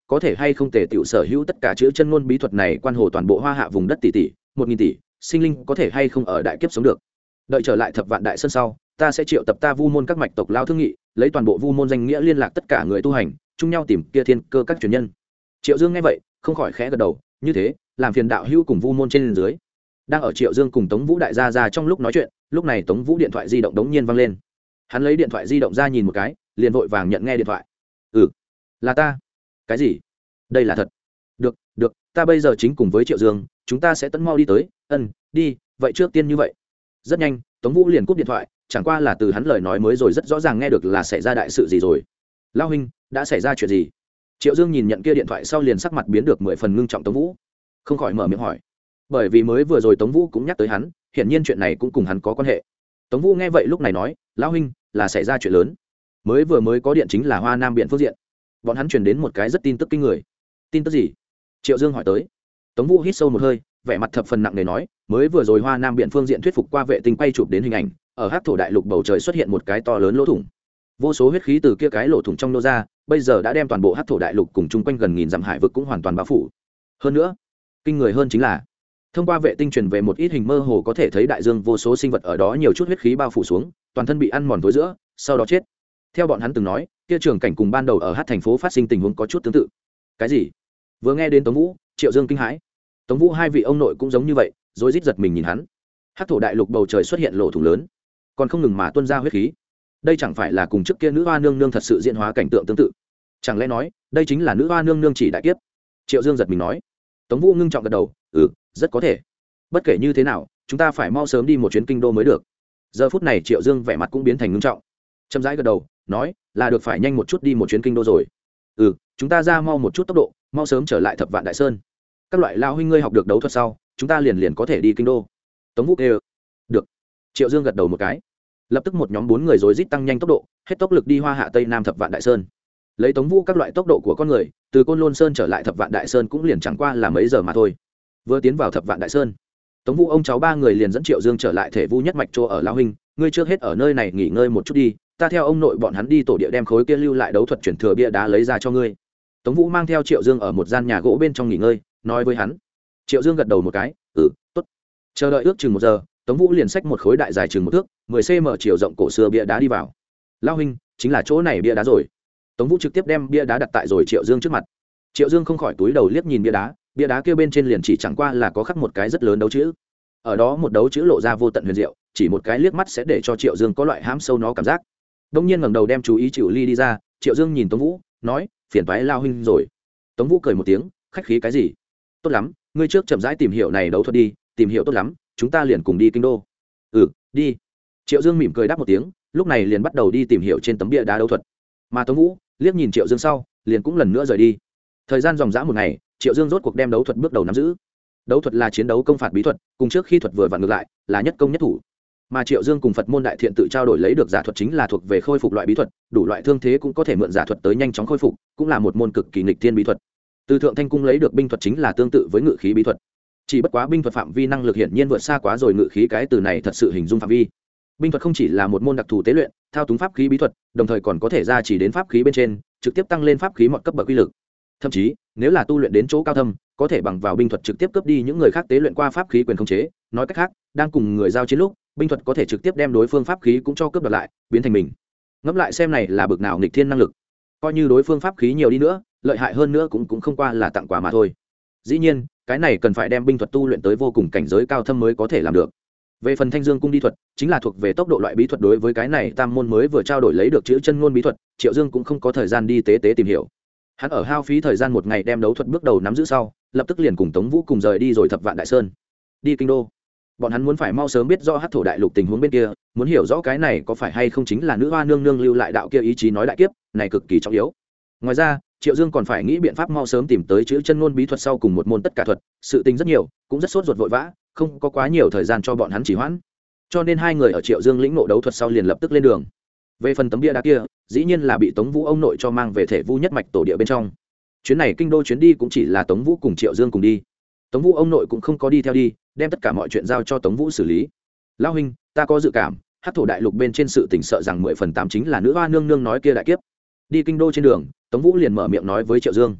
có thể hay không tề tiểu sở hữu tất cả chữ chân ngôn bí thuật này quan hồ toàn bộ hoa hạ vùng đất tỷ tỷ một nghìn tỷ sinh linh có thể hay không ở đại kiếp sống được. Đợi trở lại thập vạn đại sơn sau, ta sẽ triệu tập ta vu môn các mạch tộc lao thương nghị, lấy toàn bộ vu môn danh nghĩa liên lạc tất cả người tu hành, chung nhau tìm kia thiên cơ các truyền nhân. Triệu Dương nghe vậy không khỏi khẽ gật đầu, như thế làm phiền đạo hữu cùng vu môn trên dưới. Đang ở Triệu Dương cùng Tống Vũ đại gia ra trong lúc nói chuyện, lúc này Tống Vũ điện thoại di động đống nhiên vang lên. Hắn lấy điện thoại di động ra nhìn một cái, liền vội vàng nhận nghe điện thoại. Ừ, là ta. Cái gì? Đây là thật? Được, được, ta bây giờ chính cùng với Triệu Dương, chúng ta sẽ tận mau đi tới. Ân, đi, vậy trước tiên như vậy. Rất nhanh, Tống Vũ liền cúp điện thoại, chẳng qua là từ hắn lời nói mới rồi rất rõ ràng nghe được là xảy ra đại sự gì rồi. Lao huynh, đã xảy ra chuyện gì? Triệu Dương nhìn nhận kia điện thoại sau liền sắc mặt biến được mười phần ngưng trọng. Tống Vũ không khỏi mở miệng hỏi, bởi vì mới vừa rồi Tống Vũ cũng nhắc tới hắn, hiển nhiên chuyện này cũng cùng hắn có quan hệ. Tống Vũ nghe vậy lúc này nói, lão huynh, là xảy ra chuyện lớn. Mới vừa mới có điện chính là Hoa Nam Biện phương diện, bọn hắn truyền đến một cái rất tin tức kinh người. Tin tức gì? Triệu Dương hỏi tới. Tống Vũ hít sâu một hơi, vẻ mặt thập phần nặng nề nói, mới vừa rồi Hoa Nam Biện phương diện thuyết phục qua vệ tinh quay chụp đến hình ảnh, ở Hắc thổ đại lục bầu trời xuất hiện một cái to lớn lỗ thủng, vô số huyết khí từ kia cái lỗ thủng trong nô ra, bây giờ đã đem toàn bộ Hắc thổ đại lục cùng chung quanh gần nghìn dặm hải vực cũng hoàn toàn bao phủ. Hơn nữa, kinh người hơn chính là thông qua vệ tinh truyền về một ít hình mơ hồ có thể thấy đại dương vô số sinh vật ở đó nhiều chút huyết khí bao phủ xuống, toàn thân bị ăn mòn tối giữa, sau đó chết. Theo bọn hắn từng nói, kia trường cảnh cùng ban đầu ở Hát thành phố phát sinh tình huống có chút tương tự. Cái gì? Vừa nghe đến Tống Vũ, Triệu Dương kinh hãi. Tống Vũ hai vị ông nội cũng giống như vậy, rối rít giật mình nhìn hắn. Hắc thổ đại lục bầu trời xuất hiện lỗ thủng lớn, còn không ngừng mà tuôn ra huyết khí. Đây chẳng phải là cùng trước kia nữ hoa nương nương thật sự diễn hóa cảnh tượng tương tự? Chẳng lẽ nói, đây chính là nữ hoa nương nương chỉ đại kiếp? Triệu Dương giật mình nói. Tống Vũ ngưng trọng gật đầu, ừ, rất có thể. Bất kể như thế nào, chúng ta phải mau sớm đi một chuyến kinh đô mới được. Giờ phút này Triệu Dương vẻ mặt cũng biến thành ngưng trọng, chậm rãi gật đầu, nói, là được phải nhanh một chút đi một chuyến kinh đô rồi. Ừ, chúng ta ra mau một chút tốc độ, mau sớm trở lại thập vạn đại sơn. Các loại lao huynh ngươi học được đấu thuật sau, chúng ta liền liền có thể đi kinh đô. Tống Vũ kêu. Được. Triệu Dương gật đầu một cái. Lập tức một nhóm bốn người rối rít tăng nhanh tốc độ, hết tốc lực đi Hoa Hạ Tây Nam thập vạn đại sơn. Lấy Tống Vũ các loại tốc độ của con người, từ Côn Lôn Sơn trở lại thập vạn đại sơn cũng liền chẳng qua là mấy giờ mà thôi. Vừa tiến vào thập vạn đại sơn, Tống Vũ ông cháu ba người liền dẫn Triệu Dương trở lại thể vu nhất mạch chỗ ở lao huynh, ngươi trước hết ở nơi này nghỉ ngơi một chút đi, ta theo ông nội bọn hắn đi tổ địa đem khối kia lưu lại đấu thuật chuyển thừa bia đá lấy ra cho ngươi. Tống Vũ mang theo Triệu Dương ở một gian nhà gỗ bên trong nghỉ ngơi, nói với hắn. Triệu Dương gật đầu một cái, ừ, tốt. Chờ đợi ước chừng một giờ, Tống Vũ liền xách một khối đại dài chừng một thước, mười xăng-ti-mét chiều rộng cổ xưa bia đá đi vào. Lao huynh, chính là chỗ này bia đá rồi. Tống Vũ trực tiếp đem bia đá đặt tại rồi Triệu Dương trước mặt. Triệu Dương không khỏi túi đầu liếc nhìn bia đá, bia đá kia bên trên liền chỉ chẳng qua là có khắc một cái rất lớn đấu chữ. Ở đó một đấu chữ lộ ra vô tận huyền diệu, chỉ một cái liếc mắt sẽ để cho Triệu Dương có loại hãm sâu nó cảm giác. Đông nhiên ngẩng đầu đem chú ý Triệu Ly đi ra, Triệu Dương nhìn Tống Vũ, nói, phiền toái Lao huynh rồi. Tống Vũ cười một tiếng, khách khí cái gì? Tốt lắm, ngươi trước chậm rãi tìm hiểu này đấu thuật đi, tìm hiểu tốt lắm, chúng ta liền cùng đi kinh đô. Ừ, đi. Triệu Dương mỉm cười đáp một tiếng, lúc này liền bắt đầu đi tìm hiểu trên tấm bia đá đấu thuật. Mà Tống Vũ liếc nhìn Triệu Dương sau, liền cũng lần nữa rời đi. Thời gian dòng dã một ngày, Triệu Dương rốt cuộc đem đấu thuật bước đầu nắm giữ. Đấu thuật là chiến đấu công phạt bí thuật, cùng trước khi thuật vừa vặn ngược lại, là nhất công nhất thủ. Mà Triệu Dương cùng Phật môn đại thiện tự trao đổi lấy được giả thuật chính là thuộc về khôi phục loại bí thuật, đủ loại thương thế cũng có thể mượn giả thuật tới nhanh chóng khôi phục, cũng là một môn cực kỳ nghịch thiên bí thuật. Từ Thượng Thanh cung lấy được binh thuật chính là tương tự với ngự khí bí thuật. Chỉ bất quá binh thuật phạm vi năng lực hiển nhiên vượt xa quá rồi ngự khí cái từ này thật sự hình dung phạm vi. Binh thuật không chỉ là một môn đặc thù tế luyện, thao túng pháp khí bí thuật, đồng thời còn có thể gia chỉ đến pháp khí bên trên, trực tiếp tăng lên pháp khí mọi cấp bậc uy lực. Thậm chí, nếu là tu luyện đến chỗ cao thâm, có thể bằng vào binh thuật trực tiếp cướp đi những người khác tế luyện qua pháp khí quyền khống chế, nói cách khác, đang cùng người giao chiến lúc, binh thuật có thể trực tiếp đem đối phương pháp khí cũng cho cướp đoạt lại, biến thành mình. Ngẫm lại xem này là bực nào nghịch thiên năng lực. Coi như đối phương pháp khí nhiều đi nữa, lợi hại hơn nữa cũng cũng không qua là tặng quà mà thôi. Dĩ nhiên, cái này cần phải đem binh thuật tu luyện tới vô cùng cảnh giới cao thâm mới có thể làm được. Về phần Thanh Dương cung đi thuật, chính là thuộc về tốc độ loại bí thuật, đối với cái này tam môn mới vừa trao đổi lấy được chữ chân ngôn bí thuật, Triệu Dương cũng không có thời gian đi tế tế tìm hiểu. Hắn ở hao phí thời gian một ngày đem đấu thuật bước đầu nắm giữ sau, lập tức liền cùng Tống Vũ cùng rời đi rồi thập vạn đại sơn, đi kinh đô. Bọn hắn muốn phải mau sớm biết rõ Hắc thổ đại lục tình huống bên kia, muốn hiểu rõ cái này có phải hay không chính là nữ hoa nương nương lưu lại đạo kia ý chí nói đại kiếp, này cực kỳ trọng yếu. Ngoài ra, Triệu Dương còn phải nghĩ biện pháp mau sớm tìm tới chữ chân ngôn bí thuật sau cùng một môn tất cả thuật, sự tình rất nhiều, cũng rất sốt ruột vội vã, không có quá nhiều thời gian cho bọn hắn trì hoãn. Cho nên hai người ở Triệu Dương lĩnh ngộ đấu thuật sau liền lập tức lên đường. Về phần tấm bia đá kia, dĩ nhiên là bị Tống Vũ ông nội cho mang về thể vu nhất mạch tổ địa bên trong. Chuyến này kinh đô chuyến đi cũng chỉ là Tống Vũ cùng Triệu Dương cùng đi. Tống Vũ ông nội cũng không có đi theo đi, đem tất cả mọi chuyện giao cho Tống Vũ xử lý. Lão huynh, ta có dự cảm, Hắc thổ đại lục bên trên sự tình sợ rằng mười phần tám chính là nữ hoa nương nương nói kia đại kiếp. Đi kinh đô trên đường, Tống Vũ liền mở miệng nói với Triệu Dương.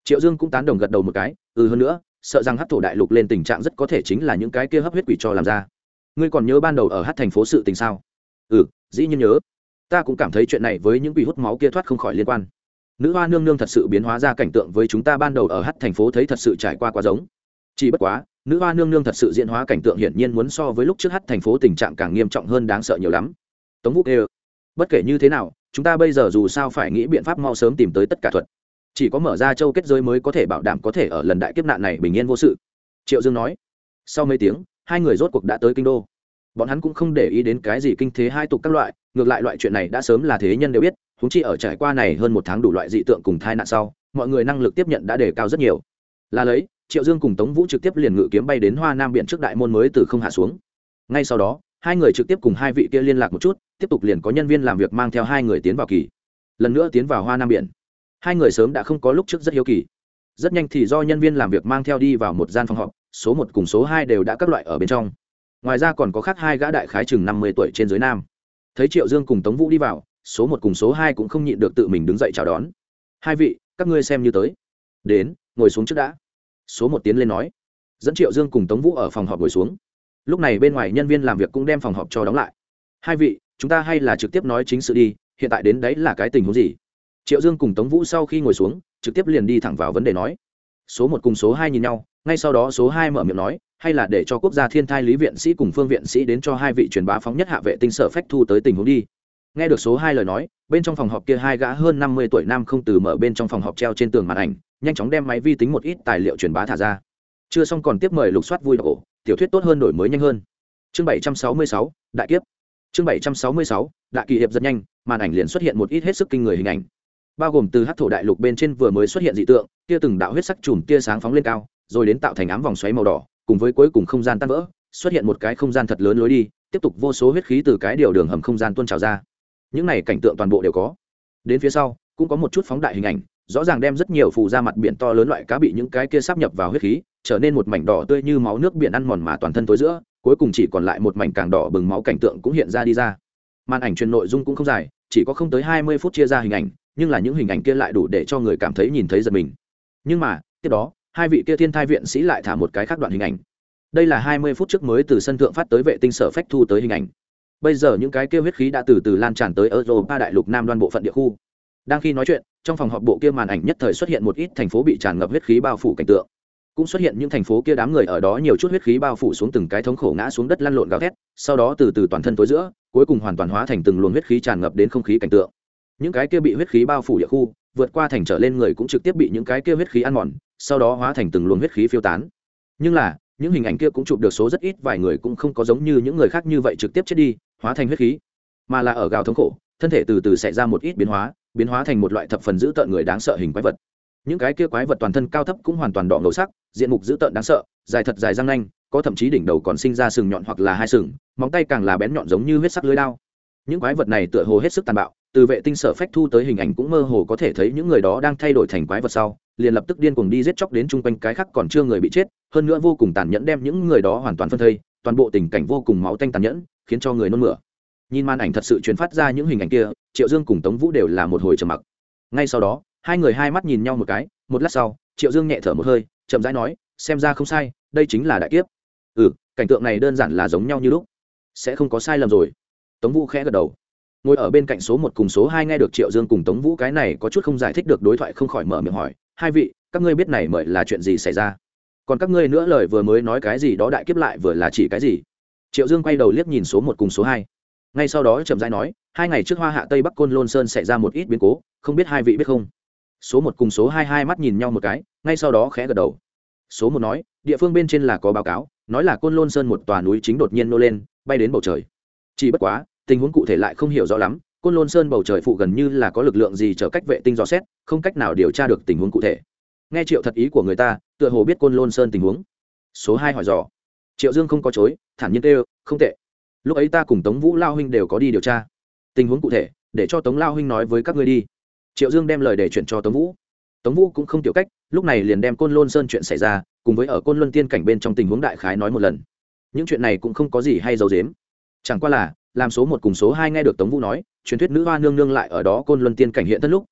Triệu Dương cũng tán đồng gật đầu một cái, ừ hơn nữa sợ rằng hắc thổ đại lục lên tình trạng rất có thể chính là những cái kia hấp huyết quỷ cho làm ra. Ngươi còn nhớ ban đầu ở hắc thành phố sự tình sao? Ừ, dĩ nhiên nhớ. Ta cũng cảm thấy chuyện này với những quỷ hút máu kia thoát không khỏi liên quan. Nữ hoa nương nương thật sự biến hóa ra cảnh tượng với chúng ta ban đầu ở hắc thành phố thấy thật sự trải qua quá giống. Chỉ bất quá, nữ hoa nương nương thật sự diễn hóa cảnh tượng hiển nhiên muốn so với lúc trước hắc thành phố tình trạng càng nghiêm trọng hơn đáng sợ nhiều lắm. Tống Vũ kêu, bất kể như thế nào, chúng ta bây giờ dù sao phải nghĩ biện pháp mau sớm tìm tới tất cả thuật. Chỉ có mở ra châu kết giới mới có thể bảo đảm có thể ở lần đại kiếp nạn này bình yên vô sự. Triệu Dương nói. Sau mấy tiếng, hai người rốt cuộc đã tới kinh đô. Bọn hắn cũng không để ý đến cái gì kinh thế hai tục các loại, ngược lại loại chuyện này đã sớm là thế nhân đều biết, huống chi ở trải qua này hơn một tháng đủ loại dị tượng cùng tai nạn sau, mọi người năng lực tiếp nhận đã đề cao rất nhiều. Là lấy, Triệu Dương cùng Tống Vũ trực tiếp liền ngự kiếm bay đến Hoa Nam biển trước đại môn mới từ không hạ xuống. Ngay sau đó, hai người trực tiếp cùng hai vị kia liên lạc một chút, tiếp tục liền có nhân viên làm việc mang theo hai người tiến vào kỳ. Lần nữa tiến vào Hoa Nam biển. Hai người sớm đã không có lúc trước rất hiếu kỳ. Rất nhanh thì do nhân viên làm việc mang theo đi vào một gian phòng họp, số một cùng số hai đều đã các loại ở bên trong. Ngoài ra còn có khác hai gã đại khái chừng năm mươi tuổi trên dưới nam. Thấy Triệu Dương cùng Tống Vũ đi vào, số một cùng số hai cũng không nhịn được tự mình đứng dậy chào đón. Hai vị, các ngươi xem như tới. Đến, ngồi xuống trước đã. Số một tiến lên nói. Dẫn Triệu Dương cùng Tống Vũ ở phòng họp ngồi xuống. Lúc này bên ngoài nhân viên làm việc cũng đem phòng họp cho đóng lại. Hai vị, chúng ta hay là trực tiếp nói chính sự đi, hiện tại đến đấy là cái tình huống gì? Triệu Dương cùng Tống Vũ sau khi ngồi xuống, trực tiếp liền đi thẳng vào vấn đề nói. Số một cùng số hai nhìn nhau, ngay sau đó số hai mở miệng nói, hay là để cho quốc gia thiên thai lý viện sĩ cùng phương viện sĩ đến cho hai vị truyền bá phóng nhất hạ vệ tinh sở phách thu tới tình huống đi. Nghe được số hai lời nói, bên trong phòng họp kia hai gã hơn năm mươi tuổi nam không từ mở bên trong phòng họp treo trên tường màn ảnh, nhanh chóng đem máy vi tính một ít tài liệu truyền bá thả ra. Chưa xong còn tiếp mời lục soát vui đọc, tiểu thuyết tốt hơn đổi mới nhanh hơn. Chương bảy trăm sáu mươi sáu, đại kiếp. Chương bảy trăm sáu mươi sáu, đại kỳ hiệp rất nhanh, màn ảnh liền xuất hiện một ít hết sức kinh người hình ảnh. Bao gồm từ hắc thổ đại lục bên trên vừa mới xuất hiện dị tượng, kia từng đạo huyết sắc chùm tia sáng phóng lên cao, rồi đến tạo thành ám vòng xoáy màu đỏ, cùng với cuối cùng không gian tan vỡ, xuất hiện một cái không gian thật lớn lối đi, tiếp tục vô số huyết khí từ cái điều đường hầm không gian tuôn trào ra. Những này cảnh tượng toàn bộ đều có. Đến phía sau, cũng có một chút phóng đại hình ảnh, rõ ràng đem rất nhiều phù ra mặt biển to lớn loại cá bị những cái kia sáp nhập vào huyết khí, trở nên một mảnh đỏ tươi như máu nước biển ăn mòn mà toàn thân tối giữa, cuối cùng chỉ còn lại một mảnh càng đỏ bừng máu cảnh tượng cũng hiện ra đi ra. Màn ảnh truyền nội dung cũng không dài, chỉ có không tới hai mươi phút chia ra hình ảnh, nhưng là những hình ảnh kia lại đủ để cho người cảm thấy nhìn thấy giật mình. Nhưng mà tiếp đó, hai vị kia thiên thai viện sĩ lại thả một cái khác đoạn hình ảnh. Đây là hai mươi phút trước mới từ sân thượng phát tới vệ tinh sở phách thu tới hình ảnh. Bây giờ những cái kia huyết khí đã từ từ lan tràn tới Europa đại lục nam đoan bộ phận địa khu. Đang khi nói chuyện, trong phòng họp bộ kia màn ảnh nhất thời xuất hiện một ít thành phố bị tràn ngập huyết khí bao phủ cảnh tượng. Cũng xuất hiện những thành phố kia đám người ở đó nhiều chút huyết khí bao phủ xuống từng cái thống khổ ngã xuống đất lăn lộn gào thét, sau đó từ từ toàn thân tối giữa, cuối cùng hoàn toàn hóa thành từng luồng huyết khí tràn ngập đến không khí cảnh tượng. Những cái kia bị huyết khí bao phủ địa khu, vượt qua thành trở lên người cũng trực tiếp bị những cái kia huyết khí ăn mòn, sau đó hóa thành từng luồng huyết khí phiêu tán. Nhưng là, những hình ảnh kia cũng chụp được số rất ít, vài người cũng không có giống như những người khác như vậy trực tiếp chết đi, hóa thành huyết khí, mà là ở gào thống khổ, thân thể từ từ xảy ra một ít biến hóa, biến hóa thành một loại thập phần dữ tợn người đáng sợ hình quái vật. Những cái kia quái vật toàn thân cao thấp cũng hoàn toàn đỏ ngầu sắc, diện mục dữ tợn đáng sợ, dài thật dài răng nanh, có thậm chí đỉnh đầu còn sinh ra sừng nhọn hoặc là hai sừng, móng tay càng là bén nhọn giống như huyết sắc lưỡi dao. Những quái vật này tựa hồ hết sức tàn bạo, từ vệ tinh sở phách thu tới hình ảnh cũng mơ hồ có thể thấy những người đó đang thay đổi thành quái vật sau, liền lập tức điên cuồng đi giết chóc đến chung quanh cái khác còn chưa người bị chết, hơn nữa vô cùng tàn nhẫn đem những người đó hoàn toàn phân thây, toàn bộ tình cảnh vô cùng máu tanh tàn nhẫn, khiến cho người nôn mửa. Nhìn màn ảnh thật sự truyền phát ra những hình ảnh kia, Triệu Dương cùng Tống Vũ đều là một hồi trầm mặc. Ngay sau đó, hai người hai mắt nhìn nhau một cái, một lát sau, Triệu Dương nhẹ thở một hơi, chậm rãi nói, xem ra không sai, đây chính là đại kiếp. Ừ, cảnh tượng này đơn giản là giống nhau như lúc, sẽ không có sai lầm rồi. Tống Vũ khẽ gật đầu. Ngồi ở bên cạnh số một cùng số hai nghe được Triệu Dương cùng Tống Vũ cái này có chút không giải thích được đối thoại, không khỏi mở miệng hỏi, hai vị, các ngươi biết này mời là chuyện gì xảy ra? Còn các ngươi nữa lời vừa mới nói cái gì đó đại kiếp lại vừa là chỉ cái gì? Triệu Dương quay đầu liếc nhìn số một cùng số hai. Ngay sau đó chậm rãi nói, hai ngày trước Hoa Hạ Tây Bắc Côn Lôn Sơn xảy ra một ít biến cố, không biết hai vị biết không? Số một cùng số hai hai mắt nhìn nhau một cái, ngay sau đó khẽ gật đầu. Số một nói, địa phương bên trên là có báo cáo, nói là Côn Lôn Sơn một tòa núi chính đột nhiên nô lên, bay đến bầu trời. Chỉ bất quá, tình huống cụ thể lại không hiểu rõ lắm, Côn Lôn Sơn bầu trời phụ gần như là có lực lượng gì trở cách vệ tinh dò xét, không cách nào điều tra được tình huống cụ thể. Nghe Triệu thật ý của người ta, tựa hồ biết Côn Lôn Sơn tình huống. Số hai hỏi dò. Triệu Dương không có chối, thản nhiên kêu, không tệ. Lúc ấy ta cùng Tống Vũ lao huynh đều có đi điều tra. Tình huống cụ thể, để cho Tống lao huynh nói với các ngươi đi. Triệu Dương đem lời để chuyển cho Tống Vũ. Tống Vũ cũng không tiểu cách, lúc này liền đem Côn Lôn Sơn chuyện xảy ra, cùng với ở Côn Luân Tiên cảnh bên trong tình huống đại khái nói một lần. Những chuyện này cũng không có gì hay giấu giếm. Chẳng qua là, làm số một cùng số hai nghe được Tống Vũ nói, truyền thuyết nữ hoa nương nương lại ở đó Côn Luân Tiên cảnh hiện thân lúc,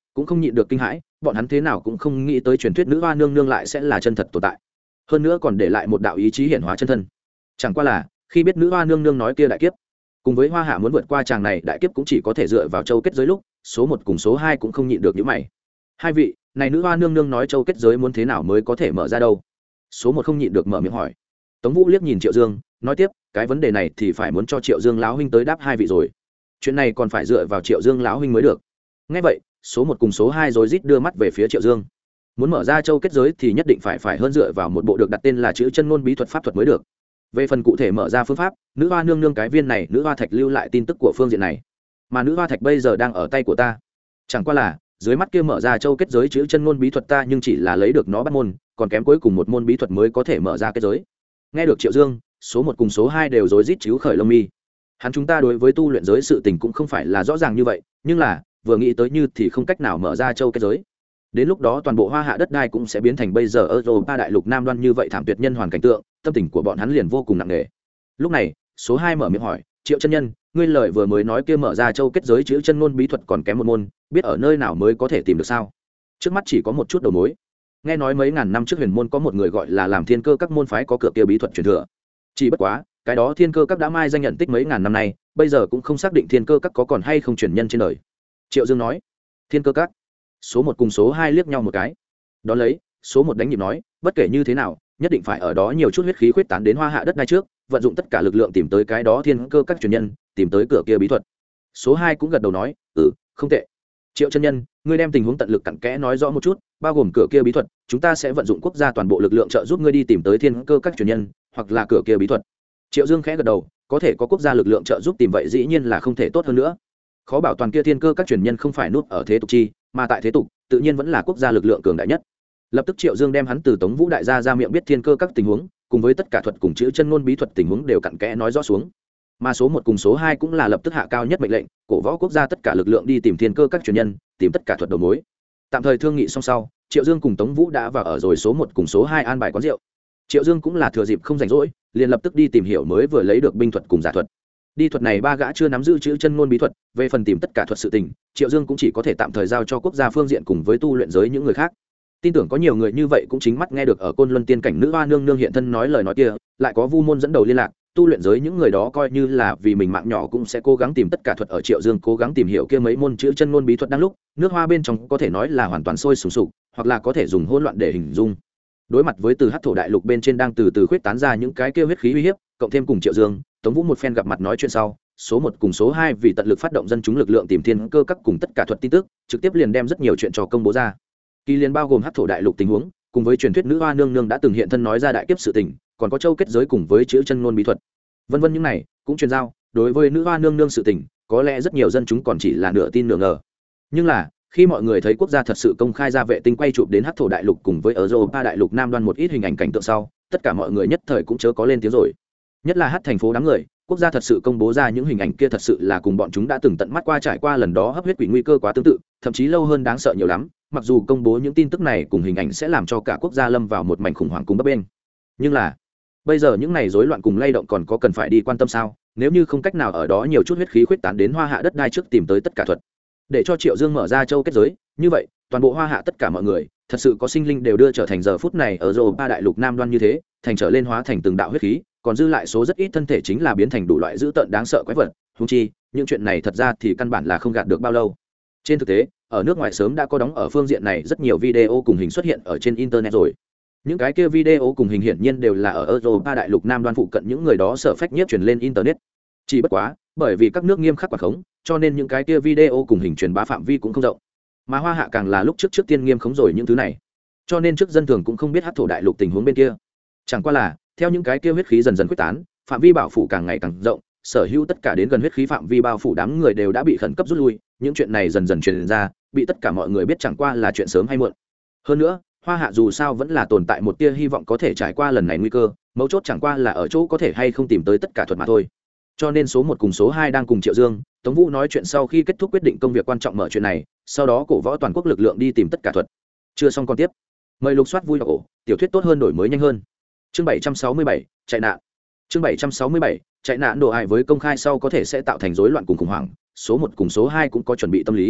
cũng không nhịn được kinh hãi, bọn hắn thế nào cũng không nghĩ tới truyền thuyết nữ hoa nương nương lại sẽ là chân thật tồn tại, hơn nữa còn để lại một đạo ý chí hiển hóa chân thân. Chẳng qua là khi biết nữ hoa nương nương nói kia đại kiếp cùng với hoa hạ muốn vượt qua chàng này đại kiếp cũng chỉ có thể dựa vào châu kết giới lúc, số một cùng số hai cũng không nhịn được những mày. Hai vị này nữ hoa nương nương nói châu kết giới muốn thế nào mới có thể mở ra đâu? Số một không nhịn được mở miệng hỏi. Tống Vũ liếc nhìn Triệu Dương nói tiếp, cái vấn đề này thì phải muốn cho Triệu Dương lão huynh tới đáp hai vị rồi, chuyện này còn phải dựa vào Triệu Dương lão huynh mới được. Nghe vậy số một cùng số hai rồi rít đưa mắt về phía Triệu Dương. Muốn mở ra châu kết giới thì nhất định phải phải hơn dựa vào một bộ được đặt tên là chữ chân ngôn bí thuật pháp thuật mới được. Về phần cụ thể mở ra phương pháp, nữ hoa nương nương cái viên này nữ hoa thạch lưu lại tin tức của phương diện này, mà nữ hoa thạch bây giờ đang ở tay của ta. Chẳng qua là dưới mắt kia mở ra châu kết giới chữ chân ngôn bí thuật ta nhưng chỉ là lấy được nó bắt môn, còn kém cuối cùng một môn bí thuật mới có thể mở ra kết giới. Nghe được Triệu Dương, số một cùng số hai đều rối rít chíu khởi lông mi. Hắn chúng ta đối với tu luyện giới sự tình cũng không phải là rõ ràng như vậy, nhưng là vừa nghĩ tới như thì không cách nào mở ra châu kết giới. Đến lúc đó toàn bộ hoa hạ đất đai cũng sẽ biến thành bây giờ ở Europa đại lục Nam Đoan như vậy thảm tuyệt nhân hoàn cảnh tượng, tâm tình của bọn hắn liền vô cùng nặng nề. Lúc này, số hai mở miệng hỏi, Triệu chân nhân, ngươi lời vừa mới nói kia mở ra châu kết giới chữ chân ngôn bí thuật còn kém một môn, biết ở nơi nào mới có thể tìm được sao? Trước mắt chỉ có một chút đầu mối. Nghe nói mấy ngàn năm trước huyền môn có một người gọi là làm thiên cơ các môn phái có cửa kia bí thuật truyền thừa. Chỉ bất quá, cái đó thiên cơ các đã mai danh nhận tích mấy ngàn năm nay, bây giờ cũng không xác định thiên cơ các có còn hay không truyền nhân trên đời. Triệu Dương nói, thiên cơ các. Số một cùng số hai liếc nhau một cái. Đó lấy, số một đánh nhịp nói, bất kể như thế nào, nhất định phải ở đó nhiều chút huyết khí khuyết tán đến hoa hạ đất đai trước, vận dụng tất cả lực lượng tìm tới cái đó thiên cơ các truyền nhân, tìm tới cửa kia bí thuật. Số hai cũng gật đầu nói, ừ, không tệ. Triệu chân nhân, ngươi đem tình huống tận lực cặn kẽ nói rõ một chút, bao gồm cửa kia bí thuật, chúng ta sẽ vận dụng quốc gia toàn bộ lực lượng trợ giúp ngươi đi tìm tới thiên cơ các truyền nhân, hoặc là cửa kia bí thuật. Triệu Dương khẽ gật đầu, có thể có quốc gia lực lượng trợ giúp tìm vậy dĩ nhiên là không thể tốt hơn nữa. Khó bảo toàn kia thiên cơ các truyền nhân không phải núp ở thế tục chi, mà tại thế tục, tự nhiên vẫn là quốc gia lực lượng cường đại nhất. Lập tức Triệu Dương đem hắn từ Tống Vũ đại gia ra miệng biết thiên cơ các tình huống, cùng với tất cả thuật cùng chữ chân ngôn bí thuật tình huống đều cặn kẽ nói rõ xuống. Mà số một cùng số hai cũng là lập tức hạ cao nhất mệnh lệnh, cổ võ quốc gia tất cả lực lượng đi tìm thiên cơ các truyền nhân, tìm tất cả thuật đầu mối. Tạm thời thương nghị xong sau, Triệu Dương cùng Tống Vũ đã vào ở rồi số một cùng số hai an bài quán rượu. Triệu Dương cũng là thừa dịp không rảnh rỗi, liền lập tức đi tìm hiểu mới vừa lấy được binh thuật cùng giả thuật. Đi thuật này ba gã chưa nắm giữ chữ chân ngôn bí thuật, về phần tìm tất cả thuật sự tình, Triệu Dương cũng chỉ có thể tạm thời giao cho quốc gia phương diện cùng với tu luyện giới những người khác. Tin tưởng có nhiều người như vậy cũng chính mắt nghe được ở Côn Luân tiên cảnh nữ hoa nương nương hiện thân nói lời nói kia, lại có Vu môn dẫn đầu liên lạc, tu luyện giới những người đó coi như là vì mình mạng nhỏ cũng sẽ cố gắng tìm tất cả thuật ở Triệu Dương cố gắng tìm hiểu kia mấy môn chữ chân ngôn bí thuật đang lúc, nước hoa bên trong có thể nói là hoàn toàn sôi sùng sục, hoặc là có thể dùng hỗn loạn để hình dung. Đối mặt với từ hắc thổ đại lục bên trên đang từ từ khuyết tán ra những cái kia huyết khí uy hiếp, cộng thêm cùng Triệu Dương, Tống Vũ một phen gặp mặt nói chuyện sau, số một cùng số hai vì tận lực phát động dân chúng lực lượng tìm thiên cơ các cùng tất cả thuật tin tức, trực tiếp liền đem rất nhiều chuyện cho công bố ra. Kỳ liên bao gồm hắc thổ đại lục tình huống, cùng với truyền thuyết nữ hoa nương nương đã từng hiện thân nói ra đại kiếp sự tình, còn có châu kết giới cùng với chữ chân ngôn bí thuật. Vân vân những này cũng truyền giao, đối với nữ hoa nương nương sự tình, có lẽ rất nhiều dân chúng còn chỉ là nửa tin nửa ngờ. Nhưng là, khi mọi người thấy quốc gia thật sự công khai ra vệ tinh quay chụp đến hắc thổ đại lục cùng với ở Europa đại lục Nam Đoan một ít hình ảnh cảnh tượng sau, tất cả mọi người nhất thời cũng chớ có lên tiếng rồi. Nhất là hắc thành phố đám người, quốc gia thật sự công bố ra những hình ảnh kia thật sự là cùng bọn chúng đã từng tận mắt qua trải qua lần đó hấp huyết quỷ nguy cơ quá tương tự, thậm chí lâu hơn đáng sợ nhiều lắm. Mặc dù công bố những tin tức này cùng hình ảnh sẽ làm cho cả quốc gia lâm vào một mảnh khủng hoảng cùng bấp bênh, nhưng là bây giờ những này rối loạn cùng lay động còn có cần phải đi quan tâm sao? Nếu như không cách nào ở đó nhiều chút huyết khí khuyết tán đến hoa hạ đất đai trước tìm tới tất cả thuật, để cho Triệu Dương mở ra châu kết giới, như vậy toàn bộ hoa hạ tất cả mọi người thật sự có sinh linh đều đưa trở thành giờ phút này ở Europa đại lục Nam Đoan như thế, thành trở lên hóa thành từng đạo huyết khí, còn dư lại số rất ít thân thể chính là biến thành đủ loại dữ tợn đáng sợ quái vật. Huống chi những chuyện này thật ra thì căn bản là không gạt được bao lâu. Trên thực tế, ở nước ngoài sớm đã có đóng ở phương diện này rất nhiều video cùng hình xuất hiện ở trên internet rồi. Những cái kia video cùng hình hiển nhiên đều là ở Europa đại lục Nam Đoan phụ cận những người đó sở phách nhiếp truyền lên internet. Chỉ bất quá, bởi vì các nước nghiêm khắc quản khống, cho nên những cái kia video cùng hình truyền bá phạm vi cũng không rộng. Mà hoa hạ càng là lúc trước trước tiên nghiêm khống rồi những thứ này, cho nên trước dân thường cũng không biết hắc thổ đại lục tình huống bên kia. Chẳng qua là theo những cái kia huyết khí dần dần quyết tán, phạm vi bảo phủ càng ngày càng rộng, sở hữu tất cả đến gần huyết khí phạm vi bao phủ đám người đều đã bị khẩn cấp rút lui. Những chuyện này dần dần truyền ra, bị tất cả mọi người biết chẳng qua là chuyện sớm hay muộn. Hơn nữa, hoa hạ dù sao vẫn là tồn tại một tia hy vọng có thể trải qua lần này nguy cơ, mấu chốt chẳng qua là ở chỗ có thể hay không tìm tới tất cả thuật mà thôi. Cho nên số một cùng số hai đang cùng Triệu Dương, Tống Vũ nói chuyện sau khi kết thúc quyết định công việc quan trọng mở chuyện này, sau đó cổ võ toàn quốc lực lượng đi tìm tất cả thuật. Chưa xong con tiếp. Mời lục soát vui đọc ổ, tiểu thuyết tốt hơn đổi mới nhanh hơn. Chương bảy trăm sáu mươi bảy, chạy nạn. Chương bảy trăm sáu mươi bảy, chạy nạn đồ hại với công khai sau có thể sẽ tạo thành rối loạn cùng khủng hoảng, số một cùng số hai cũng có chuẩn bị tâm lý.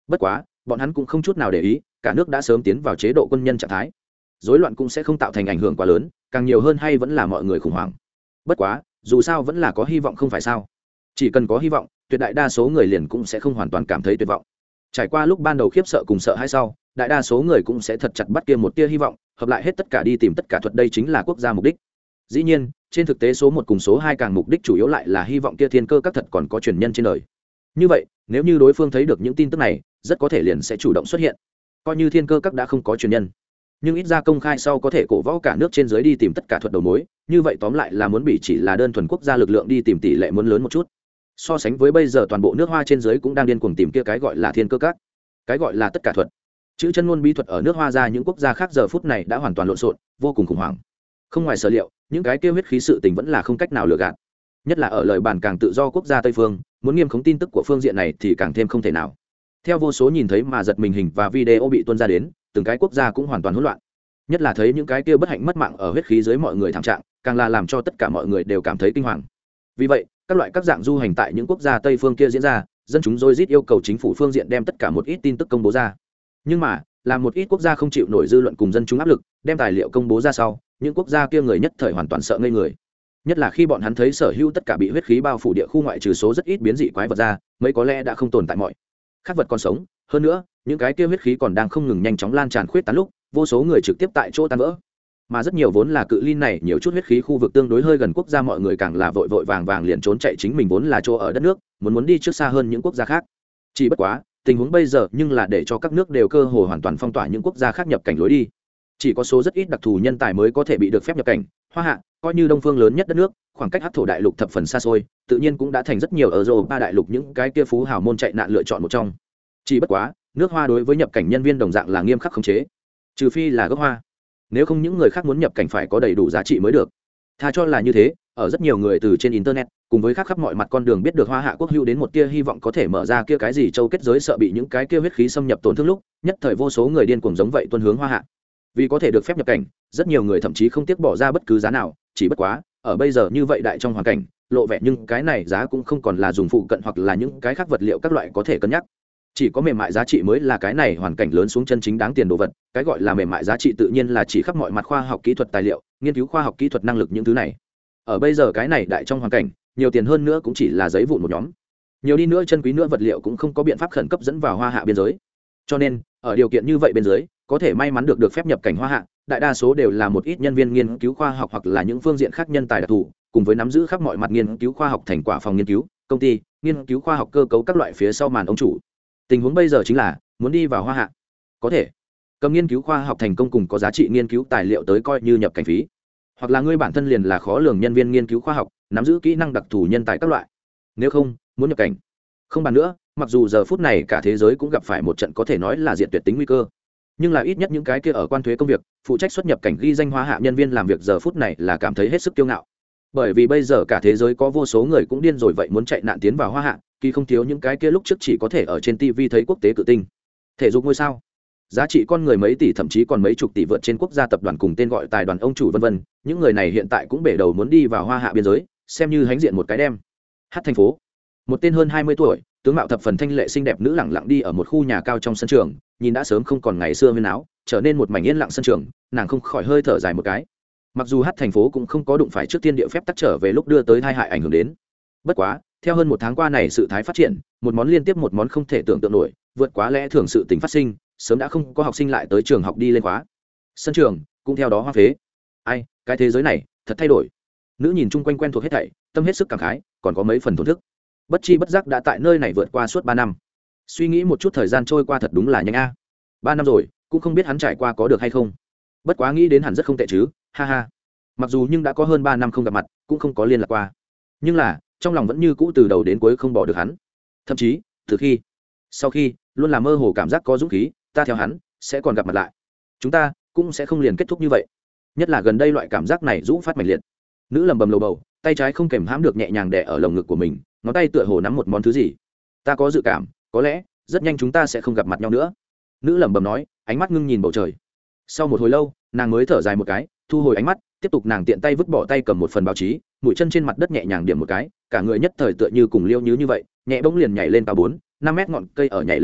Bất quá bọn hắn cũng không chút nào để ý, cả nước đã sớm tiến vào chế độ quân nhân trạng thái, rối loạn cũng sẽ không tạo thành ảnh hưởng quá lớn, càng nhiều hơn hay vẫn là mọi người khủng hoảng. Bất quá dù sao vẫn là có hy vọng không phải sao, chỉ cần có hy vọng tuyệt đại đa số người liền cũng sẽ không hoàn toàn cảm thấy tuyệt vọng. Trải qua lúc ban đầu khiếp sợ cùng sợ hãi sau, đại đa số người cũng sẽ thật chặt bắt kia một tia hy vọng, hợp lại hết tất cả đi tìm tất cả thuật, đây chính là quốc gia mục đích. Dĩ nhiên trên thực tế số một cùng số hai càng mục đích chủ yếu lại là hy vọng kia thiên cơ các thật còn có truyền nhân trên đời. Như vậy nếu như đối phương thấy được những tin tức này, rất có thể liền sẽ chủ động xuất hiện. Coi như thiên cơ các đã không có truyền nhân, nhưng ít ra công khai sau có thể cổ võ cả nước trên dưới đi tìm tất cả thuật đầu mối. Như vậy tóm lại là muốn bị chỉ là đơn thuần quốc gia lực lượng đi tìm tỷ lệ muốn lớn một chút. So sánh với bây giờ toàn bộ nước Hoa trên dưới cũng đang điên cuồng tìm kia cái gọi là thiên cơ các, cái gọi là tất cả thuật, chữ chân ngôn bí thuật ở nước Hoa ra những quốc gia khác giờ phút này đã hoàn toàn lộn xộn, vô cùng khủng hoảng. Không ngoài sở liệu, những cái kia huyết khí sự tình vẫn là không cách nào lừa gạt, nhất là ở lời bàn càng tự do quốc gia Tây phương, muốn nghiêm khống tin tức của phương diện này thì càng thêm không thể nào. Theo vô số nhìn thấy mà giật mình hình và video bị tuôn ra đến, từng cái quốc gia cũng hoàn toàn hỗn loạn, nhất là thấy những cái kia bất hạnh mất mạng ở huyết khí dưới mọi người thảm trạng, càng là làm cho tất cả mọi người đều cảm thấy kinh hoàng. Vì vậy các loại các dạng du hành tại những quốc gia Tây phương kia diễn ra, dân chúng rối rít yêu cầu chính phủ phương diện đem tất cả một ít tin tức công bố ra. Nhưng mà làm một ít quốc gia không chịu nổi dư luận cùng dân chúng áp lực đem tài liệu công bố ra sau, những quốc gia kia người nhất thời hoàn toàn sợ ngây người, nhất là khi bọn hắn thấy sở hữu tất cả bị huyết khí bao phủ địa khu ngoại trừ số rất ít biến dị quái vật ra, mấy có lẽ đã không tồn tại mọi khác vật còn sống. Hơn nữa những cái kia huyết khí còn đang không ngừng nhanh chóng lan tràn khuyết tán lúc, vô số người trực tiếp tại chỗ tan vỡ, mà rất nhiều vốn là cự ly này nhiều chút huyết khí khu vực tương đối hơi gần quốc gia, mọi người càng là vội vội vàng vàng liền trốn chạy chính mình vốn là chỗ ở đất nước, muốn muốn đi trước xa hơn những quốc gia khác. Chỉ bất quá tình huống bây giờ nhưng là để cho các nước đều cơ hồ hoàn toàn phong tỏa những quốc gia khác nhập cảnh lối đi, chỉ có số rất ít đặc thù nhân tài mới có thể bị được phép nhập cảnh. Hoa Hạ coi như đông phương lớn nhất đất nước, khoảng cách hắc thổ đại lục thập phần xa xôi, tự nhiên cũng đã thành rất nhiều ở Europa đại lục những cái kia phú hào môn chạy nạn lựa chọn một trong. Chỉ bất quá nước Hoa đối với nhập cảnh nhân viên đồng dạng là nghiêm khắc khống chế, trừ phi là gốc Hoa, nếu không những người khác muốn nhập cảnh phải có đầy đủ giá trị mới được. Tha cho là như thế, ở rất nhiều người từ trên internet cùng với khác khắp mọi mặt con đường biết được Hoa Hạ quốc hữu đến một tia hy vọng có thể mở ra kia cái gì châu kết giới, sợ bị những cái kia huyết khí xâm nhập tổn thương lúc, nhất thời vô số người điên cuồng giống vậy tuân hướng Hoa Hạ. Vì có thể được phép nhập cảnh, rất nhiều người thậm chí không tiếc bỏ ra bất cứ giá nào, chỉ bất quá ở bây giờ như vậy đại trong hoàn cảnh lộ vẻ, nhưng cái này giá cũng không còn là dùng phụ cận hoặc là những cái khác vật liệu các loại có thể cân nhắc, chỉ có mềm mại giá trị mới là cái này hoàn cảnh lớn xuống chân chính đáng tiền đồ vật. Cái gọi là mềm mại giá trị tự nhiên là chỉ khắp mọi mặt khoa học kỹ thuật tài liệu, nghiên cứu khoa học kỹ thuật năng lực những thứ này. Ở bây giờ cái này đại trong hoàn cảnh, nhiều tiền hơn nữa cũng chỉ là giấy vụn một nhóm, nhiều đi nữa chân quý nữa vật liệu cũng không có biện pháp khẩn cấp dẫn vào Hoa Hạ biên giới. Cho nên ở điều kiện như vậy bên dưới, có thể may mắn được được phép nhập cảnh Hoa Hạ, đại đa số đều là một ít nhân viên nghiên cứu khoa học hoặc là những phương diện khác nhân tài đặc thù, cùng với nắm giữ khắp mọi mặt nghiên cứu khoa học thành quả phòng nghiên cứu, công ty nghiên cứu khoa học cơ cấu các loại phía sau màn ông chủ. Tình huống bây giờ chính là muốn đi vào Hoa Hạ, có thể cầm nghiên cứu khoa học thành công cùng có giá trị nghiên cứu tài liệu tới coi như nhập cảnh phí, hoặc là ngươi bản thân liền là khó lường nhân viên nghiên cứu khoa học, nắm giữ kỹ năng đặc thù nhân tài các loại. Nếu không muốn nhập cảnh, không bàn nữa, mặc dù giờ phút này cả thế giới cũng gặp phải một trận có thể nói là diện tuyệt tính nguy cơ, nhưng là ít nhất những cái kia ở quan thuế công việc phụ trách xuất nhập cảnh ghi danh Hoa Hạ nhân viên làm việc giờ phút này là cảm thấy hết sức kiêu ngạo, bởi vì bây giờ cả thế giới có vô số người cũng điên rồi vậy muốn chạy nạn tiến vào Hoa Hạ, kỳ không thiếu những cái kia lúc trước chỉ có thể ở trên ti vi thấy quốc tế cự tinh, thể dục ngôi sao, giá trị con người mấy tỷ thậm chí còn mấy chục tỷ vượt trên quốc gia tập đoàn cùng tên gọi tài đoàn ông chủ vân vân. Những người này hiện tại cũng bể đầu muốn đi vào Hoa Hạ biên giới, xem như hãnh diện một cái đem. Hát thành phố, một tên hơn hai mươi tuổi, tướng mạo thập phần thanh lệ xinh đẹp nữ lẳng lặng đi ở một khu nhà cao trong sân trường, nhìn đã sớm không còn ngày xưa huyên áo, trở nên một mảnh yên lặng sân trường, nàng không khỏi hơi thở dài một cái. Mặc dù Hát thành phố cũng không có đụng phải trước tiên địa phép tắc trở về lúc đưa tới tai hại ảnh hưởng đến, bất quá theo hơn một tháng qua này sự thái phát triển, một món liên tiếp một món không thể tưởng tượng nổi, vượt quá lẽ thường sự tình phát sinh, sớm đã không có học sinh lại tới trường học đi lên khóa, sân trường cũng theo đó hoa phế. Ai, cái thế giới này thật thay đổi. Nữ nhìn chung quanh quen thuộc hết thảy, tâm hết sức cảm khái, còn có mấy phần thổn thức. Bất chi bất giác đã tại nơi này vượt qua suốt ba năm. Suy nghĩ một chút thời gian trôi qua thật đúng là nhanh a. Ba năm rồi, cũng không biết hắn trải qua có được hay không. Bất quá nghĩ đến hẳn rất không tệ chứ, ha ha. Mặc dù nhưng đã có hơn ba năm không gặp mặt, cũng không có liên lạc qua. Nhưng là, trong lòng vẫn như cũ từ đầu đến cuối không bỏ được hắn. Thậm chí, từ khi, sau khi, luôn là mơ hồ cảm giác có dũng khí, ta theo hắn sẽ còn gặp mặt lại. Chúng ta cũng sẽ không liền kết thúc như vậy. Nhất là gần đây loại cảm giác này rũ phát mạnh liệt. Nữ lầm bầm lầu bầu, tay trái không kềm hãm được nhẹ nhàng đè ở lồng ngực của mình, ngón tay tựa hồ nắm một món thứ gì. Ta có dự cảm, có lẽ rất nhanh chúng ta sẽ không gặp mặt nhau nữa. Nữ lẩm bẩm nói, ánh mắt ngưng nhìn bầu trời. Sau một hồi lâu, nàng mới thở dài một cái, thu hồi ánh mắt, tiếp tục nàng tiện tay vứt bỏ tay cầm một phần báo chí, mũi chân trên mặt đất nhẹ nhàng điểm một cái, cả người nhất thời tựa như cùng liêu nhứ như vậy, nhẹ bỗng liền nhảy lên cao bốn năm mét ngọn cây ở nhảy lên cây,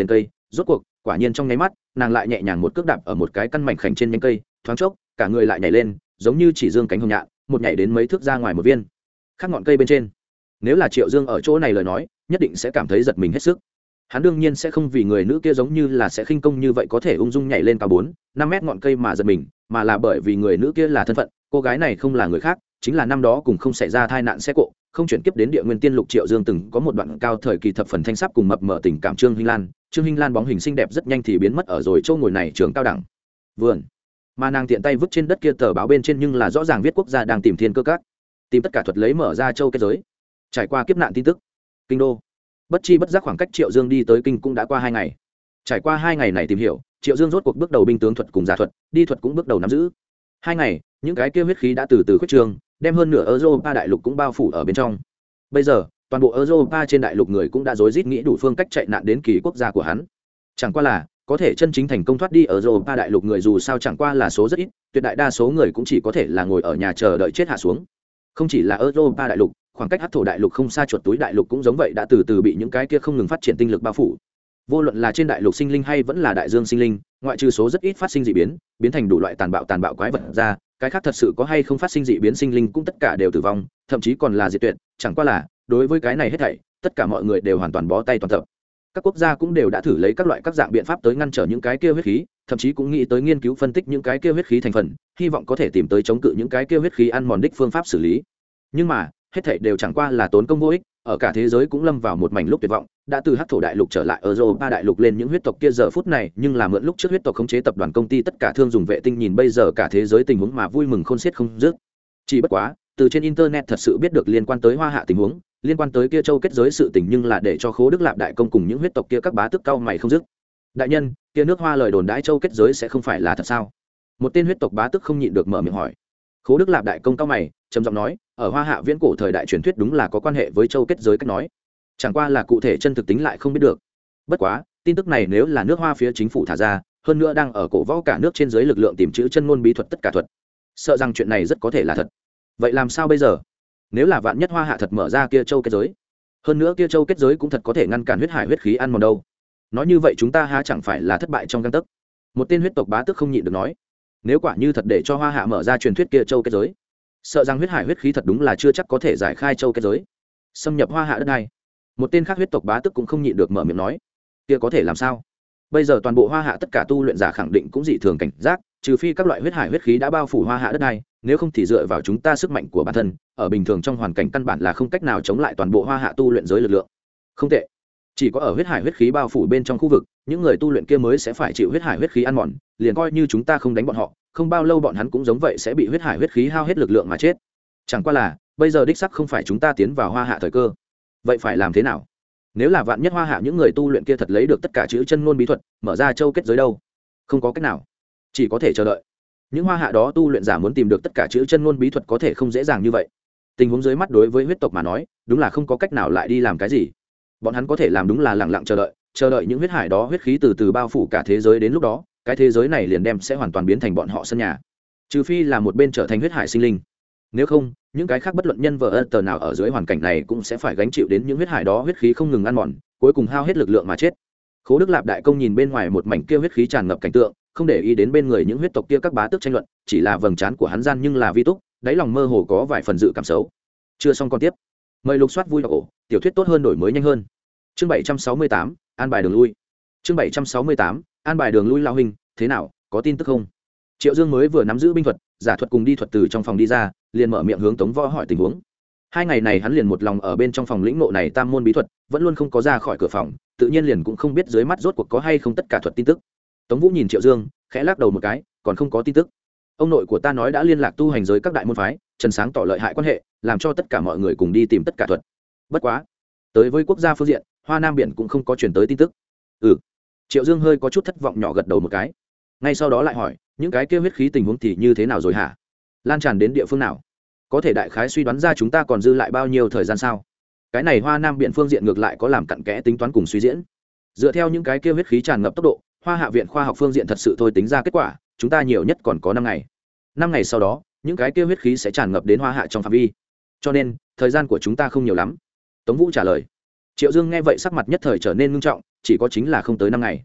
rốt cuộc quả nhiên trong nháy mắt nàng lại nhẹ nhàng một cước đạp ở một cái căn mảnh khảnh trên nhánh cây, thoáng chốc cả người lại nhảy lên giống như chỉ dương cánh hồng nhạn, một nhảy đến mấy thước ra ngoài một viên khác ngọn cây bên trên. Nếu là Triệu Dương ở chỗ này lời nói, nhất định sẽ cảm thấy giật mình hết sức. Hắn đương nhiên sẽ không vì người nữ kia giống như là sẽ khinh công như vậy có thể ung dung nhảy lên cao bốn năm mét ngọn cây mà giật mình, mà là bởi vì người nữ kia là thân phận, cô gái này không là người khác, chính là năm đó cùng không xảy ra tai nạn xe cộ, không chuyển kiếp đến địa nguyên tiên lục Triệu Dương từng có một đoạn cao thời kỳ thập phần thanh sắc cùng mập mờ tình cảm Trương Hinh Lan. Trương Hinh Lan bóng hình xinh đẹp rất nhanh thì biến mất ở rồi chỗ ngồi này trường cao đẳng vườn, mà nàng tiện tay vứt trên đất kia tờ báo bên trên nhưng là rõ ràng viết quốc gia đang tìm thiên cơ các, tìm tất cả thuật lấy mở ra châu kết giới. Trải qua kiếp nạn tin tức, kinh đô bất chi bất giác khoảng cách Triệu Dương đi tới kinh cũng đã qua hai ngày. Trải qua hai ngày này tìm hiểu, Triệu Dương rốt cuộc bước đầu binh tướng thuật cùng giả thuật, đi thuật cũng bước đầu nắm giữ. Hai ngày, những cái kia huyết khí đã từ từ khuếch trường, đem hơn nửa Europa đại lục cũng bao phủ ở bên trong. Bây giờ, toàn bộ Europa trên đại lục người cũng đã rối rít nghĩ đủ phương cách chạy nạn đến kỳ quốc gia của hắn. Chẳng qua là, có thể chân chính thành công thoát đi ở Europa đại lục người dù sao chẳng qua là số rất ít, tuyệt đại đa số người cũng chỉ có thể là ngồi ở nhà chờ đợi chết hạ xuống. Không chỉ là Europa đại lục, khoảng cách hắc thổ đại lục không xa chuột túi đại lục cũng giống vậy đã từ từ bị những cái kia không ngừng phát triển tinh lực bao phủ. Vô luận là trên đại lục sinh linh hay vẫn là đại dương sinh linh, ngoại trừ số rất ít phát sinh dị biến, biến thành đủ loại tàn bạo tàn bạo quái vật ra, cái khác thật sự có hay không phát sinh dị biến sinh linh cũng tất cả đều tử vong, thậm chí còn là diệt tuyệt. Chẳng qua là, đối với cái này hết thảy, tất cả mọi người đều hoàn toàn bó tay toàn tập. Các quốc gia cũng đều đã thử lấy các loại các dạng biện pháp tới ngăn trở những cái kia huyết khí, thậm chí cũng nghĩ tới nghiên cứu phân tích những cái kia huyết khí thành phần, hy vọng có thể tìm tới chống cự những cái kia huyết khí ăn mòn đích phương pháp xử lý. Nhưng mà, hết thảy đều chẳng qua là tốn công vô ích, ở cả thế giới cũng lâm vào một mảnh lúc tuyệt vọng, đã từ hắc thổ đại lục trở lại ở Europa đại lục lên những huyết tộc kia giờ phút này, nhưng là mượn lúc trước huyết tộc khống chế tập đoàn công ty tất cả thương dùng vệ tinh nhìn bây giờ cả thế giới tình huống mà vui mừng khôn xiết không dứt. Chỉ bất quá, từ trên internet thật sự biết được liên quan tới Hoa Hạ tình huống, liên quan tới kia châu kết giới sự tình nhưng là để cho Khố Đức Lạp đại công cùng những huyết tộc kia các bá tước cao mày không dứt. Đại nhân, kia nước Hoa lời đồn đãi châu kết giới sẽ không phải là thật sao? Một tên huyết tộc bá tước không nhịn được mở miệng hỏi. Khố Đức Lạp đại công cao mày, trầm giọng nói, ở Hoa Hạ viễn cổ thời đại truyền thuyết đúng là có quan hệ với châu kết giới cách nói, chẳng qua là cụ thể chân thực tính lại không biết được. Bất quá, tin tức này nếu là nước Hoa phía chính phủ thả ra, hơn nữa đang ở cổ võ cả nước trên dưới lực lượng tìm chữ chân ngôn bí thuật tất cả thuật, sợ rằng chuyện này rất có thể là thật. Vậy làm sao bây giờ? Nếu là vạn nhất Hoa Hạ thật mở ra kia châu kết giới, hơn nữa kia châu kết giới cũng thật có thể ngăn cản huyết hải huyết khí ăn mòn đâu. Nói như vậy chúng ta há chẳng phải là thất bại trong gang tấc? Một tên huyết tộc bá tước không nhịn được nói, nếu quả như thật để cho Hoa Hạ mở ra truyền thuyết kia châu kết giới, sợ rằng huyết hải huyết khí thật đúng là chưa chắc có thể giải khai châu kết giới, xâm nhập Hoa Hạ đất này. Một tên khác huyết tộc bá tước cũng không nhịn được mở miệng nói, kia có thể làm sao? Bây giờ toàn bộ Hoa Hạ tất cả tu luyện giả khẳng định cũng dị thường cảnh giác, trừ phi các loại huyết hải huyết khí đã bao phủ Hoa Hạ đất này, nếu không thì dựa vào chúng ta sức mạnh của bản thân, ở bình thường trong hoàn cảnh căn bản là không cách nào chống lại toàn bộ Hoa Hạ tu luyện giới lực lượng. Không tệ, chỉ có ở huyết hải huyết khí bao phủ bên trong khu vực, những người tu luyện kia mới sẽ phải chịu huyết hải huyết khí ăn mòn, liền coi như chúng ta không đánh bọn họ, không bao lâu bọn hắn cũng giống vậy sẽ bị huyết hải huyết khí hao hết lực lượng mà chết. Chẳng qua là, bây giờ đích sắc không phải chúng ta tiến vào Hoa Hạ thời cơ. Vậy phải làm thế nào? Nếu là vạn nhất Hoa Hạ những người tu luyện kia thật lấy được tất cả chữ chân ngôn bí thuật, mở ra châu kết giới đâu? Không có cách nào, chỉ có thể chờ đợi. Những Hoa Hạ đó tu luyện giả muốn tìm được tất cả chữ chân ngôn bí thuật có thể không dễ dàng như vậy. Tình huống dưới mắt đối với huyết tộc mà nói, đúng là không có cách nào lại đi làm cái gì. Bọn hắn có thể làm đúng là lặng lặng chờ đợi, chờ đợi những huyết hải đó huyết khí từ từ bao phủ cả thế giới, đến lúc đó, cái thế giới này liền đem sẽ hoàn toàn biến thành bọn họ sân nhà. Trừ phi là một bên trở thành huyết hải sinh linh. Nếu không, những cái khác bất luận nhân vợ ân tờ nào ở dưới hoàn cảnh này cũng sẽ phải gánh chịu đến những huyết hải đó huyết khí không ngừng ăn mòn, cuối cùng hao hết lực lượng mà chết. Khố Đức Lạp đại công nhìn bên ngoài một mảnh kia huyết khí tràn ngập cảnh tượng, không để ý đến bên người những huyết tộc kia các bá tước tranh luận, chỉ là vầng trán của hắn gian nhưng là vi túc, đáy lòng mơ hồ có vài phần dự cảm xấu. Chưa xong con tiếp. Mời lục soát vui ổ, tiểu thuyết tốt hơn đổi mới nhanh hơn. Chương bảy trăm sáu mươi tám, an bài đường lui. Chương bảy trăm sáu mươi tám, an bài đường lui lão huynh, thế nào, có tin tức không? Triệu Dương mới vừa nắm giữ binh thuật, giả thuật cùng đi thuật từ trong phòng đi ra, liền mở miệng hướng Tống Võ hỏi tình huống. Hai ngày này hắn liền một lòng ở bên trong phòng lĩnh ngộ này tam môn bí thuật, vẫn luôn không có ra khỏi cửa phòng, tự nhiên liền cũng không biết dưới mắt rốt cuộc có hay không tất cả thuật tin tức. Tống Vũ nhìn Triệu Dương, khẽ lắc đầu một cái, còn không có tin tức. Ông nội của ta nói đã liên lạc tu hành giới các đại môn phái, Trần Sáng tỏ lợi hại quan hệ, làm cho tất cả mọi người cùng đi tìm tất cả thuật. Bất quá, tới với quốc gia phương diện, Hoa Nam biển cũng không có truyền tới tin tức. Ừ. Triệu Dương hơi có chút thất vọng nhỏ gật đầu một cái. Ngay sau đó lại hỏi, những cái kia huyết khí tình huống thì như thế nào rồi hả? Lan tràn đến địa phương nào? Có thể đại khái suy đoán ra chúng ta còn dư lại bao nhiêu thời gian sao? Cái này Hoa Nam biển phương diện ngược lại có làm cặn kẽ tính toán cùng suy diễn. Dựa theo những cái kia huyết khí tràn ngập tốc độ, Hoa Hạ viện khoa học phương diện thật sự thôi tính ra kết quả, chúng ta nhiều nhất còn có năm ngày. Năm ngày sau đó, những cái kia huyết khí sẽ tràn ngập đến Hoa Hạ trong phạm vi. Cho nên, thời gian của chúng ta không nhiều lắm. Tống Vũ trả lời. Triệu Dương nghe vậy sắc mặt nhất thời trở nên nghiêm trọng, chỉ có chính là không tới năm ngày.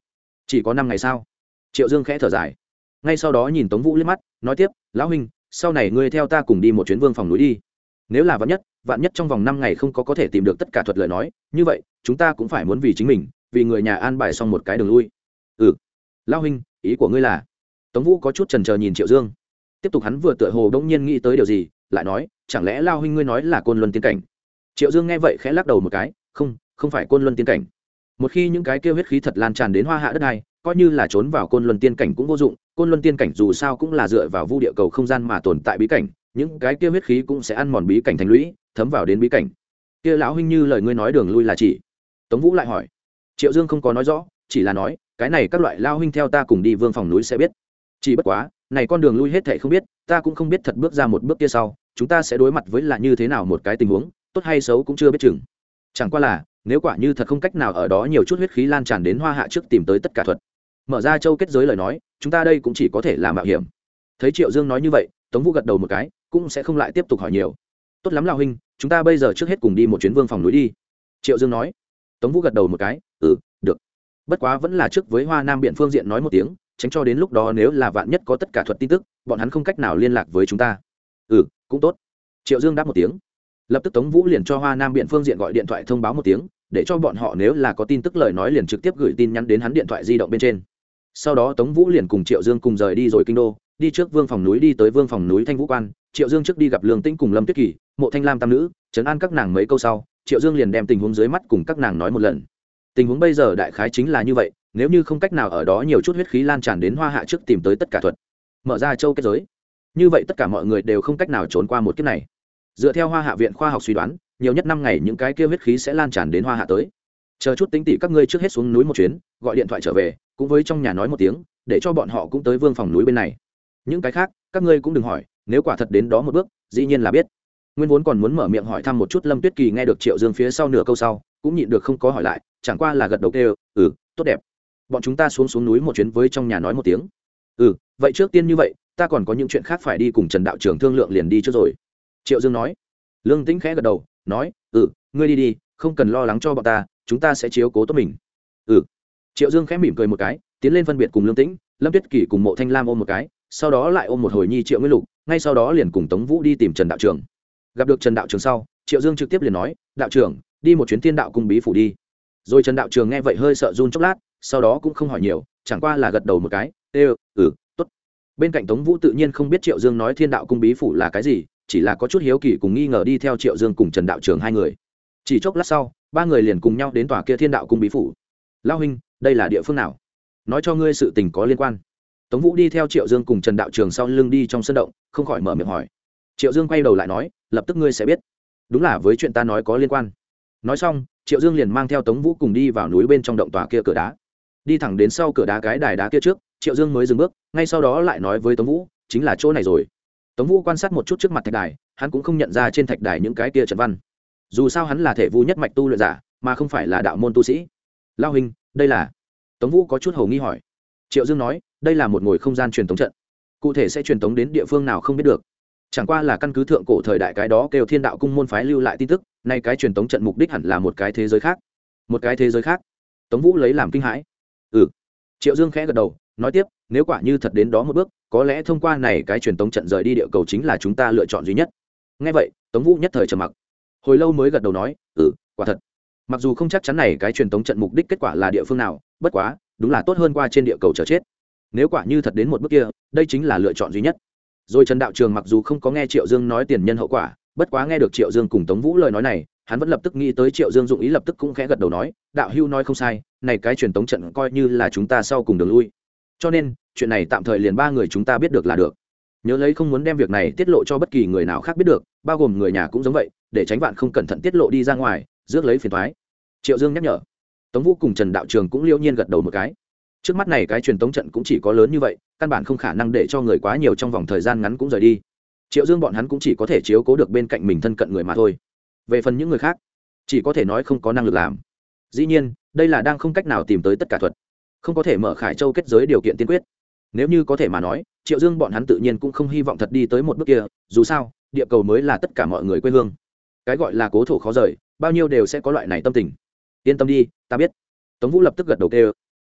chỉ có năm ngày sao? Triệu Dương khẽ thở dài, ngay sau đó nhìn Tống Vũ liếc mắt, nói tiếp, lão huynh, sau này ngươi theo ta cùng đi một chuyến vương phòng núi đi. Nếu là vạn nhất vạn nhất trong vòng năm ngày không có có thể tìm được tất cả thuật lời nói, như vậy chúng ta cũng phải muốn vì chính mình, vì người nhà an bài xong một cái đường lui. Ừ, lão huynh, ý của ngươi là? Tống Vũ có chút chần chờ nhìn Triệu Dương, tiếp tục hắn vừa tựa hồ đống nhiên nghĩ tới điều gì, lại nói, chẳng lẽ lão huynh ngươi nói là Côn Luân tiên cảnh? Triệu Dương nghe vậy khẽ lắc đầu một cái, không, không phải Côn Luân tiên cảnh. Một khi những cái kia huyết khí thật lan tràn đến hoa hạ đất này, coi như là trốn vào Côn Luân tiên cảnh cũng vô dụng. Côn Luân tiên cảnh dù sao cũng là dựa vào vu địa cầu không gian mà tồn tại bí cảnh, những cái kia huyết khí cũng sẽ ăn mòn bí cảnh thành lũy, thấm vào đến bí cảnh. Kia lão huynh như lời ngươi nói đường lui là chỉ? Tống Vũ lại hỏi. Triệu Dương không có nói rõ, chỉ là nói, cái này các loại lão huynh theo ta cùng đi vương phòng núi sẽ biết. Chỉ bất quá, này con đường lui hết thảy không biết, ta cũng không biết thật bước ra một bước kia sau, chúng ta sẽ đối mặt với là như thế nào một cái tình huống, tốt hay xấu cũng chưa biết chừng. Chẳng qua là, nếu quả như thật không cách nào ở đó nhiều chút huyết khí lan tràn đến hoa hạ trước tìm tới tất cả thuật, mở ra châu kết giới lời nói, chúng ta đây cũng chỉ có thể làm mạo hiểm. Thấy Triệu Dương nói như vậy, Tống Vũ gật đầu một cái, cũng sẽ không lại tiếp tục hỏi nhiều. Tốt lắm lão huynh, chúng ta bây giờ trước hết cùng đi một chuyến vương phòng núi đi. Triệu Dương nói. Tống Vũ gật đầu một cái, ừ, được. Bất quá vẫn là trước với Hoa Nam Biện phương diện nói một tiếng, tránh cho đến lúc đó nếu là vạn nhất có tất cả thuật tin tức, bọn hắn không cách nào liên lạc với chúng ta. Ừ, cũng tốt. Triệu Dương đáp một tiếng. Lập tức Tống Vũ liền cho Hoa Nam Biện phương diện gọi điện thoại thông báo một tiếng, để cho bọn họ nếu là có tin tức lời nói liền trực tiếp gửi tin nhắn đến hắn điện thoại di động bên trên. Sau đó Tống Vũ liền cùng Triệu Dương cùng rời đi rồi kinh đô, đi trước vương phòng núi, đi tới vương phòng núi Thanh Vũ Quan. Triệu Dương trước đi gặp Lương Tĩnh cùng Lâm Tuyết Kỳ, Mộ Thanh Lam tam nữ, trấn an các nàng mấy câu sau, Triệu Dương liền đem tình huống dưới mắt cùng các nàng nói một lần. Tình huống bây giờ đại khái chính là như vậy, nếu như không cách nào ở đó nhiều chút huyết khí lan tràn đến hoa hạ trước tìm tới tất cả thuật, mở ra châu kết giới, như vậy tất cả mọi người đều không cách nào trốn qua một kiếp này. Dựa theo Hoa Hạ viện khoa học suy đoán, nhiều nhất năm ngày những cái kia huyết khí sẽ lan tràn đến hoa hạ tới. Chờ chút tính tỉ các ngươi trước hết xuống núi một chuyến, gọi điện thoại trở về, cũng với trong nhà nói một tiếng, để cho bọn họ cũng tới vương phòng núi bên này. Những cái khác các ngươi cũng đừng hỏi, nếu quả thật đến đó một bước, dĩ nhiên là biết. Nguyên vốn còn muốn mở miệng hỏi thăm một chút Lâm Tuyết Kỳ, nghe được Triệu Dương phía sau nửa câu sau, cũng nhịn được không có hỏi lại, chẳng qua là gật đầu kêu, ừ, tốt đẹp. Bọn chúng ta xuống xuống núi một chuyến, với trong nhà nói một tiếng. Ừ, vậy trước tiên như vậy, ta còn có những chuyện khác phải đi cùng Trần đạo trưởng thương lượng, liền đi trước rồi. Triệu Dương nói. Lương Tĩnh khẽ gật đầu, nói, ừ, ngươi đi đi, không cần lo lắng cho bọn ta, chúng ta sẽ chiếu cố tốt mình. Ừ. Triệu Dương khẽ mỉm cười một cái, tiến lên phân biệt cùng Lương Tĩnh, Lâm Tuyết Kỳ cùng Mộ Thanh Lam ôm một cái, sau đó lại ôm một hồi nhi Triệu Nguyên Lục, ngay sau đó liền cùng Tống Vũ đi tìm Trần đạo trưởng. Gặp được Trần đạo trưởng sau, Triệu Dương trực tiếp liền nói, đạo trưởng, đi một chuyến Thiên Đạo cung bí phủ đi. Rồi Trần đạo trưởng nghe vậy hơi sợ run chốc lát, sau đó cũng không hỏi nhiều, chẳng qua là gật đầu một cái, ê, ừ, tốt. Bên cạnh Tống Vũ tự nhiên không biết Triệu Dương nói Thiên Đạo cung bí phủ là cái gì, chỉ là có chút hiếu kỳ cùng nghi ngờ đi theo Triệu Dương cùng Trần đạo trưởng hai người. Chỉ chốc lát sau, ba người liền cùng nhau đến tòa kia Thiên Đạo cung bí phủ. Lão huynh, đây là địa phương nào? Nói cho ngươi sự tình có liên quan. Tống Vũ đi theo Triệu Dương cùng Trần đạo trưởng sau lưng đi trong sân động, không khỏi mở miệng hỏi. Triệu Dương quay đầu lại nói, lập tức ngươi sẽ biết. Đúng là với chuyện ta nói có liên quan. Nói xong, Triệu Dương liền mang theo Tống Vũ cùng đi vào núi bên trong động tòa kia cửa đá. Đi thẳng đến sau cửa đá cái đài đá kia trước, Triệu Dương mới dừng bước, ngay sau đó lại nói với Tống Vũ, chính là chỗ này rồi. Tống Vũ quan sát một chút trước mặt thạch đài, hắn cũng không nhận ra trên thạch đài những cái kia trận văn. Dù sao hắn là thể vu nhất mạch tu luyện giả, mà không phải là đạo môn tu sĩ. Lão huynh, đây là? Tống Vũ có chút hồ nghi hỏi. Triệu Dương nói, đây là một ngồi không gian truyền tống trận. Cụ thể sẽ truyền tống đến địa phương nào không biết được. Chẳng qua là căn cứ thượng cổ thời đại cái đó kêu Thiên Đạo cung môn phái lưu lại tin tức, nay cái truyền tống trận mục đích hẳn là một cái thế giới khác. Một cái thế giới khác? Tống Vũ lấy làm kinh hãi. Ừ. Triệu Dương khẽ gật đầu, nói tiếp, nếu quả như thật đến đó một bước, có lẽ thông qua này cái truyền tống trận rời đi địa cầu chính là chúng ta lựa chọn duy nhất. Nghe vậy, Tống Vũ nhất thời trầm mặc, hồi lâu mới gật đầu nói, ừ, quả thật. Mặc dù không chắc chắn này cái truyền tống trận mục đích kết quả là địa phương nào, bất quá đúng là tốt hơn qua trên địa cầu chờ chết. Nếu quả như thật đến một bước kia, đây chính là lựa chọn duy nhất. Rồi Trần đạo trường mặc dù không có nghe Triệu Dương nói tiền nhân hậu quả, bất quá nghe được Triệu Dương cùng Tống Vũ lời nói này, hắn vẫn lập tức nghĩ tới Triệu Dương dụng ý, lập tức cũng khẽ gật đầu nói, đạo hữu nói không sai, này cái truyền tống trận coi như là chúng ta sau cùng đường lui. Cho nên chuyện này tạm thời liền ba người chúng ta biết được là được. Nhớ lấy không muốn đem việc này tiết lộ cho bất kỳ người nào khác biết được, bao gồm người nhà cũng giống vậy, để tránh vạn không cẩn thận tiết lộ đi ra ngoài, rước lấy phiền toái. Triệu Dương nhắc nhở. Tống Vũ cùng Trần đạo trường cũng liễu nhiên gật đầu một cái. Trước mắt này cái truyền tống trận cũng chỉ có lớn như vậy, căn bản không khả năng để cho người quá nhiều trong vòng thời gian ngắn cũng rời đi. Triệu Dương bọn hắn cũng chỉ có thể chiếu cố được bên cạnh mình thân cận người mà thôi. Về phần những người khác, chỉ có thể nói không có năng lực làm. Dĩ nhiên, đây là đang không cách nào tìm tới tất cả thuật, không có thể mở Khải Châu kết giới điều kiện tiên quyết. Nếu như có thể mà nói, Triệu Dương bọn hắn tự nhiên cũng không hy vọng thật đi tới một bước kia, dù sao, địa cầu mới là tất cả mọi người quê hương. Cái gọi là cố thổ khó rời, bao nhiêu đều sẽ có loại này tâm tình. Yên tâm đi, ta biết. Tống Vũ lập tức gật đầu kêu.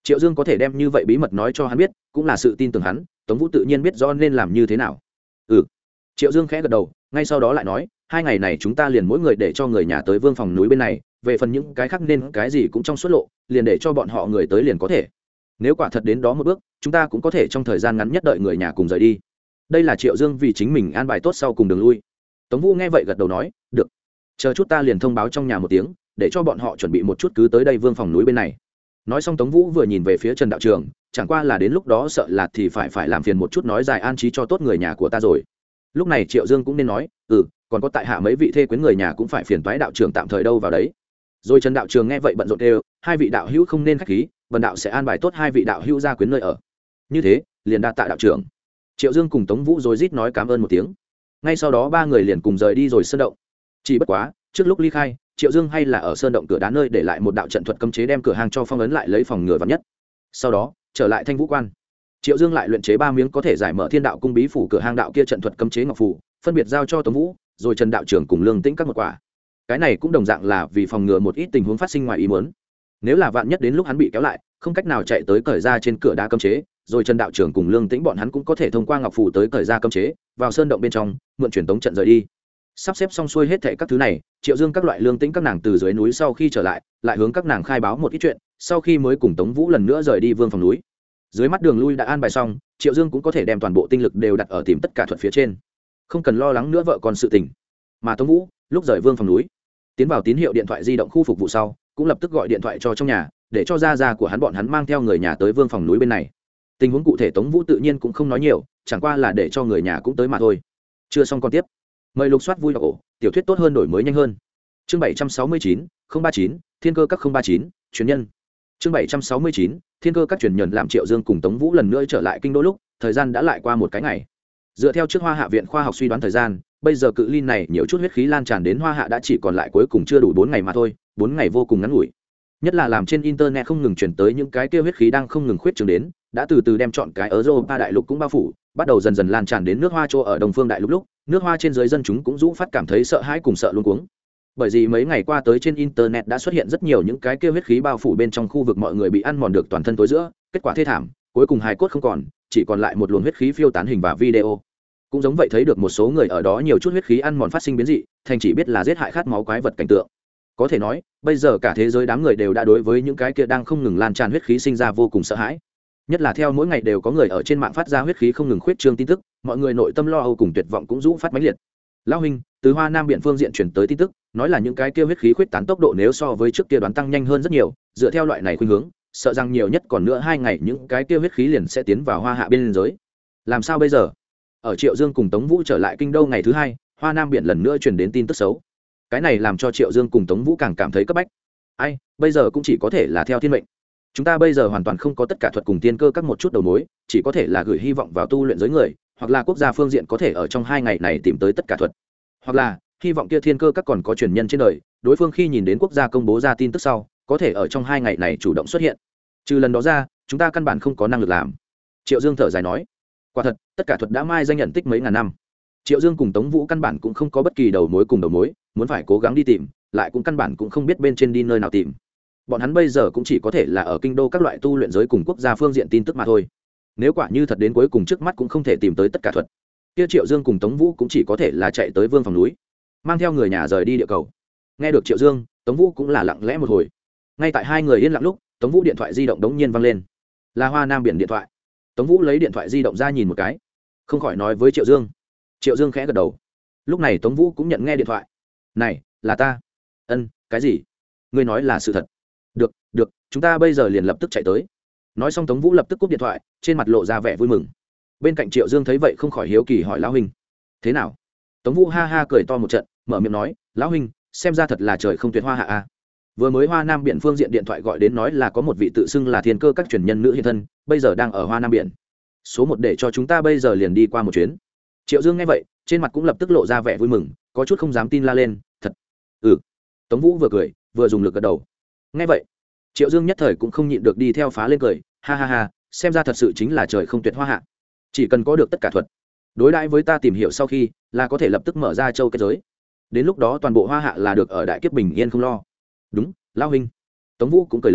Triệu Dương có thể đem như vậy bí mật nói cho hắn biết cũng là sự tin tưởng hắn, Tống Vũ tự nhiên biết rõ nên làm như thế nào. Ừ. Triệu Dương khẽ gật đầu, ngay sau đó lại nói, hai ngày này chúng ta liền mỗi người để cho người nhà tới Vương Phòng núi bên này, về phần những cái khác nên cái gì cũng trong suốt lộ, liền để cho bọn họ người tới liền có thể. Nếu quả thật đến đó một bước, chúng ta cũng có thể trong thời gian ngắn nhất đợi người nhà cùng rời đi. Đây là Triệu Dương vì chính mình an bài tốt sau cùng đường lui. Tống Vũ nghe vậy gật đầu nói, được. Chờ chút ta liền thông báo trong nhà một tiếng, để cho bọn họ chuẩn bị một chút cứ tới đây Vương Phòng núi bên này. Nói xong Tống Vũ vừa nhìn về phía Trần đạo trường, chẳng qua là đến lúc đó sợ là thì phải phải làm phiền một chút nói dài an trí cho tốt người nhà của ta rồi. Lúc này Triệu Dương cũng nên nói, ừ, còn có tại hạ mấy vị thê quyến người nhà cũng phải phiền toái đạo trưởng tạm thời đâu vào đấy. Rồi Trần đạo trường nghe vậy bận rộn kêu, hai vị đạo hữu không nên khách khí, bần đạo sẽ an bài tốt hai vị đạo hữu gia quyến nơi ở. Như thế, liền đa tạ đạo trưởng. Triệu Dương cùng Tống Vũ rồi rít nói cảm ơn một tiếng. Ngay sau đó ba người liền cùng rời đi rồi sơn động. Chỉ bất quá, trước lúc ly khai, Triệu Dương hay là ở sơn động cửa đá nơi để lại một đạo trận thuật cấm chế đem cửa hàng cho phong ấn lại lấy phòng ngừa vạn nhất. Sau đó, trở lại Thanh Vũ Quan. Triệu Dương lại luyện chế ba miếng có thể giải mở Thiên Đạo cung bí phủ cửa hàng đạo kia trận thuật cấm chế ngọc phù, phân biệt giao cho Tống Vũ, rồi Trần đạo trưởng cùng Lương Tĩnh các một quả. Cái này cũng đồng dạng là vì phòng ngừa một ít tình huống phát sinh ngoài ý muốn. Nếu là vạn nhất đến lúc hắn bị kéo lại, không cách nào chạy tới cởi ra trên cửa đá cấm chế, rồi Trần đạo trưởng cùng Lương Tĩnh bọn hắn cũng có thể thông qua ngọc phù tới cởi ra cấm chế, vào sơn động bên trong, mượn truyền tống trận rời đi. Sắp xếp xong xuôi hết thảy các thứ này, Triệu Dương các loại Lương Tĩnh các nàng từ dưới núi sau khi trở lại, lại hướng các nàng khai báo một ít chuyện, sau khi mới cùng Tống Vũ lần nữa rời đi Vương Phòng núi. Dưới mắt đường lui đã an bài xong, Triệu Dương cũng có thể đem toàn bộ tinh lực đều đặt ở tìm tất cả thuật phía trên, không cần lo lắng nữa vợ con sự tình. Mà Tống Vũ, lúc rời Vương Phòng núi, tiến vào tín hiệu điện thoại di động khu phục vụ sau, cũng lập tức gọi điện thoại cho trong nhà, để cho gia gia của hắn bọn hắn mang theo người nhà tới Vương Phòng núi bên này. Tình huống cụ thể Tống Vũ tự nhiên cũng không nói nhiều, chẳng qua là để cho người nhà cũng tới mà thôi. Chưa xong con tiếp. Mời lục soát vui đọc ổ, tiểu thuyết tốt hơn đổi mới nhanh hơn. Chương bảy trăm sáu mươi chín, không ba chín, Thiên cơ các không ba chín, truyền nhân. Chương bảy trăm sáu mươi chín, Thiên cơ các truyền nhân làm Triệu Dương cùng Tống Vũ lần nữa trở lại kinh đô lúc, thời gian đã lại qua một cái ngày. Dựa theo trước Hoa Hạ viện khoa học suy đoán thời gian, bây giờ cự ly này nhiều chút huyết khí lan tràn đến Hoa Hạ đã chỉ còn lại cuối cùng chưa đủ bốn ngày mà thôi, bốn ngày vô cùng ngắn ngủi. Nhất là làm trên internet không ngừng chuyển tới những cái kia huyết khí đang không ngừng khuyết trường đến, đã từ từ đem chọn cái ở Europa đại lục cũng bao phủ, bắt đầu dần dần lan tràn đến nước Hoa châu ở Đông Phương đại lục lúc, nước Hoa trên dưới dân chúng cũng rũ phát cảm thấy sợ hãi cùng sợ luống cuống. Bởi vì mấy ngày qua tới trên internet đã xuất hiện rất nhiều những cái kia huyết khí bao phủ bên trong khu vực mọi người bị ăn mòn được toàn thân tối giữa, kết quả thê thảm, cuối cùng hài cốt không còn, chỉ còn lại một luồng huyết khí phiêu tán hình và video. Cũng giống vậy thấy được một số người ở đó nhiều chút huyết khí ăn mòn phát sinh biến dị, thành chỉ biết là giết hại khát máu quái vật cảnh tượng. Có thể nói, bây giờ cả thế giới đám người đều đã đối với những cái kia đang không ngừng lan tràn huyết khí sinh ra vô cùng sợ hãi. Nhất là theo mỗi ngày đều có người ở trên mạng phát ra huyết khí không ngừng khuyết trương tin tức, mọi người nội tâm lo âu cùng tuyệt vọng cũng rũ phát mãnh liệt. Lão huynh, từ Hoa Nam biển phương diện chuyển tới tin tức, nói là những cái kia huyết khí khuyết tán tốc độ nếu so với trước kia đoán tăng nhanh hơn rất nhiều, dựa theo loại này khuynh hướng, sợ rằng nhiều nhất còn nữa hai ngày những cái kia huyết khí liền sẽ tiến vào Hoa Hạ biên giới. Làm sao bây giờ? Ở Triệu Dương cùng Tống Vũ trở lại kinh đô ngày thứ hai, Hoa Nam biển lần nữa truyền đến tin tức xấu. Cái này làm cho Triệu Dương cùng Tống Vũ càng cảm thấy cấp bách. Ai, bây giờ cũng chỉ có thể là theo thiên mệnh. Chúng ta bây giờ hoàn toàn không có tất cả thuật cùng tiên cơ các một chút đầu mối, chỉ có thể là gửi hy vọng vào tu luyện giới người, hoặc là quốc gia phương diện có thể ở trong hai ngày này tìm tới tất cả thuật, hoặc là hy vọng kia thiên cơ các còn có truyền nhân trên đời, đối phương khi nhìn đến quốc gia công bố ra tin tức sau, có thể ở trong hai ngày này chủ động xuất hiện. Trừ lần đó ra, chúng ta căn bản không có năng lực làm. Triệu Dương thở dài nói, quả thật, tất cả thuật đã mai danh nhận tích mấy ngàn năm. Triệu Dương cùng Tống Vũ căn bản cũng không có bất kỳ đầu mối cùng đầu mối, muốn phải cố gắng đi tìm, lại cũng căn bản cũng không biết bên trên đi nơi nào tìm. Bọn hắn bây giờ cũng chỉ có thể là ở kinh đô các loại tu luyện giới cùng quốc gia phương diện tin tức mà thôi. Nếu quả như thật đến cuối cùng trước mắt cũng không thể tìm tới tất cả thuật, kia Triệu Dương cùng Tống Vũ cũng chỉ có thể là chạy tới Vương Phòng núi, mang theo người nhà rời đi địa cầu. Nghe được Triệu Dương, Tống Vũ cũng là lặng lẽ một hồi. Ngay tại hai người yên lặng lúc, Tống Vũ điện thoại di động đống nhiên vang lên, là Hoa Nam biển điện thoại. Tống Vũ lấy điện thoại di động ra nhìn một cái, không khỏi nói với Triệu Dương. Triệu Dương khẽ gật đầu. Lúc này Tống Vũ cũng nhận nghe điện thoại. Này, là ta. Ân, cái gì? Ngươi nói là sự thật. Được, được, chúng ta bây giờ liền lập tức chạy tới. Nói xong Tống Vũ lập tức cúp điện thoại, trên mặt lộ ra vẻ vui mừng. Bên cạnh Triệu Dương thấy vậy không khỏi hiếu kỳ hỏi lão huynh, thế nào? Tống Vũ ha ha cười to một trận, mở miệng nói, lão huynh, xem ra thật là trời không tuyệt Hoa Hạ a. Vừa mới Hoa Nam biển phương diện điện thoại gọi đến nói là có một vị tự xưng là thiên cơ các truyền nhân nữ hiện thân, bây giờ đang ở Hoa Nam biển. Số một để cho chúng ta bây giờ liền đi qua một chuyến. Triệu Dương nghe vậy, trên mặt cũng lập tức lộ ra vẻ vui mừng, có chút không dám tin la lên, thật. Ừ. Tống Vũ vừa cười, vừa dùng lực gật đầu. Nghe vậy, Triệu Dương nhất thời cũng không nhịn được đi theo phá lên cười, ha ha ha, xem ra thật sự chính là trời không tuyệt Hoa Hạ. Chỉ cần có được tất cả thuật, đối đãi với ta tìm hiểu sau khi, là có thể lập tức mở ra châu kết giới. Đến lúc đó toàn bộ Hoa Hạ là được ở đại kiếp bình yên không lo. Đúng, lão huynh. Tống Vũ cũng cười lớn,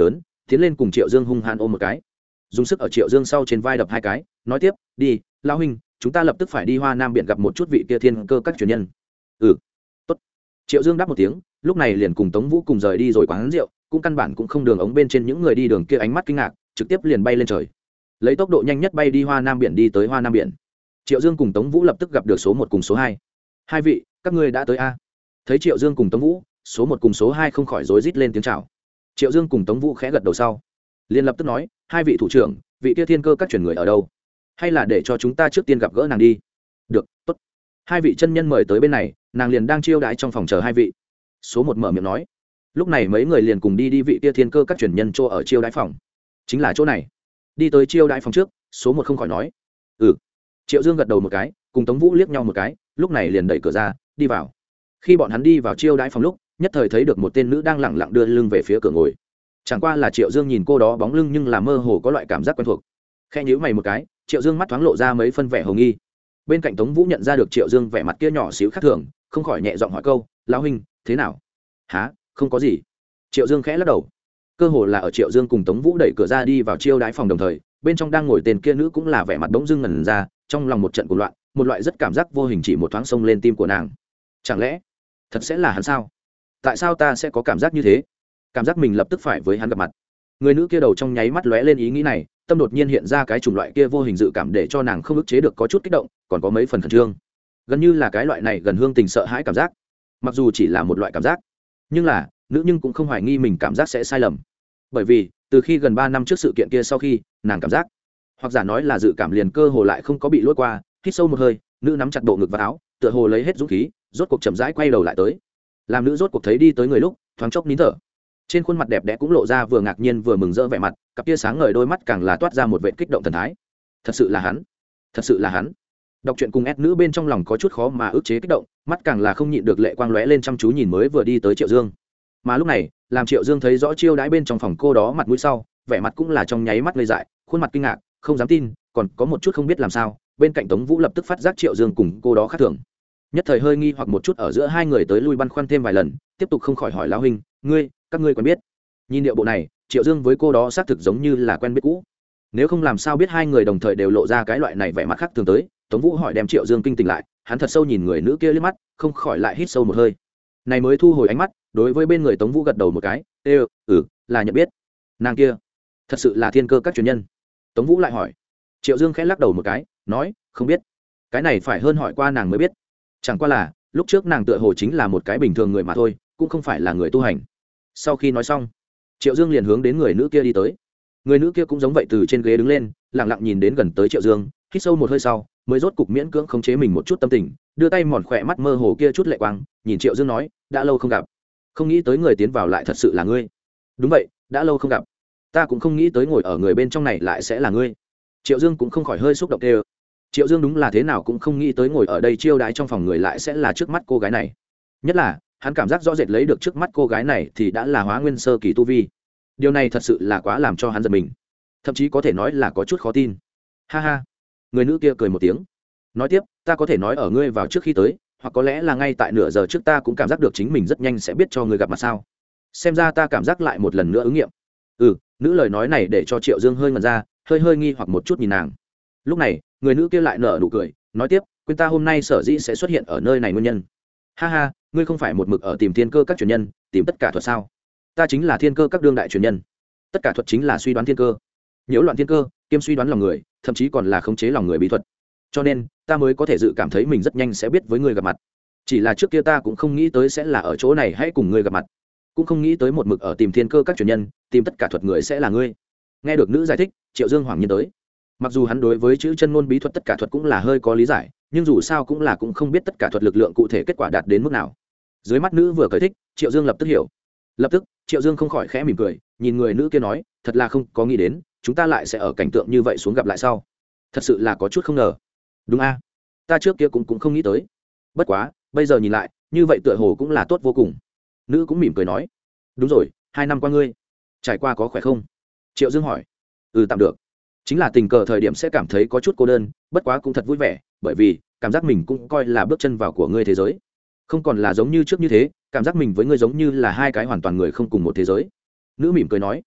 tiến lên cùng Triệu Dương hung hăng ôm một cái, dùng sức ở Triệu Dương sau trên vai đập hai cái, nói tiếp, đi lão huynh, chúng ta lập tức phải đi Hoa Nam biển gặp một chút vị kia thiên cơ các truyền nhân. Ừ, tốt. Triệu Dương đáp một tiếng, lúc này liền cùng Tống Vũ cùng rời đi rồi quán rượu, cũng căn bản cũng không đường ống bên trên những người đi đường kia ánh mắt kinh ngạc, trực tiếp liền bay lên trời, lấy tốc độ nhanh nhất bay đi Hoa Nam biển. Đi tới Hoa Nam biển, Triệu Dương cùng Tống Vũ lập tức gặp được số một cùng số hai. Hai vị, các ngươi đã tới a? Thấy Triệu Dương cùng Tống Vũ, số một cùng số hai không khỏi rối rít lên tiếng chào. Triệu Dương cùng Tống Vũ khẽ gật đầu sau, liền lập tức nói, hai vị thủ trưởng, vị kia thiên cơ các truyền người ở đâu? Hay là để cho chúng ta trước tiên gặp gỡ nàng đi? Được, tốt. Hai vị chân nhân mời tới bên này, nàng liền đang chiêu đãi trong phòng chờ hai vị. Số một mở miệng nói. Lúc này mấy người liền cùng đi đi vị kia thiên cơ các truyền nhân chỗ ở chiêu đãi phòng. Chính là chỗ này. Đi tới chiêu đãi phòng trước, số một không khỏi nói, ừ. Triệu Dương gật đầu một cái, cùng Tống Vũ liếc nhau một cái, lúc này liền đẩy cửa ra, đi vào. Khi bọn hắn đi vào chiêu đãi phòng lúc, nhất thời thấy được một tên nữ đang lẳng lặng đưa lưng về phía cửa ngồi. Chẳng qua là Triệu Dương nhìn cô đó bóng lưng nhưng là mơ hồ có loại cảm giác quen thuộc. Khẽ nhíu mày một cái, Triệu Dương mắt thoáng lộ ra mấy phân vẻ hồ nghi. Bên cạnh Tống Vũ nhận ra được Triệu Dương vẻ mặt kia nhỏ xíu khác thường, không khỏi nhẹ giọng hỏi câu, lão huynh, thế nào? Hả, không có gì. Triệu Dương khẽ lắc đầu. Cơ hồ là ở Triệu Dương cùng Tống Vũ đẩy cửa ra đi vào chiêu đãi phòng đồng thời, bên trong đang ngồi tên kia nữ cũng là vẻ mặt bỗng dưng ngẩn ra, trong lòng một trận cuồng loạn, một loại rất cảm giác vô hình chỉ một thoáng xông lên tim của nàng. Chẳng lẽ thật sẽ là hắn sao? Tại sao ta sẽ có cảm giác như thế? Cảm giác mình lập tức phải với hắn gặp mặt. Người nữ kia đầu trong nháy mắt lóe lên ý nghĩ này, tâm đột nhiên hiện ra cái chủng loại kia vô hình dự cảm để cho nàng không ức chế được có chút kích động, còn có mấy phần khẩn trương. Gần như là cái loại này gần hương tình sợ hãi cảm giác. Mặc dù chỉ là một loại cảm giác, nhưng là nữ nhưng cũng không hoài nghi mình cảm giác sẽ sai lầm. Bởi vì từ khi gần ba năm trước sự kiện kia sau khi, nàng cảm giác, hoặc giả nói là dự cảm liền cơ hồ lại không có bị lôi qua. Hít sâu một hơi, nữ nắm chặt bộ ngực và áo, tựa hồ lấy hết dũng khí, rốt cuộc chậm rãi quay đầu lại tới. Làm nữ rốt cuộc thấy đi tới người lúc, thoáng chốc nín thở. Trên khuôn mặt đẹp đẽ cũng lộ ra vừa ngạc nhiên vừa mừng rỡ vẻ mặt, cặp tia sáng ngời đôi mắt càng là toát ra một vẻ kích động thần thái. Thật sự là hắn, thật sự là hắn. Đọc truyện cùng ép nữ bên trong lòng có chút khó mà ức chế kích động, mắt càng là không nhịn được lệ quang lóe lên chăm chú nhìn mới vừa đi tới Triệu Dương. Mà lúc này, làm Triệu Dương thấy rõ chiêu đãi bên trong phòng cô đó mặt mũi sau, vẻ mặt cũng là trong nháy mắt ngây dại, khuôn mặt kinh ngạc, không dám tin, còn có một chút không biết làm sao. Bên cạnh Tống Vũ lập tức phát giác Triệu Dương cùng cô đó khác thường, nhất thời hơi nghi hoặc một chút, ở giữa hai người tới lui băn khoăn thêm vài lần, tiếp tục không khỏi hỏi lão huynh, ngươi, các ngươi quen biết? Nhìn điệu bộ này, Triệu Dương với cô đó xác thực giống như là quen biết cũ. Nếu không làm sao biết hai người đồng thời đều lộ ra cái loại này vẻ mặt khác thường tới. Tống Vũ hỏi đem Triệu Dương kinh tỉnh lại, hắn thật sâu nhìn người nữ kia liếc mắt, không khỏi lại hít sâu một hơi, này mới thu hồi ánh mắt, đối với bên người Tống Vũ gật đầu một cái, ê ừ là nhận biết. Nàng kia thật sự là thiên cơ các truyền nhân? Tống Vũ lại hỏi. Triệu Dương khẽ lắc đầu một cái, nói không biết, cái này phải hơn hỏi qua nàng mới biết. Chẳng qua là lúc trước nàng tựa hồ chính là một cái bình thường người mà thôi, cũng không phải là người tu hành. Sau khi nói xong, Triệu Dương liền hướng đến người nữ kia đi tới. Người nữ kia cũng giống vậy, từ trên ghế đứng lên, lặng lặng nhìn đến gần tới Triệu Dương, hít sâu một hơi sau, mới rốt cục miễn cưỡng khống chế mình một chút tâm tình, đưa tay mòn khỏe mắt mơ hồ kia chút lệ quang, nhìn Triệu Dương nói, đã lâu không gặp, không nghĩ tới người tiến vào lại thật sự là ngươi. Đúng vậy, đã lâu không gặp, ta cũng không nghĩ tới ngồi ở người bên trong này lại sẽ là ngươi. Triệu Dương cũng không khỏi hơi xúc động kêu. Triệu Dương đúng là thế nào cũng không nghĩ tới ngồi ở đây chiêu đãi trong phòng người lại sẽ là trước mắt cô gái này. Nhất là hắn cảm giác rõ rệt lấy được trước mắt cô gái này thì đã là hóa nguyên sơ kỳ tu vi. Điều này thật sự là quá làm cho hắn giật mình, thậm chí có thể nói là có chút khó tin. Ha ha, người nữ kia cười một tiếng, nói tiếp, ta có thể nói ở ngươi vào trước khi tới, hoặc có lẽ là ngay tại nửa giờ trước, ta cũng cảm giác được chính mình rất nhanh sẽ biết cho ngươi gặp mặt sao. Xem ra ta cảm giác lại một lần nữa ứng nghiệm. Ừ, nữ lời nói này để cho Triệu Dương hơi ngẩn ra, hơi hơi nghi hoặc một chút nhìn nàng. Lúc này người nữ kia lại nở nụ cười, nói tiếp, quên ta hôm nay sở dĩ sẽ xuất hiện ở nơi này nguyên nhân. Ha ha, ngươi không phải một mực ở tìm thiên cơ các truyền nhân, tìm tất cả thuật sao? Ta chính là thiên cơ các đương đại truyền nhân. Tất cả thuật chính là suy đoán thiên cơ, nhiễu loạn thiên cơ, kiêm suy đoán lòng người, thậm chí còn là khống chế lòng người bí thuật. Cho nên ta mới có thể dự cảm thấy mình rất nhanh sẽ biết với ngươi gặp mặt. Chỉ là trước kia ta cũng không nghĩ tới sẽ là ở chỗ này hãy cùng ngươi gặp mặt, cũng không nghĩ tới một mực ở tìm thiên cơ các truyền nhân, tìm tất cả thuật người sẽ là ngươi. Nghe được nữ giải thích, Triệu Dương hoảng nhiên tới. Mặc dù hắn đối với chữ chân ngôn bí thuật tất cả thuật cũng là hơi có lý giải, nhưng dù sao cũng là cũng không biết tất cả thuật lực lượng cụ thể kết quả đạt đến mức nào. Dưới mắt nữ vừa cởi thích, Triệu Dương lập tức hiểu. Lập tức Triệu Dương không khỏi khẽ mỉm cười, nhìn người nữ kia nói, thật là không có nghĩ đến chúng ta lại sẽ ở cảnh tượng như vậy xuống gặp lại sau, thật sự là có chút không ngờ. Đúng a, ta trước kia cũng cũng không nghĩ tới, bất quá bây giờ nhìn lại như vậy tựa hồ cũng là tốt vô cùng. Nữ cũng mỉm cười nói, đúng rồi, hai năm qua ngươi trải qua có khỏe không? Triệu Dương hỏi. Ừ, tạm được, chính là tình cờ thời điểm sẽ cảm thấy có chút cô đơn, bất quá cũng thật vui vẻ, bởi vì cảm giác mình cũng coi là bước chân vào của ngươi thế giới, không còn là giống như trước như thế, cảm giác mình với ngươi giống như là hai cái hoàn toàn người không cùng một thế giới. Nữ mỉm cười nói.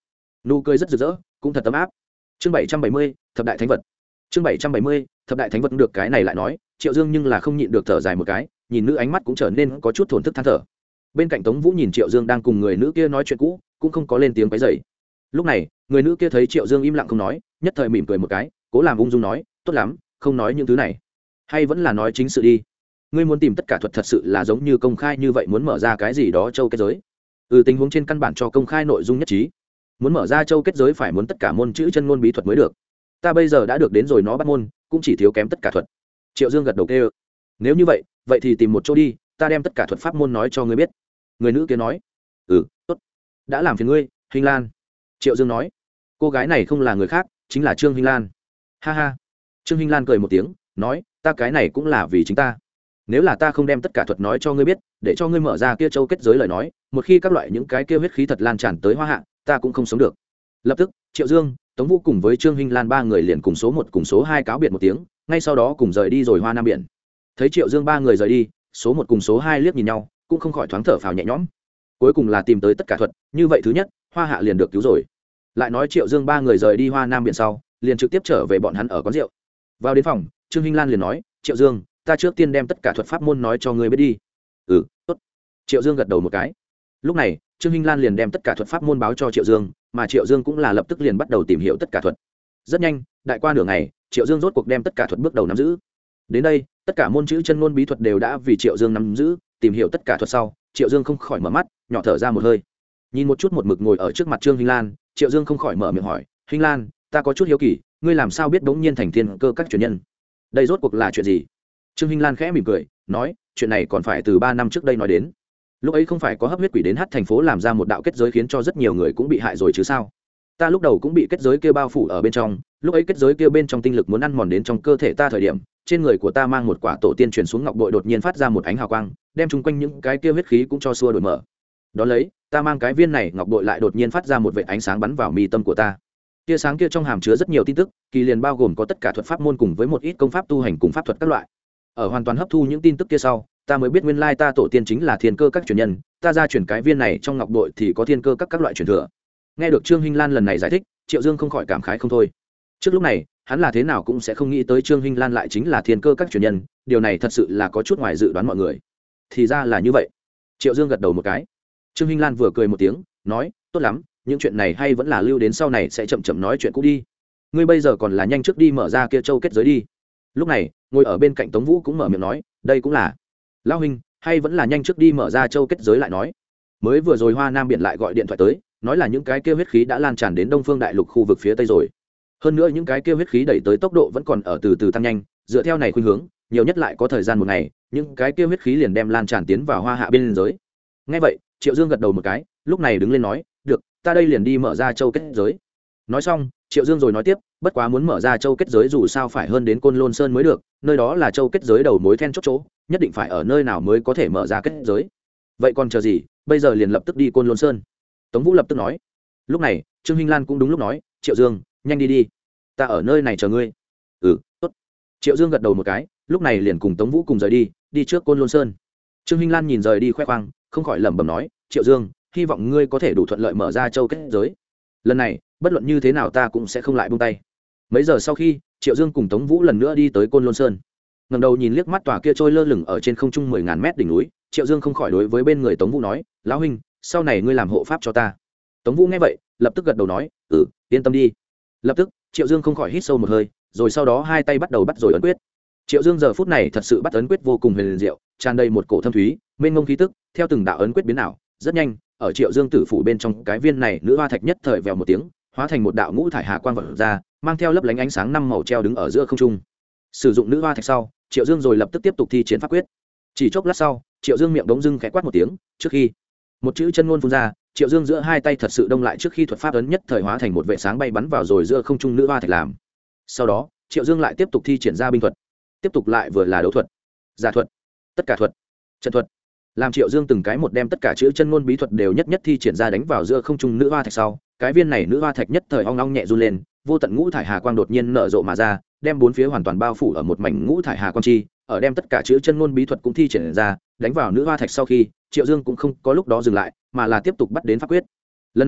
nụ cười rất rực rỡ cũng thật ấm áp. Chương bảy trăm bảy mươi, thập đại thánh vật. Chương bảy trăm bảy mươi, thập đại thánh vật. Được cái này lại nói, Triệu Dương nhưng là không nhịn được thở dài một cái, nhìn nữ ánh mắt cũng trở nên có chút thổn thức than thở. Bên cạnh Tống Vũ nhìn Triệu Dương đang cùng người nữ kia nói chuyện cũ, cũng không có lên tiếng quấy rầy. Lúc này, người nữ kia thấy Triệu Dương im lặng không nói, nhất thời mỉm cười một cái, cố làm ung dung nói, tốt lắm, không nói những thứ này, hay vẫn là nói chính sự đi. Ngươi muốn tìm tất cả thuật thật sự là giống như công khai như vậy, muốn mở ra cái gì đó châu kết giới? Ừ, tình huống trên căn bản cho công khai nội dung nhất trí. Muốn mở ra châu kết giới phải muốn tất cả môn chữ chân ngôn bí thuật mới được. Ta bây giờ đã được đến rồi, nó bắt môn, cũng chỉ thiếu kém tất cả thuật. Triệu Dương gật đầu kêu, nếu như vậy, vậy thì tìm một chỗ đi, ta đem tất cả thuật pháp môn nói cho ngươi biết. Người nữ kia nói, ừ, tốt, đã làm phiền ngươi, Hinh Lan. Triệu Dương nói, cô gái này không là người khác, chính là Trương Hinh Lan. Ha ha. Trương Hinh Lan cười một tiếng, nói, ta cái này cũng là vì chính ta. Nếu là ta không đem tất cả thuật nói cho ngươi biết, để cho ngươi mở ra kia châu kết giới lời nói, một khi các loại những cái kia huyết khí thật lan tràn tới Hoa Hạ, ta cũng không sống được. Lập tức, Triệu Dương, Tống Vũ cùng với Trương Hinh Lan ba người liền cùng số một cùng số hai cáo biệt một tiếng, ngay sau đó cùng rời đi rồi Hoa Nam biển. Thấy Triệu Dương ba người rời đi, số một cùng số hai liếc nhìn nhau, cũng không khỏi thoáng thở phào nhẹ nhõm. Cuối cùng là tìm tới tất cả thuật, như vậy thứ nhất, Hoa Hạ liền được cứu rồi. Lại nói Triệu Dương ba người rời đi Hoa Nam biển sau, liền trực tiếp trở về bọn hắn ở quán rượu. Vào đến phòng, Trương Hinh Lan liền nói, Triệu Dương, ta trước tiên đem tất cả thuật pháp môn nói cho ngươi biết đi. Ừ, tốt. Triệu Dương gật đầu một cái. Lúc này, Trương Hinh Lan liền đem tất cả thuật pháp môn báo cho Triệu Dương, mà Triệu Dương cũng là lập tức liền bắt đầu tìm hiểu tất cả thuật. Rất nhanh, đại qua nửa ngày, Triệu Dương rốt cuộc đem tất cả thuật bước đầu nắm giữ. Đến đây, tất cả môn chữ chân ngôn bí thuật đều đã vì Triệu Dương nắm giữ, tìm hiểu tất cả thuật sau, Triệu Dương không khỏi mở mắt, nhỏ thở ra một hơi. Nhìn một chút một mực ngồi ở trước mặt Trương Hinh Lan, Triệu Dương không khỏi mở miệng hỏi, Hinh Lan, ta có chút hiếu kỳ, ngươi làm sao biết bỗng nhiên thành thiên cơ các truyền nhân? Đây rốt cuộc là chuyện gì? Trương Hinh Lan khẽ mỉm cười, nói, chuyện này còn phải từ ba năm trước đây nói đến. Lúc ấy không phải có hấp huyết quỷ đến hát thành phố làm ra một đạo kết giới khiến cho rất nhiều người cũng bị hại rồi chứ sao? Ta lúc đầu cũng bị kết giới kia bao phủ ở bên trong, lúc ấy kết giới kia bên trong tinh lực muốn ăn mòn đến trong cơ thể ta thời điểm, trên người của ta mang một quả tổ tiên truyền xuống ngọc bội đột nhiên phát ra một ánh hào quang, đem chung quanh những cái kia huyết khí cũng cho xua đổi mở. Đó lấy, ta mang cái viên này ngọc bội lại đột nhiên phát ra một vệt ánh sáng bắn vào mi tâm của ta. Tia sáng kia trong hàm chứa rất nhiều tin tức, kỳ liền bao gồm có tất cả thuật pháp môn cùng với một ít công pháp tu hành cùng pháp thuật các loại. Ở hoàn toàn hấp thu những tin tức kia sau, ta mới biết nguyên lai ta tổ tiên chính là thiên cơ các truyền nhân, ta ra chuyển cái viên này trong ngọc bội thì có thiên cơ các các loại truyền thừa. Nghe được Trương Hinh Lan lần này giải thích, Triệu Dương không khỏi cảm khái không thôi. Trước lúc này, hắn là thế nào cũng sẽ không nghĩ tới Trương Hinh Lan lại chính là thiên cơ các truyền nhân, điều này thật sự là có chút ngoài dự đoán mọi người. Thì ra là như vậy. Triệu Dương gật đầu một cái. Trương Hinh Lan vừa cười một tiếng, nói, tốt lắm, những chuyện này hay vẫn là lưu đến sau này sẽ chậm chậm nói chuyện cũ đi. Ngươi bây giờ còn là nhanh trước đi mở ra kia châu kết giới đi. Lúc này, ngồi ở bên cạnh Tống Vũ cũng mở miệng nói, đây cũng là. Lão huynh, hay vẫn là nhanh trước đi mở ra châu kết giới lại nói. Mới vừa rồi Hoa Nam biển lại gọi điện thoại tới, nói là những cái kia huyết khí đã lan tràn đến Đông Phương Đại Lục khu vực phía tây rồi. Hơn nữa những cái kia huyết khí đẩy tới tốc độ vẫn còn ở từ từ tăng nhanh, dựa theo này khuynh hướng, nhiều nhất lại có thời gian một ngày, những cái kia huyết khí liền đem lan tràn tiến vào Hoa Hạ biên giới. Nghe vậy, Triệu Dương gật đầu một cái, lúc này đứng lên nói, được, ta đây liền đi mở ra châu kết giới. Nói xong, Triệu Dương rồi nói tiếp, bất quá muốn mở ra châu kết giới dù sao phải hơn đến Côn Lôn Sơn mới được, nơi đó là châu kết giới đầu mối then chốt chỗ, nhất định phải ở nơi nào mới có thể mở ra kết giới. Vậy còn chờ gì, bây giờ liền lập tức đi Côn Lôn Sơn. Tống Vũ lập tức nói. Lúc này, Trương Hinh Lan cũng đúng lúc nói, Triệu Dương, nhanh đi đi, ta ở nơi này chờ ngươi. Ừ, tốt. Triệu Dương gật đầu một cái, lúc này liền cùng Tống Vũ cùng rời đi, đi trước Côn Lôn Sơn. Trương Hinh Lan nhìn rời đi khoe khoang, không khỏi lẩm bẩm nói, Triệu Dương, hy vọng ngươi có thể đủ thuận lợi mở ra châu kết giới. Lần này, bất luận như thế nào ta cũng sẽ không lại buông tay. Mấy giờ sau khi, Triệu Dương cùng Tống Vũ lần nữa đi tới Côn Lôn Sơn, ngẩng đầu nhìn liếc mắt tòa kia trôi lơ lửng ở trên không trung mười ngàn mét đỉnh núi, Triệu Dương không khỏi đối với bên người Tống Vũ nói, lão huynh, sau này ngươi làm hộ pháp cho ta. Tống Vũ nghe vậy, lập tức gật đầu nói, ừ, yên tâm đi. Lập tức, Triệu Dương không khỏi hít sâu một hơi, rồi sau đó hai tay bắt đầu bắt rồi ấn quyết. Triệu Dương giờ phút này thật sự bắt ấn quyết vô cùng huyền diệu, tràn đầy một cổ thâm thúy, mênh mông khí tức, theo từng đạo ấn quyết biến ảo, rất nhanh, ở Triệu Dương tử phủ bên trong cái viên này nữ hoa thạch nhất thời vèo một tiếng, hóa thành một đạo ngũ thải hà quang vọt ra, mang theo lấp lánh ánh sáng năm màu treo đứng ở giữa không trung. Sử dụng nữ hoa thạch sau, Triệu Dương rồi lập tức tiếp tục thi triển pháp quyết. Chỉ chốc lát sau, Triệu Dương miệng đống dưng khẽ quát một tiếng, trước khi một chữ chân ngôn phun ra, Triệu Dương giữa hai tay thật sự đông lại trước khi thuật pháp ấn nhất thời hóa thành một vệ sáng bay bắn vào rồi giữa không trung nữ hoa thạch làm. Sau đó, Triệu Dương lại tiếp tục thi triển ra binh thuật, tiếp tục lại vừa là đấu thuật, giả thuật, tất cả thuật, trận thuật. Làm Triệu Dương từng cái một đem tất cả chữ chân ngôn bí thuật đều nhất nhất thi triển ra đánh vào giữa không trung nữ hoa thạch sau, cái viên này nữ hoa thạch nhất thời ong ong nhẹ run lên, vô tận ngũ thải hà quang đột nhiên nở rộ mà ra, đem bốn phía hoàn toàn bao phủ ở một mảnh ngũ thải hà quang chi, ở đem tất cả chữ chân ngôn bí thuật cũng thi triển ra, đánh vào nữ hoa thạch sau khi, Triệu Dương cũng không có lúc đó dừng lại, mà là tiếp tục bắt đến pháp quyết. Lần này,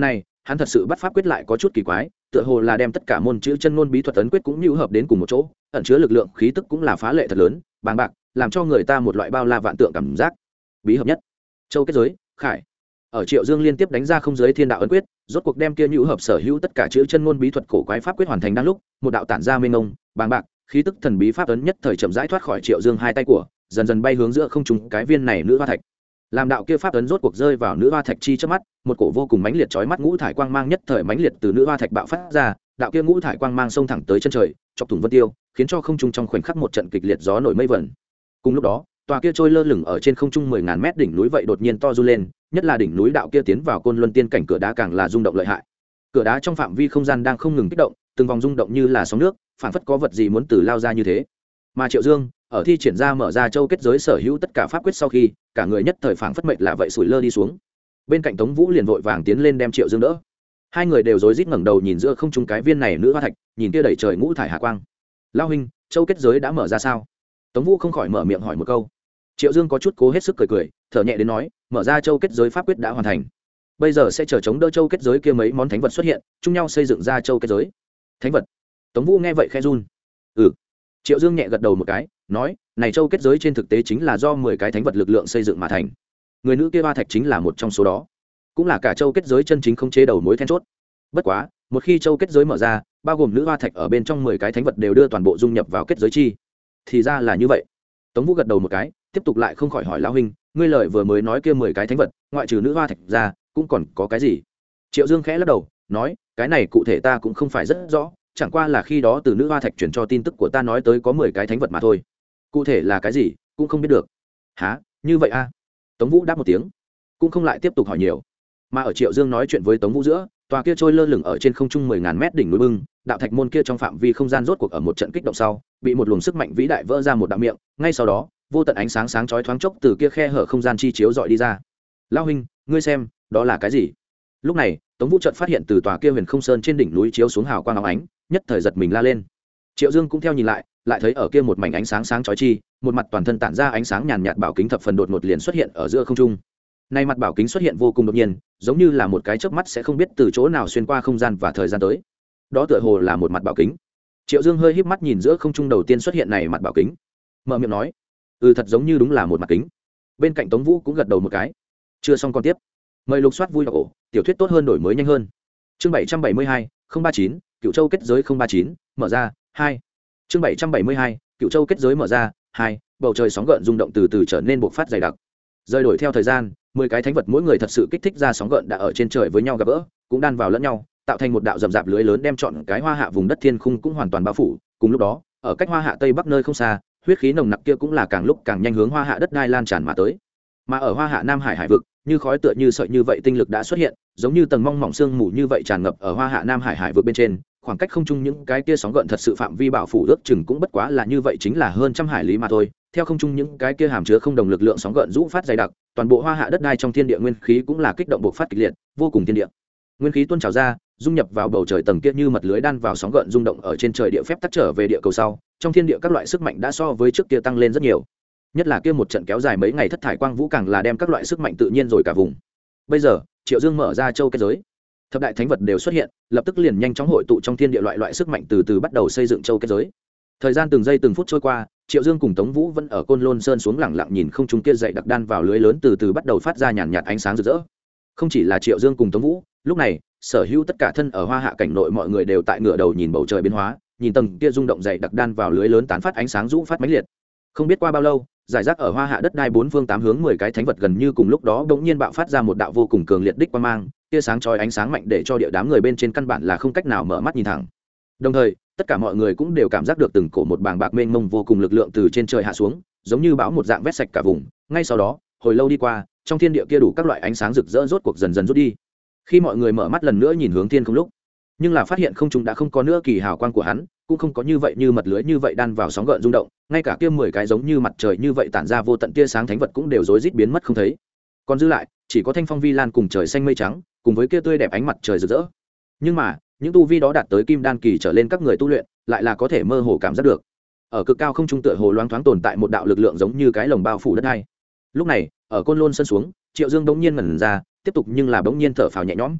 hắn thật sự bắt pháp quyết lại có chút kỳ quái, tựa hồ là đem tất cả môn chữ chân ngôn bí thuật ấn quyết cũng như hợp đến cùng một chỗ, ẩn chứa lực lượng khí tức cũng là phá lệ thật lớn, bàng bạc, làm cho người ta một loại bao la vạn tượng cảm giác. Bí hợp nhất, châu kết giới, khải. Ở Triệu Dương liên tiếp đánh ra không giới thiên đạo ấn quyết, rốt cuộc đem kia nhũ hợp sở hữu tất cả chữ chân ngôn bí thuật cổ quái pháp quyết hoàn thành đang lúc, một đạo tản ra mênh mông, bàng bạc, khí tức thần bí pháp ấn nhất thời chậm rãi thoát khỏi Triệu Dương hai tay của, dần dần bay hướng giữa không trung cái viên này nữ hoa thạch. Làm đạo kia pháp ấn rốt cuộc rơi vào nữ hoa thạch chi trước mắt, một cổ vô cùng mãnh liệt chói mắt ngũ thải quang mang nhất thời mãnh liệt từ nữ hoa thạch bạo phát ra, đạo kia ngũ thải quang mang xông thẳng tới chân trời, chọc thủng vân tiêu, khiến cho không trung trong khoảnh khắc một trận kịch liệt gió nổi mây vẩn. Cùng lúc đó, tòa kia trôi lơ lửng ở trên không trung mười ngàn mét đỉnh núi vậy đột nhiên to du lên, nhất là đỉnh núi đạo kia tiến vào côn luân tiên cảnh cửa đá càng là rung động lợi hại. Cửa đá trong phạm vi không gian đang không ngừng kích động, từng vòng rung động như là sóng nước, phảng phất có vật gì muốn từ lao ra như thế. Mà Triệu Dương, ở thi triển ra mở ra châu kết giới sở hữu tất cả pháp quyết sau khi, cả người nhất thời phảng phất mệt là vậy sủi lơ đi xuống. Bên cạnh Tống Vũ liền vội vàng tiến lên đem Triệu Dương đỡ. Hai người đều rối rít ngẩng đầu nhìn giữa không trung cái viên này nữ hoa thạch, nhìn kia đầy trời ngũ thải hạ quang. Lão huynh, châu kết giới đã mở ra sao? Tống Vũ không khỏi mở miệng hỏi một câu. Triệu Dương có chút cố hết sức cười cười, thở nhẹ đến nói, mở ra châu kết giới pháp quyết đã hoàn thành. Bây giờ sẽ chờ chống đỡ châu kết giới kia mấy món thánh vật xuất hiện, chung nhau xây dựng ra châu kết giới. Thánh vật? Tống Vũ nghe vậy khẽ run. Ừ. Triệu Dương nhẹ gật đầu một cái, nói, này châu kết giới trên thực tế chính là do mười cái thánh vật lực lượng xây dựng mà thành. Người nữ kia hoa thạch chính là một trong số đó, cũng là cả châu kết giới chân chính không chế đầu mối then chốt. Bất quá, một khi châu kết giới mở ra, bao gồm nữ hoa thạch ở bên trong mười cái thánh vật đều đưa toàn bộ dung nhập vào kết giới chi. Thì ra là như vậy. Tống Vũ gật đầu một cái, tiếp tục lại không khỏi hỏi lão huynh, ngươi lời vừa mới nói kia mười cái thánh vật, ngoại trừ nữ hoa thạch ra, cũng còn có cái gì? Triệu Dương khẽ lắc đầu, nói, cái này cụ thể ta cũng không phải rất rõ, chẳng qua là khi đó từ nữ hoa thạch chuyển cho tin tức của ta nói tới có mười cái thánh vật mà thôi. Cụ thể là cái gì, cũng không biết được. Hả, như vậy a? À? Tống Vũ đáp một tiếng, cũng không lại tiếp tục hỏi nhiều. Mà ở Triệu Dương nói chuyện với Tống Vũ giữa, tòa kia trôi lơ lửng ở trên không trung mười ngàn mét đỉnh núi bưng, đạo thạch môn kia trong phạm vi không gian rốt cuộc ở một trận kích động sau, bị một luồng sức mạnh vĩ đại vỡ ra một đạo miệng, ngay sau đó, vô tận ánh sáng sáng chói thoáng chốc từ kia khe hở không gian chi chiếu dọi đi ra. Lão huynh, ngươi xem, đó là cái gì? Lúc này, Tống Vũ chợt phát hiện từ tòa kia Huyền Không Sơn trên đỉnh núi chiếu xuống hào quang óng ánh, nhất thời giật mình la lên. Triệu Dương cũng theo nhìn lại, lại thấy ở kia một mảnh ánh sáng sáng chói chi, một mặt toàn thân tản ra ánh sáng nhàn nhạt bảo kính thập phần đột ngột liền xuất hiện ở giữa không trung. Nay mặt bảo kính xuất hiện vô cùng đột nhiên, giống như là một cái chớp mắt sẽ không biết từ chỗ nào xuyên qua không gian và thời gian tới. Đó tựa hồ là một mặt bảo kính. Triệu Dương hơi híp mắt nhìn giữa không trung đầu tiên xuất hiện này mặt bảo kính, mở miệng nói, ừ thật giống như đúng là một mặt kính. Bên cạnh Tống Vũ cũng gật đầu một cái. Chưa xong con tiếp. Mời lục soát vui đọc ổ, tiểu thuyết tốt hơn đổi mới nhanh hơn. Chương bảy trăm bảy mươi hai, không ba chín, Cựu Châu kết giới không ba chín, mở ra, hai. Chương bảy trăm bảy mươi hai, Cựu Châu kết giới mở ra, hai. Bầu trời sóng gợn rung động từ từ trở nên bộc phát dày đặc. Rơi đổi theo thời gian, mười cái thánh vật mỗi người thật sự kích thích ra sóng gợn đã ở trên trời với nhau gặp gỡ, cũng đan vào lẫn nhau, tạo thành một đạo rậm rạp lưới lớn đem trọn cái Hoa Hạ vùng đất thiên khung cũng hoàn toàn bao phủ. Cùng lúc đó, ở cách Hoa Hạ tây bắc nơi không xa, huyết khí nồng nặc kia cũng là càng lúc càng nhanh hướng Hoa Hạ đất đai lan tràn mà tới. Mà ở Hoa Hạ Nam Hải hải vực, như khói tựa như sợi như vậy tinh lực đã xuất hiện, giống như tầng mong mỏng sương mù như vậy tràn ngập ở Hoa Hạ Nam Hải hải vực bên trên, khoảng cách không trung những cái kia sóng gợn thật sự phạm vi bảo phủ ước chừng cũng bất quá là như vậy chính là hơn trăm hải lý mà thôi. Theo không trung những cái kia hàm chứa không đồng lực lượng sóng gợn rũ phát dày đặc, toàn bộ Hoa Hạ đất đai trong thiên địa nguyên khí cũng là kích động bộc phát kịch liệt, vô cùng thiên địa. Nguyên khí tuôn trào ra, dung nhập vào bầu trời tầng kia như mật lưới đan vào sóng gợn rung động ở trên trời địa phép tắc trở về địa cầu sau, trong thiên địa các loại sức mạnh đã so với trước kia tăng lên rất nhiều. Nhất là kia một trận kéo dài mấy ngày thất thải quang vũ càng là đem các loại sức mạnh tự nhiên rồi cả vùng. Bây giờ, Triệu Dương mở ra châu kết giới, thập đại thánh vật đều xuất hiện, lập tức liền nhanh chóng hội tụ trong thiên địa loại loại sức mạnh từ từ bắt đầu xây dựng châu kết giới. Thời gian từng giây từng phút trôi qua, Triệu Dương cùng Tống Vũ vẫn ở Côn Lôn Sơn xuống lẳng lặng nhìn không trung kia dậy đặc đan vào lưới lớn từ từ bắt đầu phát ra nhàn nhạt ánh sáng rực rỡ. Không chỉ là Triệu Dương cùng Tống Vũ, lúc này, sở hữu tất cả thân ở Hoa Hạ cảnh nội mọi người đều tại ngửa đầu nhìn bầu trời biến hóa, nhìn tầng kia rung động dày đặc đan vào lưới lớn tán phát ánh sáng rũ phát mãnh liệt. Không biết qua bao lâu, giải rác ở Hoa Hạ đất đai bốn phương tám hướng mười cái thánh vật gần như cùng lúc đó bỗng nhiên bạo phát ra một đạo vô cùng cường liệt đích quang mang, tia sáng chói ánh sáng mạnh để cho địa đám người bên trên căn bản là không cách nào mở mắt nhìn thẳng. Đồng thời, tất cả mọi người cũng đều cảm giác được từng cổ một bàng bạc mênh mông vô cùng lực lượng từ trên trời hạ xuống, giống như bão một dạng vét sạch cả vùng. Ngay sau đó, hồi lâu đi qua, trong thiên địa kia đủ các loại ánh sáng rực rỡ rốt cuộc dần dần rút đi. Khi mọi người mở mắt lần nữa nhìn hướng thiên không lúc, nhưng là phát hiện không trung đã không có nữa kỳ hào quang của hắn, cũng không có như vậy như mật lưới như vậy đan vào sóng gợn rung động, ngay cả kia mười cái giống như mặt trời như vậy tản ra vô tận tia sáng thánh vật cũng đều rối rít biến mất không thấy. Còn dư lại, chỉ có thanh phong vi lan cùng trời xanh mây trắng, cùng với kia tươi đẹp ánh mặt trời rực rỡ. Nhưng mà, những tu vi đó đạt tới kim đan kỳ trở lên các người tu luyện, lại là có thể mơ hồ cảm giác được. Ở cực cao không trung tựa hồ loáng thoáng tồn tại một đạo lực lượng giống như cái lồng bao phủ đất hai. Lúc này, ở Côn Lôn Sơn xuống, Triệu Dương bỗng nhiên ngẩn ra, tiếp tục nhưng là bỗng nhiên thở phào nhẹ nhõm.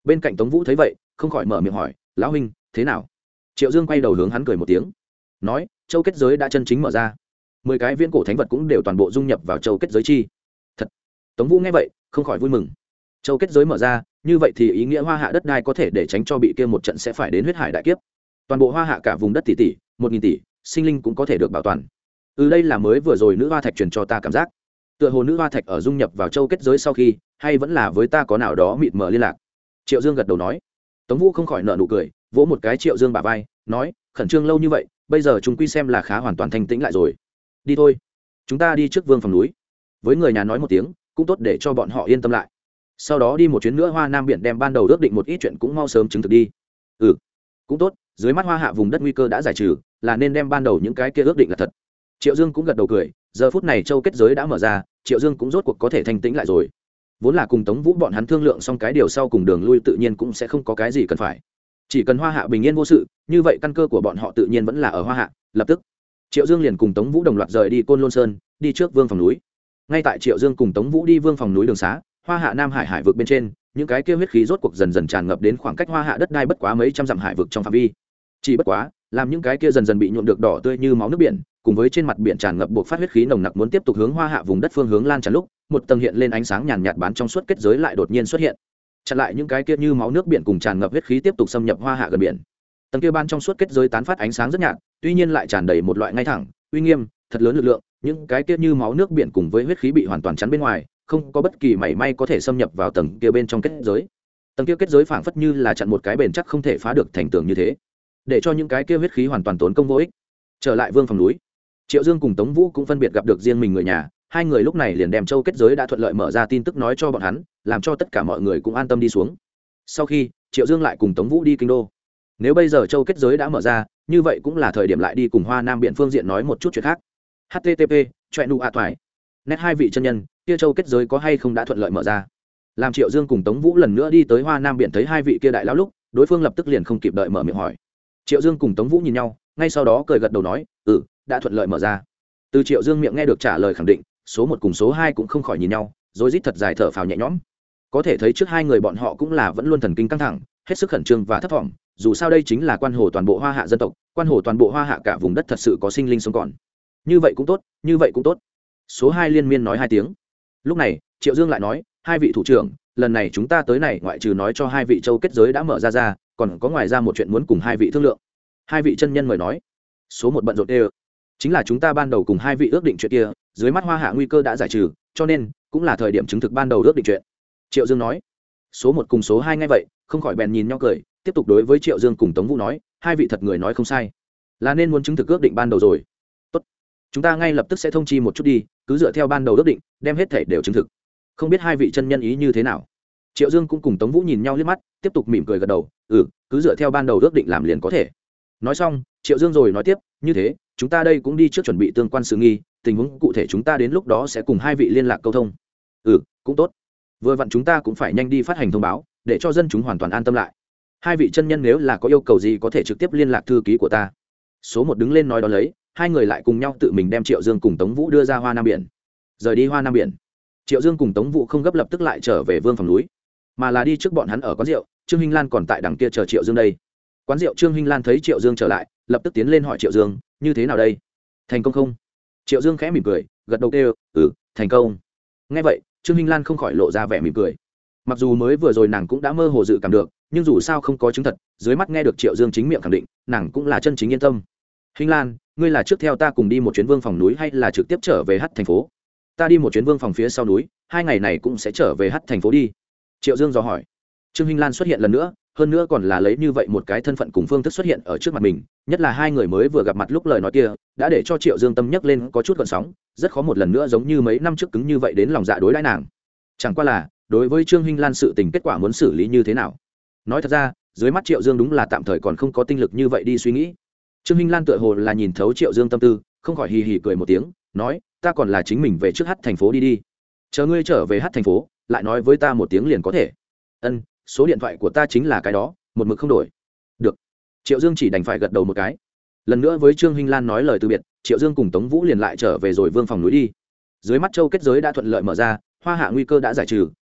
bên cạnh tống vũ thấy vậy không khỏi mở miệng hỏi lão huynh thế nào. Triệu Dương quay đầu hướng hắn cười một tiếng nói châu kết giới đã chân chính mở ra, mười cái viễn cổ thánh vật cũng đều toàn bộ dung nhập vào châu kết giới chi. Thật. Tống Vũ nghe vậy không khỏi vui mừng. Châu kết giới mở ra, như vậy thì ý nghĩa Hoa Hạ đất đai có thể để tránh cho bị kia một trận sẽ phải đến huyết hải đại kiếp. Toàn bộ Hoa Hạ cả vùng đất tỷ tỷ, một nghìn tỷ, sinh linh cũng có thể được bảo toàn. Ừ, đây là mới vừa rồi nữ hoa thạch truyền cho ta cảm giác. Tựa hồ nữ hoa thạch ở dung nhập vào châu kết giới sau khi, hay vẫn là với ta có nào đó mịt mờ liên lạc. Triệu Dương gật đầu nói. Tống Vũ không khỏi nở nụ cười, vỗ một cái Triệu Dương bả vai, nói, khẩn trương lâu như vậy, bây giờ chúng quy xem là khá hoàn toàn thanh tĩnh lại rồi. Đi thôi, chúng ta đi trước Vương phòng núi. Với người nhà nói một tiếng, cũng tốt để cho bọn họ yên tâm lại. Sau đó đi một chuyến nữa Hoa Nam biển đem ban đầu ước định một ít chuyện cũng mau sớm chứng thực đi. Ừ, cũng tốt, dưới mắt Hoa Hạ vùng đất nguy cơ đã giải trừ, là nên đem ban đầu những cái kia ước định là thật. Triệu Dương cũng gật đầu cười, giờ phút này châu kết giới đã mở ra, Triệu Dương cũng rốt cuộc có thể thanh tĩnh lại rồi. Vốn là cùng Tống Vũ bọn hắn thương lượng xong cái điều sau cùng đường lui tự nhiên cũng sẽ không có cái gì cần phải. Chỉ cần Hoa Hạ bình yên vô sự, như vậy căn cơ của bọn họ tự nhiên vẫn là ở Hoa Hạ. Lập tức, Triệu Dương liền cùng Tống Vũ đồng loạt rời đi Côn Lôn Sơn, đi trước Vương phòng núi. Ngay tại Triệu Dương cùng Tống Vũ đi Vương phòng núi đường xá, Hoa Hạ Nam Hải hải vực bên trên, những cái kia huyết khí rốt cuộc dần dần tràn ngập đến khoảng cách Hoa Hạ đất đai bất quá mấy trăm dặm hải vực trong phạm vi. Chỉ bất quá, làm những cái kia dần dần bị nhuộm được đỏ tươi như máu nước biển, cùng với trên mặt biển tràn ngập buộc phát huyết khí nồng nặc muốn tiếp tục hướng Hoa Hạ vùng đất phương hướng lan tràn lúc, một tầng hiện lên ánh sáng nhàn nhạt bán trong suốt kết giới lại đột nhiên xuất hiện, chặn lại những cái kia như máu nước biển cùng tràn ngập huyết khí tiếp tục xâm nhập Hoa Hạ gần biển. Tầng kia ban trong suốt kết giới tán phát ánh sáng rất nhạt, tuy nhiên lại tràn đầy một loại ngay thẳng, uy nghiêm, thật lớn lực lượng, những cái kia như máu nước biển cùng với huyết khí bị hoàn toàn chắn bên ngoài, không có bất kỳ mảy may có thể xâm nhập vào tầng kia bên trong kết giới. Tầng kia kết giới phảng phất như là chặn một cái bền chắc không thể phá được thành tường như thế, để cho những cái kia huyết khí hoàn toàn tốn công vô ích. Trở lại Vương phòng núi, Triệu Dương cùng Tống Vũ cũng phân biệt gặp được riêng mình người nhà, hai người lúc này liền đem châu kết giới đã thuận lợi mở ra tin tức nói cho bọn hắn, làm cho tất cả mọi người cũng an tâm đi xuống. Sau khi Triệu Dương lại cùng Tống Vũ đi kinh đô, nếu bây giờ châu kết giới đã mở ra, như vậy cũng là thời điểm lại đi cùng Hoa Nam biển phương diện nói một chút chuyện khác. H T T P chuyện nụ a thoại nét hai vị chân nhân kia châu kết giới có hay không đã thuận lợi mở ra. Làm Triệu Dương cùng Tống Vũ lần nữa đi tới Hoa Nam biển thấy hai vị kia đại lão lúc, đối phương lập tức liền không kịp đợi mở miệng hỏi. Triệu Dương cùng Tống Vũ nhìn nhau, ngay sau đó cười gật đầu nói, ừ, đã thuận lợi mở ra. Từ Triệu Dương miệng nghe được trả lời khẳng định, số một cùng số hai cũng không khỏi nhìn nhau, rồi rít thật dài thở phào nhẹ nhõm. Có thể thấy trước hai người bọn họ cũng là vẫn luôn thần kinh căng thẳng, hết sức khẩn trương và thấp thỏm, dù sao đây chính là quan hồ toàn bộ Hoa Hạ dân tộc, quan hồ toàn bộ Hoa Hạ cả vùng đất thật sự có sinh linh sống còn. Như vậy cũng tốt, như vậy cũng tốt. Số hai liên miên nói hai tiếng. Lúc này, Triệu Dương lại nói, hai vị thủ trưởng, lần này chúng ta tới này ngoại trừ nói cho hai vị châu kết giới đã mở ra ra, còn có ngoài ra một chuyện muốn cùng hai vị thương lượng. Hai vị chân nhân mời nói. Số một bận rộn đê, chính là chúng ta ban đầu cùng hai vị ước định chuyện kia, dưới mắt Hoa Hạ nguy cơ đã giải trừ, cho nên cũng là thời điểm chứng thực ban đầu ước định chuyện. Triệu Dương nói. Số một cùng số hai nghe vậy, không khỏi bèn nhìn nhau cười, tiếp tục đối với Triệu Dương cùng Tống Vũ nói, hai vị thật người nói không sai, là nên muốn chứng thực ước định ban đầu rồi. Tốt, chúng ta ngay lập tức sẽ thông chi một chút đi, cứ dựa theo ban đầu ước định, đem hết thể đều chứng thực. Không biết hai vị chân nhân ý như thế nào. Triệu Dương cũng cùng Tống Vũ nhìn nhau liếc mắt, tiếp tục mỉm cười gật đầu, ừ, cứ dựa theo ban đầu ước định làm liền có thể. Nói xong, Triệu Dương rồi nói tiếp, như thế, chúng ta đây cũng đi trước chuẩn bị tương quan sự nghi, tình huống cụ thể chúng ta đến lúc đó sẽ cùng hai vị liên lạc câu thông. Ừ, cũng tốt. Vừa vặn chúng ta cũng phải nhanh đi phát hành thông báo, để cho dân chúng hoàn toàn an tâm lại. Hai vị chân nhân nếu là có yêu cầu gì có thể trực tiếp liên lạc thư ký của ta. Số một đứng lên nói đó lấy, hai người lại cùng nhau tự mình đem Triệu Dương cùng Tống Vũ đưa ra Hoa Nam biển. Rời đi Hoa Nam biển, Triệu Dương cùng Tống Vũ không gấp lập tức lại trở về Vương phòng núi, mà là đi trước bọn hắn ở quán rượu. Trương Hinh Lan còn tại đằng kia chờ Triệu Dương đây. Quán rượu Trương Hinh Lan thấy Triệu Dương trở lại, lập tức tiến lên hỏi Triệu Dương, như thế nào đây, thành công không? Triệu Dương khẽ mỉm cười, gật đầu kêu, ừ, thành công. Nghe vậy, Trương Hinh Lan không khỏi lộ ra vẻ mỉm cười. Mặc dù mới vừa rồi nàng cũng đã mơ hồ dự cảm được, nhưng dù sao không có chứng thật, dưới mắt nghe được Triệu Dương chính miệng khẳng định, nàng cũng là chân chính yên tâm. Hinh Lan, ngươi là trước theo ta cùng đi một chuyến Vương phòng núi hay là trực tiếp trở về Hắc thành phố? Ta đi một chuyến Vương phòng phía sau núi, hai ngày này cũng sẽ trở về Hắc thành phố đi. Triệu Dương dò hỏi. Trương Hinh Lan xuất hiện lần nữa, hơn nữa còn là lấy như vậy một cái thân phận cùng phương thức xuất hiện ở trước mặt mình, nhất là hai người mới vừa gặp mặt lúc lời nói kia, đã để cho Triệu Dương tâm nhấc lên có chút gợn sóng, rất khó một lần nữa giống như mấy năm trước cứng như vậy đến lòng dạ đối đãi nàng. Chẳng qua là, đối với Trương Hinh Lan sự tình kết quả muốn xử lý như thế nào? Nói thật ra, dưới mắt Triệu Dương đúng là tạm thời còn không có tinh lực như vậy đi suy nghĩ. Trương Hinh Lan tựa hồ là nhìn thấu Triệu Dương tâm tư, không khỏi hì hì cười một tiếng, nói, ta còn là chính mình về trước Hắc thành phố đi đi. Chờ ngươi trở về Hắc thành phố, lại nói với ta một tiếng liền có thể. Ân, số điện thoại của ta chính là cái đó, một mực không đổi. Được. Triệu Dương chỉ đành phải gật đầu một cái. Lần nữa với Trương Hinh Lan nói lời từ biệt, Triệu Dương cùng Tống Vũ liền lại trở về rồi Vương phòng núi đi. Dưới mắt châu kết giới đã thuận lợi mở ra, Hoa Hạ nguy cơ đã giải trừ,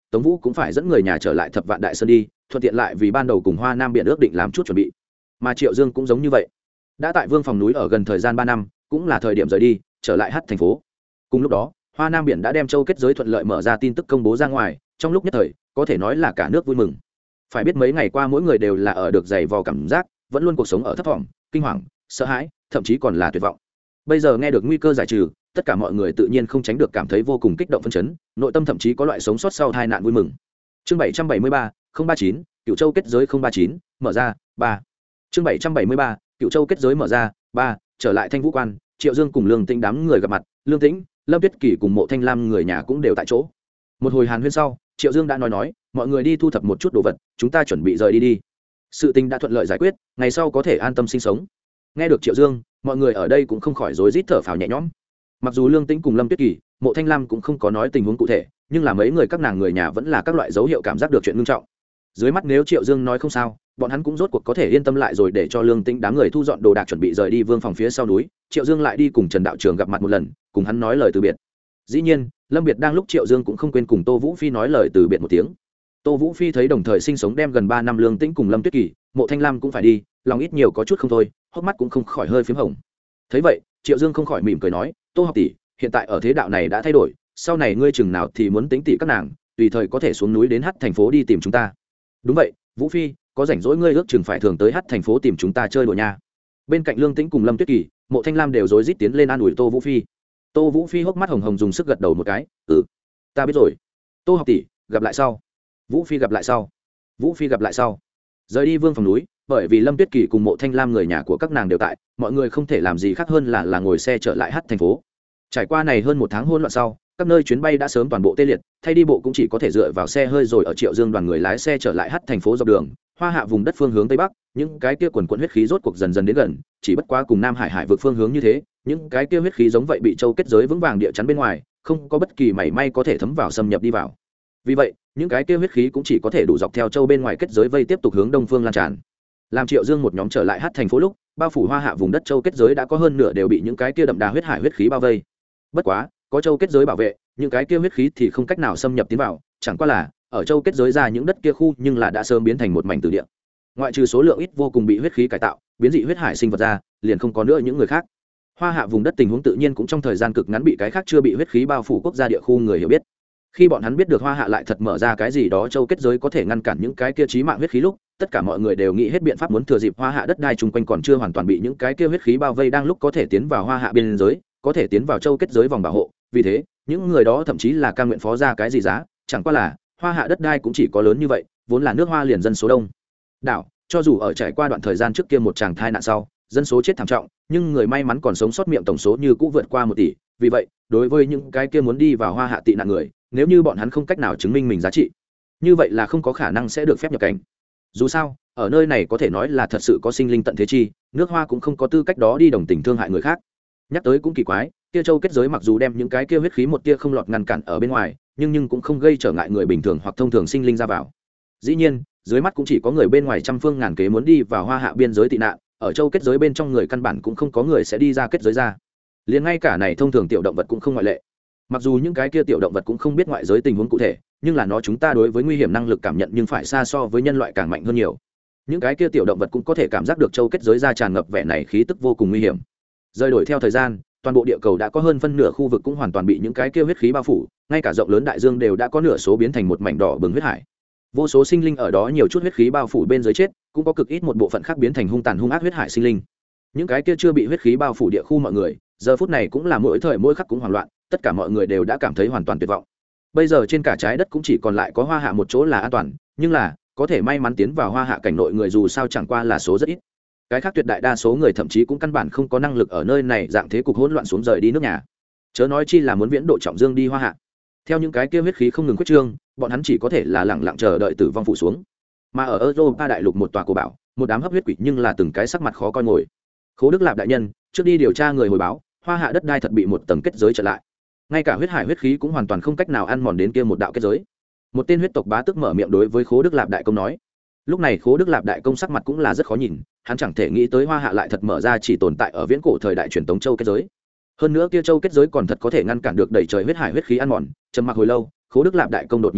Tống Vũ cũng phải dẫn người nhà trở lại Thập Vạn Đại Sơn đi, thuận tiện lại vì ban đầu cùng Hoa Nam Biển ước định làm chút chuẩn bị. Mà Triệu Dương cũng giống như vậy, đã tại Vương Phòng núi ở gần thời gian ba năm, cũng là thời điểm rời đi, trở lại Hắc thành phố. Cùng lúc đó, Hoa Nam Biển đã đem châu kết giới thuận lợi mở ra tin tức công bố ra ngoài, trong lúc nhất thời, có thể nói là cả nước vui mừng. Phải biết mấy ngày qua mỗi người đều là ở được dày vò cảm giác, vẫn luôn cuộc sống ở thấp thỏm, kinh hoàng, sợ hãi, thậm chí còn là tuyệt vọng. Bây giờ nghe được nguy cơ giải trừ, tất cả mọi người tự nhiên không tránh được cảm thấy vô cùng kích động phấn chấn, nội tâm thậm chí có loại sống sót sau tai nạn vui mừng. Chương bảy trăm bảy mươi ba, không ba chín, Cửu Châu kết giới không ba chín, mở ra, ba. Chương bảy trăm bảy mươi ba, Cửu Châu kết giới mở ra, ba, trở lại Thanh Vũ Quan, Triệu Dương cùng Lương Tĩnh đám người gặp mặt, Lương Tĩnh, Lâm Tuyết Kỳ cùng Mộ Thanh Lam người nhà cũng đều tại chỗ. Một hồi hàn huyên sau, Triệu Dương đã nói nói, mọi người đi thu thập một chút đồ vật, chúng ta chuẩn bị rời đi đi. Sự tình đã thuận lợi giải quyết, ngày sau có thể an tâm sinh sống. Nghe được Triệu Dương, mọi người ở đây cũng không khỏi rối rít thở phào nhẹ nhõm. Mặc dù Lương Tĩnh cùng Lâm Tuyết Kỳ, Mộ Thanh Lam cũng không có nói tình huống cụ thể, nhưng là mấy người các nàng người nhà vẫn là các loại dấu hiệu cảm giác được chuyện nghiêm trọng. Dưới mắt nếu Triệu Dương nói không sao, bọn hắn cũng rốt cuộc có thể yên tâm lại rồi, để cho Lương Tĩnh đám người thu dọn đồ đạc chuẩn bị rời đi Vương Phòng phía sau núi. Triệu Dương lại đi cùng Trần đạo trưởng gặp mặt một lần, cùng hắn nói lời từ biệt. Dĩ nhiên, Lâm Biệt đang lúc Triệu Dương cũng không quên cùng Tô Vũ Phi nói lời từ biệt một tiếng. Tô Vũ Phi thấy đồng thời sinh sống đem gần ba năm Lương Tĩnh cùng Lâm Tuyết Kỳ, Mộ Thanh Lam cũng phải đi, lòng ít nhiều có chút không thôi, hốc mắt cũng không khỏi hơi phím hồng. Thấy vậy, Triệu Dương không khỏi mỉm cười nói, Tô học tỷ, hiện tại ở thế đạo này đã thay đổi, sau này ngươi chừng nào thì muốn tính tỷ các nàng, tùy thời có thể xuống núi đến Hắc thành phố đi tìm chúng ta. Đúng vậy, Vũ Phi, có rảnh rỗi ngươi ước chừng phải thường tới Hắc thành phố tìm chúng ta chơi đùa nha. Bên cạnh Lương Tĩnh cùng Lâm Tuyết Kỳ, Mộ Thanh Lam đều rối rít tiến lên an ủi Tô Vũ Phi. Tô Vũ Phi hốc mắt hồng hồng dùng sức gật đầu một cái, ừ, ta biết rồi. Tô học tỷ, gặp lại sau. Vũ Phi gặp lại sau. Vũ Phi gặp lại sau. Rời đi Vương Phòng núi, bởi vì Lâm Tuyết Kỳ cùng Mộ Thanh Lam người nhà của các nàng đều tại, mọi người không thể làm gì khác hơn là là ngồi xe trở lại Hắc thành phố. Trải qua này hơn một tháng hỗn loạn sau, các nơi chuyến bay đã sớm toàn bộ tê liệt, thay đi bộ cũng chỉ có thể dựa vào xe hơi rồi. Ở Triệu Dương đoàn người lái xe trở lại Hắc thành phố dọc đường, Hoa Hạ vùng đất phương hướng tây bắc, những cái kia quần quần huyết khí rốt cuộc dần dần đến gần, chỉ bất quá cùng Nam Hải hải vực phương hướng như thế, những cái kia huyết khí giống vậy bị châu kết giới vững vàng địa chắn bên ngoài, không có bất kỳ mảy may có thể thấm vào xâm nhập đi vào. Vì vậy, những cái kia huyết khí cũng chỉ có thể đủ dọc theo châu bên ngoài kết giới vây tiếp tục hướng đông phương lan tràn. Làm Triệu Dương một nhóm trở lại Hắc thành phố lúc, bao phủ Hoa Hạ vùng đất châu kết giới đã có hơn nửa đều bị những cái kia đậm đà huyết hải huyết khí bao vây. Bất quá, có châu kết giới bảo vệ, những cái kia huyết khí thì không cách nào xâm nhập tiến vào, chẳng qua là ở châu kết giới ra những đất kia khu nhưng là đã sớm biến thành một mảnh tử địa. Ngoại trừ số lượng ít vô cùng bị huyết khí cải tạo, biến dị huyết hải sinh vật ra, liền không có nữa những người khác. Hoa Hạ vùng đất tình huống tự nhiên cũng trong thời gian cực ngắn bị cái khác chưa bị huyết khí bao phủ quốc gia địa khu người hiểu biết. Khi bọn hắn biết được Hoa Hạ lại thật mở ra cái gì đó châu kết giới có thể ngăn cản những cái kia chí mạng huyết khí lúc, tất cả mọi người đều nghĩ hết biện pháp muốn thừa dịp Hoa Hạ đất đai chung quanh còn chưa hoàn toàn bị những cái kia huyết khí bao vây đang lúc có thể tiến vào Hoa Hạ biên giới, có thể tiến vào châu kết giới vòng bảo hộ. Vì thế, những người đó thậm chí là cam nguyện phó ra cái gì giá, chẳng qua là Hoa Hạ đất đai cũng chỉ có lớn như vậy, vốn là nước Hoa liền dân số đông đảo, cho dù ở trải qua đoạn thời gian trước kia một tràng thai nạn sau, dân số chết thảm trọng, nhưng người may mắn còn sống sót miệng tổng số như cũ vượt qua một tỷ. Vì vậy, đối với những cái kia muốn đi vào Hoa Hạ tị nạn người, nếu như bọn hắn không cách nào chứng minh mình giá trị, như vậy là không có khả năng sẽ được phép nhập cảnh. Dù sao, ở nơi này có thể nói là thật sự có sinh linh tận thế chi, nước Hoa cũng không có tư cách đó đi đồng tình thương hại người khác. Nhắc tới cũng kỳ quái, kia châu kết giới mặc dù đem những cái kia huyết khí một tia không lọt ngăn cản ở bên ngoài, nhưng nhưng cũng không gây trở ngại người bình thường hoặc thông thường sinh linh ra vào. Dĩ nhiên, dưới mắt cũng chỉ có người bên ngoài trăm phương ngàn kế muốn đi vào Hoa Hạ biên giới tị nạn, ở châu kết giới bên trong người căn bản cũng không có người sẽ đi ra kết giới ra. Liền ngay cả này thông thường tiểu động vật cũng không ngoại lệ. Mặc dù những cái kia tiểu động vật cũng không biết ngoại giới tình huống cụ thể, nhưng là nó chúng ta đối với nguy hiểm năng lực cảm nhận nhưng phải xa so với nhân loại càng mạnh hơn nhiều. Những cái kia tiểu động vật cũng có thể cảm giác được châu kết giới ra tràn ngập vẻ này khí tức vô cùng nguy hiểm. Rơi đổi theo thời gian, toàn bộ địa cầu đã có hơn phân nửa khu vực cũng hoàn toàn bị những cái kia huyết khí bao phủ, ngay cả rộng lớn đại dương đều đã có nửa số biến thành một mảnh đỏ bừng huyết hải. Vô số sinh linh ở đó nhiều chút huyết khí bao phủ bên dưới chết, cũng có cực ít một bộ phận khác biến thành hung tàn hung ác huyết hải sinh linh. Những cái kia chưa bị huyết khí bao phủ địa khu mọi người, giờ phút này cũng là mỗi thời mỗi khắc cũng hoảng loạn, tất cả mọi người đều đã cảm thấy hoàn toàn tuyệt vọng. Bây giờ trên cả trái đất cũng chỉ còn lại có Hoa Hạ một chỗ là an toàn, nhưng là có thể may mắn tiến vào Hoa Hạ cảnh nội người dù sao chẳng qua là số rất ít. Cái khác tuyệt đại đa số người thậm chí cũng căn bản không có năng lực ở nơi này dạng thế cục hỗn loạn xuống rời đi nước nhà, chớ nói chi là muốn viễn độ trọng dương đi Hoa Hạ. Theo những cái kia huyết khí không ngừng quyết trương, bọn hắn chỉ có thể là lẳng lặng chờ đợi tử vong phủ xuống. Mà ở Europa đại lục một tòa cổ bảo, một đám hấp huyết quỷ nhưng là từng cái sắc mặt khó coi ngồi. Khố Đức Lạp đại nhân trước đi điều tra người hồi báo, Hoa Hạ đất đai thật bị một tầng kết giới trở lại, ngay cả huyết hải huyết khí cũng hoàn toàn không cách nào ăn mòn đến kia một đạo kết giới. Một tên huyết tộc bá tức mở miệng đối với Khố Đức Lạp đại công nói. Lúc này Khố Đức Lạp đại công sắc mặt cũng là rất khó nhìn, hắn chẳng thể nghĩ tới Hoa Hạ lại thật mở ra chỉ tồn tại ở viễn cổ thời đại truyền tống châu kết giới. Hơn nữa kia châu kết giới còn thật có thể ngăn cản được đẩy trời huyết hải huyết khí ăn mòn. Trầm mặc hồi lâu, Khố Đức Lạp đại công đột nhiên nói,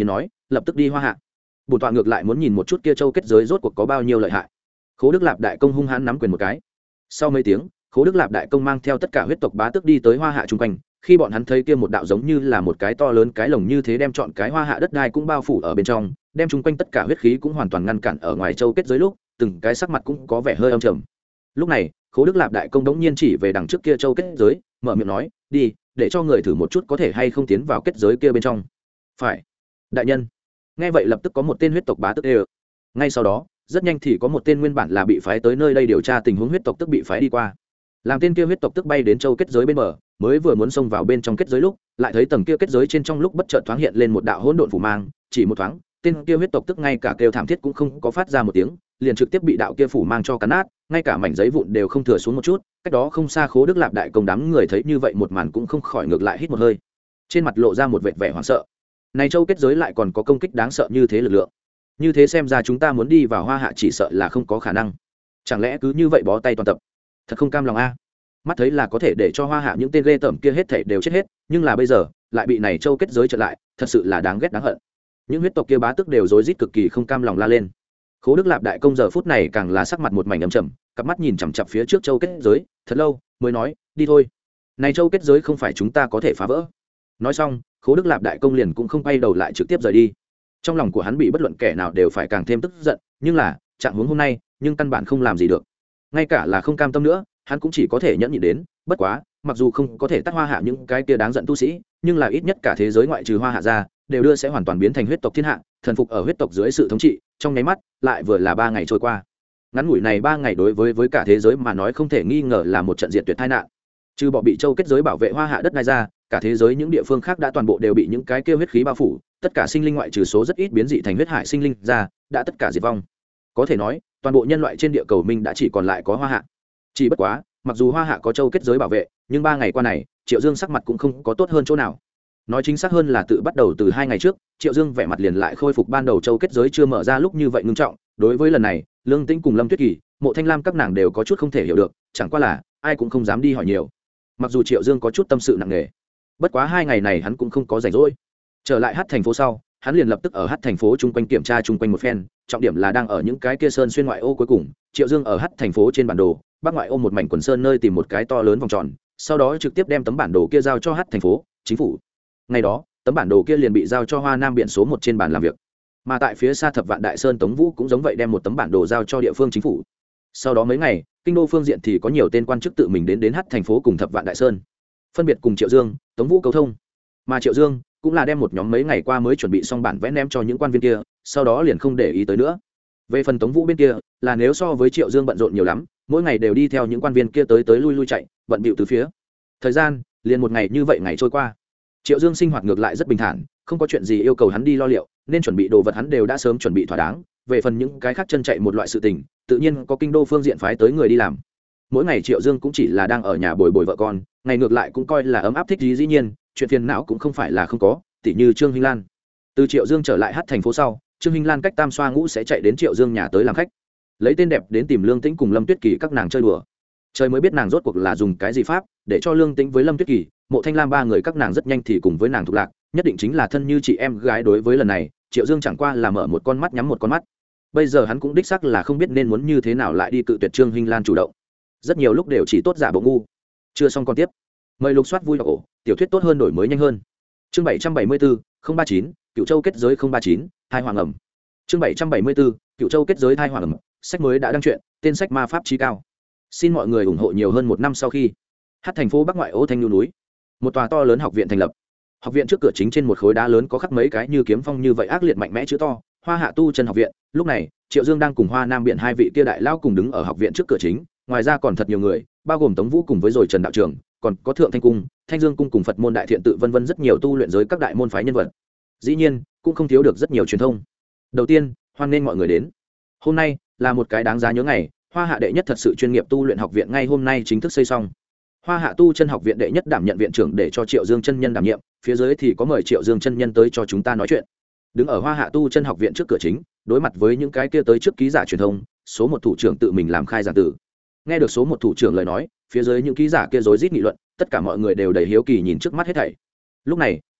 lập tức đi hoa hạ. Bổn tọa ngược lại muốn nhìn một chút kia châu kết giới rốt cuộc có bao nhiêu lợi hại. Khố Đức Lạp đại công hung hãn nắm quyền một cái. Sau mấy tiếng, Khố Đức Lạp đại công mang theo tất cả huyết tộc bá tước đi tới hoa hạ chung quanh. Khi bọn hắn thấy kia một đạo giống như là một cái to lớn cái lồng như thế đem trọn cái hoa hạ đất đai cũng bao phủ ở bên trong, đem chung quanh tất cả huyết khí cũng hoàn toàn ngăn cản ở ngoài châu kết giới lúc, từng cái sắc mặt cũng có vẻ hơi âm trầm. Lúc này, Khố Đức Lạp đại công đống nhiên chỉ về đằng trước kia châu kết giới, mở miệng nói, đi, để cho người thử một chút có thể hay không tiến vào kết giới kia bên trong. Phải, đại nhân. Nghe vậy lập tức có một tên huyết tộc bá tước ê. Ngay sau đó, rất nhanh thì có một tên nguyên bản là bị phái tới nơi đây điều tra tình huống huyết tộc tức bị phái đi qua. Làm tên kia huyết tộc tức bay đến châu kết giới bên bờ, mới vừa muốn xông vào bên trong kết giới lúc, lại thấy tầng kia kết giới trên trong lúc bất chợt thoáng hiện lên một đạo hỗn độn phủ mang, chỉ một thoáng, tên kia huyết tộc tức ngay cả kêu thảm thiết cũng không có phát ra một tiếng, liền trực tiếp bị đạo kia phủ mang cho cắn nát, ngay cả mảnh giấy vụn đều không thừa xuống một chút. Cách đó không xa Khố Đức Lạp đại công đám người thấy như vậy một màn cũng không khỏi ngược lại hít một hơi, trên mặt lộ ra một vệt vẻ hoảng sợ. Này châu kết giới lại còn có công kích đáng sợ như thế lực lượng, như thế xem ra chúng ta muốn đi vào hoa hạ chỉ sợ là không có khả năng. Chẳng lẽ cứ như vậy bó tay toàn tập? Thật không cam lòng a. Mắt thấy là có thể để cho hoa hạ những tên ghê tởm kia hết thảy đều chết hết, nhưng là bây giờ lại bị này châu kết giới trở lại, thật sự là đáng ghét đáng hận. Những huyết tộc kia bá tức đều rối rít cực kỳ không cam lòng la lên. Khố Đức Lạp đại công giờ phút này càng là sắc mặt một mảnh âm trầm, cặp mắt nhìn chằm chằm phía trước châu kết giới, thật lâu mới nói, đi thôi. Này châu kết giới không phải chúng ta có thể phá vỡ. Nói xong, Khố Đức Lạp đại công liền cũng không quay đầu lại trực tiếp rời đi. Trong lòng của hắn bị bất luận kẻ nào đều phải càng thêm tức giận, nhưng là trạng huống hôm nay, nhưng căn bản không làm gì được. Ngay cả là không cam tâm nữa, hắn cũng chỉ có thể nhẫn nhịn đến. Bất quá, mặc dù không có thể tắt hoa hạ những cái kia đáng giận tu sĩ, nhưng là ít nhất cả thế giới ngoại trừ hoa hạ ra, đều đưa sẽ hoàn toàn biến thành huyết tộc thiên hạ, thần phục ở huyết tộc dưới sự thống trị. Trong nháy mắt, lại vừa là ba ngày trôi qua. Ngắn ngủi này ba ngày đối với với cả thế giới mà nói không thể nghi ngờ là một trận diệt tuyệt tai nạn. Trừ bỏ bị châu kết giới bảo vệ hoa hạ đất này ra, cả thế giới những địa phương khác đã toàn bộ đều bị những cái kia huyết khí bao phủ, tất cả sinh linh ngoại trừ số rất ít biến dị thành huyết hải sinh linh ra, đã tất cả diệt vong. Có thể nói, toàn bộ nhân loại trên địa cầu minh đã chỉ còn lại có hoa hạ. Chỉ bất quá, mặc dù hoa hạ có châu kết giới bảo vệ, nhưng ba ngày qua này, Triệu Dương sắc mặt cũng không có tốt hơn chỗ nào. Nói chính xác hơn là tự bắt đầu từ hai ngày trước, Triệu Dương vẻ mặt liền lại khôi phục ban đầu châu kết giới chưa mở ra lúc như vậy ngưng trọng. Đối với lần này, Lương Tĩnh cùng Lâm Tuyết Kỳ, Mộ Thanh Lam các nàng đều có chút không thể hiểu được, chẳng qua là ai cũng không dám đi hỏi nhiều. Mặc dù Triệu Dương có chút tâm sự nặng nề, bất quá hai ngày này hắn cũng không có rảnh rỗi. Trở lại Hát thành phố sau, hắn liền lập tức ở Hát thành phố chung quanh kiểm tra chung quanh một phen, trọng điểm là đang ở những cái kia sơn xuyên ngoại ô. Cuối cùng, Triệu Dương ở Hát thành phố trên bản đồ, bắc ngoại ô một mảnh quần sơn nơi tìm một cái to lớn vòng tròn, sau đó trực tiếp đem tấm bản đồ kia giao cho Hát thành phố chính phủ. Ngày đó, tấm bản đồ kia liền bị giao cho Hoa Nam biển số một trên bàn làm việc. Mà tại phía xa Thập Vạn Đại Sơn, Tống Vũ cũng giống vậy đem một tấm bản đồ giao cho địa phương chính phủ. Sau đó mấy ngày, kinh đô phương diện thì có nhiều tên quan chức tự mình đến đến Hát thành phố cùng Thập Vạn Đại Sơn, phân biệt cùng Triệu Dương, Tống Vũ câu thông. Mà Triệu Dương cũng là đem một nhóm mấy ngày qua mới chuẩn bị xong bản vẽ ném cho những quan viên kia, sau đó liền không để ý tới nữa. Về phần Tống Vũ bên kia, là nếu so với Triệu Dương bận rộn nhiều lắm, mỗi ngày đều đi theo những quan viên kia tới tới lui lui chạy, bận bịu từ phía. Thời gian liền một ngày như vậy ngày trôi qua. Triệu Dương sinh hoạt ngược lại rất bình thản, không có chuyện gì yêu cầu hắn đi lo liệu, nên chuẩn bị đồ vật hắn đều đã sớm chuẩn bị thỏa đáng. Về phần những cái khác chân chạy một loại sự tình, tự nhiên có kinh đô phương diện phái tới người đi làm. Mỗi ngày Triệu Dương cũng chỉ là đang ở nhà bồi bồi vợ con, ngày ngược lại cũng coi là ấm áp thích gì dĩ nhiên, chuyện phiền não cũng không phải là không có, tỉ như Trương Hinh Lan. Từ Triệu Dương trở lại Hát thành phố sau, Trương Hinh Lan cách Tam Xoa Ngũ sẽ chạy đến Triệu Dương nhà tới làm khách, lấy tên đẹp đến tìm Lương Tĩnh cùng Lâm Tuyết Kỳ các nàng chơi đùa. Trời mới biết nàng rốt cuộc là dùng cái gì pháp để cho Lương Tĩnh với Lâm Tuyết Kỳ, Mộ Thanh Lam ba người các nàng rất nhanh thì cùng với nàng thuộc lạc, nhất định chính là thân như chị em gái. Đối với lần này, Triệu Dương chẳng qua là mở một con mắt nhắm một con mắt. Bây giờ hắn cũng đích xác là không biết nên muốn như thế nào lại đi cự tuyệt Trương Hinh Lan chủ động. Rất nhiều lúc đều chỉ tốt giả bộ ngu. Chưa xong con tiếp. Mời lục soát vui ổ, tiểu thuyết tốt hơn đổi mới nhanh hơn. Chương bảy trăm bảy mươi bốn, không ba chín, Cựu Châu kết giới không ba chín, thai hoàng ẩm. Chương bảy trăm bảy mươi bốn, Cựu Châu kết giới thai hoàng ẩm, sách mới đã đăng truyện, tên sách Ma pháp chí cao. Xin mọi người ủng hộ nhiều hơn một năm sau khi. Hát thành phố Bắc ngoại ô Thanh Nhu núi, một tòa to lớn học viện thành lập. Học viện trước cửa chính trên một khối đá lớn có khắc mấy cái như kiếm phong như vậy ác liệt mạnh mẽ chữ to, Hoa Hạ Tu Chân học viện. Lúc này, Triệu Dương đang cùng Hoa Nam Biển hai vị kia đại lao cùng đứng ở học viện trước cửa chính, ngoài ra còn thật nhiều người, bao gồm Tống Vũ cùng với rồi Trần đạo trưởng, còn có Thượng Thanh cung, Thanh Dương cung cùng Phật môn đại thiện tự vân vân rất nhiều tu luyện giới các đại môn phái nhân vật. Dĩ nhiên, cũng không thiếu được rất nhiều truyền thông. Đầu tiên, hoan nghênh mọi người đến. Hôm nay là một cái đáng giá nhớ ngày, Hoa Hạ đệ nhất thật sự chuyên nghiệp tu luyện học viện ngay hôm nay chính thức xây xong. Hoa Hạ Tu Chân học viện đệ nhất đảm nhận viện trưởng để cho Triệu Dương chân nhân đảm nhiệm, phía dưới thì có mời Triệu Dương chân nhân tới cho chúng ta nói chuyện. Đứng ở Hoa Hạ Tu Chân học viện trước cửa chính, đối mặt với những cái kia tới trước ký giả truyền thông, số một thủ trưởng tự mình làm khai giảng tử. Nghe được số một thủ trưởng lời nói, phía dưới những ký giả kia rối rít nghị luận, tất cả mọi người đều đầy hiếu kỳ nhìn trước mắt hết thảy. Lúc này,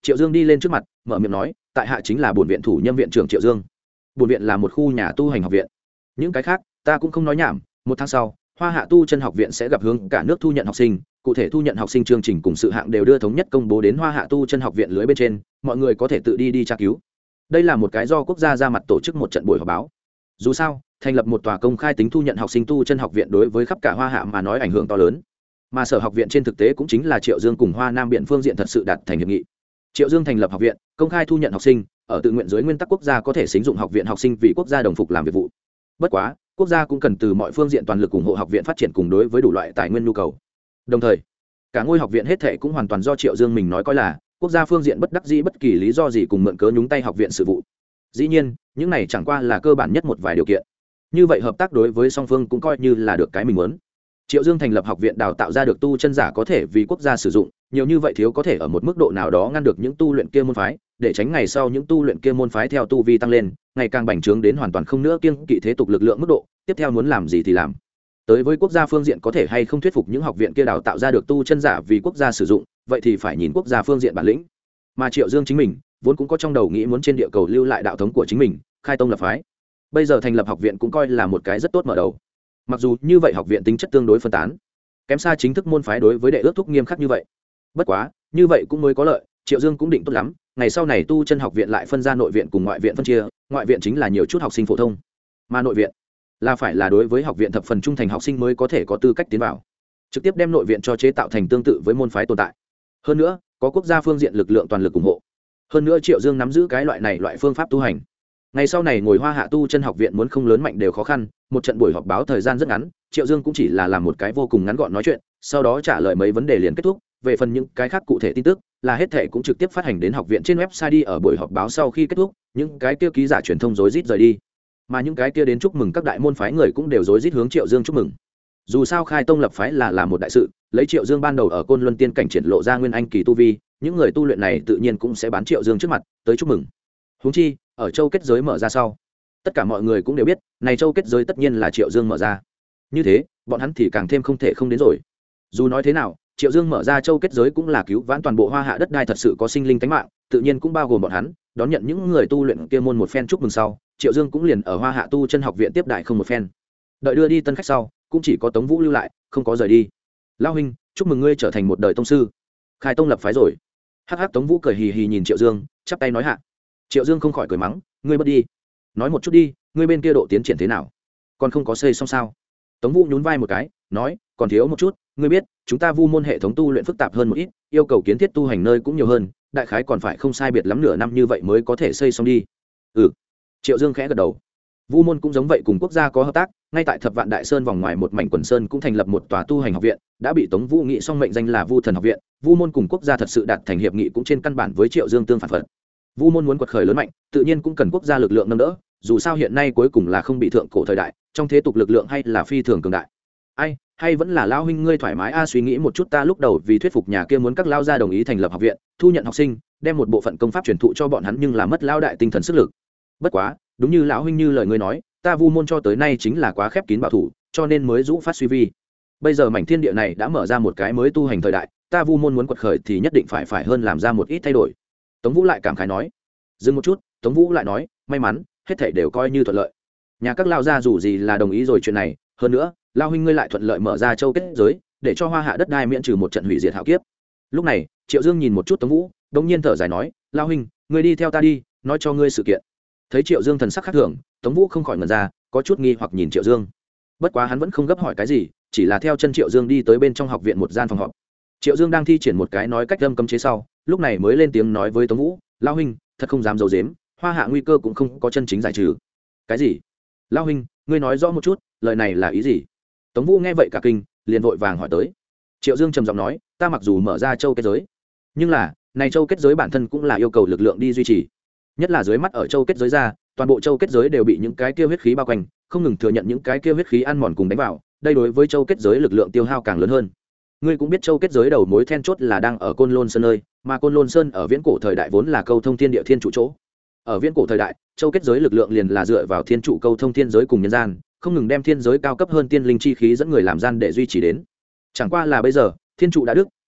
Triệu Dương đi lên trước mặt mở miệng nói, tại hạ chính là bổn viện thủ nhâm viện trưởng Triệu Dương. Bổn viện là một khu nhà tu hành học viện, những cái khác ta cũng không nói nhảm. Một tháng sau, Hoa Hạ tu chân học viện sẽ gặp hướng cả nước thu nhận học sinh, cụ thể thu nhận học sinh chương trình cùng sự hạng đều đưa thống nhất công bố đến Hoa Hạ tu chân học viện lưới bên trên, mọi người có thể tự đi đi tra cứu. Đây là một cái do quốc gia ra mặt tổ chức một trận buổi họp báo. Dù sao, thành lập một tòa công khai tính thu nhận học sinh tu chân học viện đối với khắp cả Hoa Hạ mà nói ảnh hưởng to lớn. Mà sở học viện trên thực tế cũng chính là Triệu Dương cùng Hoa Nam Biện phương diện thật sự đạt thành hiệp nghị. Triệu Dương thành lập học viện, công khai thu nhận học sinh, ở tự nguyện dưới nguyên tắc quốc gia có thể sử dụng học viện học sinh vì quốc gia đồng phục làm việc vụ. Bất quá, quốc gia cũng cần từ mọi phương diện toàn lực ủng hộ học viện phát triển cùng đối với đủ loại tài nguyên nhu cầu. Đồng thời, cả ngôi học viện hết thảy cũng hoàn toàn do Triệu Dương mình nói coi là, quốc gia phương diện bất đắc dĩ bất kỳ lý do gì cùng mượn cớ nhúng tay học viện sự vụ. Dĩ nhiên, những này chẳng qua là cơ bản nhất một vài điều kiện. Như vậy hợp tác đối với song phương cũng coi như là được cái mình muốn. Triệu Dương thành lập học viện đào tạo ra được tu chân giả có thể vì quốc gia sử dụng, nhiều như vậy thiếu có thể ở một mức độ nào đó ngăn được những tu luyện kia môn phái, để tránh ngày sau những tu luyện kia môn phái theo tu vi tăng lên, ngày càng bành trướng đến hoàn toàn không nữa kiêng kỵ thế tục lực lượng mức độ, tiếp theo muốn làm gì thì làm. Tới với quốc gia phương diện có thể hay không thuyết phục những học viện kia đào tạo ra được tu chân giả vì quốc gia sử dụng, vậy thì phải nhìn quốc gia phương diện bản lĩnh. Mà Triệu Dương chính mình, vốn cũng có trong đầu nghĩ muốn trên địa cầu lưu lại đạo thống của chính mình, khai tông lập phái. Bây giờ thành lập học viện cũng coi là một cái rất tốt mở đầu. Mặc dù như vậy học viện tính chất tương đối phân tán, kém xa chính thức môn phái đối với đệ ước thúc nghiêm khắc như vậy. Bất quá, như vậy cũng mới có lợi, Triệu Dương cũng định tốt lắm, ngày sau này tu chân học viện lại phân ra nội viện cùng ngoại viện phân chia, ngoại viện chính là nhiều chút học sinh phổ thông, mà nội viện là phải là đối với học viện thập phần trung thành học sinh mới có thể có tư cách tiến vào. Trực tiếp đem nội viện cho chế tạo thành tương tự với môn phái tồn tại. Hơn nữa, có quốc gia phương diện lực lượng toàn lực ủng hộ. Hơn nữa Triệu Dương nắm giữ cái loại này loại phương pháp tu hành. Ngày sau này ngồi Hoa Hạ tu chân học viện muốn không lớn mạnh đều khó khăn, một trận buổi họp báo thời gian rất ngắn, Triệu Dương cũng chỉ là làm một cái vô cùng ngắn gọn nói chuyện, sau đó trả lời mấy vấn đề liền kết thúc, về phần những cái khác cụ thể tin tức, là hết thảy cũng trực tiếp phát hành đến học viện trên website đi. Ở buổi họp báo sau khi kết thúc, những cái kia ký giả truyền thông rối rít rời đi, mà những cái kia đến chúc mừng các đại môn phái người cũng đều rối rít hướng Triệu Dương chúc mừng. Dù sao khai tông lập phái là là một đại sự, lấy Triệu Dương ban đầu ở Côn Luân Tiên cảnh triển lộ ra nguyên anh kỳ tu vi, những người tu luyện này tự nhiên cũng sẽ bán Triệu Dương trước mặt tới chúc mừng. Huống chi, ở châu kết giới mở ra sau, tất cả mọi người cũng đều biết, này châu kết giới tất nhiên là Triệu Dương mở ra. Như thế, bọn hắn thì càng thêm không thể không đến rồi. Dù nói thế nào, Triệu Dương mở ra châu kết giới cũng là cứu vãn toàn bộ Hoa Hạ đất đai thật sự có sinh linh tánh mạng, tự nhiên cũng bao gồm bọn hắn, đón nhận những người tu luyện kia môn một phen chúc mừng sau, Triệu Dương cũng liền ở Hoa Hạ tu chân học viện tiếp đại không một phen. Đợi đưa đi tân khách sau, cũng chỉ có Tống Vũ lưu lại, không có rời đi. Lão huynh, chúc mừng ngươi trở thành một đời tông sư, khai tông lập phái rồi. Hắc hắc, Tống Vũ cười hì hì nhìn Triệu Dương, chắp tay nói hạ. Triệu Dương không khỏi cười mắng, ngươi bất đi, nói một chút đi, ngươi bên kia độ tiến triển thế nào, còn không có xây xong sao? Tống Vũ nhún vai một cái, nói, còn thiếu một chút, ngươi biết, chúng ta Vu môn hệ thống tu luyện phức tạp hơn một ít, yêu cầu kiến thiết tu hành nơi cũng nhiều hơn, đại khái còn phải không sai biệt lắm nửa năm như vậy mới có thể xây xong đi. Ừ. Triệu Dương khẽ gật đầu. Vu môn cũng giống vậy, cùng quốc gia có hợp tác, ngay tại Thập Vạn Đại Sơn vòng ngoài một mảnh quần sơn cũng thành lập một tòa tu hành học viện, đã bị Tống Vũ nghị xong mệnh danh là Vu Thần học viện. Vu môn cùng quốc gia thật sự đạt thành hiệp nghị cũng trên căn bản với Triệu Dương tương phản phật. Vu môn muốn quật khởi lớn mạnh, tự nhiên cũng cần quốc gia lực lượng nâng đỡ, dù sao hiện nay cuối cùng là không bị thượng cổ thời đại, trong thế tục lực lượng hay là phi thường cường đại. Ai, hay vẫn là lão huynh ngươi thoải mái a, suy nghĩ một chút, ta lúc đầu vì thuyết phục nhà kia muốn các lao gia đồng ý thành lập học viện, thu nhận học sinh, đem một bộ phận công pháp truyền thụ cho bọn hắn, nhưng là mất lao đại tinh thần sức lực. Bất quá, đúng như lão huynh như lời ngươi nói, ta Vu môn cho tới nay chính là quá khép kín bảo thủ, cho nên mới rũ phát suy vi. Bây giờ mảnh thiên địa này đã mở ra một cái mới tu hành thời đại, ta Vu môn muốn quật khởi thì nhất định phải phải hơn làm ra một ít thay đổi. Tống Vũ lại cảm khái nói. Dừng một chút, Tống Vũ lại nói, may mắn, hết thảy đều coi như thuận lợi. Nhà các lao gia dù gì là đồng ý rồi chuyện này, hơn nữa, lao huynh ngươi lại thuận lợi mở ra châu kết giới, để cho Hoa Hạ đất đai miễn trừ một trận hủy diệt hạo kiếp. Lúc này, Triệu Dương nhìn một chút Tống Vũ, đột nhiên thở dài nói, lao huynh, ngươi đi theo ta đi, nói cho ngươi sự kiện. Thấy Triệu Dương thần sắc khác thường, Tống Vũ không khỏi ngẩn ra, có chút nghi hoặc nhìn Triệu Dương. Bất quá hắn vẫn không gấp hỏi cái gì, chỉ là theo chân Triệu Dương đi tới bên trong học viện một gian phòng họp. Triệu Dương đang thi triển một cái nói cách âm cấm chế sau, lúc này mới lên tiếng nói với Tống Vũ, lao huynh, thật không dám giấu giếm, Hoa Hạ nguy cơ cũng không có chân chính giải trừ. Cái gì? Lao huynh, ngươi nói rõ một chút, lời này là ý gì? Tống Vũ nghe vậy cả kinh, liền vội vàng hỏi tới. Triệu Dương trầm giọng nói, ta mặc dù mở ra châu kết giới, nhưng là, này châu kết giới bản thân cũng là yêu cầu lực lượng đi duy trì. Nhất là dưới mắt ở châu kết giới ra, toàn bộ châu kết giới đều bị những cái kia huyết khí bao quanh, không ngừng thừa nhận những cái kia huyết khí ăn mòn cùng đánh vào, đây đối với châu kết giới lực lượng tiêu hao càng lớn hơn. Ngươi cũng biết châu kết giới đầu mối then chốt là đang ở Côn Lôn Sơn nơi, mà Côn Lôn Sơn ở viễn cổ thời đại vốn là câu thông thiên địa thiên trụ chỗ. Ở viễn cổ thời đại, châu kết giới lực lượng liền là dựa vào thiên trụ câu thông thiên giới cùng nhân gian, không ngừng đem thiên giới cao cấp hơn tiên linh chi khí dẫn người làm gian để duy trì đến. Chẳng qua là bây giờ, thiên trụ đã đứt,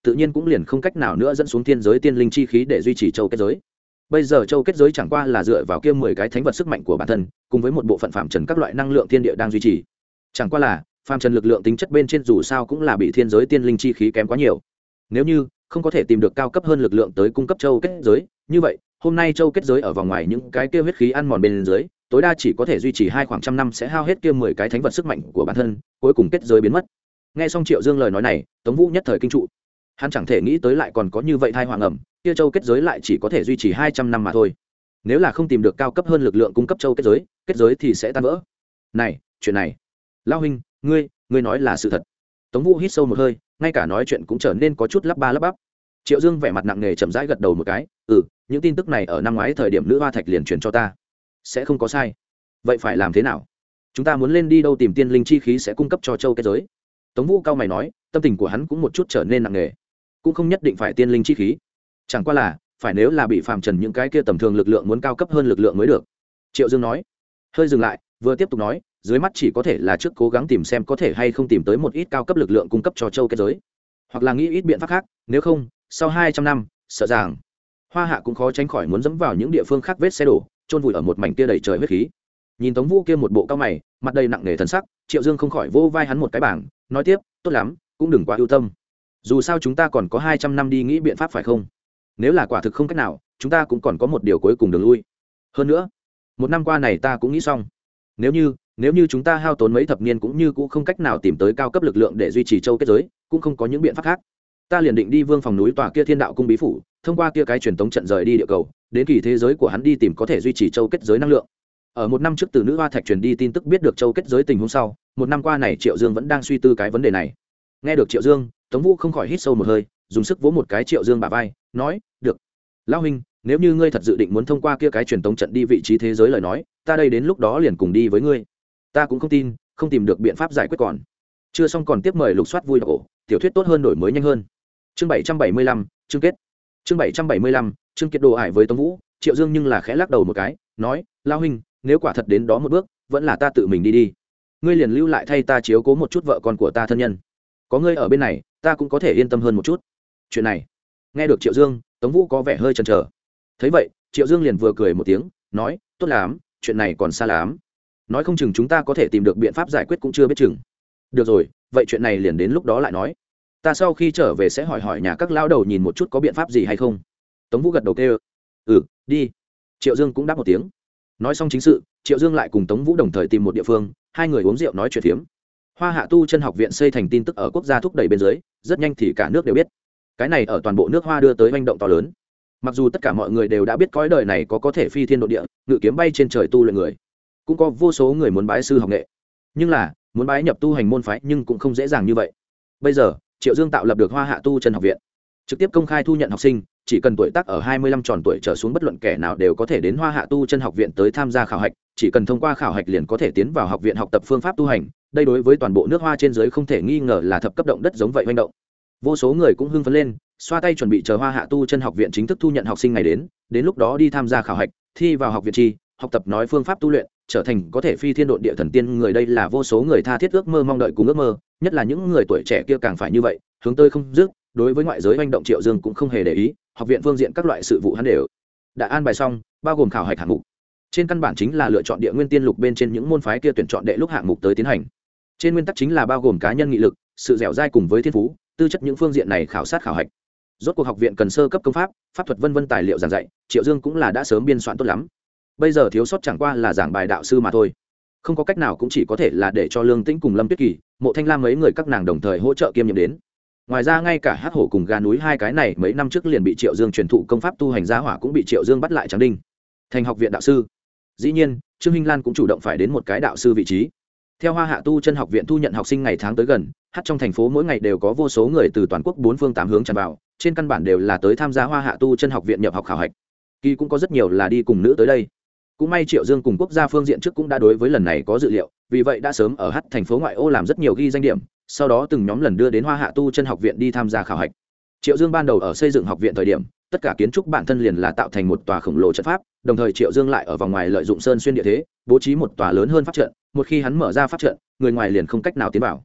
tự nhiên cũng liền không cách nào nữa dẫn xuống thiên giới tiên linh chi khí để duy trì châu kết giới. Bây giờ châu kết giới chẳng qua là dựa vào kia mười cái thánh vật sức mạnh của bản thân, cùng với một bộ phận phạm trần các loại năng lượng thiên địa đang duy trì. Chẳng qua là phạm trần lực lượng tính chất bên trên dù sao cũng là bị thiên giới tiên linh chi khí kém quá nhiều. Nếu như không có thể tìm được cao cấp hơn lực lượng tới cung cấp châu kết giới, như vậy hôm nay châu kết giới ở vòng ngoài những cái kia huyết khí ăn mòn bên dưới, tối đa chỉ có thể duy trì hai khoảng trăm năm sẽ hao hết kia mười cái thánh vật sức mạnh của bản thân, cuối cùng kết giới biến mất. Nghe xong Triệu Dương lời nói này, Tống Vũ nhất thời kinh trụ. Hắn chẳng thể nghĩ tới lại còn có như vậy thai hoàng ẩm, kia châu kết giới lại chỉ có thể duy trì hai trăm năm mà thôi. Nếu là không tìm được cao cấp hơn lực lượng cung cấp châu kết giới, kết giới thì sẽ tan vỡ. Này, chuyện này, lão huynh, ngươi, ngươi nói là sự thật. Tống Vũ hít sâu một hơi, ngay cả nói chuyện cũng trở nên có chút lắp ba lắp bắp. Triệu Dương vẻ mặt nặng nề chậm rãi gật đầu một cái, "Ừ, những tin tức này ở năm ngoái thời điểm nữ hoa thạch liền truyền cho ta." "Sẽ không có sai. Vậy phải làm thế nào? Chúng ta muốn lên đi đâu tìm tiên linh chi khí sẽ cung cấp cho châu kết giới?" Tống Vũ cao mày nói, tâm tình của hắn cũng một chút trở nên nặng nề. Cũng không nhất định phải tiên linh chi khí, chẳng qua là phải nếu là bị phàm trần những cái kia tầm thường lực lượng muốn cao cấp hơn lực lượng mới được. Triệu Dương nói, hơi dừng lại, vừa tiếp tục nói, dưới mắt chỉ có thể là trước cố gắng tìm xem có thể hay không tìm tới một ít cao cấp lực lượng cung cấp cho châu kết giới, hoặc là nghĩ ít biện pháp khác, nếu không sau hai trăm năm sợ rằng Hoa Hạ cũng khó tránh khỏi muốn dẫm vào những địa phương khác vết xe đổ, chôn vùi ở một mảnh kia đầy trời huyết khí. Nhìn Tống Vũ kia một bộ cao mày, mặt đầy nặng nề thần sắc, Triệu Dương không khỏi vô vai hắn một cái bảng, nói tiếp, tốt lắm, cũng đừng quá ưu tâm. Dù sao chúng ta còn có hai trăm năm đi nghĩ biện pháp phải không? Nếu là quả thực không cách nào, chúng ta cũng còn có một điều cuối cùng đường lui. Hơn nữa, một năm qua này ta cũng nghĩ xong, nếu như nếu như chúng ta hao tốn mấy thập niên cũng như cũng không cách nào tìm tới cao cấp lực lượng để duy trì châu kết giới, cũng không có những biện pháp khác, ta liền định đi Vương phòng núi tòa kia Thiên Đạo cung bí phủ, thông qua kia cái truyền tống trận rời đi địa cầu, đến kỳ thế giới của hắn đi tìm có thể duy trì châu kết giới năng lượng. Ở một năm trước từ nữ hoa thạch truyền đi tin tức biết được châu kết giới tình huống sau, một năm qua này Triệu Dương vẫn đang suy tư cái vấn đề này. Nghe được Triệu Dương, Tống Vũ không khỏi hít sâu một hơi, dùng sức vỗ một cái Triệu Dương bả vai, nói, được, lão huynh, nếu như ngươi thật dự định muốn thông qua kia cái truyền tống trận đi vị trí thế giới lời nói, ta đây đến lúc đó liền cùng đi với ngươi. Ta cũng không tin không tìm được biện pháp giải quyết còn. Chưa xong còn tiếp mời lục soát vui đọc tiểu thuyết tốt hơn đổi mới nhanh hơn. Chương bảy trăm bảy mươi lăm, chương kết. Chương bảy trăm bảy mươi lăm, chương kết đồ ải với Tống Vũ, Triệu Dương nhưng là khẽ lắc đầu một cái, nói, lão huynh, nếu quả thật đến đó một bước, vẫn là ta tự mình đi đi. Ngươi liền lưu lại thay ta chiếu cố một chút vợ con của ta thân nhân. Có ngươi ở bên này, ta cũng có thể yên tâm hơn một chút. Chuyện này, nghe được Triệu Dương, Tống Vũ có vẻ hơi chần chờ. Thấy vậy, Triệu Dương liền vừa cười một tiếng, nói, tốt lắm, chuyện này còn xa lắm. Nói không chừng chúng ta có thể tìm được biện pháp giải quyết cũng chưa biết chừng. Được rồi, vậy chuyện này liền đến lúc đó lại nói. Ta sau khi trở về sẽ hỏi hỏi nhà các lão đầu nhìn một chút có biện pháp gì hay không. Tống Vũ gật đầu kêu, ừ, đi. Triệu Dương cũng đáp một tiếng. Nói xong chính sự, Triệu Dương lại cùng Tống Vũ đồng thời tìm một địa phương, hai người uống rượu nói chuyện phiếm. Hoa Hạ tu chân học viện xây thành tin tức ở quốc gia thúc đẩy bên dưới, rất nhanh thì cả nước đều biết. Cái này ở toàn bộ nước Hoa đưa tới hành động to lớn. Mặc dù tất cả mọi người đều đã biết cõi đời này có có thể phi thiên độ địa, ngự kiếm bay trên trời tu luyện người, cũng có vô số người muốn bái sư học nghệ, nhưng là muốn bái nhập tu hành môn phái nhưng cũng không dễ dàng như vậy. Bây giờ Triệu Dương tạo lập được Hoa Hạ tu chân học viện, trực tiếp công khai thu nhận học sinh, chỉ cần tuổi tác ở hai mươi lăm tròn tuổi trở xuống bất luận kẻ nào đều có thể đến Hoa Hạ tu chân học viện tới tham gia khảo hạch, chỉ cần thông qua khảo hạch liền có thể tiến vào học viện học tập phương pháp tu hành. Đây đối với toàn bộ nước Hoa trên dưới không thể nghi ngờ là thập cấp động đất giống vậy hoành động. Vô số người cũng hưng phấn lên, xoa tay chuẩn bị chờ Hoa Hạ tu chân học viện chính thức thu nhận học sinh ngày đến, đến lúc đó đi tham gia khảo hạch, thi vào học viện chi, học tập nói phương pháp tu luyện, trở thành có thể phi thiên độn địa thần tiên người. Đây là vô số người tha thiết ước mơ mong đợi cùng ước mơ, nhất là những người tuổi trẻ kia càng phải như vậy, hướng tới không dứt. Đối với ngoại giới hành động Triệu Dương cũng không hề để ý, học viện phương diện các loại sự vụ hắn đều đã an bài xong, bao gồm khảo hạch hạng mục. Trên căn bản chính là lựa chọn địa nguyên tiên lục bên trên những môn phái kia tuyển chọn đệ lúc hạng mục tới tiến hành. Trên nguyên tắc chính là bao gồm cá nhân nghị lực, sự dẻo dai cùng với thiên phú, tư chất những phương diện này khảo sát khảo hạch. Rốt cuộc học viện cần sơ cấp công pháp, pháp thuật vân vân tài liệu giảng dạy, Triệu Dương cũng là đã sớm biên soạn tốt lắm. Bây giờ thiếu sót chẳng qua là giảng bài đạo sư mà thôi. Không có cách nào cũng chỉ có thể là để cho Lương Tĩnh cùng Lâm Tuyết Kỳ, Mộ Thanh Lam mấy người các nàng đồng thời hỗ trợ kiêm nhiệm đến. Ngoài ra ngay cả Hắc Hổ cùng Gà núi hai cái này mấy năm trước liền bị Triệu Dương truyền thụ công pháp tu hành giá hỏa cũng bị Triệu Dương bắt lại trắng đinh, thành học viện đạo sư. Dĩ nhiên, Trương Hinh Lan cũng chủ động phải đến một cái đạo sư vị trí. Theo Hoa Hạ tu chân học viện thu nhận học sinh ngày tháng tới gần, hát trong thành phố mỗi ngày đều có vô số người từ toàn quốc bốn phương tám hướng tràn vào, trên căn bản đều là tới tham gia Hoa Hạ tu chân học viện nhập học khảo hạch. Kỳ cũng có rất nhiều là đi cùng nữ tới đây. Cũng may Triệu Dương cùng quốc gia phương diện trước cũng đã đối với lần này có dự liệu, vì vậy đã sớm ở hát thành phố ngoại ô làm rất nhiều ghi danh điểm, sau đó từng nhóm lần đưa đến Hoa Hạ tu chân học viện đi tham gia khảo hạch. Triệu Dương ban đầu ở xây dựng học viện thời điểm, tất cả kiến trúc bản thân liền là tạo thành một tòa khổng lồ trận pháp, đồng thời Triệu Dương lại ở vòng ngoài lợi dụng sơn xuyên địa thế, bố trí một tòa lớn hơn pháp trận, một khi hắn mở ra pháp trận, người ngoài liền không cách nào tiến vào.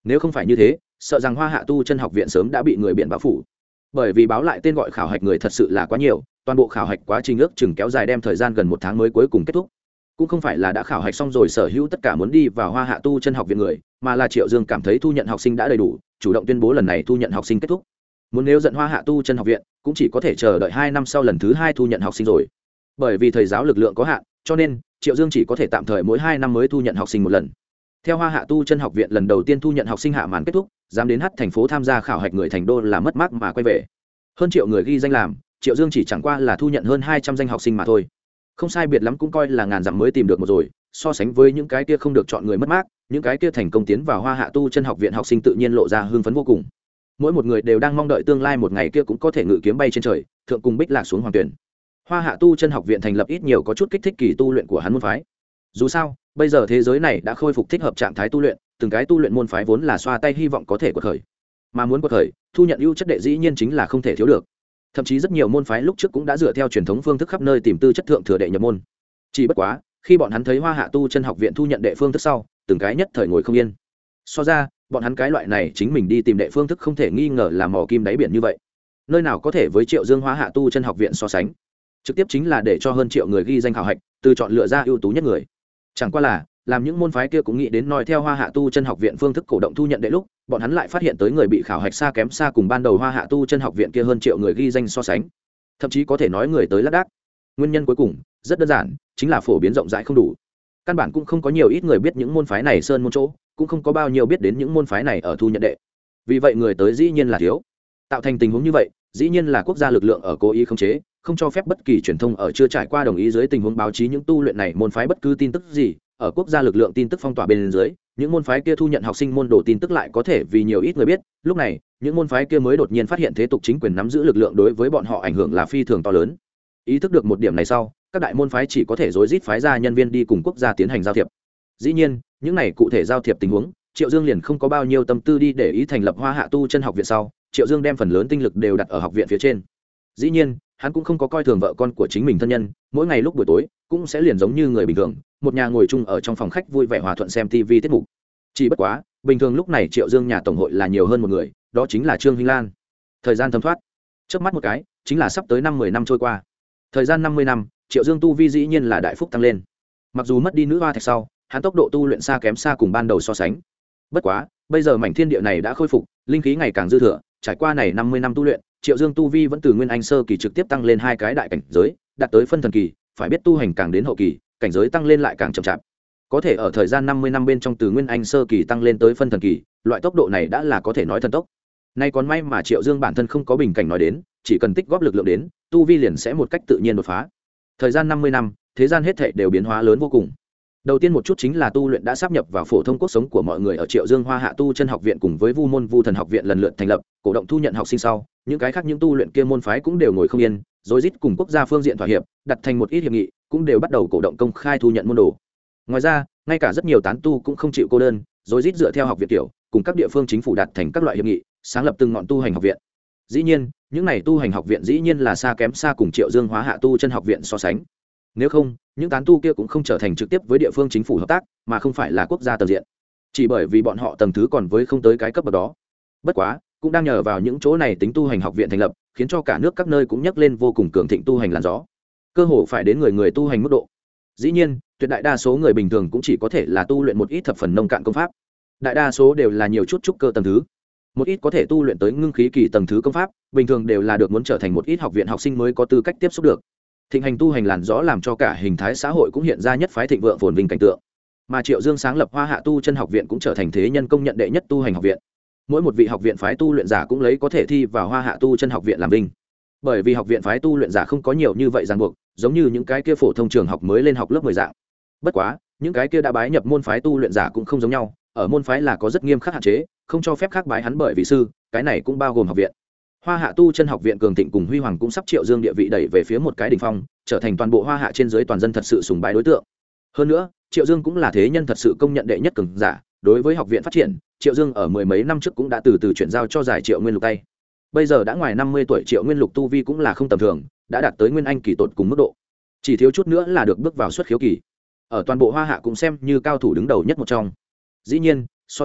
nếu không phải như thế sợ rằng Hoa Hạ tu chân học viện sớm đã bị người biển bao phủ, bởi vì báo lại tên gọi khảo hạch người thật sự là quá nhiều, toàn bộ khảo hạch quá trình ước chừng kéo dài đem thời gian gần một tháng mới cuối cùng kết thúc. Cũng không phải là đã khảo hạch xong rồi sở hữu tất cả muốn đi vào Hoa Hạ tu chân học viện người, mà là Triệu Dương cảm thấy thu nhận học sinh đã đầy đủ, chủ động tuyên bố lần này thu nhận học sinh kết thúc. Muốn nếu giận Hoa Hạ tu chân học viện cũng chỉ có thể chờ đợi hai năm sau lần thứ hai thu nhận học sinh rồi, bởi vì thầy giáo lực lượng có hạn, cho nên Triệu Dương chỉ có thể tạm thời mỗi hai năm mới thu nhận học sinh một lần. Theo Hoa Hạ tu chân học viện lần đầu tiên thu nhận học sinh hạ màn kết thúc, dám đến hát thành phố tham gia khảo hạch người thành đô là mất mát mà quay về. Hơn triệu người ghi danh làm, Triệu Dương chỉ chẳng qua là thu nhận hơn hai trăm danh học sinh mà thôi. Không sai biệt lắm cũng coi là ngàn dặm mới tìm được một rồi, so sánh với những cái kia không được chọn người mất mát, những cái kia thành công tiến vào Hoa Hạ tu chân học viện học sinh tự nhiên lộ ra hưng phấn vô cùng. Mỗi một người đều đang mong đợi tương lai một ngày kia cũng có thể ngự kiếm bay trên trời, thượng cùng bích lạc xuống hoàng tuyển. Hoa Hạ tu chân học viện thành lập ít nhiều có chút kích thích kỳ tu luyện của hắn môn phái. Dù sao, bây giờ thế giới này đã khôi phục thích hợp trạng thái tu luyện, từng cái tu luyện môn phái vốn là xoa tay hy vọng có thể quật khởi. Mà muốn quật khởi, thu nhận ưu chất đệ dĩ nhiên chính là không thể thiếu được. Thậm chí rất nhiều môn phái lúc trước cũng đã dựa theo truyền thống phương thức khắp nơi tìm tư chất thượng thừa đệ nhập môn. Chỉ bất quá, khi bọn hắn thấy Hoa Hạ tu chân học viện thu nhận đệ phương thức sau, từng cái nhất thời ngồi không yên. So ra, bọn hắn cái loại này chính mình đi tìm đệ phương thức không thể nghi ngờ là mò kim đáy biển như vậy. Nơi nào có thể với Triệu Dương Hoa Hạ tu chân học viện so sánh. Trực tiếp chính là để cho hơn triệu người ghi danh khảo hạch, từ chọn lựa ra ưu tú nhất người. Chẳng qua là, làm những môn phái kia cũng nghĩ đến nói theo Hoa Hạ tu chân học viện phương thức cổ động thu nhận đệ lúc, bọn hắn lại phát hiện tới người bị khảo hạch xa kém xa cùng ban đầu Hoa Hạ tu chân học viện kia hơn triệu người ghi danh so sánh. Thậm chí có thể nói người tới lác đác. Nguyên nhân cuối cùng rất đơn giản, chính là phổ biến rộng rãi không đủ. Căn bản cũng không có nhiều ít người biết những môn phái này sơn môn chỗ, cũng không có bao nhiêu biết đến những môn phái này ở thu nhận đệ. Vì vậy người tới dĩ nhiên là thiếu. Tạo thành tình huống như vậy, dĩ nhiên là quốc gia lực lượng ở cố ý khống chế, không cho phép bất kỳ truyền thông ở chưa trải qua đồng ý dưới tình huống báo chí những tu luyện này môn phái bất cứ tin tức gì, ở quốc gia lực lượng tin tức phong tỏa bên dưới, những môn phái kia thu nhận học sinh môn đồ tin tức lại có thể vì nhiều ít người biết, lúc này, những môn phái kia mới đột nhiên phát hiện thế tục chính quyền nắm giữ lực lượng đối với bọn họ ảnh hưởng là phi thường to lớn. Ý thức được một điểm này sau, các đại môn phái chỉ có thể rối rít phái ra nhân viên đi cùng quốc gia tiến hành giao thiệp. Dĩ nhiên, những này cụ thể giao thiệp tình huống, Triệu Dương liền không có bao nhiêu tâm tư đi để ý thành lập Hoa Hạ tu chân học viện sau, Triệu Dương đem phần lớn tinh lực đều đặt ở học viện phía trên. Dĩ nhiên, hắn cũng không có coi thường vợ con của chính mình thân nhân, mỗi ngày lúc buổi tối cũng sẽ liền giống như người bình thường, một nhà ngồi chung ở trong phòng khách vui vẻ hòa thuận xem ti vi tiết mục. Chỉ bất quá, bình thường lúc này Triệu Dương nhà tổng hội là nhiều hơn một người, đó chính là Trương Hinh Lan. Thời gian thấm thoát, chớp mắt một cái, chính là sắp tới năm mười năm trôi qua. Thời gian năm mươi năm, Triệu Dương tu vi dĩ nhiên là đại phúc tăng lên. Mặc dù mất đi nữ hoa thạch sau, hắn tốc độ tu luyện xa kém xa cùng ban đầu so sánh. Bất quá, bây giờ mảnh thiên địa này đã khôi phục, linh khí ngày càng dư thừa, trải qua này năm mươi năm tu luyện, Triệu Dương tu vi vẫn từ nguyên anh sơ kỳ trực tiếp tăng lên hai cái đại cảnh giới, đạt tới phân thần kỳ, phải biết tu hành càng đến hậu kỳ, cảnh giới tăng lên lại càng chậm chạp. Có thể ở thời gian năm mươi năm bên trong từ nguyên anh sơ kỳ tăng lên tới phân thần kỳ, loại tốc độ này đã là có thể nói thần tốc. Nay còn may mà Triệu Dương bản thân không có bình cảnh nói đến, chỉ cần tích góp lực lượng đến, tu vi liền sẽ một cách tự nhiên đột phá. Thời gian năm mươi năm, thế gian hết thảy đều biến hóa lớn vô cùng. Đầu tiên một chút chính là tu luyện đã sáp nhập vào phổ thông cuộc sống của mọi người ở Triệu Dương Hoa Hạ tu chân học viện cùng với Vu môn Vu thần học viện lần lượt thành lập, cổ động thu nhận học sinh sau, những cái khác những tu luyện kia môn phái cũng đều ngồi không yên, rối rít cùng quốc gia phương diện thỏa hiệp, đặt thành một ít hiệp nghị, cũng đều bắt đầu cổ động công khai thu nhận môn đồ. Ngoài ra, ngay cả rất nhiều tán tu cũng không chịu cô đơn, rối rít dựa theo học viện tiểu, cùng các địa phương chính phủ đặt thành các loại hiệp nghị, sáng lập từng ngọn tu hành học viện. Dĩ nhiên, những này tu hành học viện dĩ nhiên là xa kém xa cùng Triệu Dương Hoa Hạ tu chân học viện so sánh. Nếu không, những tán tu kia cũng không trở thành trực tiếp với địa phương chính phủ hợp tác, mà không phải là quốc gia tầng diện. Chỉ bởi vì bọn họ tầng thứ còn với không tới cái cấp bậc đó. Bất quá, cũng đang nhờ vào những chỗ này tính tu hành học viện thành lập, khiến cho cả nước các nơi cũng nhấc lên vô cùng cường thịnh tu hành làn gió. Cơ hồ phải đến người người tu hành mức độ. Dĩ nhiên, tuyệt đại đa số người bình thường cũng chỉ có thể là tu luyện một ít thập phần nông cạn công pháp. Đại đa số đều là nhiều chút trúc cơ tầng thứ. Một ít có thể tu luyện tới ngưng khí kỳ tầng thứ công pháp, bình thường đều là được muốn trở thành một ít học viện học sinh mới có tư cách tiếp xúc được. Thịnh hành tu hành làn rõ làm cho cả hình thái xã hội cũng hiện ra nhất phái thịnh vượng phồn vinh cảnh tượng. Mà Triệu Dương sáng lập Hoa Hạ tu chân học viện cũng trở thành thế nhân công nhận đệ nhất tu hành học viện. Mỗi một vị học viện phái tu luyện giả cũng lấy có thể thi vào Hoa Hạ tu chân học viện làm vinh. Bởi vì học viện phái tu luyện giả không có nhiều như vậy ràng buộc, giống như những cái kia phổ thông trường học mới lên học lớp mười dạng. Bất quá, những cái kia đã bái nhập môn phái tu luyện giả cũng không giống nhau, ở môn phái là có rất nghiêm khắc hạn chế, không cho phép khác bái hắn bởi vì sư, cái này cũng bao gồm học viện. Hoa Hạ tu chân học viện cường thịnh cùng huy hoàng cũng sắp Triệu Dương địa vị đẩy về phía một cái đỉnh phong, trở thành toàn bộ Hoa Hạ trên dưới toàn dân thật sự sùng bái đối tượng. Hơn nữa, Triệu Dương cũng là thế nhân thật sự công nhận đệ nhất cường giả, đối với học viện phát triển, Triệu Dương ở mười mấy năm trước cũng đã từ từ chuyển giao cho giải Triệu Nguyên Lục tay. Bây giờ đã ngoài năm mươi tuổi, Triệu Nguyên Lục tu vi cũng là không tầm thường, đã đạt tới nguyên anh kỳ tột cùng mức độ. Chỉ thiếu chút nữa là được bước vào xuất khiếu kỳ. Ở toàn bộ Hoa Hạ cũng xem như cao thủ đứng đầu nhất một trong. Dĩ nhiên, so ra,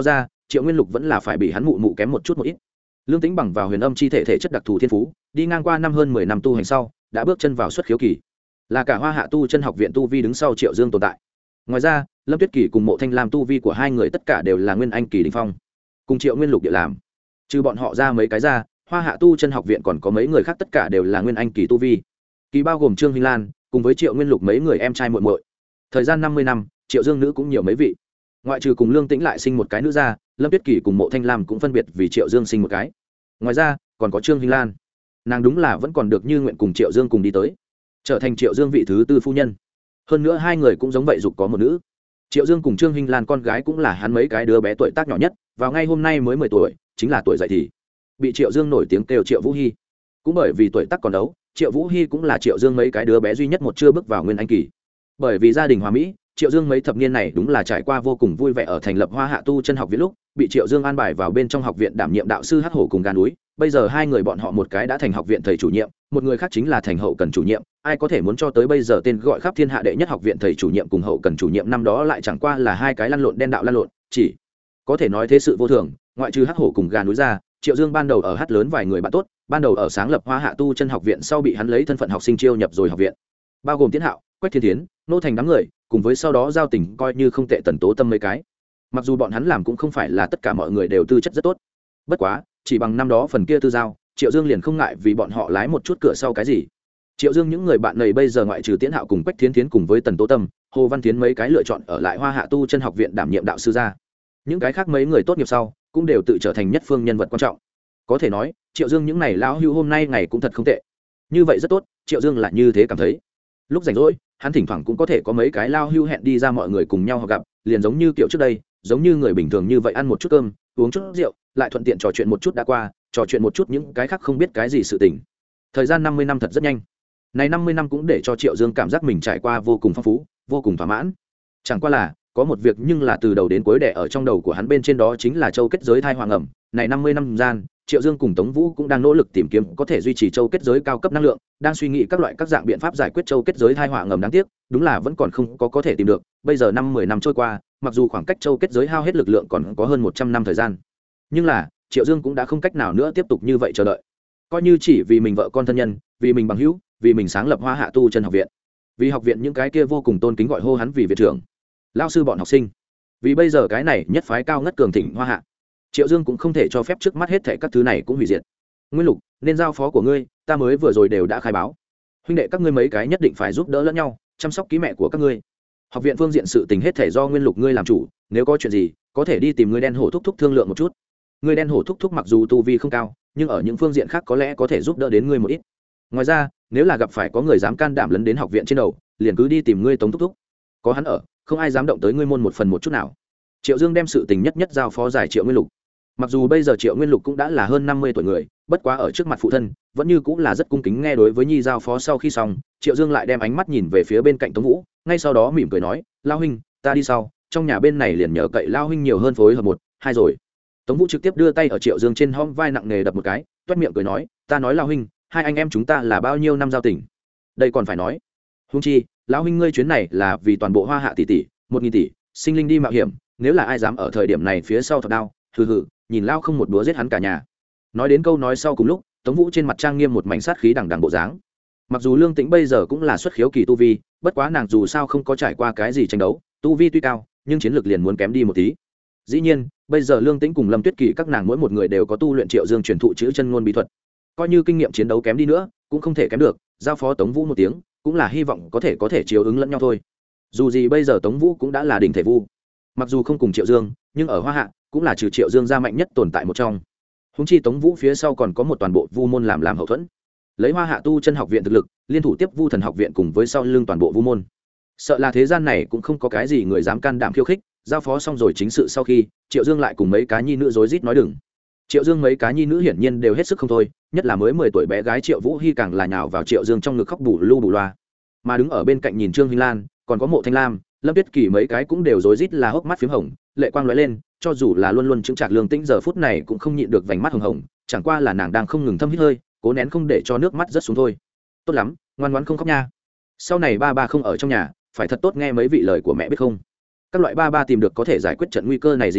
triệu nguyên lục vẫn là phải bị hắn mụ mụ kém một chút một ít. Lương Tĩnh bằng vào huyền âm chi thể thể chất đặc thù thiên phú, đi ngang qua năm hơn mười năm tu hành sau, đã bước chân vào xuất khiếu kỳ, là cả Hoa Hạ tu chân học viện tu vi đứng sau Triệu Dương tồn tại. Ngoài ra, Lâm Tuyết Kỳ cùng Mộ Thanh Lam tu vi của hai người tất cả đều là nguyên anh kỳ đỉnh phong, cùng Triệu Nguyên Lục địa làm. Trừ bọn họ ra mấy cái ra, Hoa Hạ tu chân học viện còn có mấy người khác tất cả đều là nguyên anh kỳ tu vi. Kỳ bao gồm Trương Hinh Lan, cùng với Triệu Nguyên Lục mấy người em trai muội muội. Thời gian năm mươi năm, Triệu Dương nữ cũng nhiều mấy vị. Ngoại trừ cùng Lương Tĩnh lại sinh một cái nữ ra, Lâm Tuyết Kỳ cùng Mộ Thanh Lam cũng phân biệt vì Triệu Dương sinh một cái. Ngoài ra, còn có Trương Hinh Lan. Nàng đúng là vẫn còn được như nguyện cùng Triệu Dương cùng đi tới, trở thành Triệu Dương vị thứ tư phu nhân. Hơn nữa hai người cũng giống vậy dục có một nữ. Triệu Dương cùng Trương Hinh Lan con gái cũng là hắn mấy cái đứa bé tuổi tác nhỏ nhất, vào ngay hôm nay mới mười tuổi, chính là tuổi dậy thì. Bị Triệu Dương nổi tiếng kêu Triệu Vũ Hi. Cũng bởi vì tuổi tác còn đấu, Triệu Vũ Hi cũng là Triệu Dương mấy cái đứa bé duy nhất một chưa bước vào nguyên anh kỳ. Bởi vì gia đình hòa mỹ, Triệu Dương mấy thập niên này đúng là trải qua vô cùng vui vẻ. Ở thành lập Hoa Hạ tu chân học viện lúc, bị Triệu Dương an bài vào bên trong học viện đảm nhiệm đạo sư Hắc Hổ cùng Gan núi. Bây giờ hai người bọn họ một cái đã thành học viện thầy chủ nhiệm, một người khác chính là thành hậu cần chủ nhiệm. Ai có thể muốn cho tới bây giờ tên gọi khắp thiên hạ đệ nhất học viện thầy chủ nhiệm cùng hậu cần chủ nhiệm năm đó lại chẳng qua là hai cái lăn lộn đen đạo lăn lộn, chỉ có thể nói thế sự vô thường. Ngoại trừ Hắc Hổ cùng Gan núi ra, Triệu Dương ban đầu ở hát lớn vài người bạn tốt, ban đầu ở sáng lập Hoa Hạ tu chân học viện sau bị hắn lấy thân phận học sinh chiêu nhập rồi học viện, bao gồm Tiến Hạo, Quách Thiên Thiến, Nô Thành đám người, cùng với sau đó giao tình coi như không tệ Tần Tố Tâm mấy cái. Mặc dù bọn hắn làm cũng không phải là tất cả mọi người đều tư chất rất tốt, bất quá chỉ bằng năm đó phần kia tư giao, Triệu Dương liền không ngại vì bọn họ lái một chút cửa sau cái gì. Triệu Dương những người bạn này bây giờ ngoại trừ Tiến Hạo cùng Quách Thiên Thiến cùng với Tần Tố Tâm, Hồ Văn Thiến mấy cái lựa chọn ở lại Hoa Hạ tu chân học viện đảm nhiệm đạo sư gia. Những cái khác mấy người tốt nghiệp sau cũng đều tự trở thành nhất phương nhân vật quan trọng. Có thể nói, Triệu Dương những này lão hưu hôm nay ngày cũng thật không tệ. Như vậy rất tốt, Triệu Dương là như thế cảm thấy. Lúc rảnh rỗi, hắn thỉnh thoảng cũng có thể có mấy cái lao hưu hẹn đi ra mọi người cùng nhau họ gặp, liền giống như kiểu trước đây, giống như người bình thường như vậy, ăn một chút cơm, uống chút rượu, lại thuận tiện trò chuyện một chút đã qua, trò chuyện một chút những cái khác không biết cái gì sự tình. Thời gian năm mươi năm thật rất nhanh. Này năm mươi năm cũng để cho Triệu Dương cảm giác mình trải qua vô cùng phong phú, vô cùng thỏa mãn. Chẳng qua là, có một việc nhưng là từ đầu đến cuối đẻ ở trong đầu của hắn bên trên, đó chính là châu kết giới thai hoàng ẩm. Này năm mươi năm gian, Triệu Dương cùng Tống Vũ cũng đang nỗ lực tìm kiếm có thể duy trì châu kết giới cao cấp năng lượng, đang suy nghĩ các loại các dạng biện pháp giải quyết châu kết giới thai họa ngầm. Đáng tiếc, đúng là vẫn còn không có có thể tìm được. Bây giờ năm mười năm trôi qua, mặc dù khoảng cách châu kết giới hao hết lực lượng còn có hơn một trăm năm thời gian, nhưng là Triệu Dương cũng đã không cách nào nữa tiếp tục như vậy chờ đợi. Coi như chỉ vì mình vợ con thân nhân, vì mình bằng hữu, vì mình sáng lập Hoa Hạ tu chân học viện, vì học viện những cái kia vô cùng tôn kính gọi hô hắn vì viện trưởng, lão sư bọn học sinh, vì bây giờ cái này nhất phái cao ngất cường thịnh Hoa Hạ, Triệu Dương cũng không thể cho phép trước mắt hết thảy các thứ này cũng hủy diệt. Nguyên Lục, nên giao phó của ngươi, ta mới vừa rồi đều đã khai báo. Huynh đệ các ngươi mấy cái nhất định phải giúp đỡ lẫn nhau, chăm sóc kỹ mẹ của các ngươi. Học viện phương diện sự tình hết thảy do Nguyên Lục ngươi làm chủ, nếu có chuyện gì, có thể đi tìm ngươi đen hổ thúc thúc thương lượng một chút. Ngươi đen hổ thúc thúc mặc dù tu vi không cao, nhưng ở những phương diện khác có lẽ có thể giúp đỡ đến ngươi một ít. Ngoài ra, nếu là gặp phải có người dám can đảm lấn đến học viện trên đầu, liền cứ đi tìm ngươi Tống thúc thúc. Có hắn ở, không ai dám động tới ngươi môn một phần một chút nào. Triệu Dương đem sự tình nhất nhất giao phó giải Triệu Nguyên Lục. Mặc dù bây giờ Triệu Nguyên Lục cũng đã là hơn năm mươi tuổi người, bất quá ở trước mặt phụ thân vẫn như cũng là rất cung kính nghe đối với nhi giao phó. Sau khi xong, Triệu Dương lại đem ánh mắt nhìn về phía bên cạnh Tống Vũ, ngay sau đó mỉm cười nói, lao huynh, ta đi sau, trong nhà bên này liền nhờ cậy lao huynh nhiều hơn phối hợp một hai rồi. Tống Vũ trực tiếp đưa tay ở Triệu Dương trên hông vai nặng nề đập một cái, toét miệng cười nói, ta nói lao huynh, hai anh em chúng ta là bao nhiêu năm giao tình, đây còn phải nói. Huống chi, lão huynh ngươi chuyến này là vì toàn bộ Hoa Hạ tỷ tỷ, một nghìn tỷ sinh linh đi mạo hiểm, nếu là ai dám ở thời điểm này phía sau thật đau, hừ hừ, nhìn lao không một búa giết hắn cả nhà. Nói đến câu nói sau cùng lúc, Tống Vũ trên mặt trang nghiêm một mảnh sát khí đằng đằng bộ dáng. Mặc dù Lương Tĩnh bây giờ cũng là xuất khiếu kỳ tu vi, bất quá nàng dù sao không có trải qua cái gì tranh đấu, tu vi tuy cao, nhưng chiến lược liền muốn kém đi một tí. Dĩ nhiên, bây giờ Lương Tĩnh cùng Lâm Tuyết Kỳ các nàng mỗi một người đều có tu luyện Triệu Dương truyền thụ chữ chân ngôn bí thuật, coi như kinh nghiệm chiến đấu kém đi nữa, cũng không thể kém được. Giao phó Tống Vũ một tiếng, cũng là hy vọng có thể có thể chiếu ứng lẫn nhau thôi. Dù gì bây giờ Tống Vũ cũng đã là đỉnh thể vu, mặc dù không cùng Triệu Dương, nhưng ở Hoa Hạ cũng là trừ Triệu Dương ra mạnh nhất tồn tại một trong. Húng chi Tống Vũ phía sau còn có một toàn bộ vu môn làm làm hậu thuẫn, lấy Hoa Hạ tu chân học viện thực lực liên thủ tiếp Vu Thần học viện cùng với sau lưng toàn bộ vu môn, sợ là thế gian này cũng không có cái gì người dám can đảm khiêu khích. Giao phó xong rồi chính sự sau khi, Triệu Dương lại cùng mấy cá nhi nữ rối rít nói đừng. Triệu Dương mấy cá nhi nữ hiển nhiên đều hết sức không thôi, nhất là mới mười tuổi bé gái Triệu Vũ Hi càng là nhào vào Triệu Dương trong ngực khóc bù lu bù loa. Mà đứng ở bên cạnh nhìn Trương Hinh Lan, còn có Mộ Thanh Lam, Lâm Tuyết Kỳ mấy cái cũng đều rối rít là hốc mắt phím hồng, lệ quang lóe lên, cho dù là luôn luôn chững chạc Lương Tĩnh giờ phút này cũng không nhịn được vành mắt hồng hồng, chẳng qua là nàng đang không ngừng thâm hít hơi, cố nén không để cho nước mắt rớt xuống thôi. Tốt lắm, ngoan ngoãn không khóc nha. Sau này ba ba không ở trong nhà, phải thật tốt nghe mấy vị lời của mẹ biết không? Các loại ba ba tìm được có thể giải quyết trận nguy cơ này gì đó,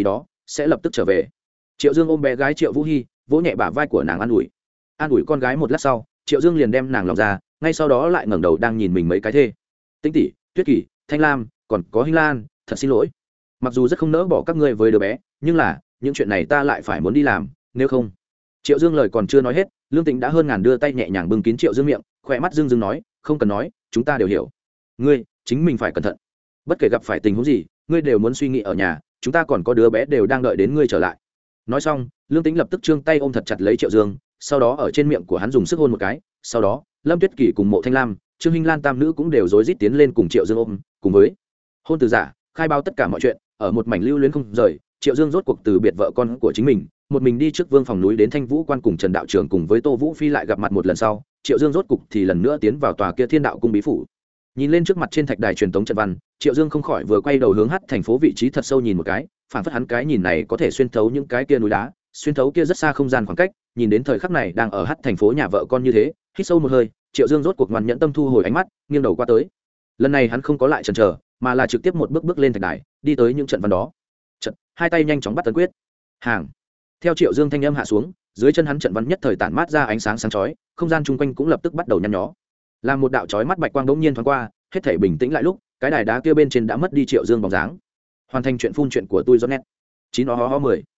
sẽ lập tức trở về. Triệu Dương ôm bé gái Triệu Vũ Hi, vỗ nhẹ bả vai của nàng an ủi. An ủi con gái một lát sau, Triệu Dương liền đem nàng lòng ra, ngay sau đó lại ngẩng đầu đang nhìn mình mấy cái thê. Tĩnh tỷ, Tuyết Kỳ, Thanh Lam, còn có Hinh Lan, thật xin lỗi. Mặc dù rất không nỡ bỏ các ngươi với đứa bé, nhưng là những chuyện này ta lại phải muốn đi làm, nếu không. Triệu Dương lời còn chưa nói hết, Lương Tĩnh đã hơn ngàn đưa tay nhẹ nhàng bưng kín Triệu Dương miệng, khỏe mắt dương dương nói, không cần nói, chúng ta đều hiểu. Ngươi, chính mình phải cẩn thận. Bất kể gặp phải tình huống gì, ngươi đều muốn suy nghĩ ở nhà, chúng ta còn có đứa bé đều đang đợi đến ngươi trở lại. Nói xong, Lương Tĩnh lập tức trương tay ôm thật chặt lấy Triệu Dương, sau đó ở trên miệng của hắn dùng sức hôn một cái, sau đó, Lâm Tuyết Kỳ cùng Mộ Thanh Lam, Trương Hinh Lan tam nữ cũng đều rối rít tiến lên cùng Triệu Dương ôm, cùng với hôn từ giả, khai báo tất cả mọi chuyện, ở một mảnh lưu luyến không rời, Triệu Dương rốt cuộc từ biệt vợ con của chính mình, một mình đi trước Vương phòng núi đến Thanh Vũ quan cùng Trần đạo trưởng cùng với Tô Vũ Phi lại gặp mặt một lần sau, Triệu Dương rốt cục thì lần nữa tiến vào tòa kia Thiên đạo cung bí phủ. Nhìn lên trước mặt trên thạch đài truyền tống trận văn, Triệu Dương không khỏi vừa quay đầu hướng hắt thành phố vị trí thật sâu nhìn một cái, phản phất hắn cái nhìn này có thể xuyên thấu những cái kia núi đá, xuyên thấu kia rất xa không gian khoảng cách, nhìn đến thời khắc này đang ở hắt thành phố nhà vợ con như thế, hít sâu một hơi, Triệu Dương rốt cuộc ngoan nhẫn tâm thu hồi ánh mắt, nghiêng đầu qua tới. Lần này hắn không có lại chần chờ, mà là trực tiếp một bước bước lên thạch đài, đi tới những trận văn đó. Trận, hai tay nhanh chóng bắt tấn quyết. Hàng. Theo Triệu Dương thanh âm hạ xuống, dưới chân hắn trận văn nhất thời tản mát ra ánh sáng sáng chói, không gian chung quanh cũng lập tức bắt đầu nhăn nhó. Làm một đạo chói mắt bạch quang đống nhiên thoáng qua, hết thảy bình tĩnh lại lúc, cái đài đá kia bên trên đã mất đi Triệu Dương bóng dáng. Hoàn thành chuyện phun chuyện của tôi Giọt Net. chín ho ho ho mười.